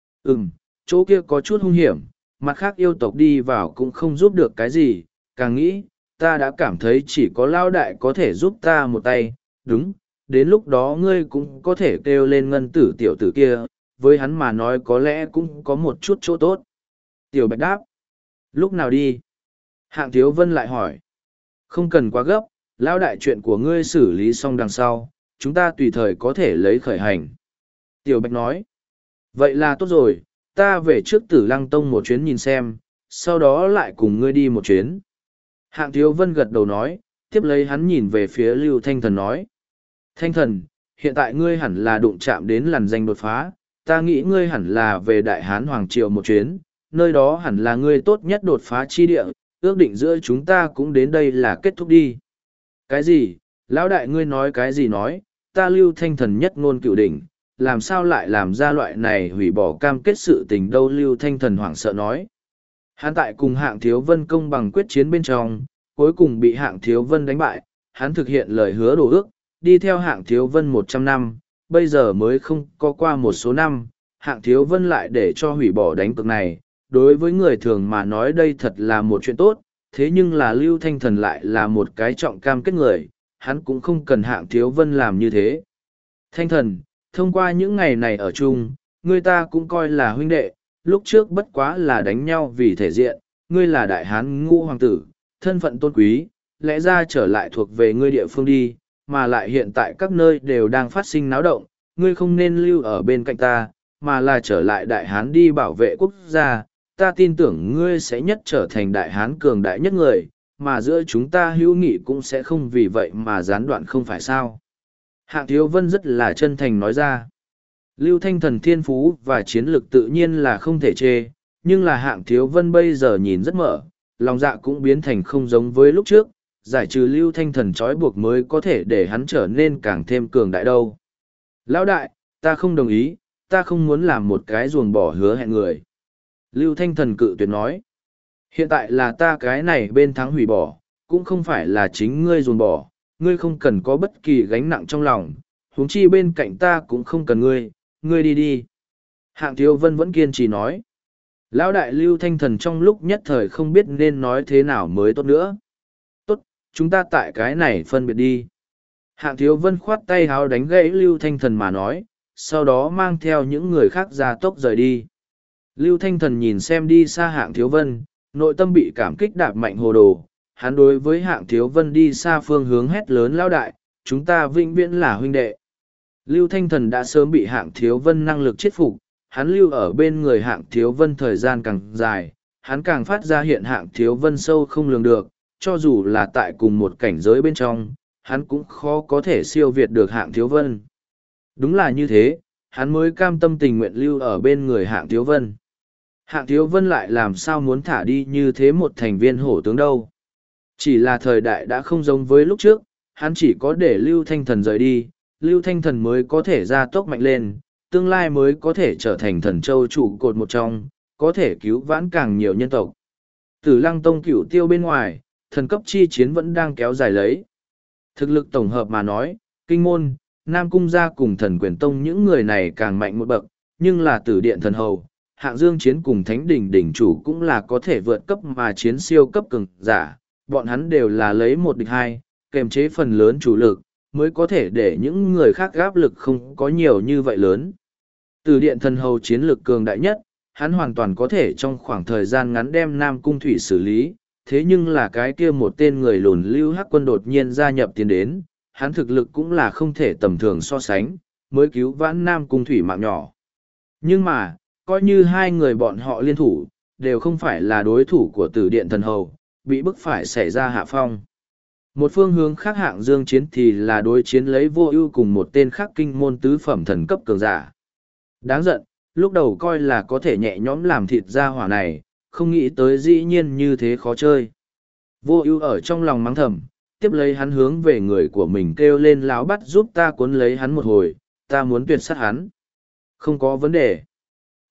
Chỗ kia có chút hung hiểm, mặt khác yêu tộc đi vào cũng không giúp được cái gì, càng nghĩ, ta đã cảm thấy chỉ có lão đại có thể giúp ta một tay, đúng, đến lúc đó ngươi cũng có thể kêu lên ngân tử tiểu tử kia, với hắn mà nói có lẽ cũng có một chút chỗ tốt. Tiểu Bạch đáp, lúc nào đi? Hạng Thiếu Vân lại hỏi, không cần quá gấp, lão đại chuyện của ngươi xử lý xong đằng sau, chúng ta tùy thời có thể lấy khởi hành. Tiểu Bạch nói, vậy là tốt rồi, ta về trước Tử Lăng Tông một chuyến nhìn xem, sau đó lại cùng ngươi đi một chuyến. Hạng Thiếu Vân gật đầu nói, tiếp lấy hắn nhìn về phía Lưu Thanh Thần nói. Thanh Thần, hiện tại ngươi hẳn là đụng chạm đến làn danh đột phá, ta nghĩ ngươi hẳn là về Đại Hán Hoàng Triều một chuyến, nơi đó hẳn là ngươi tốt nhất đột phá chi địa, ước định giữa chúng ta cũng đến đây là kết thúc đi. Cái gì? Lão đại ngươi nói cái gì nói, ta Lưu Thanh Thần nhất ngôn cửu đỉnh, làm sao lại làm ra loại này hủy bỏ cam kết sự tình đâu? Lưu Thanh Thần hoảng sợ nói. Hắn tại cùng Hạng Thiếu Vân công bằng quyết chiến bên trong, cuối cùng bị Hạng Thiếu Vân đánh bại, hắn thực hiện lời hứa đồ ước, đi theo Hạng Thiếu Vân 100 năm, bây giờ mới không có qua một số năm, Hạng Thiếu Vân lại để cho hủy bỏ đánh cược này. Đối với người thường mà nói đây thật là một chuyện tốt, thế nhưng là Lưu Thanh Thần lại là một cái trọng cam kết người, hắn cũng không cần Hạng Thiếu Vân làm như thế. Thanh Thần, thông qua những ngày này ở chung, người ta cũng coi là huynh đệ, lúc trước bất quá là đánh nhau vì thể diện, ngươi là đại hán ngũ hoàng tử, thân phận tôn quý, lẽ ra trở lại thuộc về ngươi địa phương đi, mà lại hiện tại các nơi đều đang phát sinh náo động, ngươi không nên lưu ở bên cạnh ta, mà là trở lại đại hán đi bảo vệ quốc gia, ta tin tưởng ngươi sẽ nhất trở thành đại hán cường đại nhất người, mà giữa chúng ta hữu nghị cũng sẽ không vì vậy mà gián đoạn không phải sao. Hạng Thiếu Vân rất là chân thành nói ra. Lưu Thanh Thần thiên phú và chiến lược tự nhiên là không thể chê, nhưng là Hạng Thiếu Vân bây giờ nhìn rất mở, lòng dạ cũng biến thành không giống với lúc trước, giải trừ Lưu Thanh Thần trói buộc mới có thể để hắn trở nên càng thêm cường đại đâu. Lão đại, ta không đồng ý, ta không muốn làm một cái ruồng bỏ hứa hẹn người. Lưu Thanh Thần cự tuyệt nói, hiện tại là ta cái này bên thắng hủy bỏ, cũng không phải là chính ngươi ruồng bỏ, ngươi không cần có bất kỳ gánh nặng trong lòng, huống chi bên cạnh ta cũng không cần ngươi, ngươi đi đi. Hạng Thiếu Vân vẫn kiên trì nói. Lão đại Lưu Thanh Thần trong lúc nhất thời không biết nên nói thế nào mới tốt nữa. Tốt, chúng ta tại cái này phân biệt đi. Hạng Thiếu Vân khoát tay háo đánh gãy Lưu Thanh Thần mà nói, sau đó mang theo những người khác ra tốc rời đi. Lưu Thanh Thần nhìn xem đi xa Hạng Thiếu Vân, nội tâm bị cảm kích đạp mạnh hồ đồ. Hắn đối với Hạng Thiếu Vân đi xa phương hướng hét lớn lão đại, chúng ta vĩnh viễn là huynh đệ. Lưu Thanh Thần đã sớm bị Hạng Thiếu Vân năng lực chết phục, hắn lưu ở bên người Hạng Thiếu Vân thời gian càng dài, hắn càng phát ra hiện Hạng Thiếu Vân sâu không lường được, cho dù là tại cùng một cảnh giới bên trong, hắn cũng khó có thể siêu việt được Hạng Thiếu Vân. Đúng là như thế, hắn mới cam tâm tình nguyện lưu ở bên người Hạng Thiếu Vân. Hạng Thiếu Vân lại làm sao muốn thả đi như thế một thành viên hổ tướng đâu. Chỉ là thời đại đã không giống với lúc trước, hắn chỉ có để Lưu Thanh Thần rời đi, Lưu Thanh Thần mới có thể gia tốc mạnh lên, tương lai mới có thể trở thành thần châu trụ cột một trong, có thể cứu vãn càng nhiều nhân tộc. Tử Lăng Tông cửu tiêu bên ngoài, thần cấp chi chiến vẫn đang kéo dài lấy. Thực lực tổng hợp mà nói, Kinh Môn, Nam Cung gia cùng Thần Quyền Tông những người này càng mạnh một bậc, nhưng là Tử Điện Thần Hầu, Hạng Dương Chiến cùng Thánh Đỉnh Đỉnh Chủ cũng là có thể vượt cấp mà chiến siêu cấp cường giả, bọn hắn đều là lấy một địch hai, kềm chế phần lớn chủ lực, mới có thể để những người khác áp lực không có nhiều như vậy lớn. Tử Điện Thần Hầu chiến lực cường đại nhất, hắn hoàn toàn có thể trong khoảng thời gian ngắn đem Nam Cung Thủy xử lý, thế nhưng là cái kia một tên người lùn Lưu Hắc Quân đột nhiên gia nhập tiến đến, hắn thực lực cũng là không thể tầm thường so sánh, mới cứu vãn Nam Cung Thủy mạng nhỏ. Nhưng mà, coi như hai người bọn họ liên thủ, đều không phải là đối thủ của Tử Điện Thần Hầu, bị bức phải xảy ra hạ phong. Một phương hướng khác Hạng Dương Chiến thì là đối chiến lấy Vô Ưu cùng một tên khác Kinh Môn tứ phẩm thần cấp cường giả. Đáng giận, lúc đầu coi là có thể nhẹ nhõm làm thịt ra hỏa này, không nghĩ tới dĩ nhiên như thế khó chơi. Vô Ưu ở trong lòng mắng thầm, tiếp lấy hắn hướng về người của mình kêu lên láo bắt giúp ta cuốn lấy hắn một hồi, ta muốn tuyệt sát hắn. Không có vấn đề.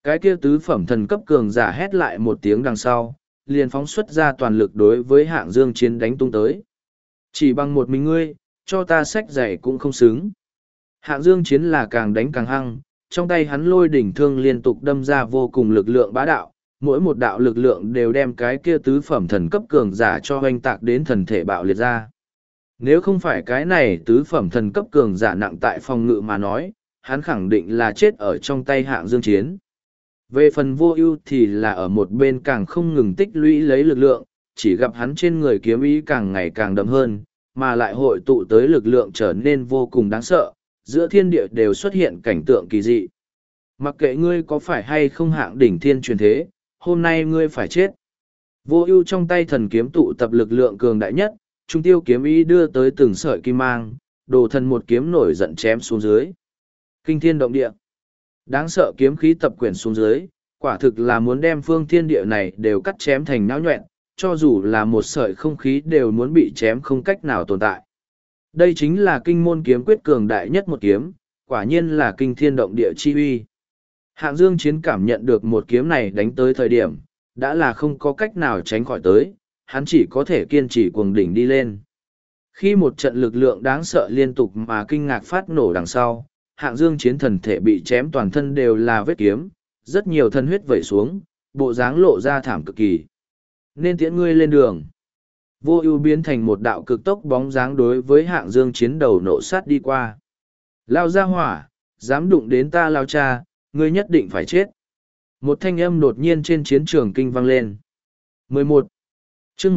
Cái kia tứ phẩm thần cấp cường giả hét lại một tiếng đằng sau, liền phóng xuất ra toàn lực đối với Hạng Dương Chiến đánh tung tới. Chỉ bằng một mình ngươi, cho ta xách giày cũng không xứng. Hạng Dương Chiến là càng đánh càng hăng, trong tay hắn lôi đỉnh thương liên tục đâm ra vô cùng lực lượng bá đạo, mỗi một đạo lực lượng đều đem cái kia tứ phẩm thần cấp cường giả cho hoành tạc đến thần thể bạo liệt ra. Nếu không phải cái này tứ phẩm thần cấp cường giả nặng tại phòng ngự mà nói, hắn khẳng định là chết ở trong tay Hạng Dương Chiến. Về phần Vô Ưu thì là ở một bên càng không ngừng tích lũy lấy lực lượng, chỉ gặp hắn trên người kiếm ý càng ngày càng đậm hơn, mà lại hội tụ tới lực lượng trở nên vô cùng đáng sợ, giữa thiên địa đều xuất hiện cảnh tượng kỳ dị. Mặc kệ ngươi có phải hay không hạng đỉnh thiên truyền thế, hôm nay ngươi phải chết. Vô Ưu trong tay thần kiếm tụ tập lực lượng cường đại nhất, trung tiêu kiếm ý đưa tới từng sợi kim mang, đồ thần một kiếm nổi giận chém xuống dưới. Kinh thiên động địa. Đáng sợ kiếm khí tập quyển xuống dưới, quả thực là muốn đem phương thiên địa này đều cắt chém thành náo nhoẹn, cho dù là một sợi không khí đều muốn bị chém không cách nào tồn tại. Đây chính là kinh môn kiếm quyết cường đại nhất một kiếm, quả nhiên là kinh thiên động địa chi uy. Hạng Dương Chiến cảm nhận được một kiếm này đánh tới thời điểm, đã là không có cách nào tránh khỏi tới, hắn chỉ có thể kiên trì cuồng đỉnh đi lên. Khi một trận lực lượng đáng sợ liên tục mà kinh ngạc phát nổ đằng sau, Hạng Dương Chiến thần thể bị chém toàn thân đều là vết kiếm, rất nhiều thân huyết vẩy xuống, bộ dáng lộ ra thảm cực kỳ. Nên tiễn ngươi lên đường. Vô Ưu biến thành một đạo cực tốc bóng dáng đối với Hạng Dương Chiến đầu nộ sát đi qua. Lao ra hỏa, dám đụng đến ta lao cha, ngươi nhất định phải chết. Một thanh âm đột nhiên trên chiến trường kinh vang lên. 11. Chương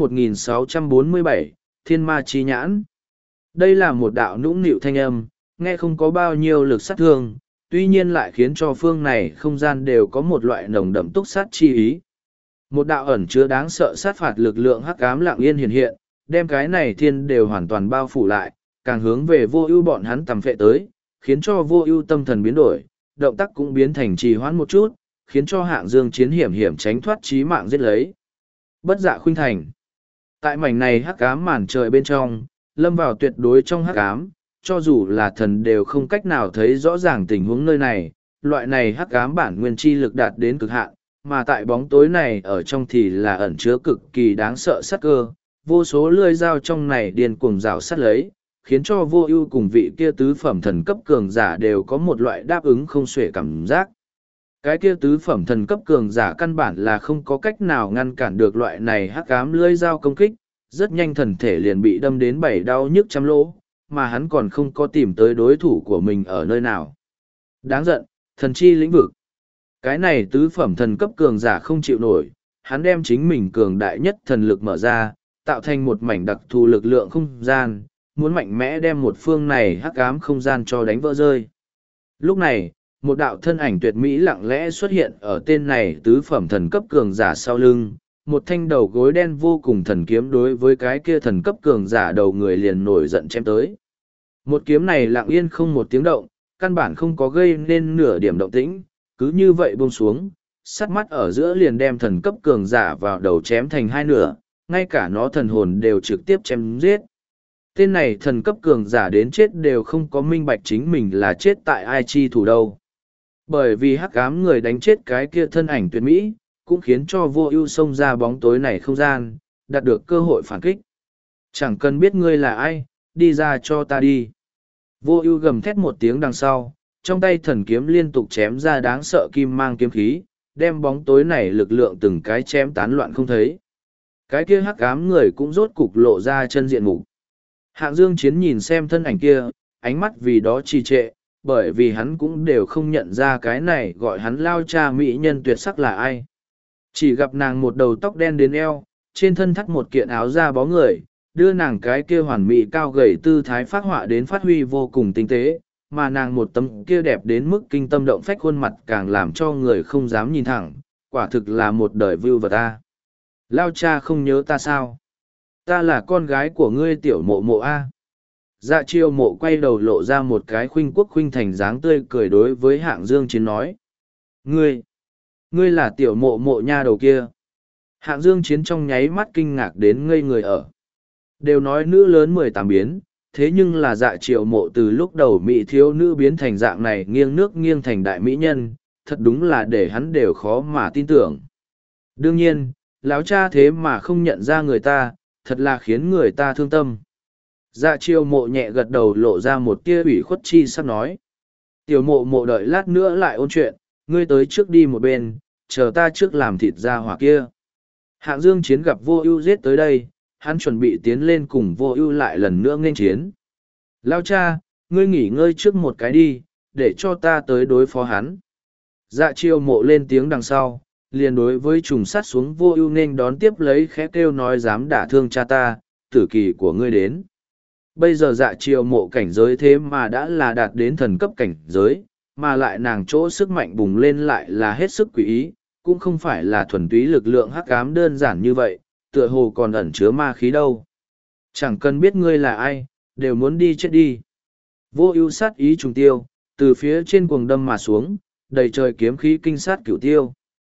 1647, Thiên Ma Chi Nhãn. Đây là một đạo nũng nịu thanh âm, nghe không có bao nhiêu lực sát thương, tuy nhiên lại khiến cho phương này không gian đều có một loại nồng đậm túc sát chi ý. Một đạo ẩn chứa đáng sợ sát phạt lực lượng hắc ám lặng yên hiện hiện, đem cái này thiên đều hoàn toàn bao phủ lại, càng hướng về Vô Ưu bọn hắn tầm phệ tới, khiến cho Vô Ưu tâm thần biến đổi, động tác cũng biến thành trì hoãn một chút, khiến cho Hạng Dương Chiến hiểm hiểm tránh thoát chí mạng giết lấy. Bất Dạ Khuynh Thành. Tại mảnh này hắc ám màn trời bên trong, lâm vào tuyệt đối trong hắc ám, cho dù là thần đều không cách nào thấy rõ ràng tình huống nơi này, loại này hắc ám bản nguyên chi lực đạt đến cực hạn, mà tại bóng tối này ở trong thì là ẩn chứa cực kỳ đáng sợ sát cơ, vô số lưỡi dao trong này điên cuồng rào sát lấy, khiến cho Vô Ưu cùng vị kia tứ phẩm thần cấp cường giả đều có một loại đáp ứng không xuể cảm giác. Cái kia tứ phẩm thần cấp cường giả căn bản là không có cách nào ngăn cản được loại này hắc ám lưỡi dao công kích, rất nhanh thần thể liền bị đâm đến bảy đau nhức trăm lỗ, mà hắn còn không có tìm tới đối thủ của mình ở nơi nào. Đáng giận, thần chi lĩnh vực. Cái này tứ phẩm thần cấp cường giả không chịu nổi, hắn đem chính mình cường đại nhất thần lực mở ra, tạo thành một mảnh đặc thù lực lượng không gian, muốn mạnh mẽ đem một phương này hắc ám không gian cho đánh vỡ rơi. Lúc này, một đạo thân ảnh tuyệt mỹ lặng lẽ xuất hiện ở tên này tứ phẩm thần cấp cường giả sau lưng, một thanh đầu gối đen vô cùng thần kiếm đối với cái kia thần cấp cường giả đầu người liền nổi giận chém tới. Một kiếm này lặng yên không một tiếng động, căn bản không có gây nên nửa điểm động tĩnh, cứ như vậy buông xuống, sắt mắt ở giữa liền đem thần cấp cường giả vào đầu chém thành hai nửa, ngay cả nó thần hồn đều trực tiếp chém giết. Tên này thần cấp cường giả đến chết đều không có minh bạch chính mình là chết tại ai chi thủ đâu. Bởi vì hắc ám người đánh chết cái kia thân ảnh tuyệt mỹ, cũng khiến cho Vô Ưu xông ra bóng tối này không gian, đạt được cơ hội phản kích. Chẳng cần biết ngươi là ai, đi ra cho ta đi. Vô Ưu gầm thét một tiếng đằng sau, trong tay thần kiếm liên tục chém ra đáng sợ kim mang kiếm khí, đem bóng tối này lực lượng từng cái chém tán loạn không thấy. Cái kia hắc ám người cũng rốt cục lộ ra chân diện mục. Hạng Dương Chiến nhìn xem thân ảnh kia, ánh mắt vì đó trì trệ, bởi vì hắn cũng đều không nhận ra cái này gọi hắn lao cha mỹ nhân tuyệt sắc là ai. Chỉ gặp nàng một đầu tóc đen đến eo, trên thân thắt một kiện áo da bó người, đưa nàng cái kia hoàn mỹ cao gầy tư thái phát họa đến phát huy vô cùng tinh tế, mà nàng một tấm kia đẹp đến mức kinh tâm động phách khuôn mặt càng làm cho người không dám nhìn thẳng, quả thực là một đời view vật ta. Lao cha không nhớ ta sao? Ta là con gái của ngươi tiểu mộ mộ A. Dạ chiêu mộ quay đầu lộ ra một cái khuynh quốc khuynh thành dáng tươi cười đối với Hạng Dương Chiến nói. Ngươi là tiểu mộ mộ nha đầu kia. Hạng Dương Chiến trong nháy mắt kinh ngạc đến ngây người ở. Đều nói nữ lớn 18 biến, thế nhưng là dạ triệu mộ từ lúc đầu mỹ thiếu nữ biến thành dạng này nghiêng nước nghiêng thành đại mỹ nhân, thật đúng là để hắn đều khó mà tin tưởng. Đương nhiên, lão cha thế mà không nhận ra người ta, thật là khiến người ta thương tâm. Dạ chiêu mộ nhẹ gật đầu lộ ra một tia ủy khuất chi sắp nói. Tiểu mộ mộ đợi lát nữa lại ôn chuyện, ngươi tới trước đi một bên, chờ ta trước làm thịt ra hỏa kia. Hạng Dương Chiến gặp Vô Ưu giết tới đây, hắn chuẩn bị tiến lên cùng Vô Ưu lại lần nữa nghênh chiến. Lão cha, ngươi nghỉ ngơi trước một cái đi, để cho ta tới đối phó hắn. Dạ chiêu mộ lên tiếng đằng sau, liền đối với trùng sát xuống Vô Ưu nên đón tiếp lấy khẽ kêu nói dám đả thương cha ta, tử kỳ của ngươi đến. Bây giờ dạ chiêu mộ cảnh giới thế mà đã là đạt đến thần cấp cảnh giới, mà lại nàng chỗ sức mạnh bùng lên lại là hết sức quỷ ý, cũng không phải là thuần túy lực lượng hắc ám đơn giản như vậy, tựa hồ còn ẩn chứa ma khí đâu. Chẳng cần biết ngươi là ai, đều muốn đi chết đi. Vô Ưu sát ý trùng tiêu, từ phía trên cuồng đâm mà xuống, đầy trời kiếm khí kinh sát cửu tiêu.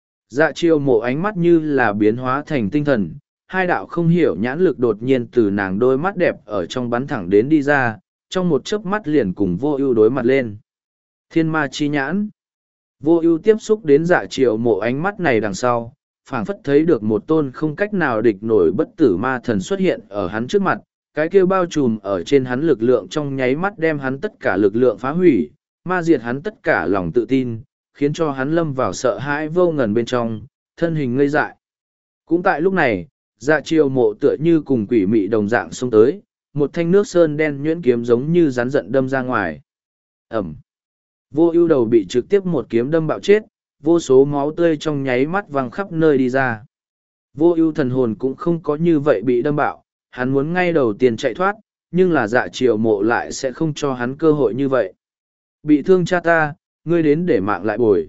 Dạ chiêu mộ ánh mắt như là biến hóa thành tinh thần, hai đạo không hiểu nhãn lực đột nhiên từ nàng đôi mắt đẹp ở trong bắn thẳng đến đi ra, trong một chớp mắt liền cùng Vô Ưu đối mặt lên. Thiên ma chi nhãn. Vô Ưu tiếp xúc đến dạ chiêu mộ ánh mắt này đằng sau, phảng phất thấy được một tôn không cách nào địch nổi bất tử ma thần xuất hiện ở hắn trước mặt, cái kia bao trùm ở trên hắn lực lượng trong nháy mắt đem hắn tất cả lực lượng phá hủy, ma diệt hắn tất cả lòng tự tin, khiến cho hắn lâm vào sợ hãi vô ngần bên trong, thân hình ngây dại. Cũng tại lúc này, dạ chiêu mộ tựa như cùng quỷ mị đồng dạng xông tới, một thanh nước sơn đen nhuyễn kiếm giống như rắn giận đâm ra ngoài. Ẩm. Vô Ưu đầu bị trực tiếp một kiếm đâm bạo chết, vô số máu tươi trong nháy mắt văng khắp nơi đi ra. Vô Ưu thần hồn cũng không có như vậy bị đâm bạo, hắn muốn ngay đầu tiên chạy thoát, nhưng là dạ chiêu mộ lại sẽ không cho hắn cơ hội như vậy. Bị thương cha ta, ngươi đến để mạng lại bồi.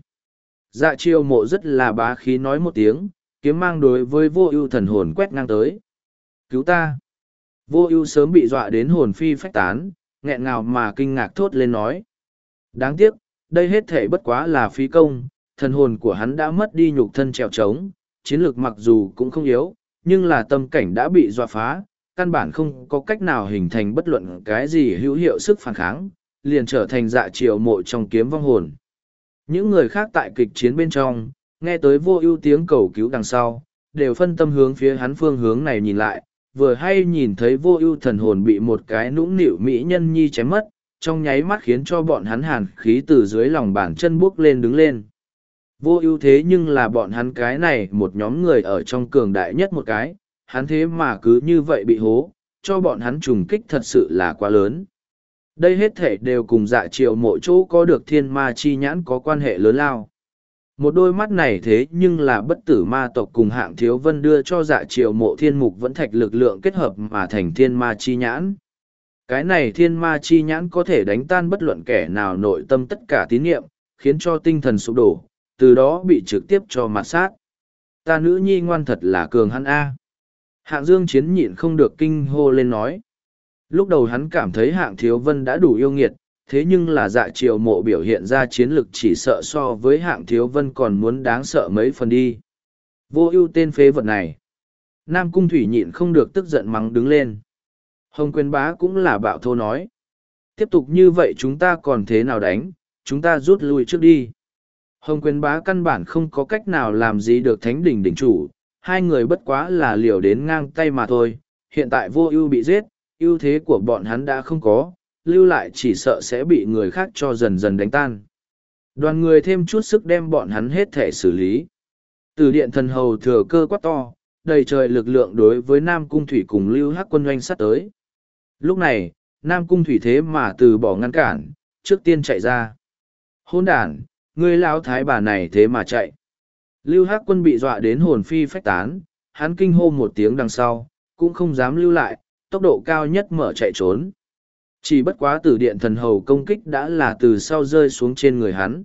Dạ chiêu mộ rất là bá khí nói một tiếng, kiếm mang đối với Vô Ưu thần hồn quét ngang tới. Cứu ta! Vô Ưu sớm bị dọa đến hồn phi phách tán, nghẹn ngào mà kinh ngạc thốt lên nói. Đáng tiếc, đây hết thảy bất quá là phí công, thần hồn của hắn đã mất đi nhục thân trèo trống, chiến lược mặc dù cũng không yếu, nhưng là tâm cảnh đã bị dọa phá, căn bản không có cách nào hình thành bất luận cái gì hữu hiệu sức phản kháng, liền trở thành dạ chiêu mộ trong kiếm vong hồn. Những người khác tại kịch chiến bên trong, nghe tới Vô Ưu tiếng cầu cứu đằng sau, đều phân tâm hướng phía hắn phương hướng này nhìn lại, vừa hay nhìn thấy Vô Ưu thần hồn bị một cái nũng nịu mỹ nhân nhi chém mất, trong nháy mắt khiến cho bọn hắn hàn khí từ dưới lòng bàn chân buốc lên đứng lên. Vô Ưu thế nhưng là bọn hắn cái này một nhóm người ở trong cường đại nhất một cái, hắn thế mà cứ như vậy bị hố, cho bọn hắn trùng kích thật sự là quá lớn. Đây hết thể đều cùng dạ chiêu mộ chỗ có được thiên ma chi nhãn có quan hệ lớn lao. Một đôi mắt này thế nhưng là bất tử ma tộc cùng Hạng Thiếu Vân đưa cho dạ chiêu mộ thiên mục vẫn thạch lực lượng kết hợp mà thành thiên ma chi nhãn. Cái này thiên ma chi nhãn có thể đánh tan bất luận kẻ nào nội tâm tất cả tín nhiệm, khiến cho tinh thần sụp đổ, từ đó bị trực tiếp cho mặt sát. Ta nữ nhi ngoan thật là cường hắn A. Hạng Dương Chiến nhịn không được kinh hô lên nói. Lúc đầu hắn cảm thấy Hạng Thiếu Vân đã đủ yêu nghiệt, thế nhưng là dạ chiêu mộ biểu hiện ra chiến lực chỉ sợ so với Hạng Thiếu Vân còn muốn đáng sợ mấy phần đi. Vô Ưu tên phế vật này. Nam Cung Thủy nhịn không được tức giận mắng đứng lên. Hồng Quyền Bá cũng là bạo thô nói. Tiếp tục như vậy chúng ta còn thế nào đánh, chúng ta rút lui trước đi. Hồng Quyền Bá căn bản không có cách nào làm gì được Thánh Đỉnh đỉnh chủ, hai người bất quá là liều đến ngang tay mà thôi. Hiện tại Vô Ưu bị giết, ưu thế của bọn hắn đã không có, lưu lại chỉ sợ sẽ bị người khác cho dần dần đánh tan. Đoàn người thêm chút sức đem bọn hắn hết thể xử lý. Từ điện thần hầu thừa cơ quát to, đầy trời lực lượng đối với Nam Cung Thủy cùng Lưu Hắc quân doanh sát tới. Lúc này, Nam Cung Thủy thế mà từ bỏ ngăn cản, trước tiên chạy ra. Hôn đàn, ngươi lão thái bà này thế mà chạy. Lưu Hắc quân bị dọa đến hồn phi phách tán, hắn kinh hô một tiếng đằng sau, cũng không dám lưu lại, tốc độ cao nhất mở chạy trốn. Chỉ bất quá tử điện thần hầu công kích đã là từ sau rơi xuống trên người hắn.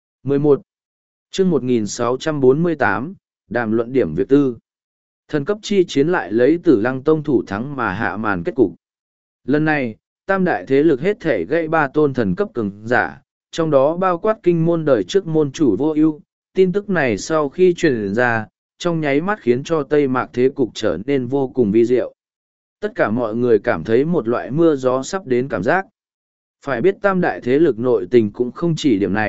11. chương 1648, đàm luận điểm việc tư. Thần cấp chi chiến lại lấy Tử Lăng Tông thủ thắng mà hạ màn kết cục. Lần này, tam đại thế lực hết thể gây ba tôn thần cấp cường giả, trong đó bao quát kinh môn đời trước môn chủ Vô Ưu. Tin tức này sau khi truyền ra, trong nháy mắt khiến cho Tây Mạc thế cục trở nên vô cùng vi diệu. Tất cả mọi người cảm thấy một loại mưa gió sắp đến cảm giác. Phải biết tam đại thế lực nội tình cũng không chỉ điểm này,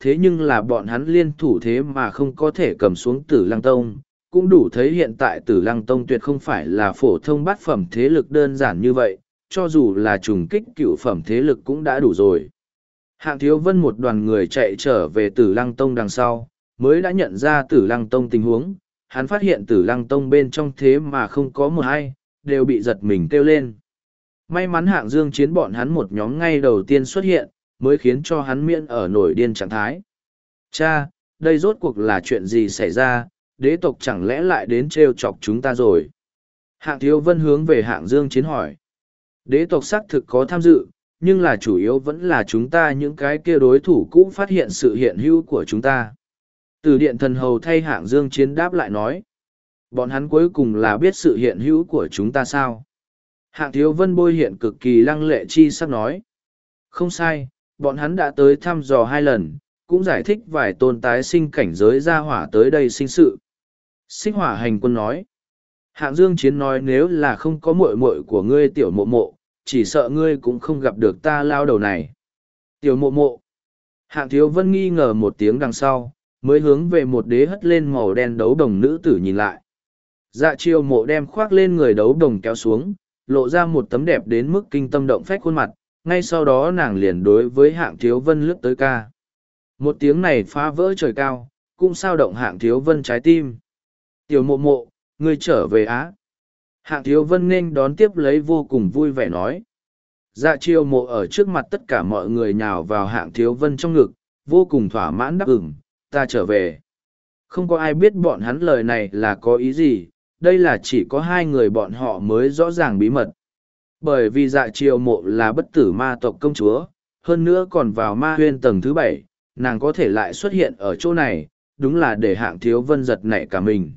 thế nhưng là bọn hắn liên thủ thế mà không có thể cầm xuống Tử Lăng Tông, cũng đủ thấy hiện tại Tử Lăng Tông tuyệt không phải là phổ thông bát phẩm thế lực đơn giản như vậy, cho dù là trùng kích cựu phẩm thế lực cũng đã đủ rồi. Hạng Thiếu Vân một đoàn người chạy trở về Tử Lăng Tông đằng sau, mới đã nhận ra Tử Lăng Tông tình huống, hắn phát hiện Tử Lăng Tông bên trong thế mà không có một ai, đều bị giật mình kêu lên. May mắn Hạng Dương Chiến bọn hắn một nhóm ngay đầu tiên xuất hiện, mới khiến cho hắn miễn ở nổi điên trạng thái. Cha, đây rốt cuộc là chuyện gì xảy ra, đế tộc chẳng lẽ lại đến trêu chọc chúng ta rồi? Hạng Thiếu Vân hướng về Hạng Dương Chiến hỏi. Đế tộc xác thực có tham dự, nhưng là chủ yếu vẫn là chúng ta những cái kia đối thủ cũ phát hiện sự hiện hữu của chúng ta. Từ điện thần hầu thay Hạng Dương Chiến đáp lại nói. Bọn hắn cuối cùng là biết sự hiện hữu của chúng ta sao? Hạng Thiếu Vân bôi hiện cực kỳ lăng lệ chi sắc nói. Không sai, bọn hắn đã tới thăm dò 2 lần, cũng giải thích vài tôn tái sinh cảnh giới ra hỏa tới đây sinh sự. Xích Hỏa Hành Quân nói. Hạng Dương Chiến nói nếu là không có muội muội của ngươi tiểu mộ mộ, chỉ sợ ngươi cũng không gặp được ta lao đầu này. Tiểu mộ mộ. Hạng Thiếu Vân nghi ngờ một tiếng đằng sau, mới hướng về một đế hất lên màu đen đấu đồng nữ tử nhìn lại. Dạ Chiêu Mộ đem khoác lên người đấu đồng kéo xuống, lộ ra một tấm đẹp đến mức kinh tâm động phách khuôn mặt, ngay sau đó nàng liền đối với Hạng Thiếu Vân lướt tới ca. Một tiếng này phá vỡ trời cao, cũng sao động Hạng Thiếu Vân trái tim. Tiểu mộ mộ, ngươi trở về á. Hạng Thiếu Vân nên đón tiếp lấy vô cùng vui vẻ nói. Dạ Chiêu Mộ ở trước mặt tất cả mọi người nhào vào Hạng Thiếu Vân trong ngực, vô cùng thỏa mãn đáp ửng, ta trở về. Không có ai biết bọn hắn lời này là có ý gì, đây là chỉ có 2 người bọn họ mới rõ ràng bí mật. Bởi vì Dạ Chiêu Mộ là bất tử ma tộc công chúa, hơn nữa còn vào ma huyên tầng thứ 7, nàng có thể lại xuất hiện ở chỗ này, đúng là để Hạng Thiếu Vân giật nảy cả mình.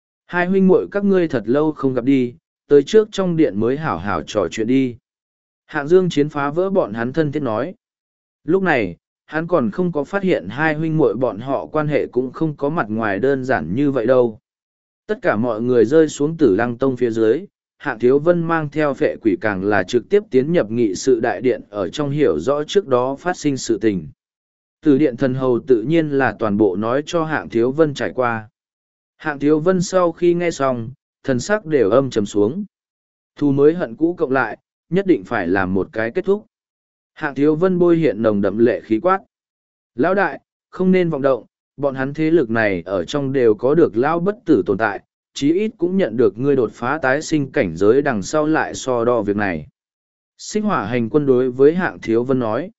2 huynh muội các ngươi thật lâu không gặp đi, tới trước trong điện mới hảo hảo trò chuyện đi. Hạng Dương Chiến phá vỡ bọn hắn thân thiết nói. Lúc này, hắn còn không có phát hiện 2 huynh muội bọn họ quan hệ cũng không có mặt ngoài đơn giản như vậy đâu. Tất cả mọi người rơi xuống Tử Lăng Tông phía dưới, Hạng Thiếu Vân mang theo Phệ Quỷ càng là trực tiếp tiến nhập nghị sự đại điện ở trong hiểu rõ trước đó phát sinh sự tình. Từ điện thần hầu tự nhiên là toàn bộ nói cho Hạng Thiếu Vân trải qua. Hạng Thiếu Vân sau khi nghe xong, thần sắc đều âm trầm xuống. Thù mới hận cũ cộng lại, nhất định phải làm một cái kết thúc. Hạng Thiếu Vân bôi hiện nồng đậm lệ khí quát. Lão đại, không nên vọng động, bọn hắn thế lực này ở trong đều có được lão bất tử tồn tại, chí ít cũng nhận được ngươi đột phá tái sinh cảnh giới đằng sau lại so đo việc này. Xích Hỏa Hành Quân đối với Hạng Thiếu Vân nói.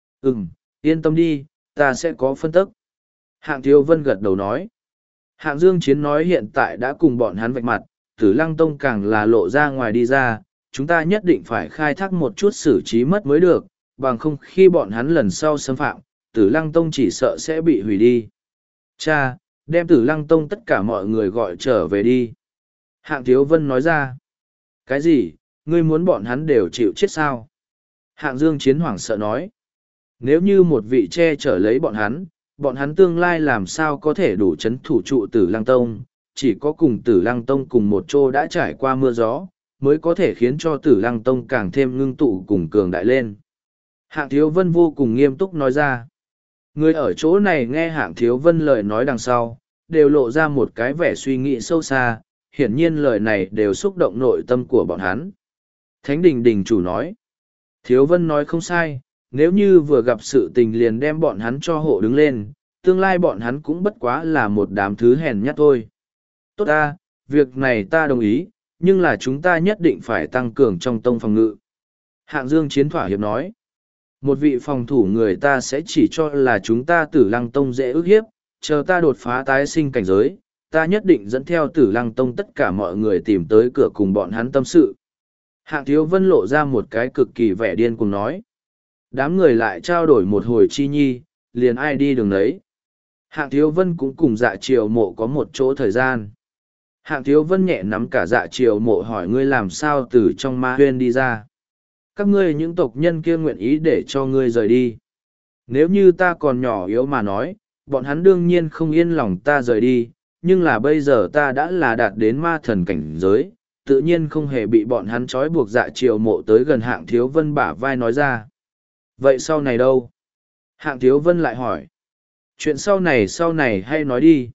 Yên tâm đi, ta sẽ có phân tức. Hạng Thiếu Vân gật đầu nói. Hạng Dương Chiến nói hiện tại đã cùng bọn hắn vạch mặt, Tử Lăng Tông càng là lộ ra ngoài đi ra, chúng ta nhất định phải khai thác một chút xử trí mất mới được, bằng không khi bọn hắn lần sau xâm phạm, Tử Lăng Tông chỉ sợ sẽ bị hủy đi. Cha, đem Tử Lăng Tông tất cả mọi người gọi trở về đi. Hạng Thiếu Vân nói ra. Cái gì, ngươi muốn bọn hắn đều chịu chết sao? Hạng Dương Chiến hoảng sợ nói. Nếu như một vị che chở lấy bọn hắn tương lai làm sao có thể đủ chấn thủ trụ Tử Lăng Tông, chỉ có cùng Tử Lăng Tông cùng một chỗ đã trải qua mưa gió, mới có thể khiến cho Tử Lăng Tông càng thêm ngưng tụ cùng cường đại lên. Hạng Thiếu Vân vô cùng nghiêm túc nói ra. Người ở chỗ này nghe Hạng Thiếu Vân lời nói đằng sau, đều lộ ra một cái vẻ suy nghĩ sâu xa, hiển nhiên lời này đều xúc động nội tâm của bọn hắn. Thánh Đình Đình chủ nói. Thiếu Vân nói không sai, nếu như vừa gặp sự tình liền đem bọn hắn cho hộ đứng lên, tương lai bọn hắn cũng bất quá là một đám thứ hèn nhát thôi. Tốt ta, việc này ta đồng ý, nhưng là chúng ta nhất định phải tăng cường trong tông phòng ngự. Hạng Dương Chiến thỏa hiệp nói. Một vị phòng thủ người ta sẽ chỉ cho là chúng ta Tử Lăng Tông dễ ức hiếp, chờ ta đột phá tái sinh cảnh giới, ta nhất định dẫn theo Tử Lăng Tông tất cả mọi người tìm tới cửa cùng bọn hắn tâm sự. Hạng Thiếu Vân lộ ra một cái cực kỳ vẻ điên cùng nói. Đám người lại trao đổi một hồi chi nhi, liền ai đi đường đấy. Hạng Thiếu Vân cũng cùng Dạ Triều Mộ có một chỗ thời gian. Hạng Thiếu Vân nhẹ nắm cả Dạ Triều Mộ hỏi ngươi làm sao từ trong ma huyên đi ra. Các ngươi những tộc nhân kia nguyện ý để cho ngươi rời đi. Nếu như ta còn nhỏ yếu mà nói, bọn hắn đương nhiên không yên lòng ta rời đi, nhưng là bây giờ ta đã là đạt đến ma thần cảnh giới, tự nhiên không hề bị bọn hắn trói buộc. Dạ Triều Mộ tới gần Hạng Thiếu Vân bả vai nói ra. Vậy sau này đâu? Hạng Thiếu Vân lại hỏi. Chuyện sau này hay nói đi.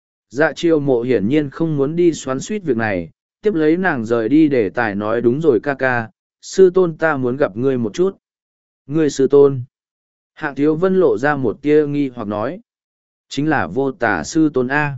Dạ chiêu mộ hiển nhiên không muốn đi xoắn suýt việc này, tiếp lấy nàng rời đi để tài nói đúng rồi ca ca, sư tôn ta muốn gặp ngươi một chút. Ngươi sư tôn. Hạng Thiếu Vân lộ ra một tia nghi hoặc nói. Chính là vô tả sư tôn A.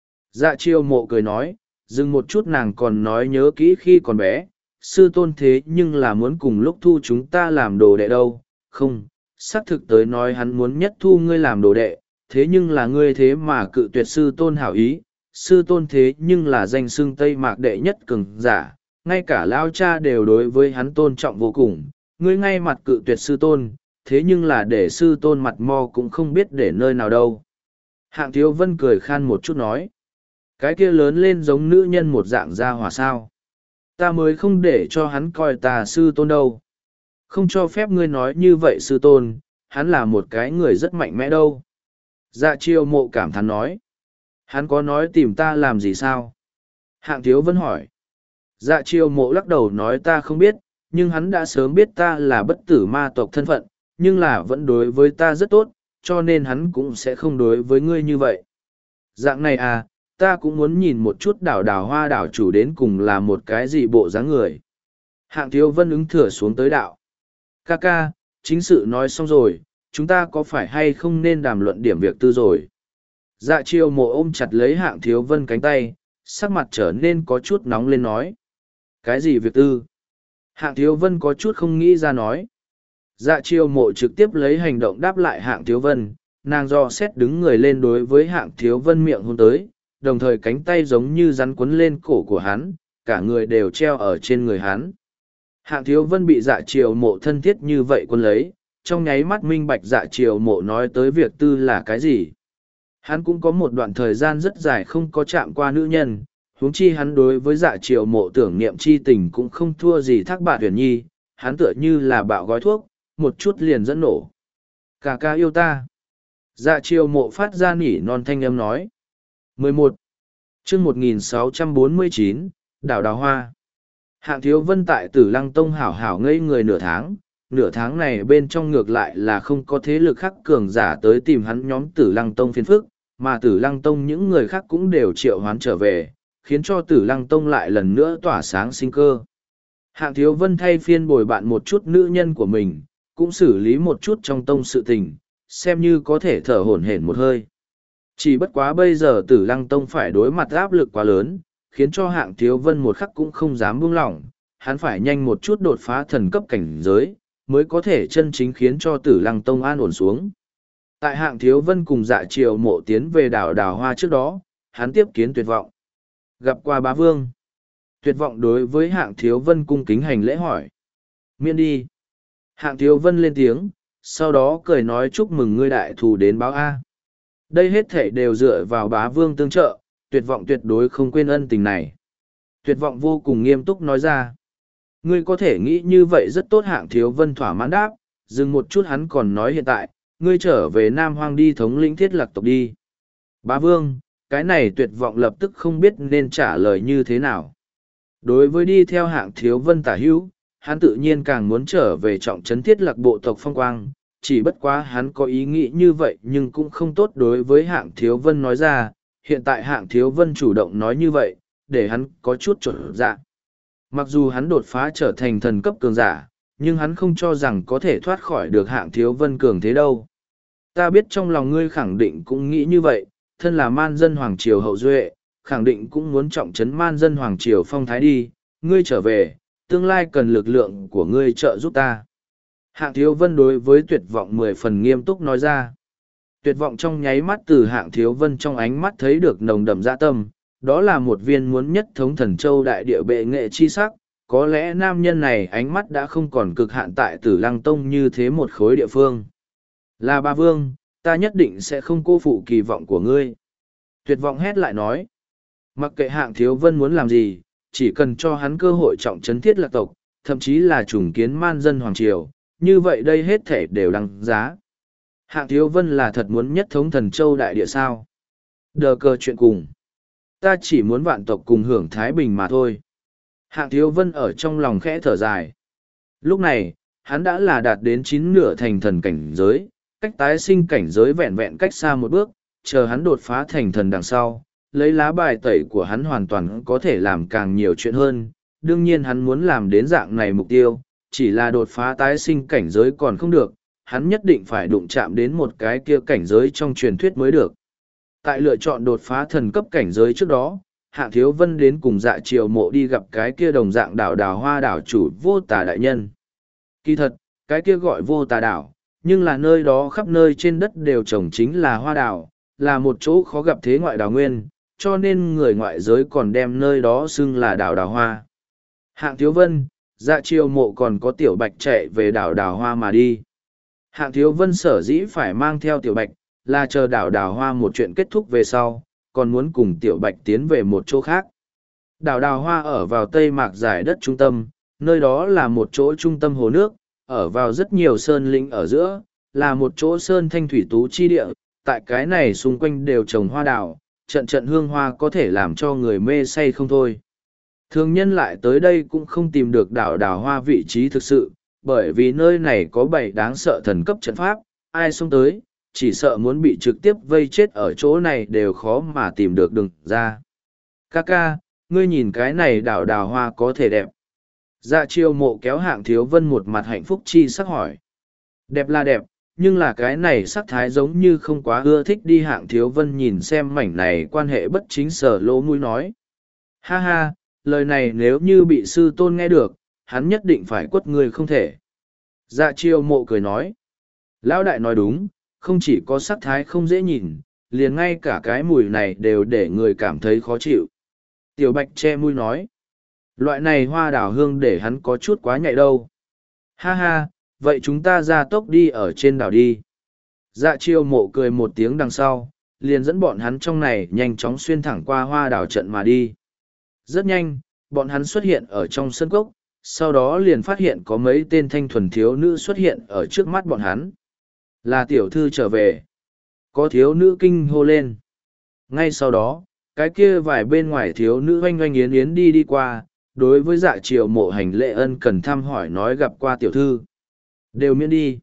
Dạ chiêu mộ cười nói, dừng một chút nàng còn nói nhớ kỹ khi còn bé, sư tôn thế nhưng là muốn cùng lúc thu chúng ta làm đồ đệ đâu, không, xác thực tới nói hắn muốn nhất thu ngươi làm đồ đệ, thế nhưng là ngươi thế mà cự tuyệt sư tôn hảo ý, sư tôn thế nhưng là danh xưng Tây Mạc đệ nhất cường giả, ngay cả lao cha đều đối với hắn tôn trọng vô cùng, ngươi ngay mặt cự tuyệt sư tôn, thế nhưng là để sư tôn mặt mo cũng không biết để nơi nào đâu. Hạng Thiếu Vân cười khan một chút nói, cái kia lớn lên giống nữ nhân một dạng gia hỏa sao. Ta mới không để cho hắn coi ta sư tôn đâu. Không cho phép ngươi nói như vậy sư tôn, hắn là một cái người rất mạnh mẽ đâu. Dạ chiêu mộ cảm thán nói. Hắn có nói tìm ta làm gì sao? Hạng Thiếu Vân hỏi. Dạ chiêu mộ lắc đầu nói ta không biết, nhưng hắn đã sớm biết ta là bất tử ma tộc thân phận, nhưng là vẫn đối với ta rất tốt, cho nên hắn cũng sẽ không đối với ngươi như vậy. Dạng này à, ta cũng muốn nhìn một chút đảo đảo hoa đảo chủ đến cùng là một cái gì bộ dáng người. Hạng Thiếu Vân ứng thừa xuống tới đạo. Ca ca, chính sự nói xong rồi, chúng ta có phải hay không nên đàm luận điểm việc tư rồi. Dạ chiêu mộ ôm chặt lấy Hạng Thiếu Vân cánh tay, sắc mặt trở nên có chút nóng lên nói. Cái gì việc tư? Hạng Thiếu Vân có chút không nghĩ ra nói. Dạ chiêu mộ trực tiếp lấy hành động đáp lại Hạng Thiếu Vân, nàng do xét đứng người lên đối với Hạng Thiếu Vân miệng hôn tới, đồng thời cánh tay giống như rắn quấn lên cổ của hắn, cả người đều treo ở trên người hắn. Hạng Thiếu Vân bị dạ chiêu mộ thân thiết như vậy quân lấy, trong nháy mắt minh bạch dạ chiêu mộ nói tới việc tư là cái gì. Hắn cũng có một đoạn thời gian rất dài không có chạm qua nữ nhân, huống chi hắn đối với dạ chiêu mộ tưởng niệm chi tình cũng không thua gì Thác Bạt Huyền Nhi, hắn tựa như là bạo gói thuốc, một chút liền dẫn nổ. Ca ca yêu ta. Dạ chiêu mộ phát ra nỉ non thanh âm nói. 11. chương 1649, Đảo Đào Hoa. Hạng Thiếu Vân tại Tử Lăng Tông hảo hảo ngây người nửa tháng này bên trong ngược lại là không có thế lực khác cường giả tới tìm hắn nhóm Tử Lăng Tông phiền phức, mà Tử Lăng Tông những người khác cũng đều triệu hoán trở về, khiến cho Tử Lăng Tông lại lần nữa tỏa sáng sinh cơ. Hạng Thiếu Vân thay phiên bồi bạn một chút nữ nhân của mình, cũng xử lý một chút trong tông sự tình, xem như có thể thở hổn hển một hơi. Chỉ bất quá bây giờ Tử Lăng Tông phải đối mặt áp lực quá lớn, khiến cho Hạng Thiếu Vân một khắc cũng không dám buông lỏng, hắn phải nhanh một chút đột phá thần cấp cảnh giới, mới có thể chân chính khiến cho Tử Lăng Tông an ổn xuống. Tại Hạng Thiếu Vân cùng dạ triều mộ tiến về đảo Đào Hoa trước đó, hắn tiếp kiến Tuyệt Vọng. Gặp qua bá vương. Tuyệt Vọng đối với Hạng Thiếu Vân cung kính hành lễ hỏi. Miễn đi. Hạng Thiếu Vân lên tiếng, sau đó cười nói chúc mừng ngươi đại thù đến báo A. Đây hết thể đều dựa vào bá vương tương trợ, Tuyệt Vọng tuyệt đối không quên ân tình này. Tuyệt Vọng vô cùng nghiêm túc nói ra. Ngươi có thể nghĩ như vậy rất tốt. Hạng Thiếu Vân thỏa mãn đáp, dừng một chút hắn còn nói hiện tại, ngươi trở về Nam Hoang đi thống lĩnh Thiết Lạc tộc đi. Bá vương, cái này Tuyệt Vọng lập tức không biết nên trả lời như thế nào. Đối với đi theo Hạng Thiếu Vân tả hữu, hắn tự nhiên càng muốn trở về trọng trấn Thiết Lạc bộ tộc phong quang, chỉ bất quá hắn có ý nghĩ như vậy nhưng cũng không tốt đối với Hạng Thiếu Vân nói ra, hiện tại Hạng Thiếu Vân chủ động nói như vậy, để hắn có chút chột dạ. Mặc dù hắn đột phá trở thành thần cấp cường giả, nhưng hắn không cho rằng có thể thoát khỏi được Hạng Thiếu Vân cường thế đâu. Ta biết trong lòng ngươi khẳng định cũng nghĩ như vậy, thân là man dân Hoàng Triều hậu duệ, khẳng định cũng muốn trọng trấn man dân Hoàng Triều phong thái đi, ngươi trở về, tương lai cần lực lượng của ngươi trợ giúp ta. Hạng Thiếu Vân đối với Tuyệt Vọng 10 phần nghiêm túc nói ra. Tuyệt Vọng trong nháy mắt từ Hạng Thiếu Vân trong ánh mắt thấy được nồng đậm dạ tâm, đó là một viên muốn nhất thống Thần Châu đại địa bệ nghệ chi sắc, có lẽ nam nhân này ánh mắt đã không còn cực hạn tại Tử Lăng Tông như thế một khối địa phương. Là ba vương, ta nhất định sẽ không cô phụ kỳ vọng của ngươi. Tuyệt Vọng hét lại nói. Mặc kệ Hạng Thiếu Vân muốn làm gì, chỉ cần cho hắn cơ hội trọng trấn Thiết Lạc tộc, thậm chí là trùng kiến man dân Hoàng Triều, như vậy đây hết thể đều đăng giá. Hạng Thiếu Vân là thật muốn nhất thống Thần Châu đại địa sao. Đờ cờ chuyện cùng. Ta chỉ muốn vạn tộc cùng hưởng thái bình mà thôi. Hạng Thiếu Vân ở trong lòng khẽ thở dài. Lúc này, hắn đã là đạt đến 9 nửa thành thần cảnh giới, cách tái sinh cảnh giới vẹn vẹn cách xa một bước, chờ hắn đột phá thành thần đằng sau, lấy lá bài tẩy của hắn hoàn toàn có thể làm càng nhiều chuyện hơn. Đương nhiên hắn muốn làm đến dạng này mục tiêu, chỉ là đột phá tái sinh cảnh giới còn không được, hắn nhất định phải đụng chạm đến một cái kia cảnh giới trong truyền thuyết mới được. Tại lựa chọn đột phá thần cấp cảnh giới trước đó, Hạ Thiếu Vân đến cùng Dạ Triều Mộ đi gặp cái kia đồng dạng đảo Đào Hoa đảo chủ Vô Tà đại nhân. Kỳ thật, cái kia gọi Vô Tà đảo, nhưng là nơi đó khắp nơi trên đất đều trồng chính là hoa đảo, là một chỗ khó gặp thế ngoại đảo nguyên, cho nên người ngoại giới còn đem nơi đó xưng là đảo Đào Hoa. Hạng Thiếu Vân, Dạ Triều Mộ còn có Tiểu Bạch chạy về đảo Đào Hoa mà đi. Hạng Thiếu Vân sở dĩ phải mang theo Tiểu Bạch, là chờ đảo Đào Hoa một chuyện kết thúc về sau, còn muốn cùng Tiểu Bạch tiến về một chỗ khác. Đảo Đào Hoa ở vào Tây Mạc giải đất trung tâm, nơi đó là một chỗ trung tâm hồ nước, ở vào rất nhiều sơn lĩnh ở giữa, là một chỗ sơn thanh thủy tú chi địa, tại cái này xung quanh đều trồng hoa đào, trận trận hương hoa có thể làm cho người mê say không thôi. Thường nhân lại tới đây cũng không tìm được đảo Đào Hoa vị trí thực sự, bởi vì nơi này có 7 đáng sợ thần cấp trận pháp, ai xông tới, chỉ sợ muốn bị trực tiếp vây chết ở chỗ này đều khó mà tìm được đường ra. Kaka, ngươi nhìn cái này đảo Đào Hoa có thể đẹp. Dạ Triều Mộ kéo Hạng Thiếu Vân một mặt hạnh phúc chi sắc hỏi. Đẹp là đẹp, nhưng là cái này sắc thái giống như không quá ưa thích đi. Hạng Thiếu Vân nhìn xem mảnh này quan hệ bất chính sở lỗ mũi nói. Ha ha, lời này nếu như bị sư tôn nghe được, hắn nhất định phải quất người không thể. Dạ Triều Mộ cười nói. Lão đại nói đúng, không chỉ có sắc thái không dễ nhìn, liền ngay cả cái mùi này đều để người cảm thấy khó chịu. Tiểu Bạch che mũi nói. Loại này hoa đào hương để hắn có chút quá nhạy đâu. Ha ha, vậy chúng ta ra tốc đi ở trên đảo đi. Dạ Triều Mộ cười một tiếng đằng sau, liền dẫn bọn hắn trong này nhanh chóng xuyên thẳng qua hoa đảo trận mà đi. Rất nhanh, bọn hắn xuất hiện ở trong sân cốc, sau đó liền phát hiện có mấy tên thanh thuần thiếu nữ xuất hiện ở trước mắt bọn hắn. Là tiểu thư trở về. Có thiếu nữ kinh hô lên. Ngay sau đó, cái kia vài bên ngoài thiếu nữ oanh oanh yến yến đi qua, đối với Dạ Triều Mộ hành lễ ân cần thăm hỏi nói gặp qua tiểu thư. Đều miễn đi.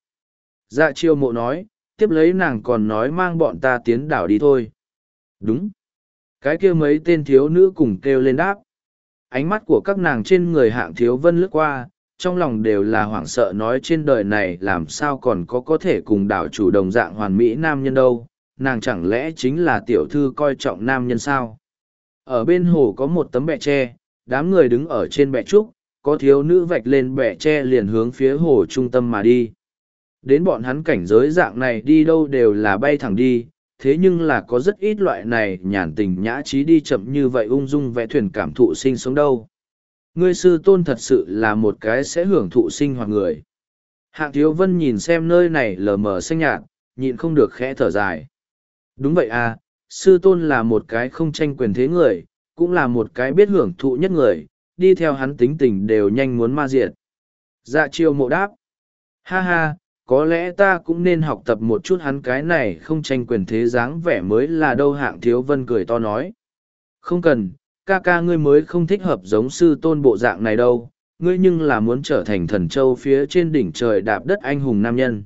Dạ Triều Mộ nói, tiếp lấy nàng còn nói mang bọn ta tiến đảo đi thôi. Đúng. Cái kia mấy tên thiếu nữ cùng kêu lên đáp. Ánh mắt của các nàng trên người Hạng Thiếu Vân lướt qua, trong lòng đều là hoảng sợ nói trên đời này làm sao còn có thể cùng đảo chủ đồng dạng hoàn mỹ nam nhân đâu, nàng chẳng lẽ chính là tiểu thư coi trọng nam nhân sao? Ở bên hồ có một tấm bệ tre, đám người đứng ở trên bệ trúc, có thiếu nữ vạch lên bệ tre liền hướng phía hồ trung tâm mà đi. Đến bọn hắn cảnh giới dạng này đi đâu đều là bay thẳng đi, thế nhưng là có rất ít loại này nhàn tình nhã trí đi chậm như vậy ung dung vẽ thuyền cảm thụ sinh sống đâu. Ngươi sư tôn thật sự là một cái sẽ hưởng thụ sinh hoạt người. Hạng Thiếu Vân nhìn xem nơi này lờ mờ xanh nhạt, nhịn không được khẽ thở dài. Đúng vậy à, sư tôn là một cái không tranh quyền thế người, cũng là một cái biết hưởng thụ nhất người, đi theo hắn tính tình đều nhanh muốn ma diệt. Dạ Triều Mộ đáp. Ha ha, có lẽ ta cũng nên học tập một chút hắn cái này không tranh quyền thế dáng vẻ mới là đâu. Hạng Thiếu Vân cười to nói. Không cần, ca ca ngươi mới không thích hợp giống sư tôn bộ dạng này đâu, ngươi nhưng là muốn trở thành thần châu phía trên đỉnh trời đạp đất anh hùng nam nhân.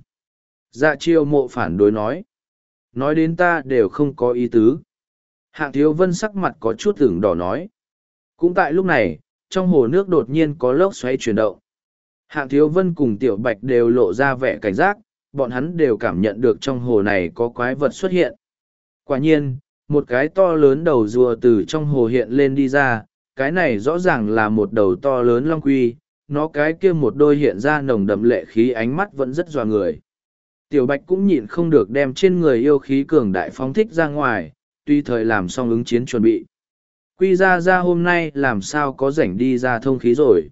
Dạ Triều Mộ phản đối nói. Nói đến ta đều không có ý tứ. Hạng Thiếu Vân sắc mặt có chút ửng đỏ nói. Cũng tại lúc này, trong hồ nước đột nhiên có lốc xoáy chuyển động. Hạng Thiếu Vân cùng Tiểu Bạch đều lộ ra vẻ cảnh giác, bọn hắn đều cảm nhận được trong hồ này có quái vật xuất hiện. Quả nhiên, một cái to lớn đầu rùa từ trong hồ hiện lên đi ra, cái này rõ ràng là một đầu to lớn long quy, nó cái kia một đôi hiện ra nồng đậm lệ khí ánh mắt vẫn rất dọa người. Tiểu Bạch cũng nhịn không được đem trên người yêu khí cường đại phóng thích ra ngoài, tuy thời làm xong ứng chiến chuẩn bị. Quy ra hôm nay làm sao có rảnh đi ra thông khí rồi.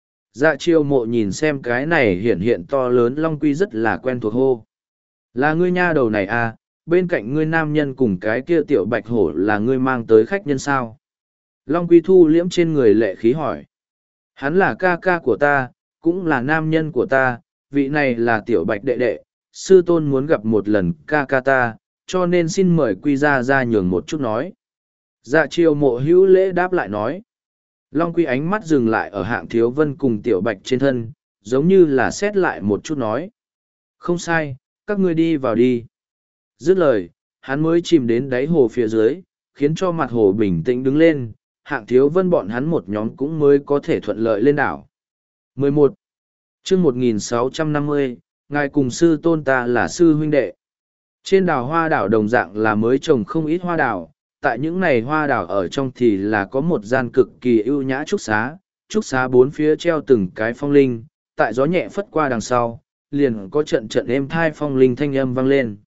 Dạ Triều Mộ nhìn xem cái này hiện to lớn long quy rất là quen thuộc hô. Là ngươi nha đầu này à, bên cạnh ngươi nam nhân cùng cái kia tiểu bạch hổ là ngươi mang tới khách nhân sao? Long quy thu liễm trên người lệ khí hỏi. Hắn là ca ca của ta, cũng là nam nhân của ta, vị này là tiểu bạch đệ đệ, sư tôn muốn gặp một lần ca ca ta, cho nên xin mời quy ra nhường một chút nói. Dạ Triều Mộ hữu lễ đáp lại nói. Long quy ánh mắt dừng lại ở Hạng Thiếu Vân cùng tiểu bạch trên thân, giống như là xét lại một chút nói. Không sai, các ngươi đi vào đi. Dứt lời, hắn mới chìm đến đáy hồ phía dưới, khiến cho mặt hồ bình tĩnh đứng lên, Hạng Thiếu Vân bọn hắn một nhóm cũng mới có thể thuận lợi lên đảo. 11. chương 1650, ngài cùng sư tôn ta là sư huynh đệ. Trên đảo hoa đảo đồng dạng là mới trồng không ít hoa đảo, tại những này hoa đảo ở trong thì là có một gian cực kỳ ưu nhã trúc xá bốn phía treo từng cái phong linh, tại gió nhẹ phất qua đằng sau, liền có trận trận êm thai phong linh thanh âm vang lên.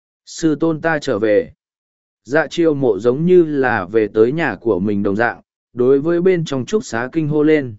Sư tôn ta trở về. Dạ Chiêu Mộ giống như là về tới nhà của mình đồng dạng, đối với bên trong trúc xá kinh hô lên.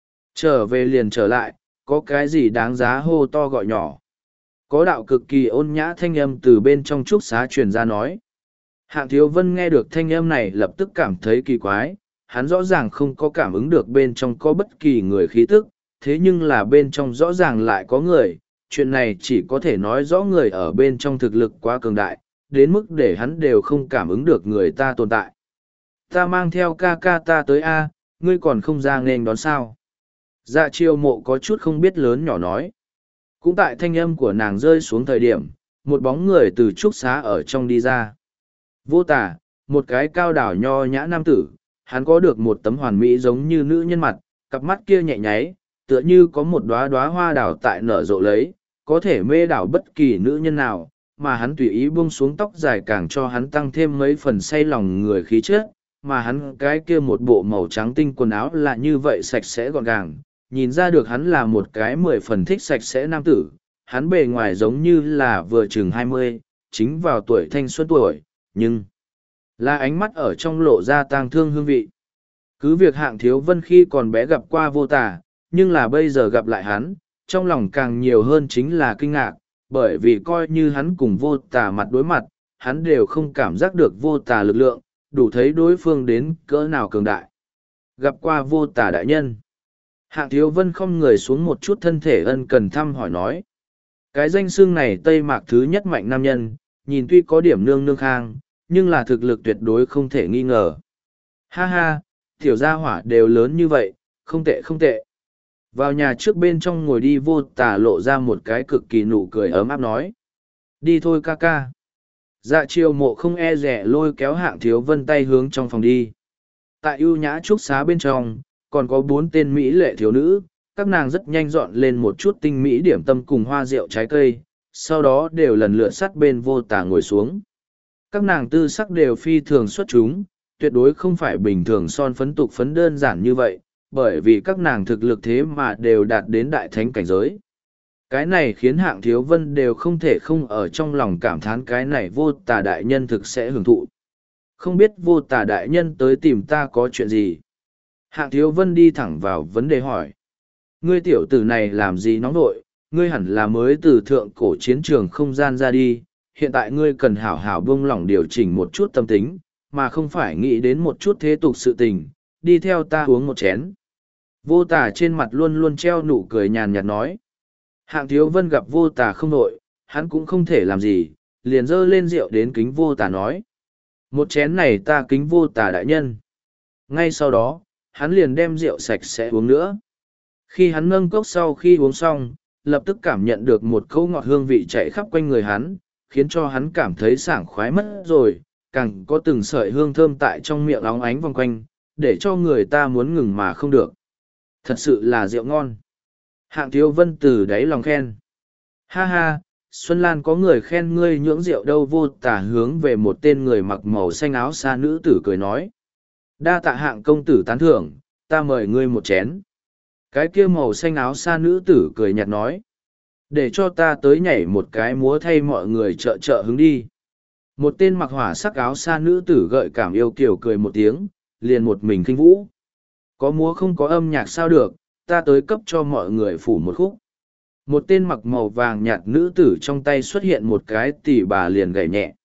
Trở về liền trở lại, có cái gì đáng giá hô to gọi nhỏ. Có đạo cực kỳ ôn nhã thanh âm từ bên trong trúc xá truyền ra nói. Hạng Thiếu Vân nghe được thanh âm này lập tức cảm thấy kỳ quái, hắn rõ ràng không có cảm ứng được bên trong có bất kỳ người khí tức, thế nhưng là bên trong rõ ràng lại có người, chuyện này chỉ có thể nói rõ người ở bên trong thực lực quá cường đại, đến mức để hắn đều không cảm ứng được người ta tồn tại. Ta mang theo ca ca ta tới A, ngươi còn không ra nghênh đón sao? Dạ Chiêu Mộ có chút không biết lớn nhỏ nói. Cũng tại thanh âm của nàng rơi xuống thời điểm, một bóng người từ trúc xá ở trong đi ra. Vô Tà, một cái cao đảo nho nhã nam tử, hắn có được một tấm hoàn mỹ giống như nữ nhân mặt, cặp mắt kia nhẹ nháy, tựa như có một đóa đóa hoa đảo tại nở rộ lấy, có thể mê đảo bất kỳ nữ nhân nào, mà hắn tùy ý buông xuống tóc dài càng cho hắn tăng thêm mấy phần say lòng người khí chất, mà hắn cái kia một bộ màu trắng tinh quần áo là như vậy sạch sẽ gọn gàng, nhìn ra được hắn là một cái 10 phần thích sạch sẽ nam tử, hắn bề ngoài giống như là vừa chừng 20, chính vào tuổi thanh xuân tuổi, nhưng là ánh mắt ở trong lộ ra tang thương hương vị. Cứ việc Hạng Thiếu Vân khi còn bé gặp qua Vô Tà, nhưng là bây giờ gặp lại hắn, trong lòng càng nhiều hơn chính là kinh ngạc, bởi vì coi như hắn cùng Vô Tà mặt đối mặt, hắn đều không cảm giác được Vô Tà lực lượng, đủ thấy đối phương đến cỡ nào cường đại. Gặp qua Vô Tà đại nhân. Hạng Thiếu Vân không người xuống một chút thân thể ân cần thăm hỏi nói. Cái danh xưng này Tây Mạc thứ nhất mạnh nam nhân, nhìn tuy có điểm nương nương khang, nhưng là thực lực tuyệt đối không thể nghi ngờ. Ha ha, tiểu gia hỏa đều lớn như vậy, không tệ không tệ. Vào nhà trước bên trong ngồi đi Vô Tà lộ ra một cái cực kỳ nụ cười ấm áp nói. Đi thôi ca ca. Dạ Chiêu Mộ không e rẻ lôi kéo Hạng Thiếu Vân tay hướng trong phòng đi. Tại ưu nhã trúc xá bên trong, còn có 4 tên mỹ lệ thiếu nữ, các nàng rất nhanh dọn lên một chút tinh mỹ điểm tâm cùng hoa rượu trái cây, sau đó đều lần lượt sát bên Vô Tà ngồi xuống. Các nàng tư sắc đều phi thường xuất chúng, tuyệt đối không phải bình thường son phấn tục phấn đơn giản như vậy, bởi vì các nàng thực lực thế mà đều đạt đến đại thánh cảnh giới. Cái này khiến Hạng Thiếu Vân đều không thể không ở trong lòng cảm thán cái này Vô Tà đại nhân thực sẽ hưởng thụ. Không biết Vô Tà đại nhân tới tìm ta có chuyện gì? Hạng Thiếu Vân đi thẳng vào vấn đề hỏi. Ngươi tiểu tử này làm gì nóng nội, ngươi hẳn là mới từ thượng cổ chiến trường không gian ra đi, hiện tại ngươi cần hảo hảo buông lỏng điều chỉnh một chút tâm tính, mà không phải nghĩ đến một chút thế tục sự tình, đi theo ta uống một chén. Vô Tà trên mặt luôn luôn treo nụ cười nhàn nhạt nói. Hạng Thiếu Vân gặp Vô Tà không nội, hắn cũng không thể làm gì, liền dơ lên rượu đến kính Vô Tà nói. Một chén này ta kính Vô Tà đại nhân. Ngay sau đó, hắn liền đem rượu sạch sẽ uống nữa. Khi hắn nâng cốc sau khi uống xong, lập tức cảm nhận được một cỗ ngọt hương vị chạy khắp quanh người hắn, khiến cho hắn cảm thấy sảng khoái mất rồi, càng có từng sợi hương thơm tại trong miệng óng ánh vòng quanh, để cho người ta muốn ngừng mà không được. Thật sự là rượu ngon. Hạng Thiếu Vân từ đáy lòng khen. Ha ha, Xuân Lan có người khen ngươi nhưỡng rượu đâu. Vô Tà hướng về một tên người mặc màu xanh áo xa nữ tử cười nói. Đa tạ Hạng công tử tán thưởng, ta mời ngươi một chén. Cái kia màu xanh áo xa nữ tử cười nhạt nói. Để cho ta tới nhảy một cái múa thay mọi người trợ hứng đi. Một tên mặc hỏa sắc áo xa nữ tử gợi cảm yêu kiểu cười một tiếng, liền một mình khinh vũ. Có múa không có âm nhạc sao được, ta tới cấp cho mọi người phủ một khúc. Một tên mặc màu vàng nhạt nữ tử trong tay xuất hiện một cái tỉ bà liền gảy nhẹ.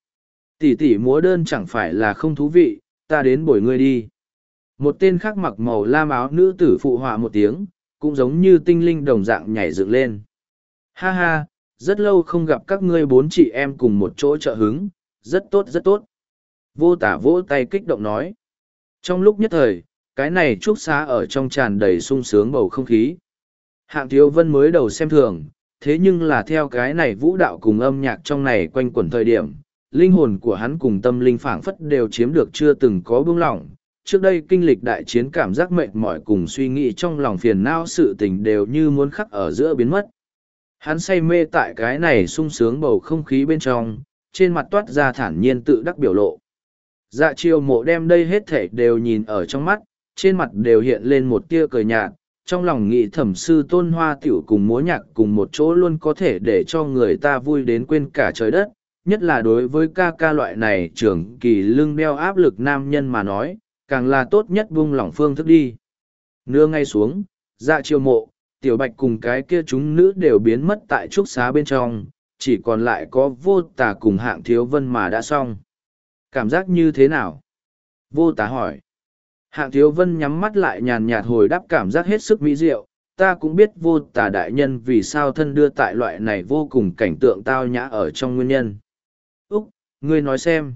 Tỉ múa đơn chẳng phải là không thú vị, ta đến bồi ngươi đi. Một tên khác mặc màu lam áo nữ tử phụ họa một tiếng, cũng giống như tinh linh đồng dạng nhảy dựng lên. Ha ha, rất lâu không gặp các ngươi 4 chị em cùng một chỗ trợ hứng, rất tốt rất tốt. Vô Tà vỗ tay kích động nói. Trong lúc nhất thời, cái này trúc xá ở trong tràn đầy sung sướng bầu không khí. Hạng Thiếu Vân mới đầu xem thường, thế nhưng là theo cái này vũ đạo cùng âm nhạc trong này quanh quẩn thời điểm, linh hồn của hắn cùng tâm linh phảng phất đều chiếm được chưa từng có buông lỏng. Trước đây kinh lịch đại chiến cảm giác mệt mỏi cùng suy nghĩ trong lòng phiền não sự tình đều như muốn khắc ở giữa biến mất. Hắn say mê tại cái này sung sướng bầu không khí bên trong, trên mặt toát ra thản nhiên tự đắc biểu lộ. Dạ Chiêu Mộ đem đây hết thể đều nhìn ở trong mắt, trên mặt đều hiện lên một tia cười nhạt, trong lòng nghĩ thẩm sư Tôn Hoa tiểu cùng múa nhạc cùng một chỗ luôn có thể để cho người ta vui đến quên cả trời đất, nhất là đối với ca ca loại này trưởng kỳ lưng đeo áp lực nam nhân mà nói, càng là tốt nhất buông lỏng phương thức đi. Nưa ngay xuống, Dạ Chiêu Mộ, Tiểu Bạch cùng cái kia chúng nữ đều biến mất tại trúc xá bên trong, chỉ còn lại có Vô Tà cùng Hạng Thiếu Vân mà đã xong. Cảm giác như thế nào? Vô Tà hỏi. Hạng Thiếu Vân nhắm mắt lại nhàn nhạt hồi đáp cảm giác hết sức mỹ diệu, ta cũng biết Vô Tà đại nhân vì sao thân đưa tại loại này vô cùng cảnh tượng tao nhã ở trong nguyên nhân. Úc, ngươi nói xem.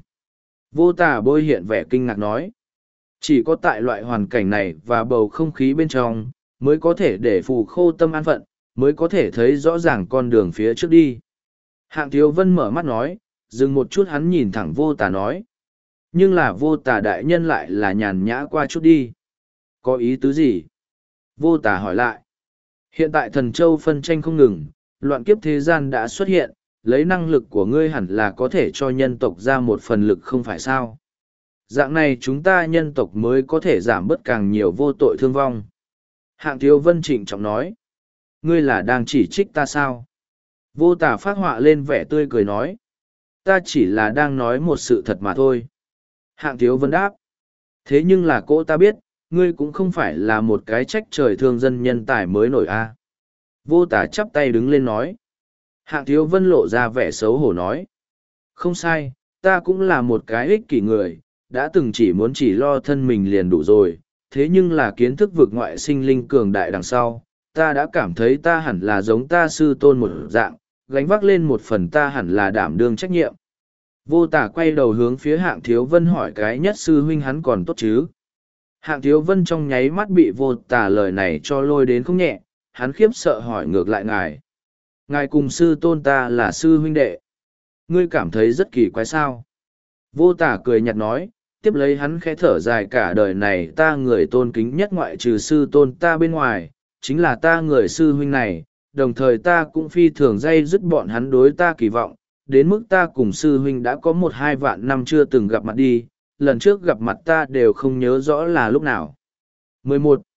Vô Tà bôi hiện vẻ kinh ngạc nói. Chỉ có tại loại hoàn cảnh này và bầu không khí bên trong, mới có thể để phù khô tâm an phận, mới có thể thấy rõ ràng con đường phía trước đi. Hạng Thiếu Vân mở mắt nói, dừng một chút hắn nhìn thẳng Vô Tà nói. Nhưng là Vô Tà đại nhân lại là nhàn nhã qua chút đi. Có ý tứ gì? Vô Tà hỏi lại. Hiện tại Thần Châu phân tranh không ngừng, loạn kiếp thế gian đã xuất hiện, lấy năng lực của ngươi hẳn là có thể cho nhân tộc ra một phần lực không phải sao? Dạng này chúng ta nhân tộc mới có thể giảm bớt càng nhiều vô tội thương vong. Hạng Thiếu Vân trịnh trọng nói. Ngươi là đang chỉ trích ta sao? Vô Tà phát họa lên vẻ tươi cười nói. Ta chỉ là đang nói một sự thật mà thôi. Hạng Thiếu Vân đáp. Thế nhưng là cô ta biết, ngươi cũng không phải là một cái trách trời thương dân nhân tài mới nổi a. Vô Tà chắp tay đứng lên nói. Hạng Thiếu Vân lộ ra vẻ xấu hổ nói. Không sai, ta cũng là một cái ích kỷ người, đã từng chỉ muốn chỉ lo thân mình liền đủ rồi, thế nhưng là kiến thức vực ngoại sinh linh cường đại đằng sau, ta đã cảm thấy ta hẳn là giống ta sư tôn một dạng, gánh vác lên một phần ta hẳn là đảm đương trách nhiệm. Vô Tà quay đầu hướng phía Hạng Thiếu Vân hỏi cái nhất sư huynh hắn còn tốt chứ. Hạng Thiếu Vân trong nháy mắt bị Vô Tà lời này cho lôi đến không nhẹ, hắn khiếp sợ hỏi ngược lại ngài. Ngài cùng sư tôn ta là sư huynh đệ. Ngươi cảm thấy rất kỳ quái sao. Vô Tà cười nhạt nói, tiếp lấy hắn khẽ thở dài cả đời này ta người tôn kính nhất ngoại trừ sư tôn ta bên ngoài, chính là ta người sư huynh này, đồng thời ta cũng phi thường dây dứt bọn hắn đối ta kỳ vọng, đến mức ta cùng sư huynh đã có 1-2 vạn năm chưa từng gặp mặt đi, lần trước gặp mặt ta đều không nhớ rõ là lúc nào. 11.